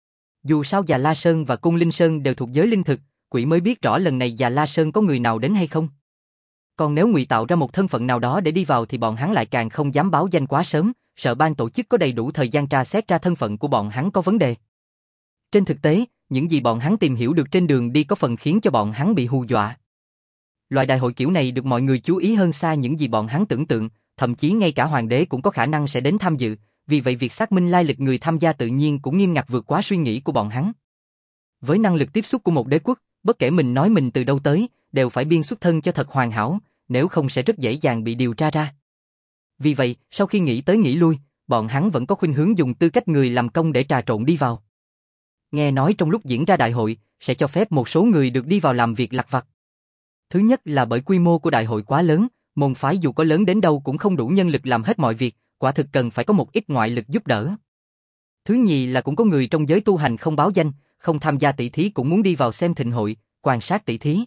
Dù sao Già La Sơn và Côn Linh Sơn đều thuộc giới linh thực, quỷ mới biết rõ lần này Già La Sơn có người nào đến hay không. Còn nếu ngụy tạo ra một thân phận nào đó để đi vào thì bọn hắn lại càng không dám báo danh quá sớm, sợ ban tổ chức có đầy đủ thời gian tra xét ra thân phận của bọn hắn có vấn đề. Trên thực tế, những gì bọn hắn tìm hiểu được trên đường đi có phần khiến cho bọn hắn bị hù dọa. Loại đại hội kiểu này được mọi người chú ý hơn xa những gì bọn hắn tưởng tượng, thậm chí ngay cả hoàng đế cũng có khả năng sẽ đến tham dự, vì vậy việc xác minh lai lịch người tham gia tự nhiên cũng nghiêm ngặt vượt quá suy nghĩ của bọn hắn. Với năng lực tiếp xúc của một đế quốc, bất kể mình nói mình từ đâu tới, đều phải biên xuất thân cho thật hoàn hảo, nếu không sẽ rất dễ dàng bị điều tra ra. Vì vậy, sau khi nghĩ tới nghĩ lui, bọn hắn vẫn có khuynh hướng dùng tư cách người làm công để trà trộn đi vào. Nghe nói trong lúc diễn ra đại hội, sẽ cho phép một số người được đi vào làm việc lặt vặt. Thứ nhất là bởi quy mô của đại hội quá lớn, môn phái dù có lớn đến đâu cũng không đủ nhân lực làm hết mọi việc, quả thực cần phải có một ít ngoại lực giúp đỡ. Thứ nhì là cũng có người trong giới tu hành không báo danh, không tham gia tỷ thí cũng muốn đi vào xem thịnh hội, quan sát tỷ thí.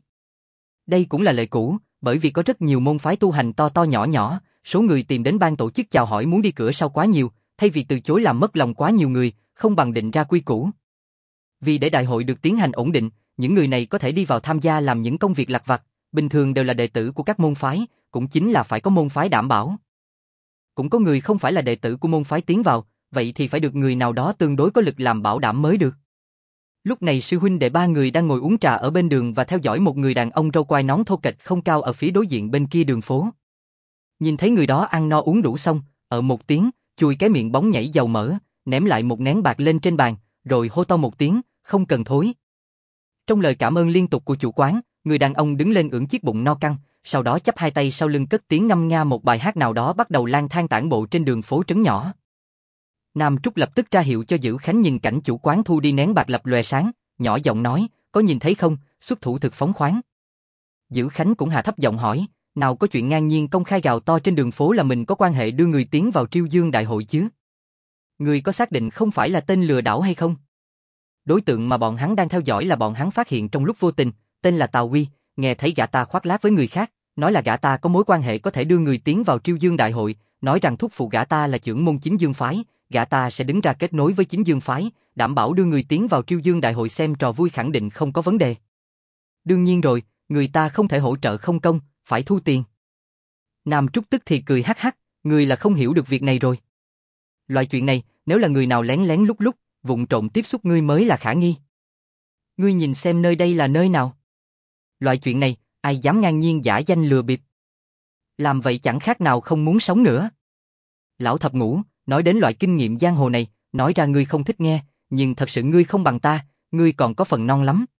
Đây cũng là lệ cũ, bởi vì có rất nhiều môn phái tu hành to to nhỏ nhỏ, số người tìm đến ban tổ chức chào hỏi muốn đi cửa sau quá nhiều, thay vì từ chối làm mất lòng quá nhiều người, không bằng định ra quy củ. Vì để đại hội được tiến hành ổn định, những người này có thể đi vào tham gia làm những công việc lặt vặt, bình thường đều là đệ tử của các môn phái, cũng chính là phải có môn phái đảm bảo. Cũng có người không phải là đệ tử của môn phái tiến vào, vậy thì phải được người nào đó tương đối có lực làm bảo đảm mới được. Lúc này sư huynh đệ ba người đang ngồi uống trà ở bên đường và theo dõi một người đàn ông râu quai nón thô kệch không cao ở phía đối diện bên kia đường phố. Nhìn thấy người đó ăn no uống đủ xong, một tiếng, chùi cái miệng bóng nhảy dầu mỡ, ném lại một nén bạc lên trên bàn, rồi hô to một tiếng, không cần thối. Trong lời cảm ơn liên tục của chủ quán, người đàn ông đứng lên ưỡn chiếc bụng no căng, sau đó chắp hai tay sau lưng cất tiếng ngâm nga một bài hát nào đó bắt đầu lang thang tản bộ trên đường phố trấn nhỏ. Nam Trúc lập tức ra hiệu cho Dữ Khánh nhìn cảnh chủ quán thu đi nén bạc lập lòe sáng, nhỏ giọng nói, có nhìn thấy không, xuất thủ thực phóng khoáng. Dữ Khánh cũng hạ thấp giọng hỏi, nào có chuyện ngang nhiên công khai gào to trên đường phố là mình có quan hệ đưa người tiến vào Triêu Dương đại hội chứ? Người có xác định không phải là tên lừa đảo hay không? Đối tượng mà bọn hắn đang theo dõi là bọn hắn phát hiện trong lúc vô tình, tên là Tào Uy, nghe thấy gã ta khoác lác với người khác, nói là gã ta có mối quan hệ có thể đưa người tiến vào Triêu Dương đại hội, nói rằng thúc phụ gã ta là trưởng môn Chính Dương phái, gã ta sẽ đứng ra kết nối với Chính Dương phái, đảm bảo đưa người tiến vào Triêu Dương đại hội xem trò vui khẳng định không có vấn đề. Đương nhiên rồi, người ta không thể hỗ trợ không công, phải thu tiền. Nam Trúc tức thì cười hắc hắc, người là không hiểu được việc này rồi. Loại chuyện này, nếu là người nào lén lén lúc vụng trộm tiếp xúc ngươi mới là khả nghi. Ngươi nhìn xem nơi đây là nơi nào? Loại chuyện này, ai dám ngang nhiên giả danh lừa bịp? Làm vậy chẳng khác nào không muốn sống nữa. Lão thập ngũ, nói đến loại kinh nghiệm giang hồ này, nói ra ngươi không thích nghe, nhưng thật sự ngươi không bằng ta, ngươi còn có phần non lắm.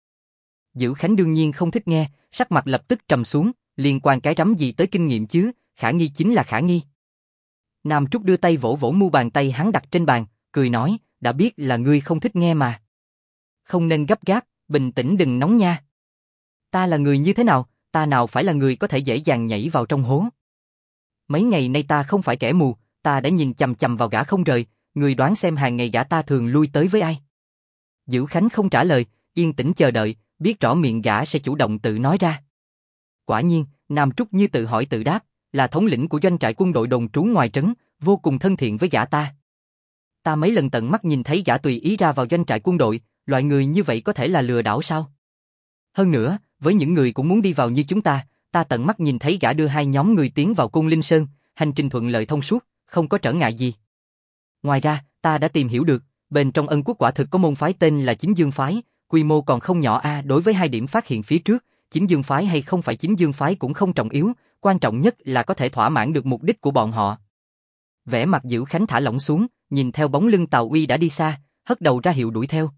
Dữ Khánh đương nhiên không thích nghe, sắc mặt lập tức trầm xuống, liên quan cái rắm gì tới kinh nghiệm chứ, khả nghi chính là khả nghi. Nam Trúc đưa tay vỗ vỗ mu bàn tay hắn đặt trên bàn, cười nói, đã biết là ngươi không thích nghe mà. Không nên gấp gáp, bình tĩnh đừng nóng nha. Ta là người như thế nào, ta nào phải là người có thể dễ dàng nhảy vào trong hố. Mấy ngày nay ta không phải kẻ mù, ta đã nhìn chằm chằm vào gã không rời, người đoán xem hàng ngày gã ta thường lui tới với ai. Dữ Khánh không trả lời, yên tĩnh chờ đợi, biết rõ miệng gã sẽ chủ động tự nói ra. Quả nhiên, Nam Trúc như tự hỏi tự đáp, là thống lĩnh của doanh trại quân đội đồn trú ngoài trấn, vô cùng thân thiện với gã ta. Ta mấy lần tận mắt nhìn thấy gã tùy ý ra vào doanh trại quân đội, loại người như vậy có thể là lừa đảo sao? Hơn nữa, với những người cũng muốn đi vào như chúng ta tận mắt nhìn thấy gã đưa hai nhóm người tiến vào Côn Linh Sơn, hành trình thuận lợi thông suốt, không có trở ngại gì. Ngoài ra, ta đã tìm hiểu được, bên trong Ân Quốc quả thực có môn phái tên là Chính Dương phái, quy mô còn không nhỏ đối với hai điểm phát hiện phía trước, Chính Dương phái hay không phải Chính Dương phái cũng không trọng yếu, quan trọng nhất là có thể thỏa mãn được mục đích của bọn họ. Vẻ mặt Dữ Khánh thả lỏng xuống, nhìn theo bóng lưng Tào Uy đã đi xa, hất đầu ra hiệu đuổi theo.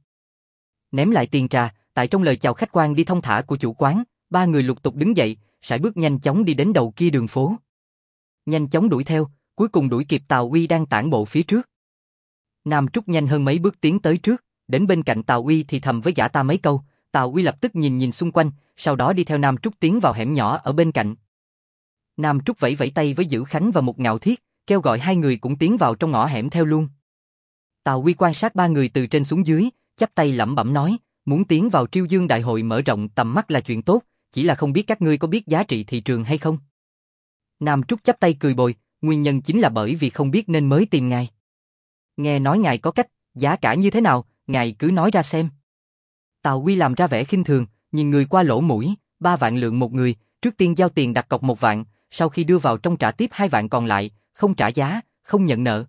Ném lại tiền trà, tại trong lời chào khách quan đi thong thả của chủ quán, ba người lục tục đứng dậy, sải bước nhanh chóng đi đến đầu kia đường phố. Nhanh chóng đuổi theo, cuối cùng đuổi kịp Tào Uy đang tản bộ phía trước. Nam Trúc nhanh hơn mấy bước tiến tới trước, đến bên cạnh Tào Uy thì thầm với gã ta mấy câu, Tào Uy lập tức nhìn xung quanh, sau đó đi theo Nam Trúc tiến vào hẻm nhỏ ở bên cạnh. Nam Trúc vẫy vẫy tay với Dữ Khánh và Mục Ngạo Thiết, kêu gọi hai người cũng tiến vào trong ngõ hẻm theo luôn. Tào Uy quan sát ba người từ trên xuống dưới, chắp tay lẩm bẩm nói, muốn tiến vào Triêu Dương đại hội mở rộng tầm mắt là chuyện tốt, chỉ là không biết các ngươi có biết giá trị thị trường hay không. Nam Trúc chắp tay cười bồi, nguyên nhân chính là bởi vì không biết nên mới tìm ngài. Nghe nói ngài có cách, giá cả như thế nào, ngài cứ nói ra xem. Tào Uy làm ra vẻ khinh thường, nhìn người qua lỗ mũi, 3 vạn lượng một người, trước tiên giao tiền đặt cọc 1 vạn, sau khi đưa vào trong trả tiếp 2 vạn còn lại, không trả giá, không nhận nợ.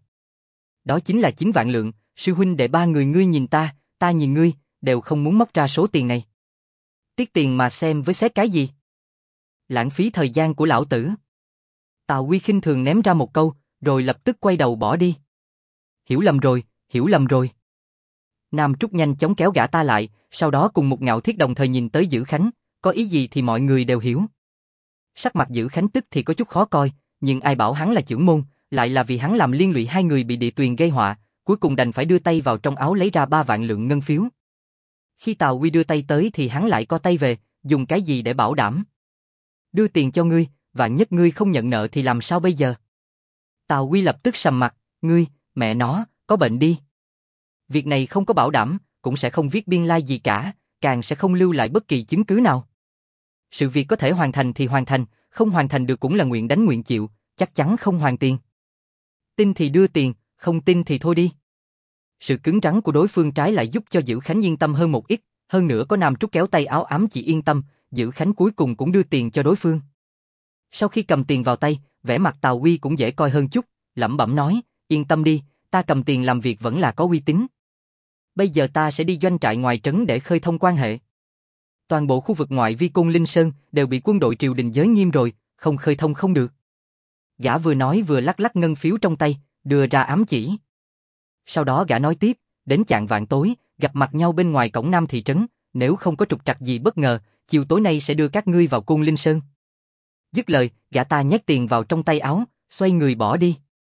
Đó chính là 9 vạn lượng, sư huynh đệ ba người ngươi nhìn ta nhìn ngươi, đều không muốn móc ra số tiền này. Tiếc tiền mà xem với xét cái gì? Lãng phí thời gian của lão tử. Tào Uy khinh thường ném ra một câu, rồi lập tức quay đầu bỏ đi. Hiểu lầm rồi, hiểu lầm rồi. Nam Trúc nhanh chóng kéo gã ta lại, sau đó cùng Mục Ngạo Thiết đồng thời nhìn tới Dữ Khánh, có ý gì thì mọi người đều hiểu. Sắc mặt Dữ Khánh tức thì có chút khó coi, nhưng ai bảo hắn là chưởng môn, lại là vì hắn làm liên lụy hai người bị địa tuyền gây họa, cuối cùng đành phải đưa tay vào trong áo lấy ra 3 vạn lượng ngân phiếu. Khi Tào Huy đưa tay tới thì hắn lại co tay về, dùng cái gì để bảo đảm? Đưa tiền cho ngươi, vạn nhất ngươi không nhận nợ thì làm sao bây giờ? Tào Huy lập tức sầm mặt, ngươi, mẹ nó, có bệnh đi. Việc này không có bảo đảm, cũng sẽ không viết biên lai gì cả, càng sẽ không lưu lại bất kỳ chứng cứ nào. Sự việc có thể hoàn thành thì hoàn thành, không hoàn thành được cũng là nguyện đánh nguyện chịu, chắc chắn không hoàn tiền. Tin thì đưa tiền, không tin thì thôi đi. Sự cứng rắn của đối phương trái lại giúp cho Dữ Khánh yên tâm hơn một ít, hơn nữa có Nam Trúc kéo tay áo ám chỉ yên tâm, Dữ Khánh cuối cùng cũng đưa tiền cho đối phương. Sau khi cầm tiền vào tay, vẻ mặt Tào Huy cũng dễ coi hơn chút, lẩm bẩm nói, yên tâm đi, ta cầm tiền làm việc vẫn là có uy tín. Bây giờ ta sẽ đi doanh trại ngoài trấn để khơi thông quan hệ. Toàn bộ khu vực ngoại vi Côn Linh Sơn đều bị quân đội triều đình giới nghiêm rồi, không khơi thông không được. Gã vừa nói vừa lắc lắc ngân phiếu trong tay, đưa ra ám chỉ. Sau đó gã nói tiếp, đến chạng vạn tối, gặp mặt nhau bên ngoài cổng Nam thị trấn, nếu không có trục trặc gì bất ngờ, chiều tối nay sẽ đưa các ngươi vào Côn Linh Sơn. Dứt lời, gã ta nhét tiền vào trong tay áo, xoay người bỏ đi.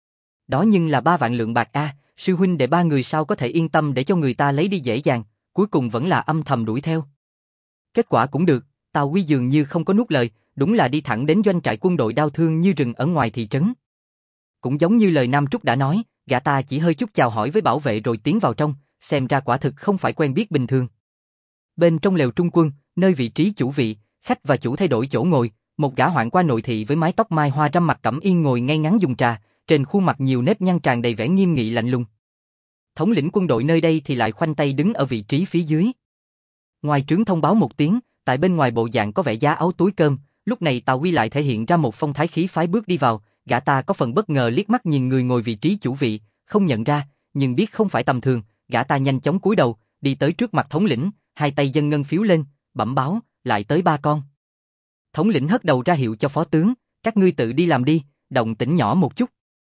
Đó nhưng là 3 vạn lượng bạc a, sư huynh đệ 3 người sao có thể yên tâm để cho người ta lấy đi dễ dàng, cuối cùng vẫn là âm thầm đuổi theo. Kết quả cũng được, Tào Huy dường như không có nuốt lời, đúng là đi thẳng đến doanh trại quân đội đao thương như rừng ở ngoài thị trấn. Cũng giống như lời Nam Trúc đã nói, gã ta chỉ hơi chút chào hỏi với bảo vệ rồi tiến vào trong, xem ra quả thực không phải quen biết bình thường. Bên trong lều trung quân, nơi vị trí chủ vị, khách và chủ thay đổi chỗ ngồi, một gã hoạn quan nội thị với mái tóc mai hoa râm mặt cẩm yên ngồi ngay ngắn dùng trà, trên khuôn mặt nhiều nếp nhăn tràn đầy vẻ nghiêm nghị lạnh lùng. Thống lĩnh quân đội nơi đây thì lại khoanh tay đứng ở vị trí phía dưới. Ngoài trướng thông báo một tiếng, tại bên ngoài bộ dạng có vẻ giá áo túi cơm, lúc này Tào Huy lại thể hiện ra một phong thái khí phái bước đi vào, gã ta có phần bất ngờ liếc mắt nhìn người ngồi vị trí chủ vị, không nhận ra, nhưng biết không phải tầm thường, gã ta nhanh chóng cúi đầu, đi tới trước mặt thống lĩnh, hai tay dâng ngân phiếu lên, bẩm báo, lại tới 3 con. Thống lĩnh hất đầu ra hiệu cho phó tướng, các ngươi tự đi làm đi, động tĩnh nhỏ một chút.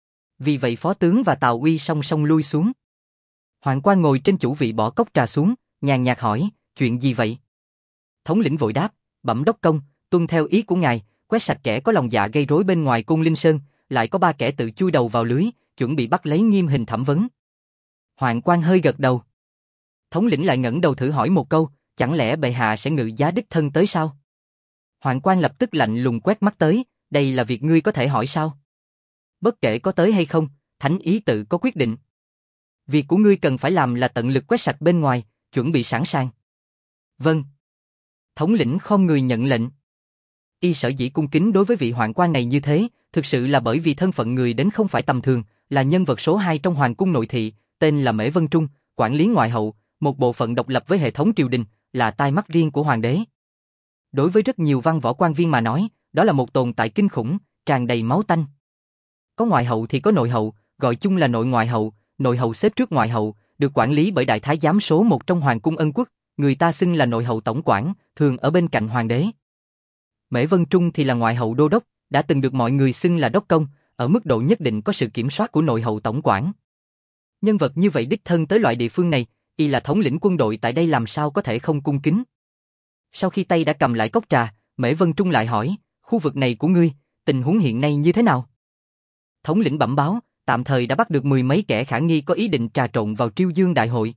Vì vậy phó tướng và Tào Huy song song lui xuống. Hoạn quan ngồi trên chủ vị bỏ cốc trà xuống, nhàn nhạt hỏi, chuyện gì vậy? Thống lĩnh vội đáp, bẩm đốc công, tuân theo ý của ngài, quét sạch kẻ có lòng dạ gây rối bên ngoài Côn Linh Sơn, lại có 3 kẻ tự chui đầu vào lưới, chuẩn bị bắt lấy nghiêm hình thẩm vấn. Hoạn quan hơi gật đầu. Thống lĩnh lại ngẩng đầu thử hỏi một câu, chẳng lẽ bệ hạ sẽ ngự giá đích thân tới sao? Hoạn quan lập tức lạnh lùng quét mắt tới, đây là việc ngươi có thể hỏi sao? Bất kể có tới hay không, thánh ý tự có quyết định. Việc của ngươi cần phải làm là tận lực quét sạch bên ngoài, chuẩn bị sẵn sàng. Vâng. Thống lĩnh khom người nhận lệnh. Y sở dĩ cung kính đối với vị hoạn quan này như thế, thực sự là bởi vì thân phận người đến không phải tầm thường, là nhân vật số 2 trong hoàng cung nội thị, tên là Mễ Vân Trung, quản lý ngoại hậu, một bộ phận độc lập với hệ thống triều đình, là tai mắt riêng của hoàng đế. Đối với rất nhiều văn võ quan viên mà nói, đó là một tồn tại kinh khủng, tràn đầy máu tanh. Có ngoại hậu thì có nội hậu, gọi chung là nội hậu xếp trước ngoại hậu, được quản lý bởi đại thái giám số 1 trong hoàng cung Ân Quốc, người ta xưng là nội hậu tổng quản, thường ở bên cạnh hoàng đế. Mễ Vân Trung thì là ngoại hậu đô đốc, đã từng được mọi người xưng là đốc công, ở mức độ nhất định có sự kiểm soát của nội hậu tổng quản. Nhân vật như vậy đích thân tới loại địa phương này, y là thống lĩnh quân đội tại đây làm sao có thể không cung kính. Sau khi tay đã cầm lại cốc trà, Mễ Vân Trung lại hỏi, khu vực này của ngươi, tình huống hiện nay như thế nào? Thống lĩnh bẩm báo, tạm thời đã bắt được 10 mấy kẻ khả nghi có ý định trà trộn vào Triêu Dương đại hội.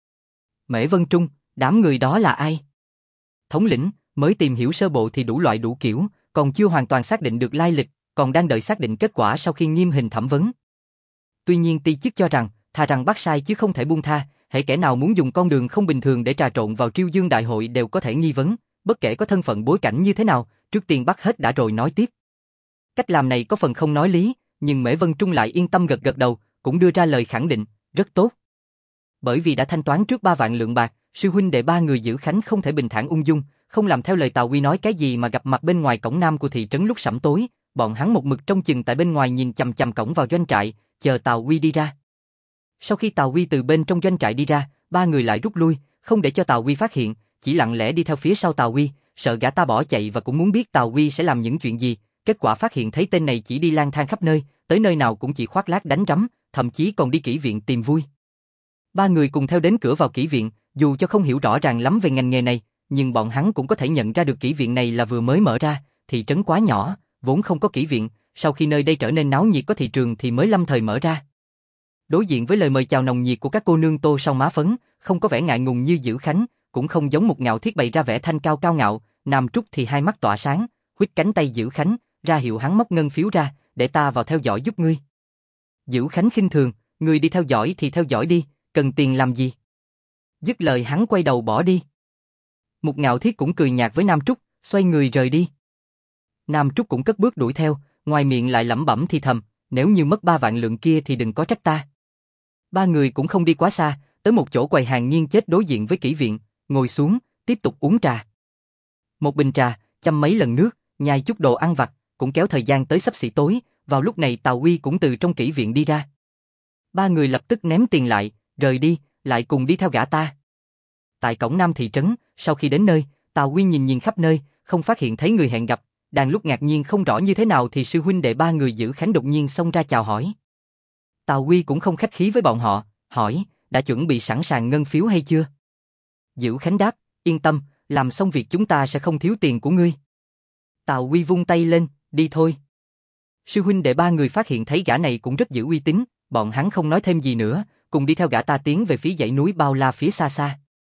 Mễ Vân Trung, đám người đó là ai? Thống lĩnh, mới tìm hiểu sơ bộ thì đủ loại đủ kiểu, còn chưa hoàn toàn xác định được lai lịch, còn đang đợi xác định kết quả sau khi nghiêm hình thẩm vấn. Tuy nhiên ti chức cho rằng, thà rằng bắt sai chứ không thể buông tha, hễ kẻ nào muốn dùng con đường không bình thường để trà trộn vào Triêu Dương đại hội đều có thể nghi vấn, bất kể có thân phận bối cảnh như thế nào, trước tiên bắt hết đã rồi nói tiếp. Cách làm này có phần không nói lý, nhưng Mễ Vân Trung lại yên tâm gật gật đầu, cũng đưa ra lời khẳng định, rất tốt. Bởi vì đã thanh toán trước 3 vạn lượng bạc, sư huynh đệ 3 người Dữ Khánh không thể bình thản ung dung, không làm theo lời Tào Huy nói cái gì mà gặp mặt bên ngoài cổng nam của thị trấn lúc sẩm tối, bọn hắn một mực trông chừng tại bên ngoài nhìn chằm chằm cổng vào doanh trại, chờ Tào Huy đi ra. Sau khi Tào Huy từ bên trong doanh trại đi ra, 3 người lại rút lui, không để cho Tào Huy phát hiện, chỉ lặng lẽ đi theo phía sau Tào Huy, sợ gã ta bỏ chạy và cũng muốn biết Tào Huy sẽ làm những chuyện gì. Kết quả phát hiện thấy tên này chỉ đi lang thang khắp nơi, tới nơi nào cũng chỉ khoác lác đánh rắm, thậm chí còn đi kỹ viện tìm vui. 3 người cùng theo đến cửa vào kỹ viện, dù cho không hiểu rõ ràng lắm về ngành nghề này, nhưng bọn hắn cũng có thể nhận ra được kỹ viện này là vừa mới mở ra, thị trấn quá nhỏ, vốn không có kỹ viện, sau khi nơi đây trở nên náo nhiệt có thị trường thì mới lâm thời mở ra. Đối diện với lời mời chào nồng nhiệt của các cô nương tô son má phấn, không có vẻ ngại ngùng như Dữ Khánh, cũng không giống một Ngạo Thiết bày ra vẻ thanh cao cao ngạo, Nam Trúc thì hai mắt tỏa sáng, huýt cánh tay Dữ Khánh, ra hiệu hắn móc ngân phiếu ra, để ta vào theo dõi giúp ngươi. Dữ Khánh khinh thường, ngươi đi theo dõi thì theo dõi đi, cần tiền làm gì? Dứt lời hắn quay đầu bỏ đi. Một Ngạo Thiết cũng cười nhạt với Nam Trúc, xoay người rời đi. Nam Trúc cũng cất bước đuổi theo, ngoài miệng lại lẩm bẩm thì thầm, nếu như mất 3 vạn lượng kia thì đừng có trách ta. Ba người cũng không đi quá xa, tới một chỗ quầy hàng nghiêng chết đối diện với kỹ viện, ngồi xuống, tiếp tục uống trà. Một bình trà, chăm mấy lần nước, nhai chút đồ ăn vặt, cũng kéo thời gian tới xấp xỉ tối, vào lúc này Tào Uy cũng từ trong kỹ viện đi ra. Ba người lập tức ném tiền lại, rời đi, lại cùng đi theo gã ta. Tại cổng Nam thị trấn, sau khi đến nơi, Tào Uy nhìn nhìn khắp nơi, không phát hiện thấy người hẹn gặp, đang lúc ngạc nhiên không rõ như thế nào thì sư huynh đệ ba người Dữ Khánh đột nhiên xông ra chào hỏi. Tào Uy cũng không khách khí với bọn họ, hỏi, đã chuẩn bị sẵn sàng ngân phiếu hay chưa? Dữ Khánh đáp, yên tâm, làm xong việc chúng ta sẽ không thiếu tiền của ngươi. Tào Uy vung tay lên, đi thôi. Sư huynh đệ ba người phát hiện thấy gã này cũng rất giữ uy tín, bọn hắn không nói thêm gì nữa, cùng đi theo gã ta tiến về phía dãy núi bao la phía xa xa.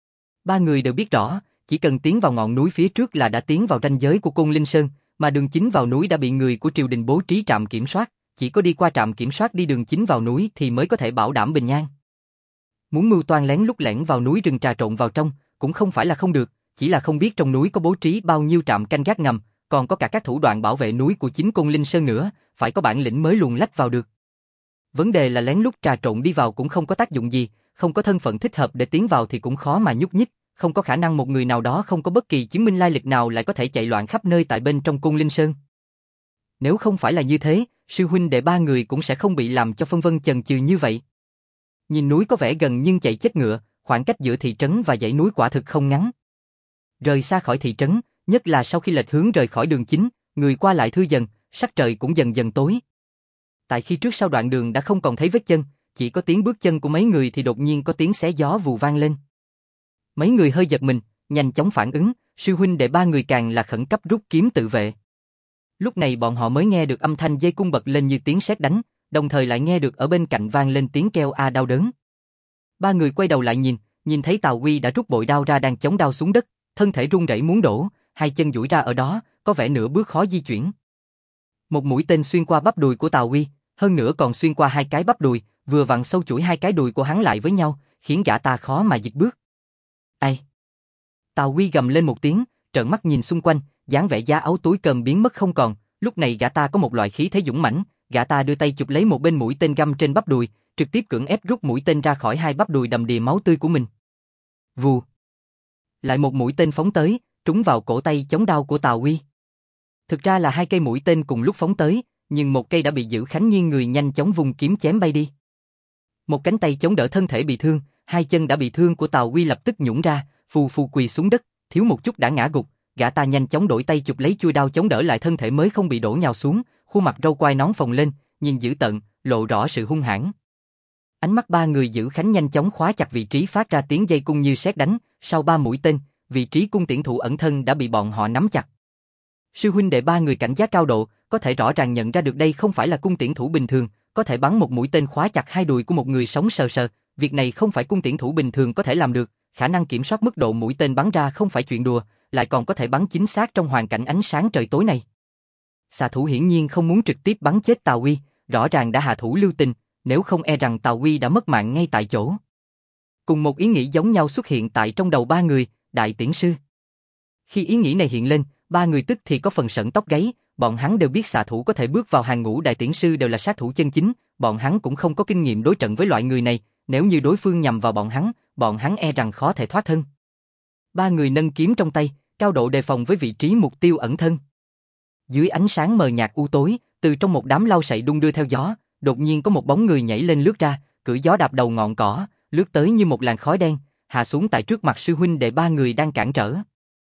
Ba người đều biết rõ, chỉ cần tiến vào ngọn núi phía trước là đã tiến vào ranh giới của Côn Linh Sơn, mà đường chính vào núi đã bị người của triều đình bố trí trạm kiểm soát, chỉ có đi qua trạm kiểm soát đi đường chính vào núi thì mới có thể bảo đảm bình an. Muốn mưu toan lén lút lẻn vào núi rừng trà trộn vào trong, cũng không phải là không được, chỉ là không biết trong núi có bố trí bao nhiêu trạm canh gác ngầm, còn có cả các thủ đoạn bảo vệ núi của chính Côn Linh Sơn nữa, phải có bản lĩnh mới luồn lách vào được. Vấn đề là lén lút trà trộn đi vào cũng không có tác dụng gì, không có thân phận thích hợp để tiến vào thì cũng khó mà nhúc nhích, không có khả năng một người nào đó không có bất kỳ chứng minh lai lịch nào lại có thể chạy loạn khắp nơi tại bên trong Côn Linh Sơn. Nếu không phải là như thế, sư huynh đệ ba người cũng sẽ không bị làm cho phân vân chần chừ như vậy. Nhìn núi có vẻ gần nhưng chạy chết ngựa, khoảng cách giữa thị trấn và dãy núi quả thực không ngắn. Rời xa khỏi thị trấn, nhất là sau khi lệch hướng rời khỏi đường chính, người qua lại thưa dần, sắc trời cũng dần dần tối. Tại khi trước sau đoạn đường đã không còn thấy vết chân, chỉ có tiếng bước chân của mấy người thì đột nhiên có tiếng xé gió vù vang lên. Mấy người hơi giật mình, nhanh chóng phản ứng, sư huynh đệ ba người càng là khẩn cấp rút kiếm tự vệ. Lúc này bọn họ mới nghe được âm thanh dây cung bật lên như tiếng sét đánh, đồng thời lại nghe được ở bên cạnh vang lên tiếng kêu a đau đớn. Ba người quay đầu lại nhìn thấy Tào Uy đã rút bội đao ra đang chống đao xuống đất, thân thể run rẩy muốn đổ, hai chân duỗi ra ở đó, có vẻ nửa bước khó di chuyển. Một mũi tên xuyên qua bắp đùi của Tào Uy, hơn nữa còn xuyên qua hai cái bắp đùi, vừa vặn sâu chuỗi hai cái đùi của hắn lại với nhau, khiến gã ta khó mà dịch bước. Ai? Tào Uy gầm lên một tiếng, trợn mắt nhìn xung quanh, dáng vẻ giá áo túi cơm biến mất không còn, lúc này gã ta có một loại khí thế dũng mãnh, gã ta đưa tay chụp lấy một bên mũi tên găm trên bắp đùi, trực tiếp cưỡng ép rút mũi tên ra khỏi hai bắp đùi đầm đìa máu tươi của mình. Vù. Lại một mũi tên phóng tới, trúng vào cổ tay chống đao của Tào Uy. Thực ra là hai cây mũi tên cùng lúc phóng tới, nhưng một cây đã bị Dữ Khánh nghiêng người nhanh chóng vùng kiếm chém bay đi. Một cánh tay chống đỡ thân thể bị thương, hai chân đã bị thương của Tào Uy lập tức nhũn ra, phù phù quỳ xuống đất, thiếu một chút đã ngã gục, gã ta nhanh chóng đổi tay chụp lấy chuôi đao chống đỡ lại thân thể mới không bị đổ nhào xuống, khuôn mặt râu quai nón phồng lên, nhìn dữ tợn, lộ rõ sự hung hãn. Ánh mắt ba người Dữ Khánh nhanh chóng khóa chặt vị trí phát ra tiếng dây cung như sét đánh, sau ba mũi tên, vị trí cung tiễn thủ ẩn thân đã bị bọn họ nắm chặt. Sư huynh đệ ba người cảnh giác cao độ, có thể rõ ràng nhận ra được đây không phải là cung tiễn thủ bình thường, có thể bắn một mũi tên khóa chặt hai đùi của một người sống sờ sờ, việc này không phải cung tiễn thủ bình thường có thể làm được, khả năng kiểm soát mức độ mũi tên bắn ra không phải chuyện đùa, lại còn có thể bắn chính xác trong hoàn cảnh ánh sáng trời tối này. Xạ thủ hiển nhiên không muốn trực tiếp bắn chết Tào Uy, rõ ràng đã hạ thủ lưu tình, nếu không e rằng Tào Uy đã mất mạng ngay tại chỗ. Cùng một ý nghĩ giống nhau xuất hiện tại trong đầu ba người, đại tiễn sư. Khi ý nghĩ này hiện lên, ba người tức thì có phần sởn tóc gáy, bọn hắn đều biết xạ thủ có thể bước vào hàng ngũ đại tiễn sư đều là sát thủ chân chính, bọn hắn cũng không có kinh nghiệm đối trận với loại người này, nếu như đối phương nhằm vào bọn hắn e rằng khó thể thoát thân. Ba người nâng kiếm trong tay, cao độ đề phòng với vị trí mục tiêu ẩn thân. Dưới ánh sáng mờ nhạt u tối, từ trong một đám lau sậy đung đưa theo gió, đột nhiên có một bóng người nhảy lên lướt ra, cưỡi gió đạp đầu ngọn cỏ, lướt tới như một làn khói đen, hạ xuống tại trước mặt sư huynh đệ ba người đang cản trở.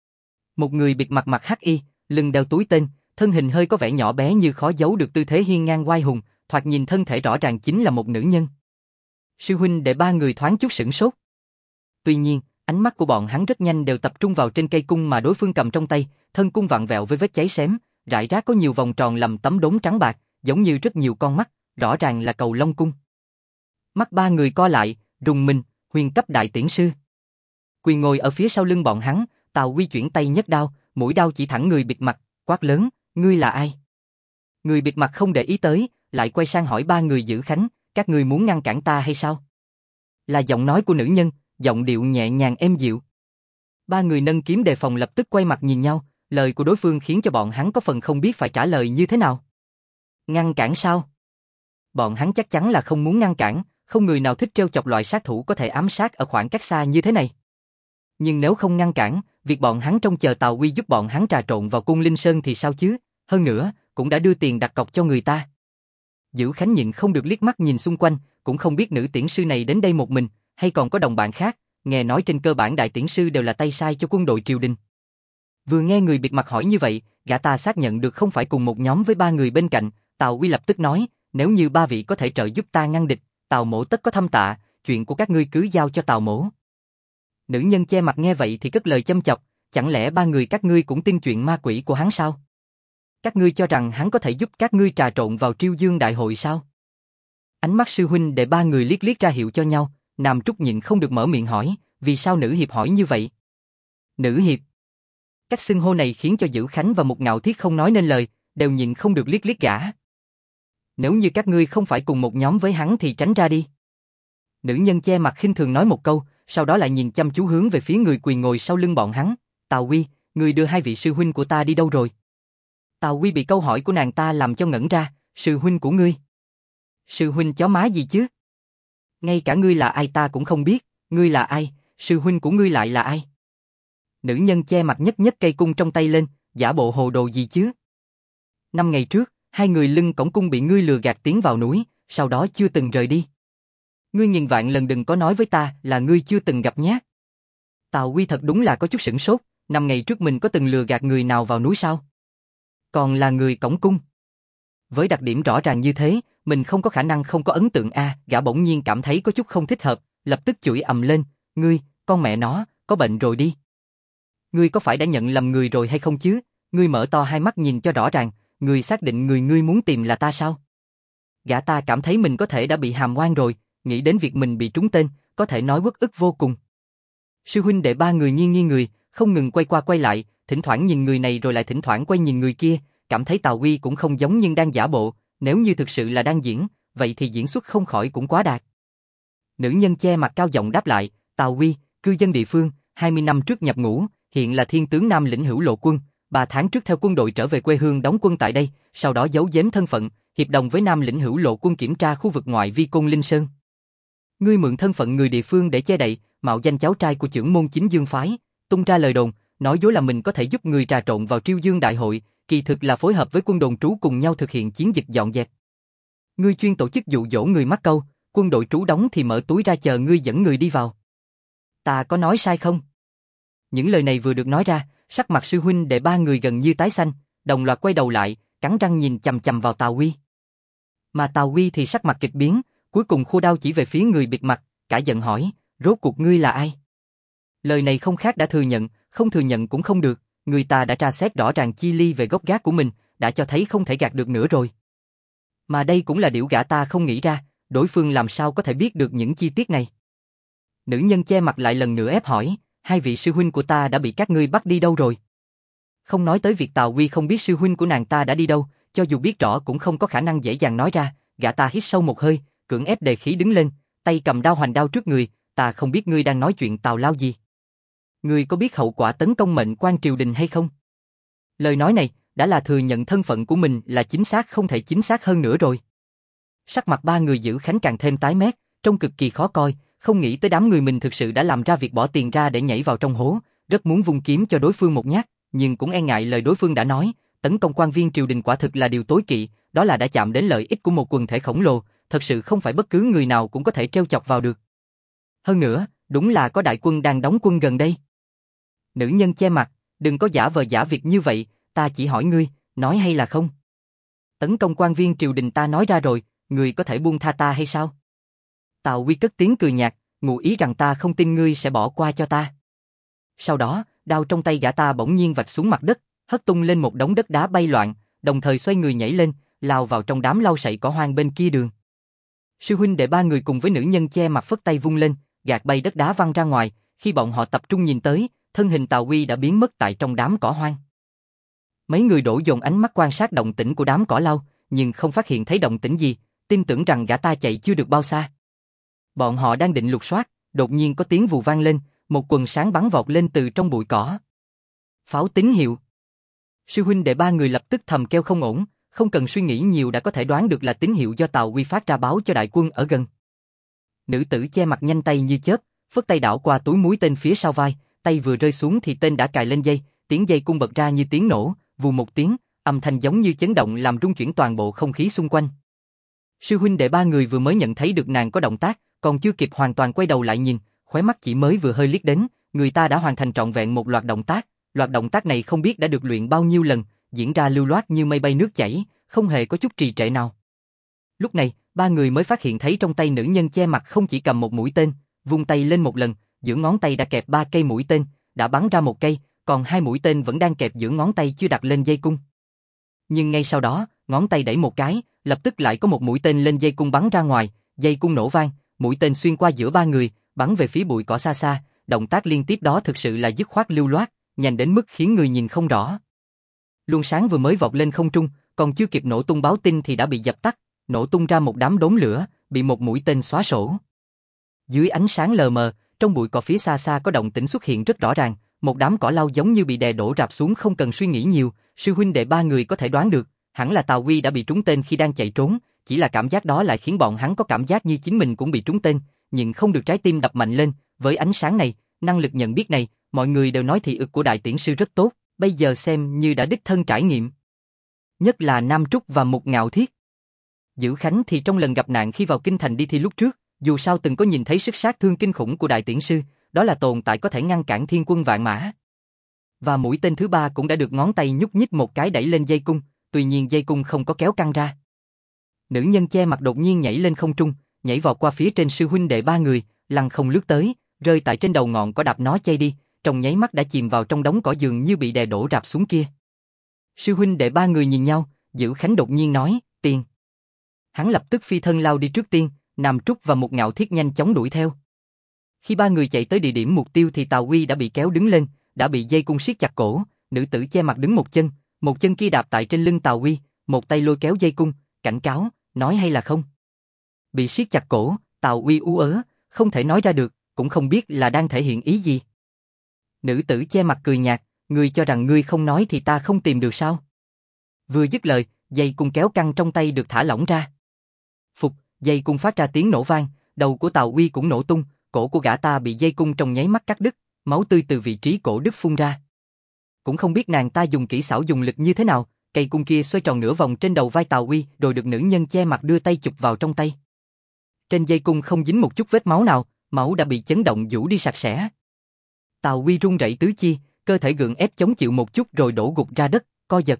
Một người bịt mặt mặc hắc y, lưng đeo túi tên, thân hình hơi có vẻ nhỏ bé như khó giấu được tư thế hiên ngang oai hùng, thoạt nhìn thân thể rõ ràng chính là một nữ nhân. Sư huynh đệ ba người thoáng chút sửng sốt. Tuy nhiên, ánh mắt của bọn hắn rất nhanh đều tập trung vào trên cây cung mà đối phương cầm trong tay, thân cung vặn vẹo với vết cháy xém, rải rác có nhiều vòng tròn làm tấm đốm trắng bạc, giống như rất nhiều con mắt, rõ ràng là cầu Long Cung. Mắt ba người co lại, rùng mình, huyền cấp đại tiễn sư. Quỳ ngồi ở phía sau lưng bọn hắn, Tào Huy chuyển tay nhấc đao, mũi đao chỉ thẳng người bịt mặt, quát lớn, ngươi là ai? Người bịt mặt không để ý tới, lại quay sang hỏi ba người giữ khánh, các ngươi muốn ngăn cản ta hay sao? Là giọng nói của nữ nhân, giọng điệu nhẹ nhàng êm dịu. Ba người nâng kiếm đề phòng lập tức quay mặt nhìn nhau, lời của đối phương khiến cho bọn hắn có phần không biết phải trả lời như thế nào. Ngăn cản sao? Bọn hắn chắc chắn là không muốn ngăn cản, không người nào thích trêu chọc loại sát thủ có thể ám sát ở khoảng cách xa như thế này. Nhưng nếu không ngăn cản, việc bọn hắn trông chờ Tào Huy giúp bọn hắn trà trộn vào cung Linh Sơn thì sao chứ? Hơn nữa, cũng đã đưa tiền đặt cọc cho người ta. Dữ Khánh nhịn không được liếc mắt nhìn xung quanh, cũng không biết nữ tiễn sư này đến đây một mình, hay còn có đồng bạn khác, nghe nói trên cơ bản đại tiễn sư đều là tay sai cho quân đội triều đình. Vừa nghe người bịt mặt hỏi như vậy, gã ta xác nhận được không phải cùng một nhóm với ba người bên cạnh, Tào Huy lập tức nói, nếu như ba vị có thể trợ giúp ta ngăn địch, Tào mỗ tất có thâm tạ, chuyện của các ngươi cứ giao cho Tào mỗ. Nữ nhân che mặt nghe vậy thì cất lời châm chọc, chẳng lẽ ba người các ngươi cũng tin chuyện ma quỷ của hắn sao? Các ngươi cho rằng hắn có thể giúp các ngươi trà trộn vào Triêu Dương đại hội sao? Ánh mắt sư huynh để ba người liếc liếc ra hiệu cho nhau, Nam Trúc nhịn không được mở miệng hỏi, vì sao nữ hiệp hỏi như vậy? Nữ hiệp. Cách xưng hô này khiến cho Dữ Khánh và Mục Ngạo Thiết không nói nên lời, đều nhịn không được liếc liếc gã. Nếu như các ngươi không phải cùng một nhóm với hắn thì tránh ra đi. Nữ nhân che mặt khinh thường nói một câu, sau đó lại nhìn chăm chú hướng về phía người quỳ ngồi sau lưng bọn hắn. Tào Huy, người đưa hai vị sư huynh của ta đi đâu rồi? Tào Huy bị câu hỏi của nàng ta làm cho ngẩn ra, sư huynh của ngươi? Sư huynh chó má gì chứ? Ngay cả ngươi là ai ta cũng không biết, ngươi là ai, sư huynh của ngươi lại là ai? Nữ nhân che mặt nhấc nhấc cây cung trong tay lên, giả bộ hồ đồ gì chứ? 5 ngày trước, hai người lưng cổng cung bị ngươi lừa gạt tiến vào núi, sau đó chưa từng rời đi. Ngươi nghìn vạn lần đừng có nói với ta là ngươi chưa từng gặp nhé. Tào Huy thật đúng là có chút sửng sốt, 5 ngày trước mình có từng lừa gạt người nào vào núi sao? Còn là người cổng cung. Với đặc điểm rõ ràng như thế, mình không có khả năng không có ấn tượng gã bỗng nhiên cảm thấy có chút không thích hợp, lập tức chửi ầm lên, ngươi, con mẹ nó, có bệnh rồi đi. Ngươi có phải đã nhận lầm người rồi hay không chứ? Ngươi mở to hai mắt nhìn cho rõ ràng, ngươi xác định người ngươi muốn tìm là ta sao? Gã ta cảm thấy mình có thể đã bị hàm oan rồi, nghĩ đến việc mình bị trúng tên, có thể nói uất ức vô cùng. Sư huynh đệ ba người nghiêng người, không ngừng quay qua quay lại, thỉnh thoảng nhìn người này rồi lại thỉnh thoảng quay nhìn người kia, cảm thấy Tào Huy cũng không giống nhưng đang giả bộ, nếu như thực sự là đang diễn, vậy thì diễn xuất không khỏi cũng quá đạt. Nữ nhân che mặt cao giọng đáp lại, Tào Huy, cư dân địa phương, 20 năm trước nhập ngũ, hiện là thiên tướng Nam lĩnh Hữu Lộ quân, 3 tháng trước theo quân đội trở về quê hương đóng quân tại đây, sau đó giấu giếm thân phận, hiệp đồng với Nam lĩnh Hữu Lộ quân kiểm tra khu vực ngoại vi Côn Linh Sơn. Ngươi mượn thân phận người địa phương để che đậy, mạo danh cháu trai của trưởng môn Chính Dương phái, tung ra lời đồn, nói dối là mình có thể giúp người trà trộn vào Triêu Dương đại hội, kỳ thực là phối hợp với quân đồn trú cùng nhau thực hiện chiến dịch dọn dẹp. Ngươi chuyên tổ chức dụ dỗ người mắc câu, quân đội trú đóng thì mở túi ra chờ ngươi dẫn người đi vào. Ta có nói sai không? Những lời này vừa được nói ra, sắc mặt sư huynh đệ ba người gần như tái xanh, đồng loạt quay đầu lại, cắn răng nhìn chằm chằm vào Tào Huy. Mà Tào Huy thì sắc mặt kịch biến, cuối cùng khua đao chỉ về phía người bịt mặt, cả giận hỏi, rốt cuộc ngươi là ai? Lời này không khác đã thừa nhận, không thừa nhận cũng không được, người ta đã tra xét rõ ràng chi ly về gốc gác của mình, đã cho thấy không thể gạt được nữa rồi. Mà đây cũng là điều gã ta không nghĩ ra, đối phương làm sao có thể biết được những chi tiết này. Nữ nhân che mặt lại lần nữa ép hỏi, hai vị sư huynh của ta đã bị các ngươi bắt đi đâu rồi? Không nói tới việc Tào Huy không biết sư huynh của nàng ta đã đi đâu, cho dù biết rõ cũng không có khả năng dễ dàng nói ra, gã ta hít sâu một hơi, cưỡng ép đề khí đứng lên, tay cầm đao hoành đao trước người, ta không biết ngươi đang nói chuyện tào lao gì. Ngươi có biết hậu quả tấn công mệnh quan triều đình hay không? Lời nói này, đã là thừa nhận thân phận của mình là chính xác không thể chính xác hơn nữa rồi. Sắc mặt ba người Dữ Khánh càng thêm tái mét, trông cực kỳ khó coi, không nghĩ tới đám người mình thực sự đã làm ra việc bỏ tiền ra để nhảy vào trong hố, rất muốn vung kiếm cho đối phương một nhát, nhưng cũng e ngại lời đối phương đã nói, tấn công quan viên triều đình quả thực là điều tối kỵ, đó là đã chạm đến lợi ích của một quần thể khổng lồ, thật sự không phải bất cứ người nào cũng có thể trêu chọc vào được. Hơn nữa, đúng là có đại quân đang đóng quân gần đây. Nữ nhân che mặt, đừng có giả vờ giả việc như vậy, ta chỉ hỏi ngươi, nói hay là không? Tấn công quan viên triều đình ta nói ra rồi, ngươi có thể buông tha ta hay sao? Tào Huy cất tiếng cười nhạt, ngụ ý rằng ta không tin ngươi sẽ bỏ qua cho ta. Sau đó, đao trong tay gã ta bỗng nhiên vạch xuống mặt đất, hất tung lên một đống đất đá bay loạn, đồng thời xoay người nhảy lên, lao vào trong đám lau sậy cỏ hoang bên kia đường. Sư huynh đệ ba người cùng với nữ nhân che mặt phất tay vung lên, gạt bay đất đá văng ra ngoài, khi bọn họ tập trung nhìn tới, thân hình Tào Uy đã biến mất tại trong đám cỏ hoang. Mấy người đổ dồn ánh mắt quan sát động tĩnh của đám cỏ lau, nhưng không phát hiện thấy động tĩnh gì, tin tưởng rằng gã ta chạy chưa được bao xa. Bọn họ đang định lục soát, đột nhiên có tiếng vù vang lên, một quần sáng bắn vọt lên từ trong bụi cỏ. Pháo tín hiệu. Sư huynh đệ ba người lập tức thầm kêu không ổn, không cần suy nghĩ nhiều đã có thể đoán được là tín hiệu do Tào Uy phát ra báo cho đại quân ở gần. Nữ tử che mặt nhanh tay như chớp, phất tay đảo qua túi mũi tên phía sau vai, tay vừa rơi xuống thì tên đã cài lên dây, tiếng dây cung bật ra như tiếng nổ, vù một tiếng, âm thanh giống như chấn động làm rung chuyển toàn bộ không khí xung quanh. Sư huynh đệ ba người vừa mới nhận thấy được nàng có động tác, còn chưa kịp hoàn toàn quay đầu lại nhìn, khóe mắt chỉ mới vừa hơi liếc đến, người ta đã hoàn thành trọn vẹn một loạt động tác này không biết đã được luyện bao nhiêu lần, diễn ra lưu loát như mây bay nước chảy, không hề có chút trì trệ nào. Lúc này, ba người mới phát hiện thấy trong tay nữ nhân che mặt không chỉ cầm một mũi tên, vung tay lên một lần, giữa ngón tay đã kẹp 3 cây mũi tên, đã bắn ra một cây, còn 2 mũi tên vẫn đang kẹp giữa ngón tay chưa đặt lên dây cung. Nhưng ngay sau đó, ngón tay đẩy một cái, lập tức lại có một mũi tên lên dây cung bắn ra ngoài, dây cung nổ vang, mũi tên xuyên qua giữa ba người, bắn về phía bụi cỏ xa xa, động tác liên tiếp đó thực sự là dứt khoát lưu loát, nhanh đến mức khiến người nhìn không rõ. Luồng sáng vừa mới vọt lên không trung, còn chưa kịp nổ tung báo tin thì đã bị dập tắt, nổ tung ra một đám đốm lửa, bị một mũi tên xóa sổ. Dưới ánh sáng lờ mờ, trong bụi cỏ phía xa xa có động tĩnh xuất hiện rất rõ ràng, một đám cỏ lau giống như bị đè đổ rạp xuống không cần suy nghĩ nhiều, sư huynh đệ ba người có thể đoán được, hẳn là Tào Uy đã bị trúng tên khi đang chạy trốn, chỉ là cảm giác đó lại khiến bọn hắn có cảm giác như chính mình cũng bị trúng tên, nhưng không được trái tim đập mạnh lên, với ánh sáng này, năng lực nhận biết này, mọi người đều nói thị lực của đại tiễn sư rất tốt, bây giờ xem như đã đích thân trải nghiệm. Nhất là Nam Trúc và Mục Ngạo Thiết. Dữ Khánh thì trong lần gặp nạn khi vào kinh thành đi thi lúc trước, dù sao từng có nhìn thấy sức sát thương kinh khủng của đại tiễn sư, đó là tồn tại có thể ngăn cản thiên quân vạn mã. Và mũi tên thứ ba cũng đã được ngón tay nhúc nhích một cái đẩy lên dây cung, tuy nhiên dây cung không có kéo căng ra. Nữ nhân che mặt đột nhiên nhảy lên không trung, nhảy vọt qua phía trên sư huynh đệ ba người, lăng không lướt tới, rơi tại trên đầu ngọn cỏ đạp nó chay đi, trong nháy mắt đã chìm vào trong đống cỏ dường như bị đè đổ rạp xuống kia. Sư huynh đệ ba người nhìn nhau, Dữ Khánh đột nhiên nói, tiền. Hắn lập tức phi thân lao đi trước tiên, Nam Trúc và Mục Ngạo Thiết nhanh chóng đuổi theo. Khi ba người chạy tới địa điểm mục tiêu thì Tào Uy đã bị kéo đứng lên, đã bị dây cung siết chặt cổ, nữ tử che mặt đứng một chân kia đạp tại trên lưng Tào Uy, một tay lôi kéo dây cung, cảnh cáo, nói hay là không. Bị siết chặt cổ, Tào Uy ú ớ, không thể nói ra được, cũng không biết là đang thể hiện ý gì. Nữ tử che mặt cười nhạt, ngươi cho rằng ngươi không nói thì ta không tìm được sao? Vừa dứt lời, dây cung kéo căng trong tay được thả lỏng ra. Phục, dây cung phát ra tiếng nổ vang, đầu của Tào Uy cũng nổ tung, cổ của gã ta bị dây cung trong nháy mắt cắt đứt, máu tươi từ vị trí cổ đứt phun ra. Cũng không biết nàng ta dùng kỹ xảo dùng lực như thế nào, cây cung kia xoay tròn nửa vòng trên đầu vai Tào Uy rồi được nữ nhân che mặt đưa tay chụp vào trong tay. Trên dây cung không dính một chút vết máu nào, máu đã bị chấn động vũ đi sạch sẽ. Tào Uy run rẩy tứ chi, cơ thể gượng ép chống chịu một chút rồi đổ gục ra đất, co giật.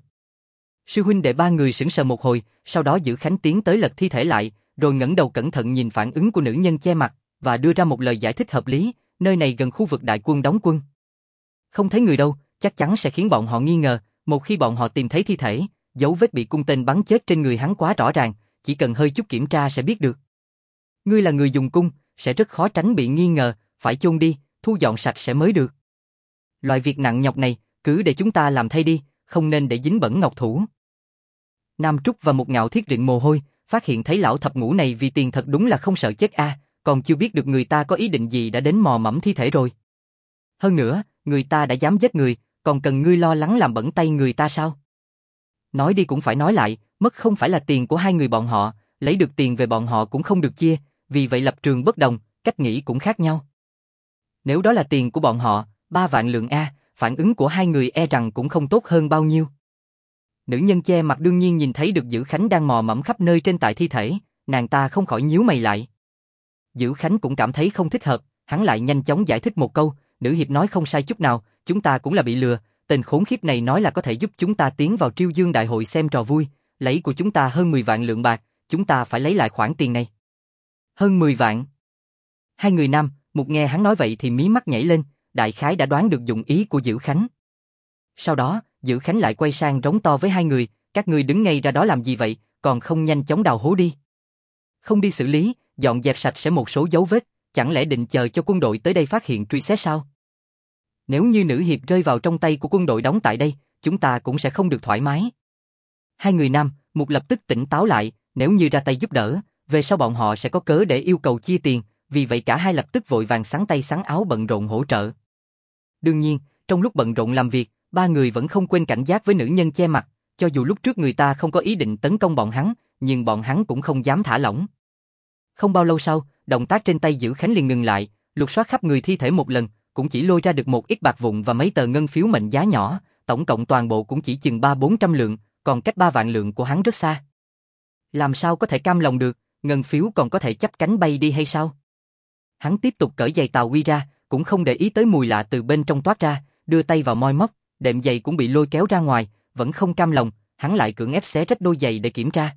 Sư huynh đệ ba người sững sờ một hồi, sau đó Dữ Khánh tiến tới lật thi thể lại, rồi ngẩng đầu cẩn thận nhìn phản ứng của nữ nhân che mặt và đưa ra một lời giải thích hợp lý, nơi này gần khu vực đại quân đóng quân. Không thấy người đâu, chắc chắn sẽ khiến bọn họ nghi ngờ, một khi bọn họ tìm thấy thi thể, dấu vết bị cung tên bắn chết trên người hắn quá rõ ràng, chỉ cần hơi chút kiểm tra sẽ biết được. Ngươi là người dùng cung, sẽ rất khó tránh bị nghi ngờ, phải chôn đi, thu dọn sạch sẽ mới được. Loại việc nặng nhọc này, cứ để chúng ta làm thay đi, không nên để dính bẩn ngọc thủ. Nam Trúc và Mục Ngạo Thiết rịn mồ hôi, phát hiện thấy lão thập ngũ này vì tiền thật đúng là không sợ chết a, còn chưa biết được người ta có ý định gì đã đến mò mẫm thi thể rồi. Hơn nữa, người ta đã dám giết người, còn cần ngươi lo lắng làm bẩn tay người ta sao? Nói đi cũng phải nói lại, mất không phải là tiền của hai người bọn họ, lấy được tiền về bọn họ cũng không được chia, vì vậy lập trường bất đồng, cách nghĩ cũng khác nhau. Nếu đó là tiền của bọn họ, 3 vạn lượng a, phản ứng của hai người e rằng cũng không tốt hơn bao nhiêu. Nữ nhân che mặt đương nhiên nhìn thấy được Dữ Khánh đang mò mẫm khắp nơi trên tại thi thể, nàng ta không khỏi nhíu mày lại. Dữ Khánh cũng cảm thấy không thích hợp, hắn lại nhanh chóng giải thích một câu, nữ hiệp nói không sai chút nào, chúng ta cũng là bị lừa, tên khốn khiếp này nói là có thể giúp chúng ta tiến vào Triêu Dương đại hội xem trò vui, lấy của chúng ta hơn 10 vạn lượng bạc, chúng ta phải lấy lại khoản tiền này. Hơn 10 vạn. Hai người Nam, Mục nghe hắn nói vậy thì mí mắt nhảy lên, đại khái đã đoán được dụng ý của Dữ Khánh. Sau đó, Dữ Khánh lại quay sang rống to với hai người, các ngươi đứng ngay ra đó làm gì vậy, còn không nhanh chóng đào hố đi. Không đi xử lý, dọn dẹp sạch sẽ một số dấu vết, chẳng lẽ định chờ cho quân đội tới đây phát hiện truy xét sao? Nếu như nữ hiệp rơi vào trong tay của quân đội đóng tại đây, chúng ta cũng sẽ không được thoải mái. Hai người Nam, Mục lập tức tỉnh táo lại, nếu như ra tay giúp đỡ, về sau bọn họ sẽ có cớ để yêu cầu chia tiền, vì vậy cả hai lập tức vội vàng xắn tay xắn áo bận rộn hỗ trợ. Đương nhiên, trong lúc bận rộn làm việc, ba người vẫn không quên cảnh giác với nữ nhân che mặt, cho dù lúc trước người ta không có ý định tấn công bọn hắn, nhưng bọn hắn cũng không dám thả lỏng. Không bao lâu sau, động tác trên tay Dữ Khánh liền ngừng lại, lục soát khắp người thi thể một lần, cũng chỉ lôi ra được một ít bạc vụn và mấy tờ ngân phiếu mệnh giá nhỏ, tổng cộng toàn bộ cũng chỉ chừng 300-400 lượng, còn cách 3 vạn lượng của hắn rất xa. Làm sao có thể cam lòng được, ngân phiếu còn có thể chắp cánh bay đi hay sao? Hắn tiếp tục cởi giày Tào Uy ra, cũng không để ý tới mùi lạ từ bên trong toát ra, đưa tay vào moi móc, đệm giày cũng bị lôi kéo ra ngoài, vẫn không cam lòng, hắn lại cưỡng ép xé rách đôi giày để kiểm tra.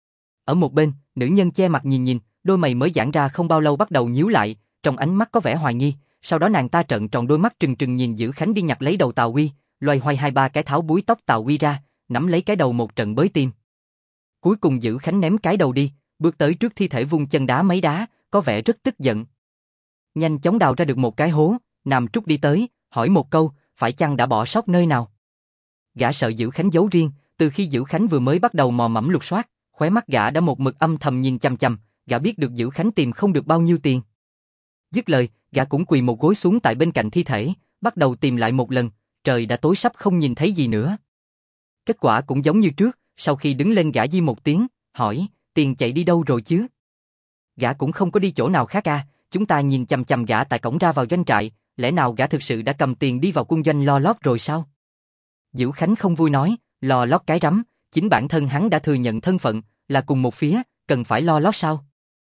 Ở một bên, nữ nhân che mặt nhìn, đôi mày mới giãn ra không bao lâu bắt đầu nhíu lại, trong ánh mắt có vẻ hoài nghi, sau đó nàng ta trợn tròn đôi mắt trừng trừng nhìn Dữ Khánh đi nhặt lấy đầu Tào Uy, loay hoay 2-3 cái tháo búi tóc Tào Uy ra, nắm lấy cái đầu một trận bới tim. Cuối cùng Dữ Khánh ném cái đầu đi, bước tới trước thi thể vung chân đá mấy đá, có vẻ rất tức giận. Nhanh chóng đào ra được một cái hố, Nam Trúc đi tới, hỏi một câu, phải chăng đã bỏ sót nơi nào? Gã sợ Dữ Khánh giấu riêng, từ khi Dữ Khánh vừa mới bắt đầu mò mẫm lục soát, khóe mắt gã đã một mực âm thầm nhìn chằm chằm, gã biết được Dữ Khánh tìm không được bao nhiêu tiền. Dứt lời, gã cũng quỳ một gối xuống tại bên cạnh thi thể, bắt đầu tìm lại một lần, trời đã tối sắp không nhìn thấy gì nữa. Kết quả cũng giống như trước, sau khi đứng lên gã di một tiếng, hỏi, tiền chạy đi đâu rồi chứ? Gã cũng không có đi chỗ nào khác à, chúng ta nhìn chằm chằm gã tại cổng ra vào doanh trại, lẽ nào gã thực sự đã cầm tiền đi vào quân doanh lo lót rồi sao? Dữ Khánh không vui nói, lo lót cái rắm, chính bản thân hắn đã thừa nhận thân phận, là cùng một phía, cần phải lo lót sao?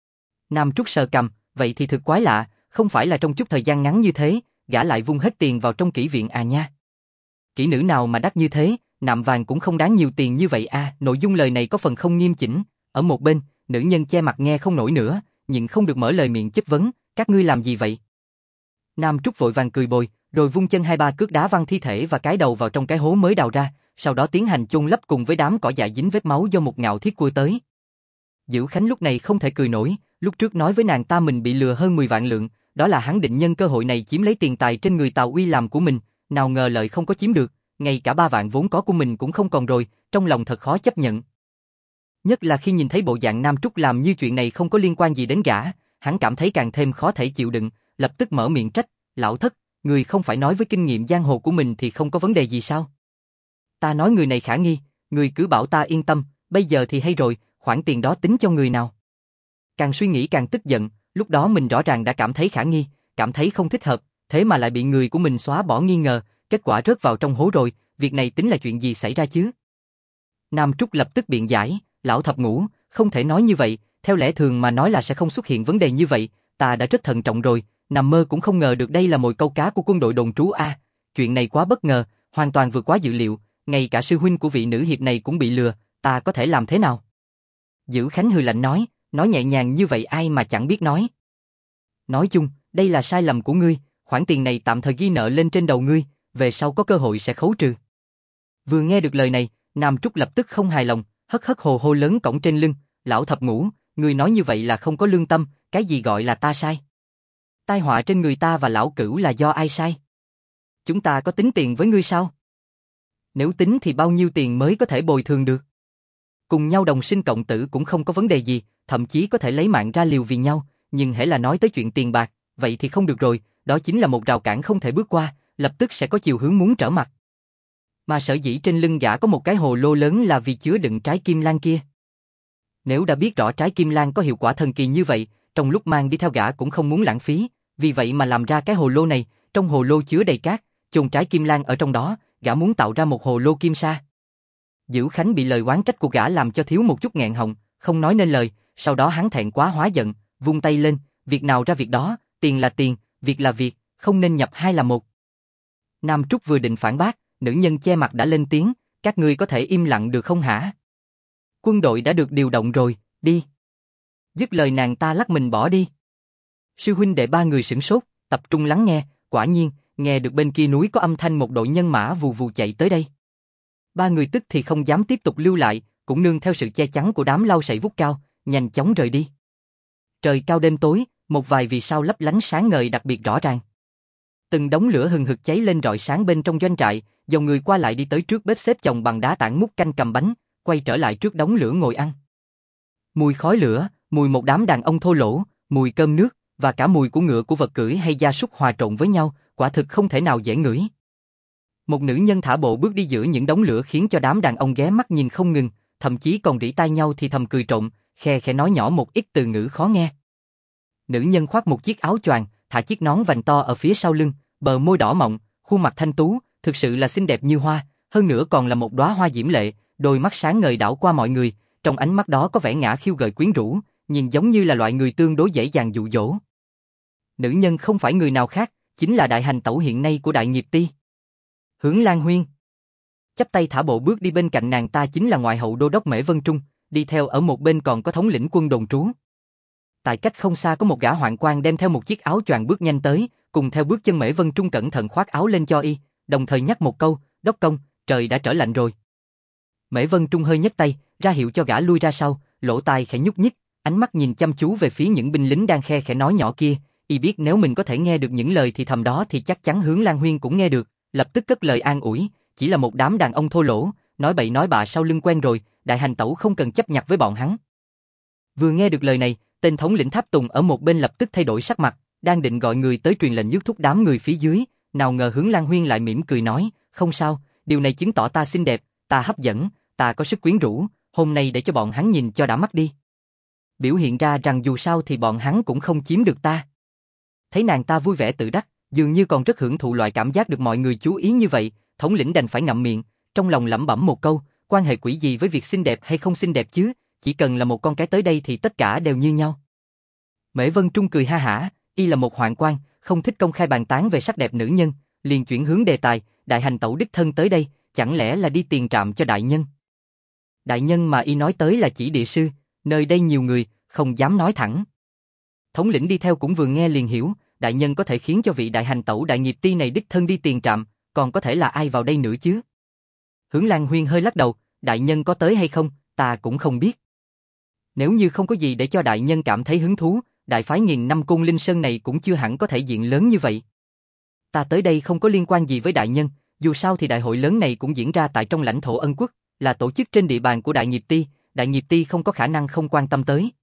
Nam Trúc sờ cằm, vậy thì thực quái lạ, không phải là trong chút thời gian ngắn như thế, gã lại vung hết tiền vào trong kỹ viện à nha. Kỹ nữ nào mà đắt như thế, nạm vàng cũng không đáng nhiều tiền như vậy à, nội dung lời này có phần không nghiêm chỉnh. Ở một bên, nữ nhân che mặt nghe không nổi nữa, nhưng không được mở lời miệng chất vấn, các ngươi làm gì vậy? Nam Trúc vội vàng cười bồi, rồi vung chân 2-3 cước đá văng thi thể và cái đầu vào trong cái hố mới đào ra, sau đó tiến hành chôn lấp cùng với đám cỏ dại dính vết máu do một ngạo thiết cua tới. Dữ Khánh lúc này không thể cười nổi, lúc trước nói với nàng ta mình bị lừa hơn 10 vạn lượng, đó là hắn định nhân cơ hội này chiếm lấy tiền tài trên người Tào Uy làm của mình, nào ngờ lợi không có chiếm được, ngay cả 3 vạn vốn có của mình cũng không còn rồi, trong lòng thật khó chấp nhận. Nhất là khi nhìn thấy bộ dạng Nam Trúc làm như chuyện này không có liên quan gì đến gã, hắn cảm thấy càng thêm khó thể chịu đựng, lập tức mở miệng trách, lão thất, người không phải nói với kinh nghiệm giang hồ của mình thì không có vấn đề gì sao? Ta nói người này khả nghi, người cứ bảo ta yên tâm, bây giờ thì hay rồi, khoản tiền đó tính cho người nào? Càng suy nghĩ càng tức giận, lúc đó mình rõ ràng đã cảm thấy khả nghi, cảm thấy không thích hợp, thế mà lại bị người của mình xóa bỏ nghi ngờ, kết quả rớt vào trong hố rồi, việc này tính là chuyện gì xảy ra chứ? Nam Trúc lập tức biện giải, lão thập ngũ, không thể nói như vậy, theo lẽ thường mà nói là sẽ không xuất hiện vấn đề như vậy, ta đã rất thận trọng rồi, nằm mơ cũng không ngờ được đây là mồi câu cá của quân đội đồn trú a, chuyện này quá bất ngờ, hoàn toàn vượt quá dự liệu, ngay cả sư huynh của vị nữ hiệp này cũng bị lừa, ta có thể làm thế nào? Dữ Khánh hừ lạnh nói nhẹ nhàng như vậy ai mà chẳng biết nói. Nói chung, đây là sai lầm của ngươi, khoản tiền này tạm thời ghi nợ lên trên đầu ngươi, về sau có cơ hội sẽ khấu trừ. Vừa nghe được lời này, Nam Trúc lập tức không hài lòng, hất hồ hô lớn cổng trên lưng, lão thập ngũ, ngươi nói như vậy là không có lương tâm, cái gì gọi là ta sai? Tai họa trên người ta và lão cửu là do ai sai? Chúng ta có tính tiền với ngươi sao? Nếu tính thì bao nhiêu tiền mới có thể bồi thường được? Cùng nhau đồng sinh cộng tử cũng không có vấn đề gì, thậm chí có thể lấy mạng ra liều vì nhau, nhưng hễ là nói tới chuyện tiền bạc, vậy thì không được rồi, đó chính là một rào cản không thể bước qua, lập tức sẽ có chiều hướng muốn trở mặt. Mà sở dĩ trên lưng gã có một cái hồ lô lớn là vì chứa đựng trái kim lan kia. Nếu đã biết rõ trái kim lan có hiệu quả thần kỳ như vậy, trong lúc mang đi theo gã cũng không muốn lãng phí, vì vậy mà làm ra cái hồ lô này, trong hồ lô chứa đầy cát, chôn trái kim lan ở trong đó, gã muốn tạo ra một hồ lô kim sa. Dữ Khánh bị lời oán trách của gã làm cho thiếu một chút nghẹn họng, không nói nên lời, sau đó hắn thẹn quá hóa giận, vung tay lên, việc nào ra việc đó, tiền là tiền, việc là việc, không nên nhập hai là một. Nam Trúc vừa định phản bác, nữ nhân che mặt đã lên tiếng, các ngươi có thể im lặng được không hả? Quân đội đã được điều động rồi, đi. Dứt lời nàng ta lắc mình bỏ đi. Sư huynh đệ ba người sửng sốt, tập trung lắng nghe, quả nhiên, nghe được bên kia núi có âm thanh một đội nhân mã vù vù chạy tới đây. Ba người tức thì không dám tiếp tục lưu lại, cũng nương theo sự che chắn của đám lau sậy vút cao, nhanh chóng rời đi. Trời cao đêm tối, một vài vì sao lấp lánh sáng ngời đặc biệt rõ ràng. Từng đống lửa hừng hực cháy lên rọi sáng bên trong doanh trại, dòng người qua lại đi tới trước bếp xếp chồng bằng đá tảng múc canh cầm bánh, quay trở lại trước đống lửa ngồi ăn. Mùi khói lửa, mùi một đám đàn ông thô lỗ, mùi cơm nước và cả mùi của ngựa của vật cưỡi hay gia súc hòa trộn với nhau, quả thực không thể nào dễ ngửi. Một nữ nhân thả bộ bước đi giữa những đống lửa khiến cho đám đàn ông ghé mắt nhìn không ngừng, thậm chí còn rỉ tai nhau thì thầm cười trộm, khe khẽ nói nhỏ một ít từ ngữ khó nghe. Nữ nhân khoác một chiếc áo choàng, thả chiếc nón vành to ở phía sau lưng, bờ môi đỏ mọng, khuôn mặt thanh tú, thực sự là xinh đẹp như hoa, hơn nữa còn là một đóa hoa diễm lệ, đôi mắt sáng ngời đảo qua mọi người, trong ánh mắt đó có vẻ ngả khiêu gợi quyến rũ, nhìn giống như là loại người tương đối dễ dàng dụ dỗ. Nữ nhân không phải người nào khác, chính là đại hành tẩu hiện nay của Đại Nghiệp Ti. Hướng Lan Huyên. Chắp tay thả bộ bước đi bên cạnh nàng ta chính là ngoại hậu đô đốc Mễ Vân Trung, đi theo ở một bên còn có thống lĩnh quân đồn trú. Tại cách không xa có một gã hoạn quan đem theo một chiếc áo choàng bước nhanh tới, cùng theo bước chân Mễ Vân Trung cẩn thận khoác áo lên cho y, đồng thời nhắc một câu, đốc công, trời đã trở lạnh rồi. Mễ Vân Trung hơi nhấc tay, ra hiệu cho gã lui ra sau, lỗ tai khẽ nhúc nhích, ánh mắt nhìn chăm chú về phía những binh lính đang khe khẽ nói nhỏ kia, y biết nếu mình có thể nghe được những lời thì thầm đó thì chắc chắn Hướng Lan Huyên cũng nghe được, lập tức cất lời an ủi, chỉ là một đám đàn ông thô lỗ, nói bậy nói bạ sau lưng quen rồi, đại hành tẩu không cần chấp nhặt với bọn hắn. Vừa nghe được lời này, tên thống lĩnh Tháp Tùng ở một bên lập tức thay đổi sắc mặt, đang định gọi người tới truyền lệnh nhước thúc đám người phía dưới, nào ngờ Hướng Lan Huyên lại mỉm cười nói, không sao, điều này chứng tỏ ta xinh đẹp, ta hấp dẫn, ta có sức quyến rũ, hôm nay để cho bọn hắn nhìn cho đã mắt đi. Biểu hiện ra rằng dù sao thì bọn hắn cũng không chiếm được ta. Thấy nàng ta vui vẻ tự đắc, dường như còn rất hưởng thụ loại cảm giác được mọi người chú ý như vậy, thống lĩnh đành phải ngậm miệng, trong lòng lẩm bẩm một câu, quan hệ quỷ gì với việc xinh đẹp hay không xinh đẹp chứ, chỉ cần là một con cái tới đây thì tất cả đều như nhau. Mễ Vân Trung cười ha hả, y là một hoạn quan, không thích công khai bàn tán về sắc đẹp nữ nhân, liền chuyển hướng đề tài, đại hành tẩu đích thân tới đây, chẳng lẽ là đi tiền trạm cho đại nhân? Đại nhân mà y nói tới là chỉ địa sư, nơi đây nhiều người, không dám nói thẳng. Thống lĩnh đi theo cũng vừa nghe liền hiểu, đại nhân có thể khiến cho vị đại hành tẩu Đại Nghiệp Ti này đích thân đi tiền trạm, còn có thể là ai vào đây nữa chứ? Hướng Lan Huyên hơi lắc đầu, đại nhân có tới hay không, ta cũng không biết. Nếu như không có gì để cho đại nhân cảm thấy hứng thú, đại phái nghìn năm Côn Linh Sơn này cũng chưa hẳn có thể diện lớn như vậy. Ta tới đây không có liên quan gì với đại nhân, dù sao thì đại hội lớn này cũng diễn ra tại trong lãnh thổ Ân Quốc, là tổ chức trên địa bàn của Đại Nghiệp Ti, Đại Nghiệp Ti không có khả năng không quan tâm tới.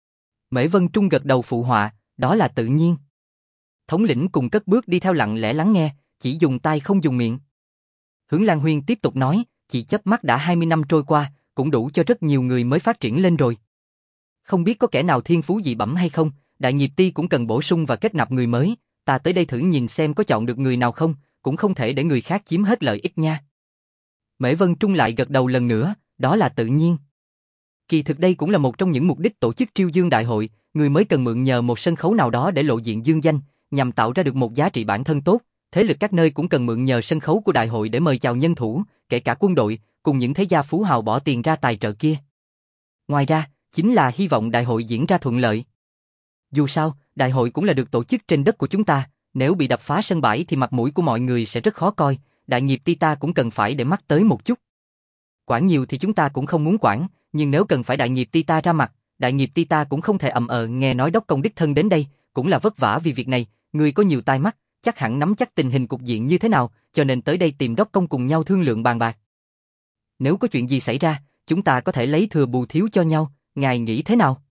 Mễ Vân Trung gật đầu phụ họa, đó là tự nhiên. Thống lĩnh cùng cất bước đi theo lặng lẽ lắng nghe, chỉ dùng tai không dùng miệng. Hướng Lan Huyên tiếp tục nói, chỉ chớp mắt đã 20 năm trôi qua, cũng đủ cho rất nhiều người mới phát triển lên rồi. Không biết có kẻ nào thiên phú dị bẩm hay không, Đại Nghiệp Ti cũng cần bổ sung và kết nạp người mới, ta tới đây thử nhìn xem có chọn được người nào không, cũng không thể để người khác chiếm hết lợi ích nha. Mễ Vân Trung lại gật đầu lần nữa, đó là tự nhiên. Kỳ thực đây cũng là một trong những mục đích tổ chức Triêu Dương Đại hội, người mới cần mượn nhờ một sân khấu nào đó để lộ diện dương danh, nhằm tạo ra được một giá trị bản thân tốt, thế lực các nơi cũng cần mượn nhờ sân khấu của đại hội để mời chào nhân thủ, kể cả quân đội, cùng những thế gia phú hào bỏ tiền ra tài trợ kia. Ngoài ra, chính là hy vọng đại hội diễn ra thuận lợi. Dù sao, đại hội cũng là được tổ chức trên đất của chúng ta, nếu bị đập phá sân bãi thì mặt mũi của mọi người sẽ rất khó coi, Đại Nghiệp Ti ta cũng cần phải để mắt tới một chút. Quản nhiều thì chúng ta cũng không muốn quản, nhưng nếu cần phải Đại Nghiệp Ti ta ra mặt, Đại Nghiệp Ti ta cũng không thể nghe nói đốc công đích thân đến đây, cũng là vất vả vì việc này, người có nhiều tai mắt, chắc hẳn nắm chắc tình hình cục diện như thế nào, cho nên tới đây tìm đốc công cùng nhau thương lượng bàn bạc. Nếu có chuyện gì xảy ra, chúng ta có thể lấy thừa bù thiếu cho nhau, ngài nghĩ thế nào?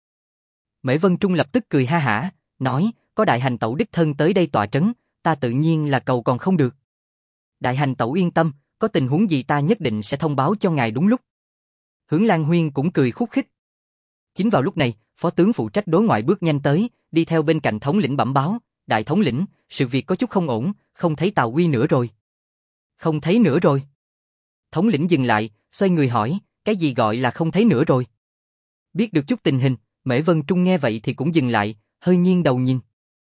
Mễ Vân Trung lập tức cười ha hả, nói, có đại hành tẩu đích thân tới đây tọa trấn, ta tự nhiên là cầu còn không được. Đại hành tẩu yên tâm, có tình huống gì ta nhất định sẽ thông báo cho ngài đúng lúc. Hướng Lan Huyên cũng cười khúc khích. Chính vào lúc này, phó tướng phụ trách đối ngoại bước nhanh tới, đi theo bên cạnh thống lĩnh bẩm báo, đại thống lĩnh, sự việc có chút không ổn, không thấy Tào Uy nữa rồi. Không thấy nữa rồi. Thống lĩnh dừng lại, xoay người hỏi, cái gì gọi là không thấy nữa rồi? Biết được chút tình hình, Mễ Vân Trung nghe vậy thì cũng dừng lại, hơi nghiêng đầu nhìn.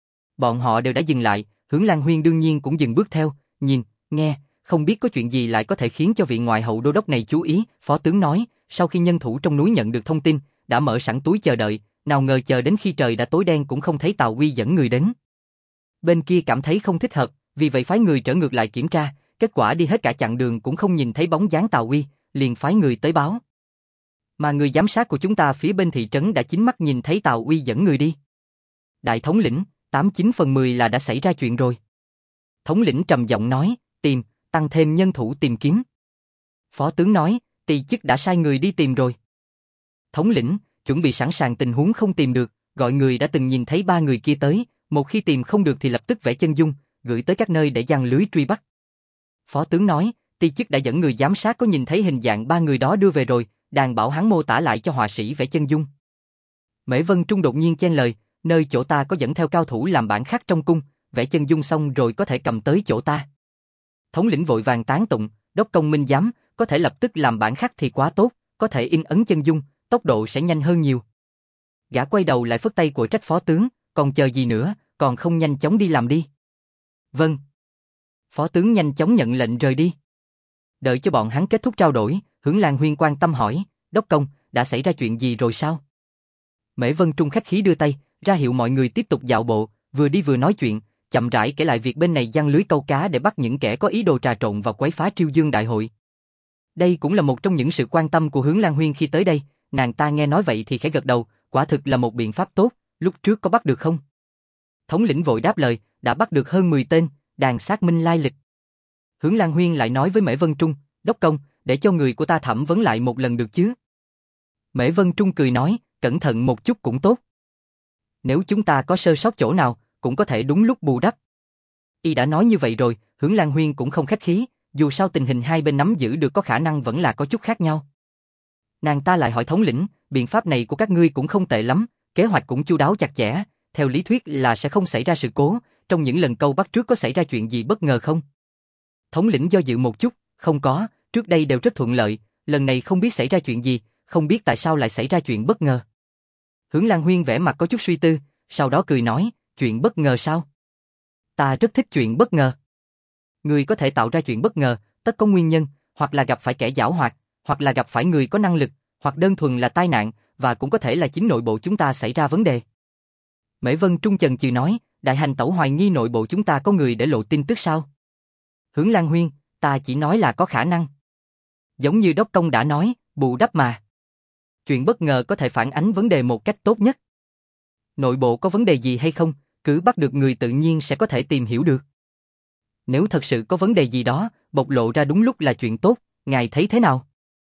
Bọn họ đều đã dừng lại, Hướng Lan Huyên đương nhiên cũng dừng bước theo, nhìn, nghe, không biết có chuyện gì lại có thể khiến cho vị ngoại hậu đô đốc này chú ý, phó tướng nói, sau khi nhân thủ trong núi nhận được thông tin, đã mở sẵn túi chờ đợi, nào ngờ chờ đến khi trời đã tối đen cũng không thấy Tào Uy dẫn người đến. Bên kia cảm thấy không thích hợp, vì vậy phái người trở ngược lại kiểm tra, kết quả đi hết cả chặng đường cũng không nhìn thấy bóng dáng Tào Uy, liền phái người tới báo. Mà người giám sát của chúng ta phía bên thị trấn đã chính mắt nhìn thấy Tào Uy dẫn người đi. Đại thống lĩnh, 89/10 là đã xảy ra chuyện rồi. Thống lĩnh trầm giọng nói, tăng thêm nhân thủ tìm kiếm. Phó tướng nói, tỳ chức đã sai người đi tìm rồi. Thống lĩnh, chuẩn bị sẵn sàng tình huống không tìm được, gọi người đã từng nhìn thấy ba người kia tới, một khi tìm không được thì lập tức vẽ chân dung, gửi tới các nơi để giăng lưới truy bắt. Phó tướng nói, tỳ chức đã dẫn người giám sát có nhìn thấy hình dạng ba người đó đưa về rồi, đang bảo hắn mô tả lại cho họa sĩ vẽ chân dung. Mễ Vân Trung đột nhiên chen lời, nơi chỗ ta có dẫn theo cao thủ làm bản khắc trong cung, vẽ chân dung xong rồi có thể cầm tới chỗ ta. Thống lĩnh vội vàng tán tụng, đốc công minh giám, có thể lập tức làm bản khắc thì quá tốt, có thể in ấn chân dung, tốc độ sẽ nhanh hơn nhiều. Gã quay đầu lại phất tay của trách phó tướng, còn chờ gì nữa, còn không nhanh chóng đi làm đi. Vâng. Phó tướng nhanh chóng nhận lệnh rời đi. Đợi cho bọn hắn kết thúc trao đổi, Hướng Lan Huyên quan tâm hỏi, đốc công, đã xảy ra chuyện gì rồi sao? Mễ Vân Trung khách khí đưa tay, ra hiệu mọi người tiếp tục dạo bộ, vừa đi vừa nói chuyện, chậm rãi kể lại việc bên này giăng lưới câu cá để bắt những kẻ có ý đồ trà trộn vào quấy phá Triêu Dương đại hội. Đây cũng là một trong những sự quan tâm của Hướng Lan Huyên khi tới đây, nàng ta nghe nói vậy thì khẽ gật đầu, quả thực là một biện pháp tốt, lúc trước có bắt được không? Thống lĩnh vội đáp lời, đã bắt được hơn 10 tên, đang xác minh lai lịch. Hướng Lan Huyên lại nói với Mễ Vân Trung, đốc công, để cho người của ta thẩm vấn lại một lần được chứ? Mễ Vân Trung cười nói, cẩn thận một chút cũng tốt. Nếu chúng ta có sơ sót chỗ nào, cũng có thể đúng lúc bù đắp. Y đã nói như vậy rồi, Hướng Lan Huyên cũng không khách khí, dù sao tình hình hai bên nắm giữ được có khả năng vẫn là có chút khác nhau. Nàng ta lại hỏi thống lĩnh, biện pháp này của các ngươi cũng không tệ lắm, kế hoạch cũng chu đáo chặt chẽ, theo lý thuyết là sẽ không xảy ra sự cố, trong những lần câu bắt trước có xảy ra chuyện gì bất ngờ không? Thống lĩnh do dự một chút, không có, trước đây đều rất thuận lợi, lần này không biết xảy ra chuyện gì, không biết tại sao lại xảy ra chuyện bất ngờ. Hướng Lan Huyên vẻ mặt có chút suy tư, sau đó cười nói, chuyện bất ngờ sao? Ta rất thích chuyện bất ngờ. Người có thể tạo ra chuyện bất ngờ, tất có nguyên nhân, hoặc là gặp phải kẻ giảo hoạt, hoặc là gặp phải người có năng lực, hoặc đơn thuần là tai nạn, và cũng có thể là chính nội bộ chúng ta xảy ra vấn đề. Mễ Vân Trung chần chừ nói, đại hành tẩu hoài nghi nội bộ chúng ta có người để lộ tin tức sao? Hướng Lan Huyên, ta chỉ nói là có khả năng. Giống như đốc công đã nói, bù đắp mà. Chuyện bất ngờ có thể phản ánh vấn đề một cách tốt nhất. Nội bộ có vấn đề gì hay không, cứ bắt được người tự nhiên sẽ có thể tìm hiểu được. Nếu thật sự có vấn đề gì đó, bộc lộ ra đúng lúc là chuyện tốt, ngài thấy thế nào?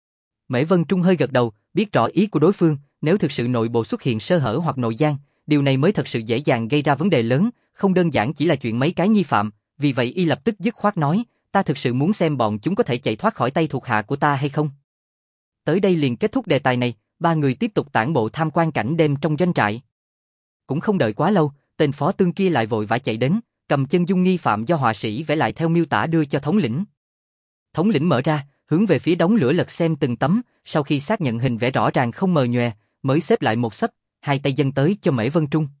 Mễ Vân Trung hơi gật đầu, biết rõ ý của đối phương, nếu thực sự nội bộ xuất hiện sơ hở hoặc nội gian, điều này mới thật sự dễ dàng gây ra vấn đề lớn, không đơn giản chỉ là chuyện mấy cái nghi phạm, vì vậy y lập tức dứt khoát nói, ta thực sự muốn xem bọn chúng có thể chạy thoát khỏi tay thuộc hạ của ta hay không. Tới đây liền kết thúc đề tài này, ba người tiếp tục tản bộ tham quan cảnh đêm trong doanh trại. Cũng không đợi quá lâu, tên phó tướng kia lại vội vã chạy đến, cầm chân dung nghi phạm do họa sĩ vẽ lại theo miêu tả đưa cho thống lĩnh. Thống lĩnh mở ra, hướng về phía đống lửa lật xem từng tấm, sau khi xác nhận hình vẽ rõ ràng không mờ nhòe, mới xếp lại một xấp, hai tay dâng tới cho Mễ Vân Trung.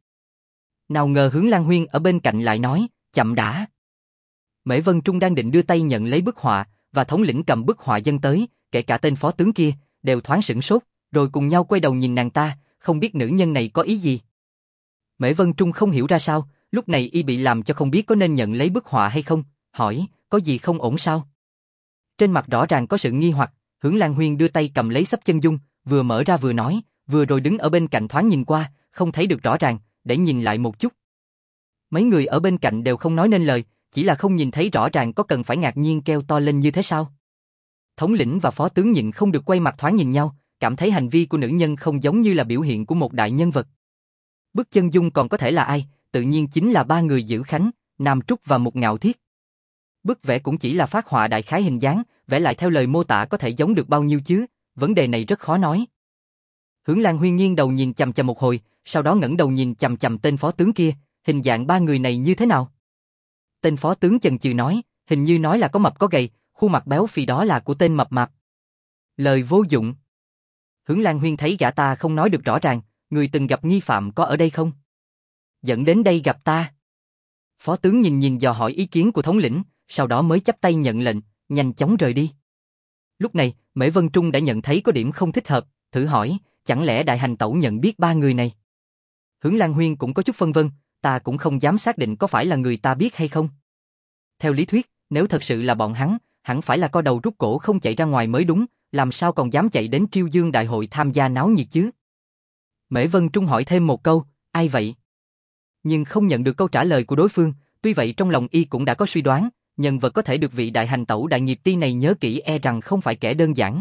Nào ngờ Hướng Lan Huyên ở bên cạnh lại nói, chậm đã. Mễ Vân Trung đang định đưa tay nhận lấy bức họa, và thống lĩnh cầm bức họa dâng tới, kể cả tên phó tướng kia, đều thoáng sửng sốt, rồi cùng nhau quay đầu nhìn nàng ta, không biết nữ nhân này có ý gì. Mễ Vân Trung không hiểu ra sao, lúc này y bị làm cho không biết có nên nhận lấy bức họa hay không, hỏi, có gì không ổn sao? Trên mặt rõ ràng có sự nghi hoặc, Hướng Lan Huyên đưa tay cầm lấy xấp chân dung, vừa mở ra vừa nói, vừa rồi đứng ở bên cạnh thoáng nhìn qua, không thấy được rõ ràng, để nhìn lại một chút. Mấy người ở bên cạnh đều không nói nên lời, chỉ là không nhìn thấy rõ ràng có cần phải ngạc nhiên kêu to lên như thế sao? Thống lĩnh và phó tướng nhịn không được quay mặt thoáng nhìn nhau, cảm thấy hành vi của nữ nhân không giống như là biểu hiện của một đại nhân vật. Bức chân dung còn có thể là ai, tự nhiên chính là ba người Dữ Khánh, Nam Trúc và Mục Ngạo Thiết. Bức vẽ cũng chỉ là phác họa đại khái hình dáng, vẽ lại theo lời mô tả có thể giống được bao nhiêu chứ, vấn đề này rất khó nói. Hướng Lan Huyên nghiêng đầu nhìn chằm chằm một hồi, sau đó ngẩng đầu nhìn chằm chằm tên phó tướng kia, hình dạng ba người này như thế nào? Tên phó tướng chần chừ nói, hình như nói là có mập có gầy, khuôn mặt béo phì đó là của tên mập mạp. Lời vô dụng. Hướng Lan Huyên thấy gã ta không nói được rõ ràng, người từng gặp nghi phạm có ở đây không? Dẫn đến đây gặp ta. Phó tướng nhìn nhìn dò hỏi ý kiến của thống lĩnh, sau đó mới chắp tay nhận lệnh, nhanh chóng rời đi. Lúc này, Mễ Vân Trung đã nhận thấy có điểm không thích hợp, thử hỏi, chẳng lẽ đại hành tẩu nhận biết ba người này? Hướng Lan Huyên cũng có chút phân vân, ta cũng không dám xác định có phải là người ta biết hay không. Theo lý thuyết, Nếu thật sự là bọn hắn, hẳn phải là co đầu rút cổ không chạy ra ngoài mới đúng, làm sao còn dám chạy đến Triêu Dương đại hội tham gia náo nhiệt chứ? Mễ Vân Trung hỏi thêm một câu, ai vậy? Nhưng không nhận được câu trả lời của đối phương, tuy vậy trong lòng y cũng đã có suy đoán, nhân vật có thể được vị đại hành tẩu đại nghiệp ti này nhớ kỹ e rằng không phải kẻ đơn giản.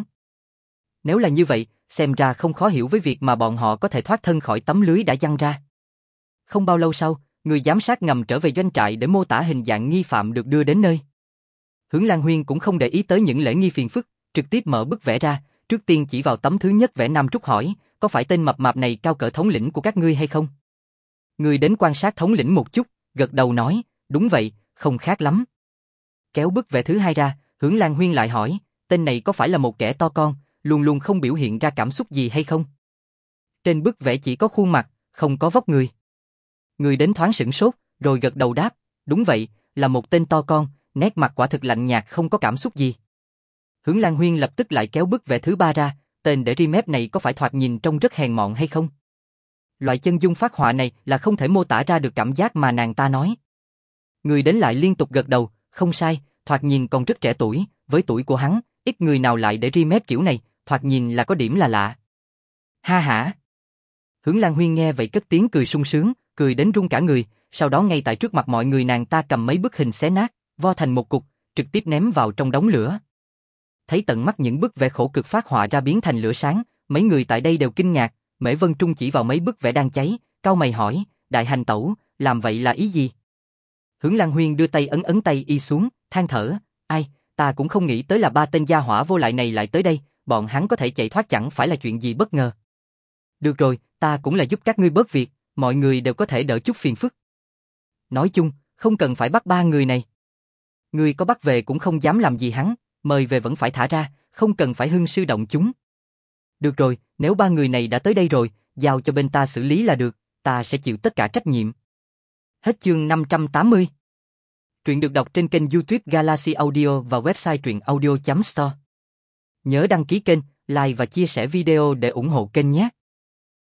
Nếu là như vậy, xem ra không khó hiểu với việc mà bọn họ có thể thoát thân khỏi tấm lưới đã giăng ra. Không bao lâu sau, người giám sát ngầm trở về doanh trại để mô tả hình dạng nghi phạm được đưa đến nơi. Hướng Lan Huyên cũng không để ý tới những lễ nghi phiền phức, trực tiếp mở bức vẽ ra, trước tiên chỉ vào tấm thứ nhất vẽ Nam Trúc hỏi, có phải tên mập mạp này cao cỡ thống lĩnh của các ngươi hay không? Người đến quan sát thống lĩnh một chút, gật đầu nói, đúng vậy, không khác lắm. Kéo bức vẽ thứ hai ra, Hướng Lan Huyên lại hỏi, tên này có phải là một kẻ to con, luôn luôn không biểu hiện ra cảm xúc gì hay không? Trên bức vẽ chỉ có khuôn mặt, không có vóc người. Người đến thoáng sửng sốt, rồi gật đầu đáp, đúng vậy, là một tên to con, nét mặt quả thực lạnh nhạt không có cảm xúc gì. Hướng Lan Huyên lập tức lại kéo bức vẽ thứ ba ra, tên để ri mép này có phải thoạt nhìn trông rất hèn mọn hay không? Loại chân dung phác họa này là không thể mô tả ra được cảm giác mà nàng ta nói. Người đến lại liên tục gật đầu, không sai, thoạt nhìn còn rất trẻ tuổi, với tuổi của hắn, ít người nào lại để ri mép kiểu này, thoạt nhìn là có điểm là lạ. Ha hả. Hướng Lan Huyên nghe vậy cất tiếng cười sung sướng, cười đến run cả người, sau đó ngay tại trước mặt mọi người nàng ta cầm mấy bức hình xé nát, vo thành một cục, trực tiếp ném vào trong đống lửa. Thấy tận mắt những bức vẽ khổ cực phác họa ra biến thành lửa sáng, mấy người tại đây đều kinh ngạc, Mễ Vân Trung chỉ vào mấy bức vẽ đang cháy, cau mày hỏi, đại hành tẩu, làm vậy là ý gì? Hướng Lan Huyên đưa tay ấn ấn tay y xuống, than thở, ai, ta cũng không nghĩ tới là ba tên gia hỏa vô lại này lại tới đây, bọn hắn có thể chạy thoát chẳng phải là chuyện gì bất ngờ. Được rồi, ta cũng là giúp các ngươi bớt việc, mọi người đều có thể đỡ chút phiền phức. Nói chung, không cần phải bắt ba người này. Người có bắt về cũng không dám làm gì hắn, mời về vẫn phải thả ra, không cần phải hưng sư động chúng. Được rồi, nếu ba người này đã tới đây rồi, giao cho bên ta xử lý là được, ta sẽ chịu tất cả trách nhiệm. Hết chương 580. Truyện được đọc trên kênh YouTube Galaxy Audio và website truyệnaudio.store. Nhớ đăng ký kênh, like và chia sẻ video để ủng hộ kênh nhé.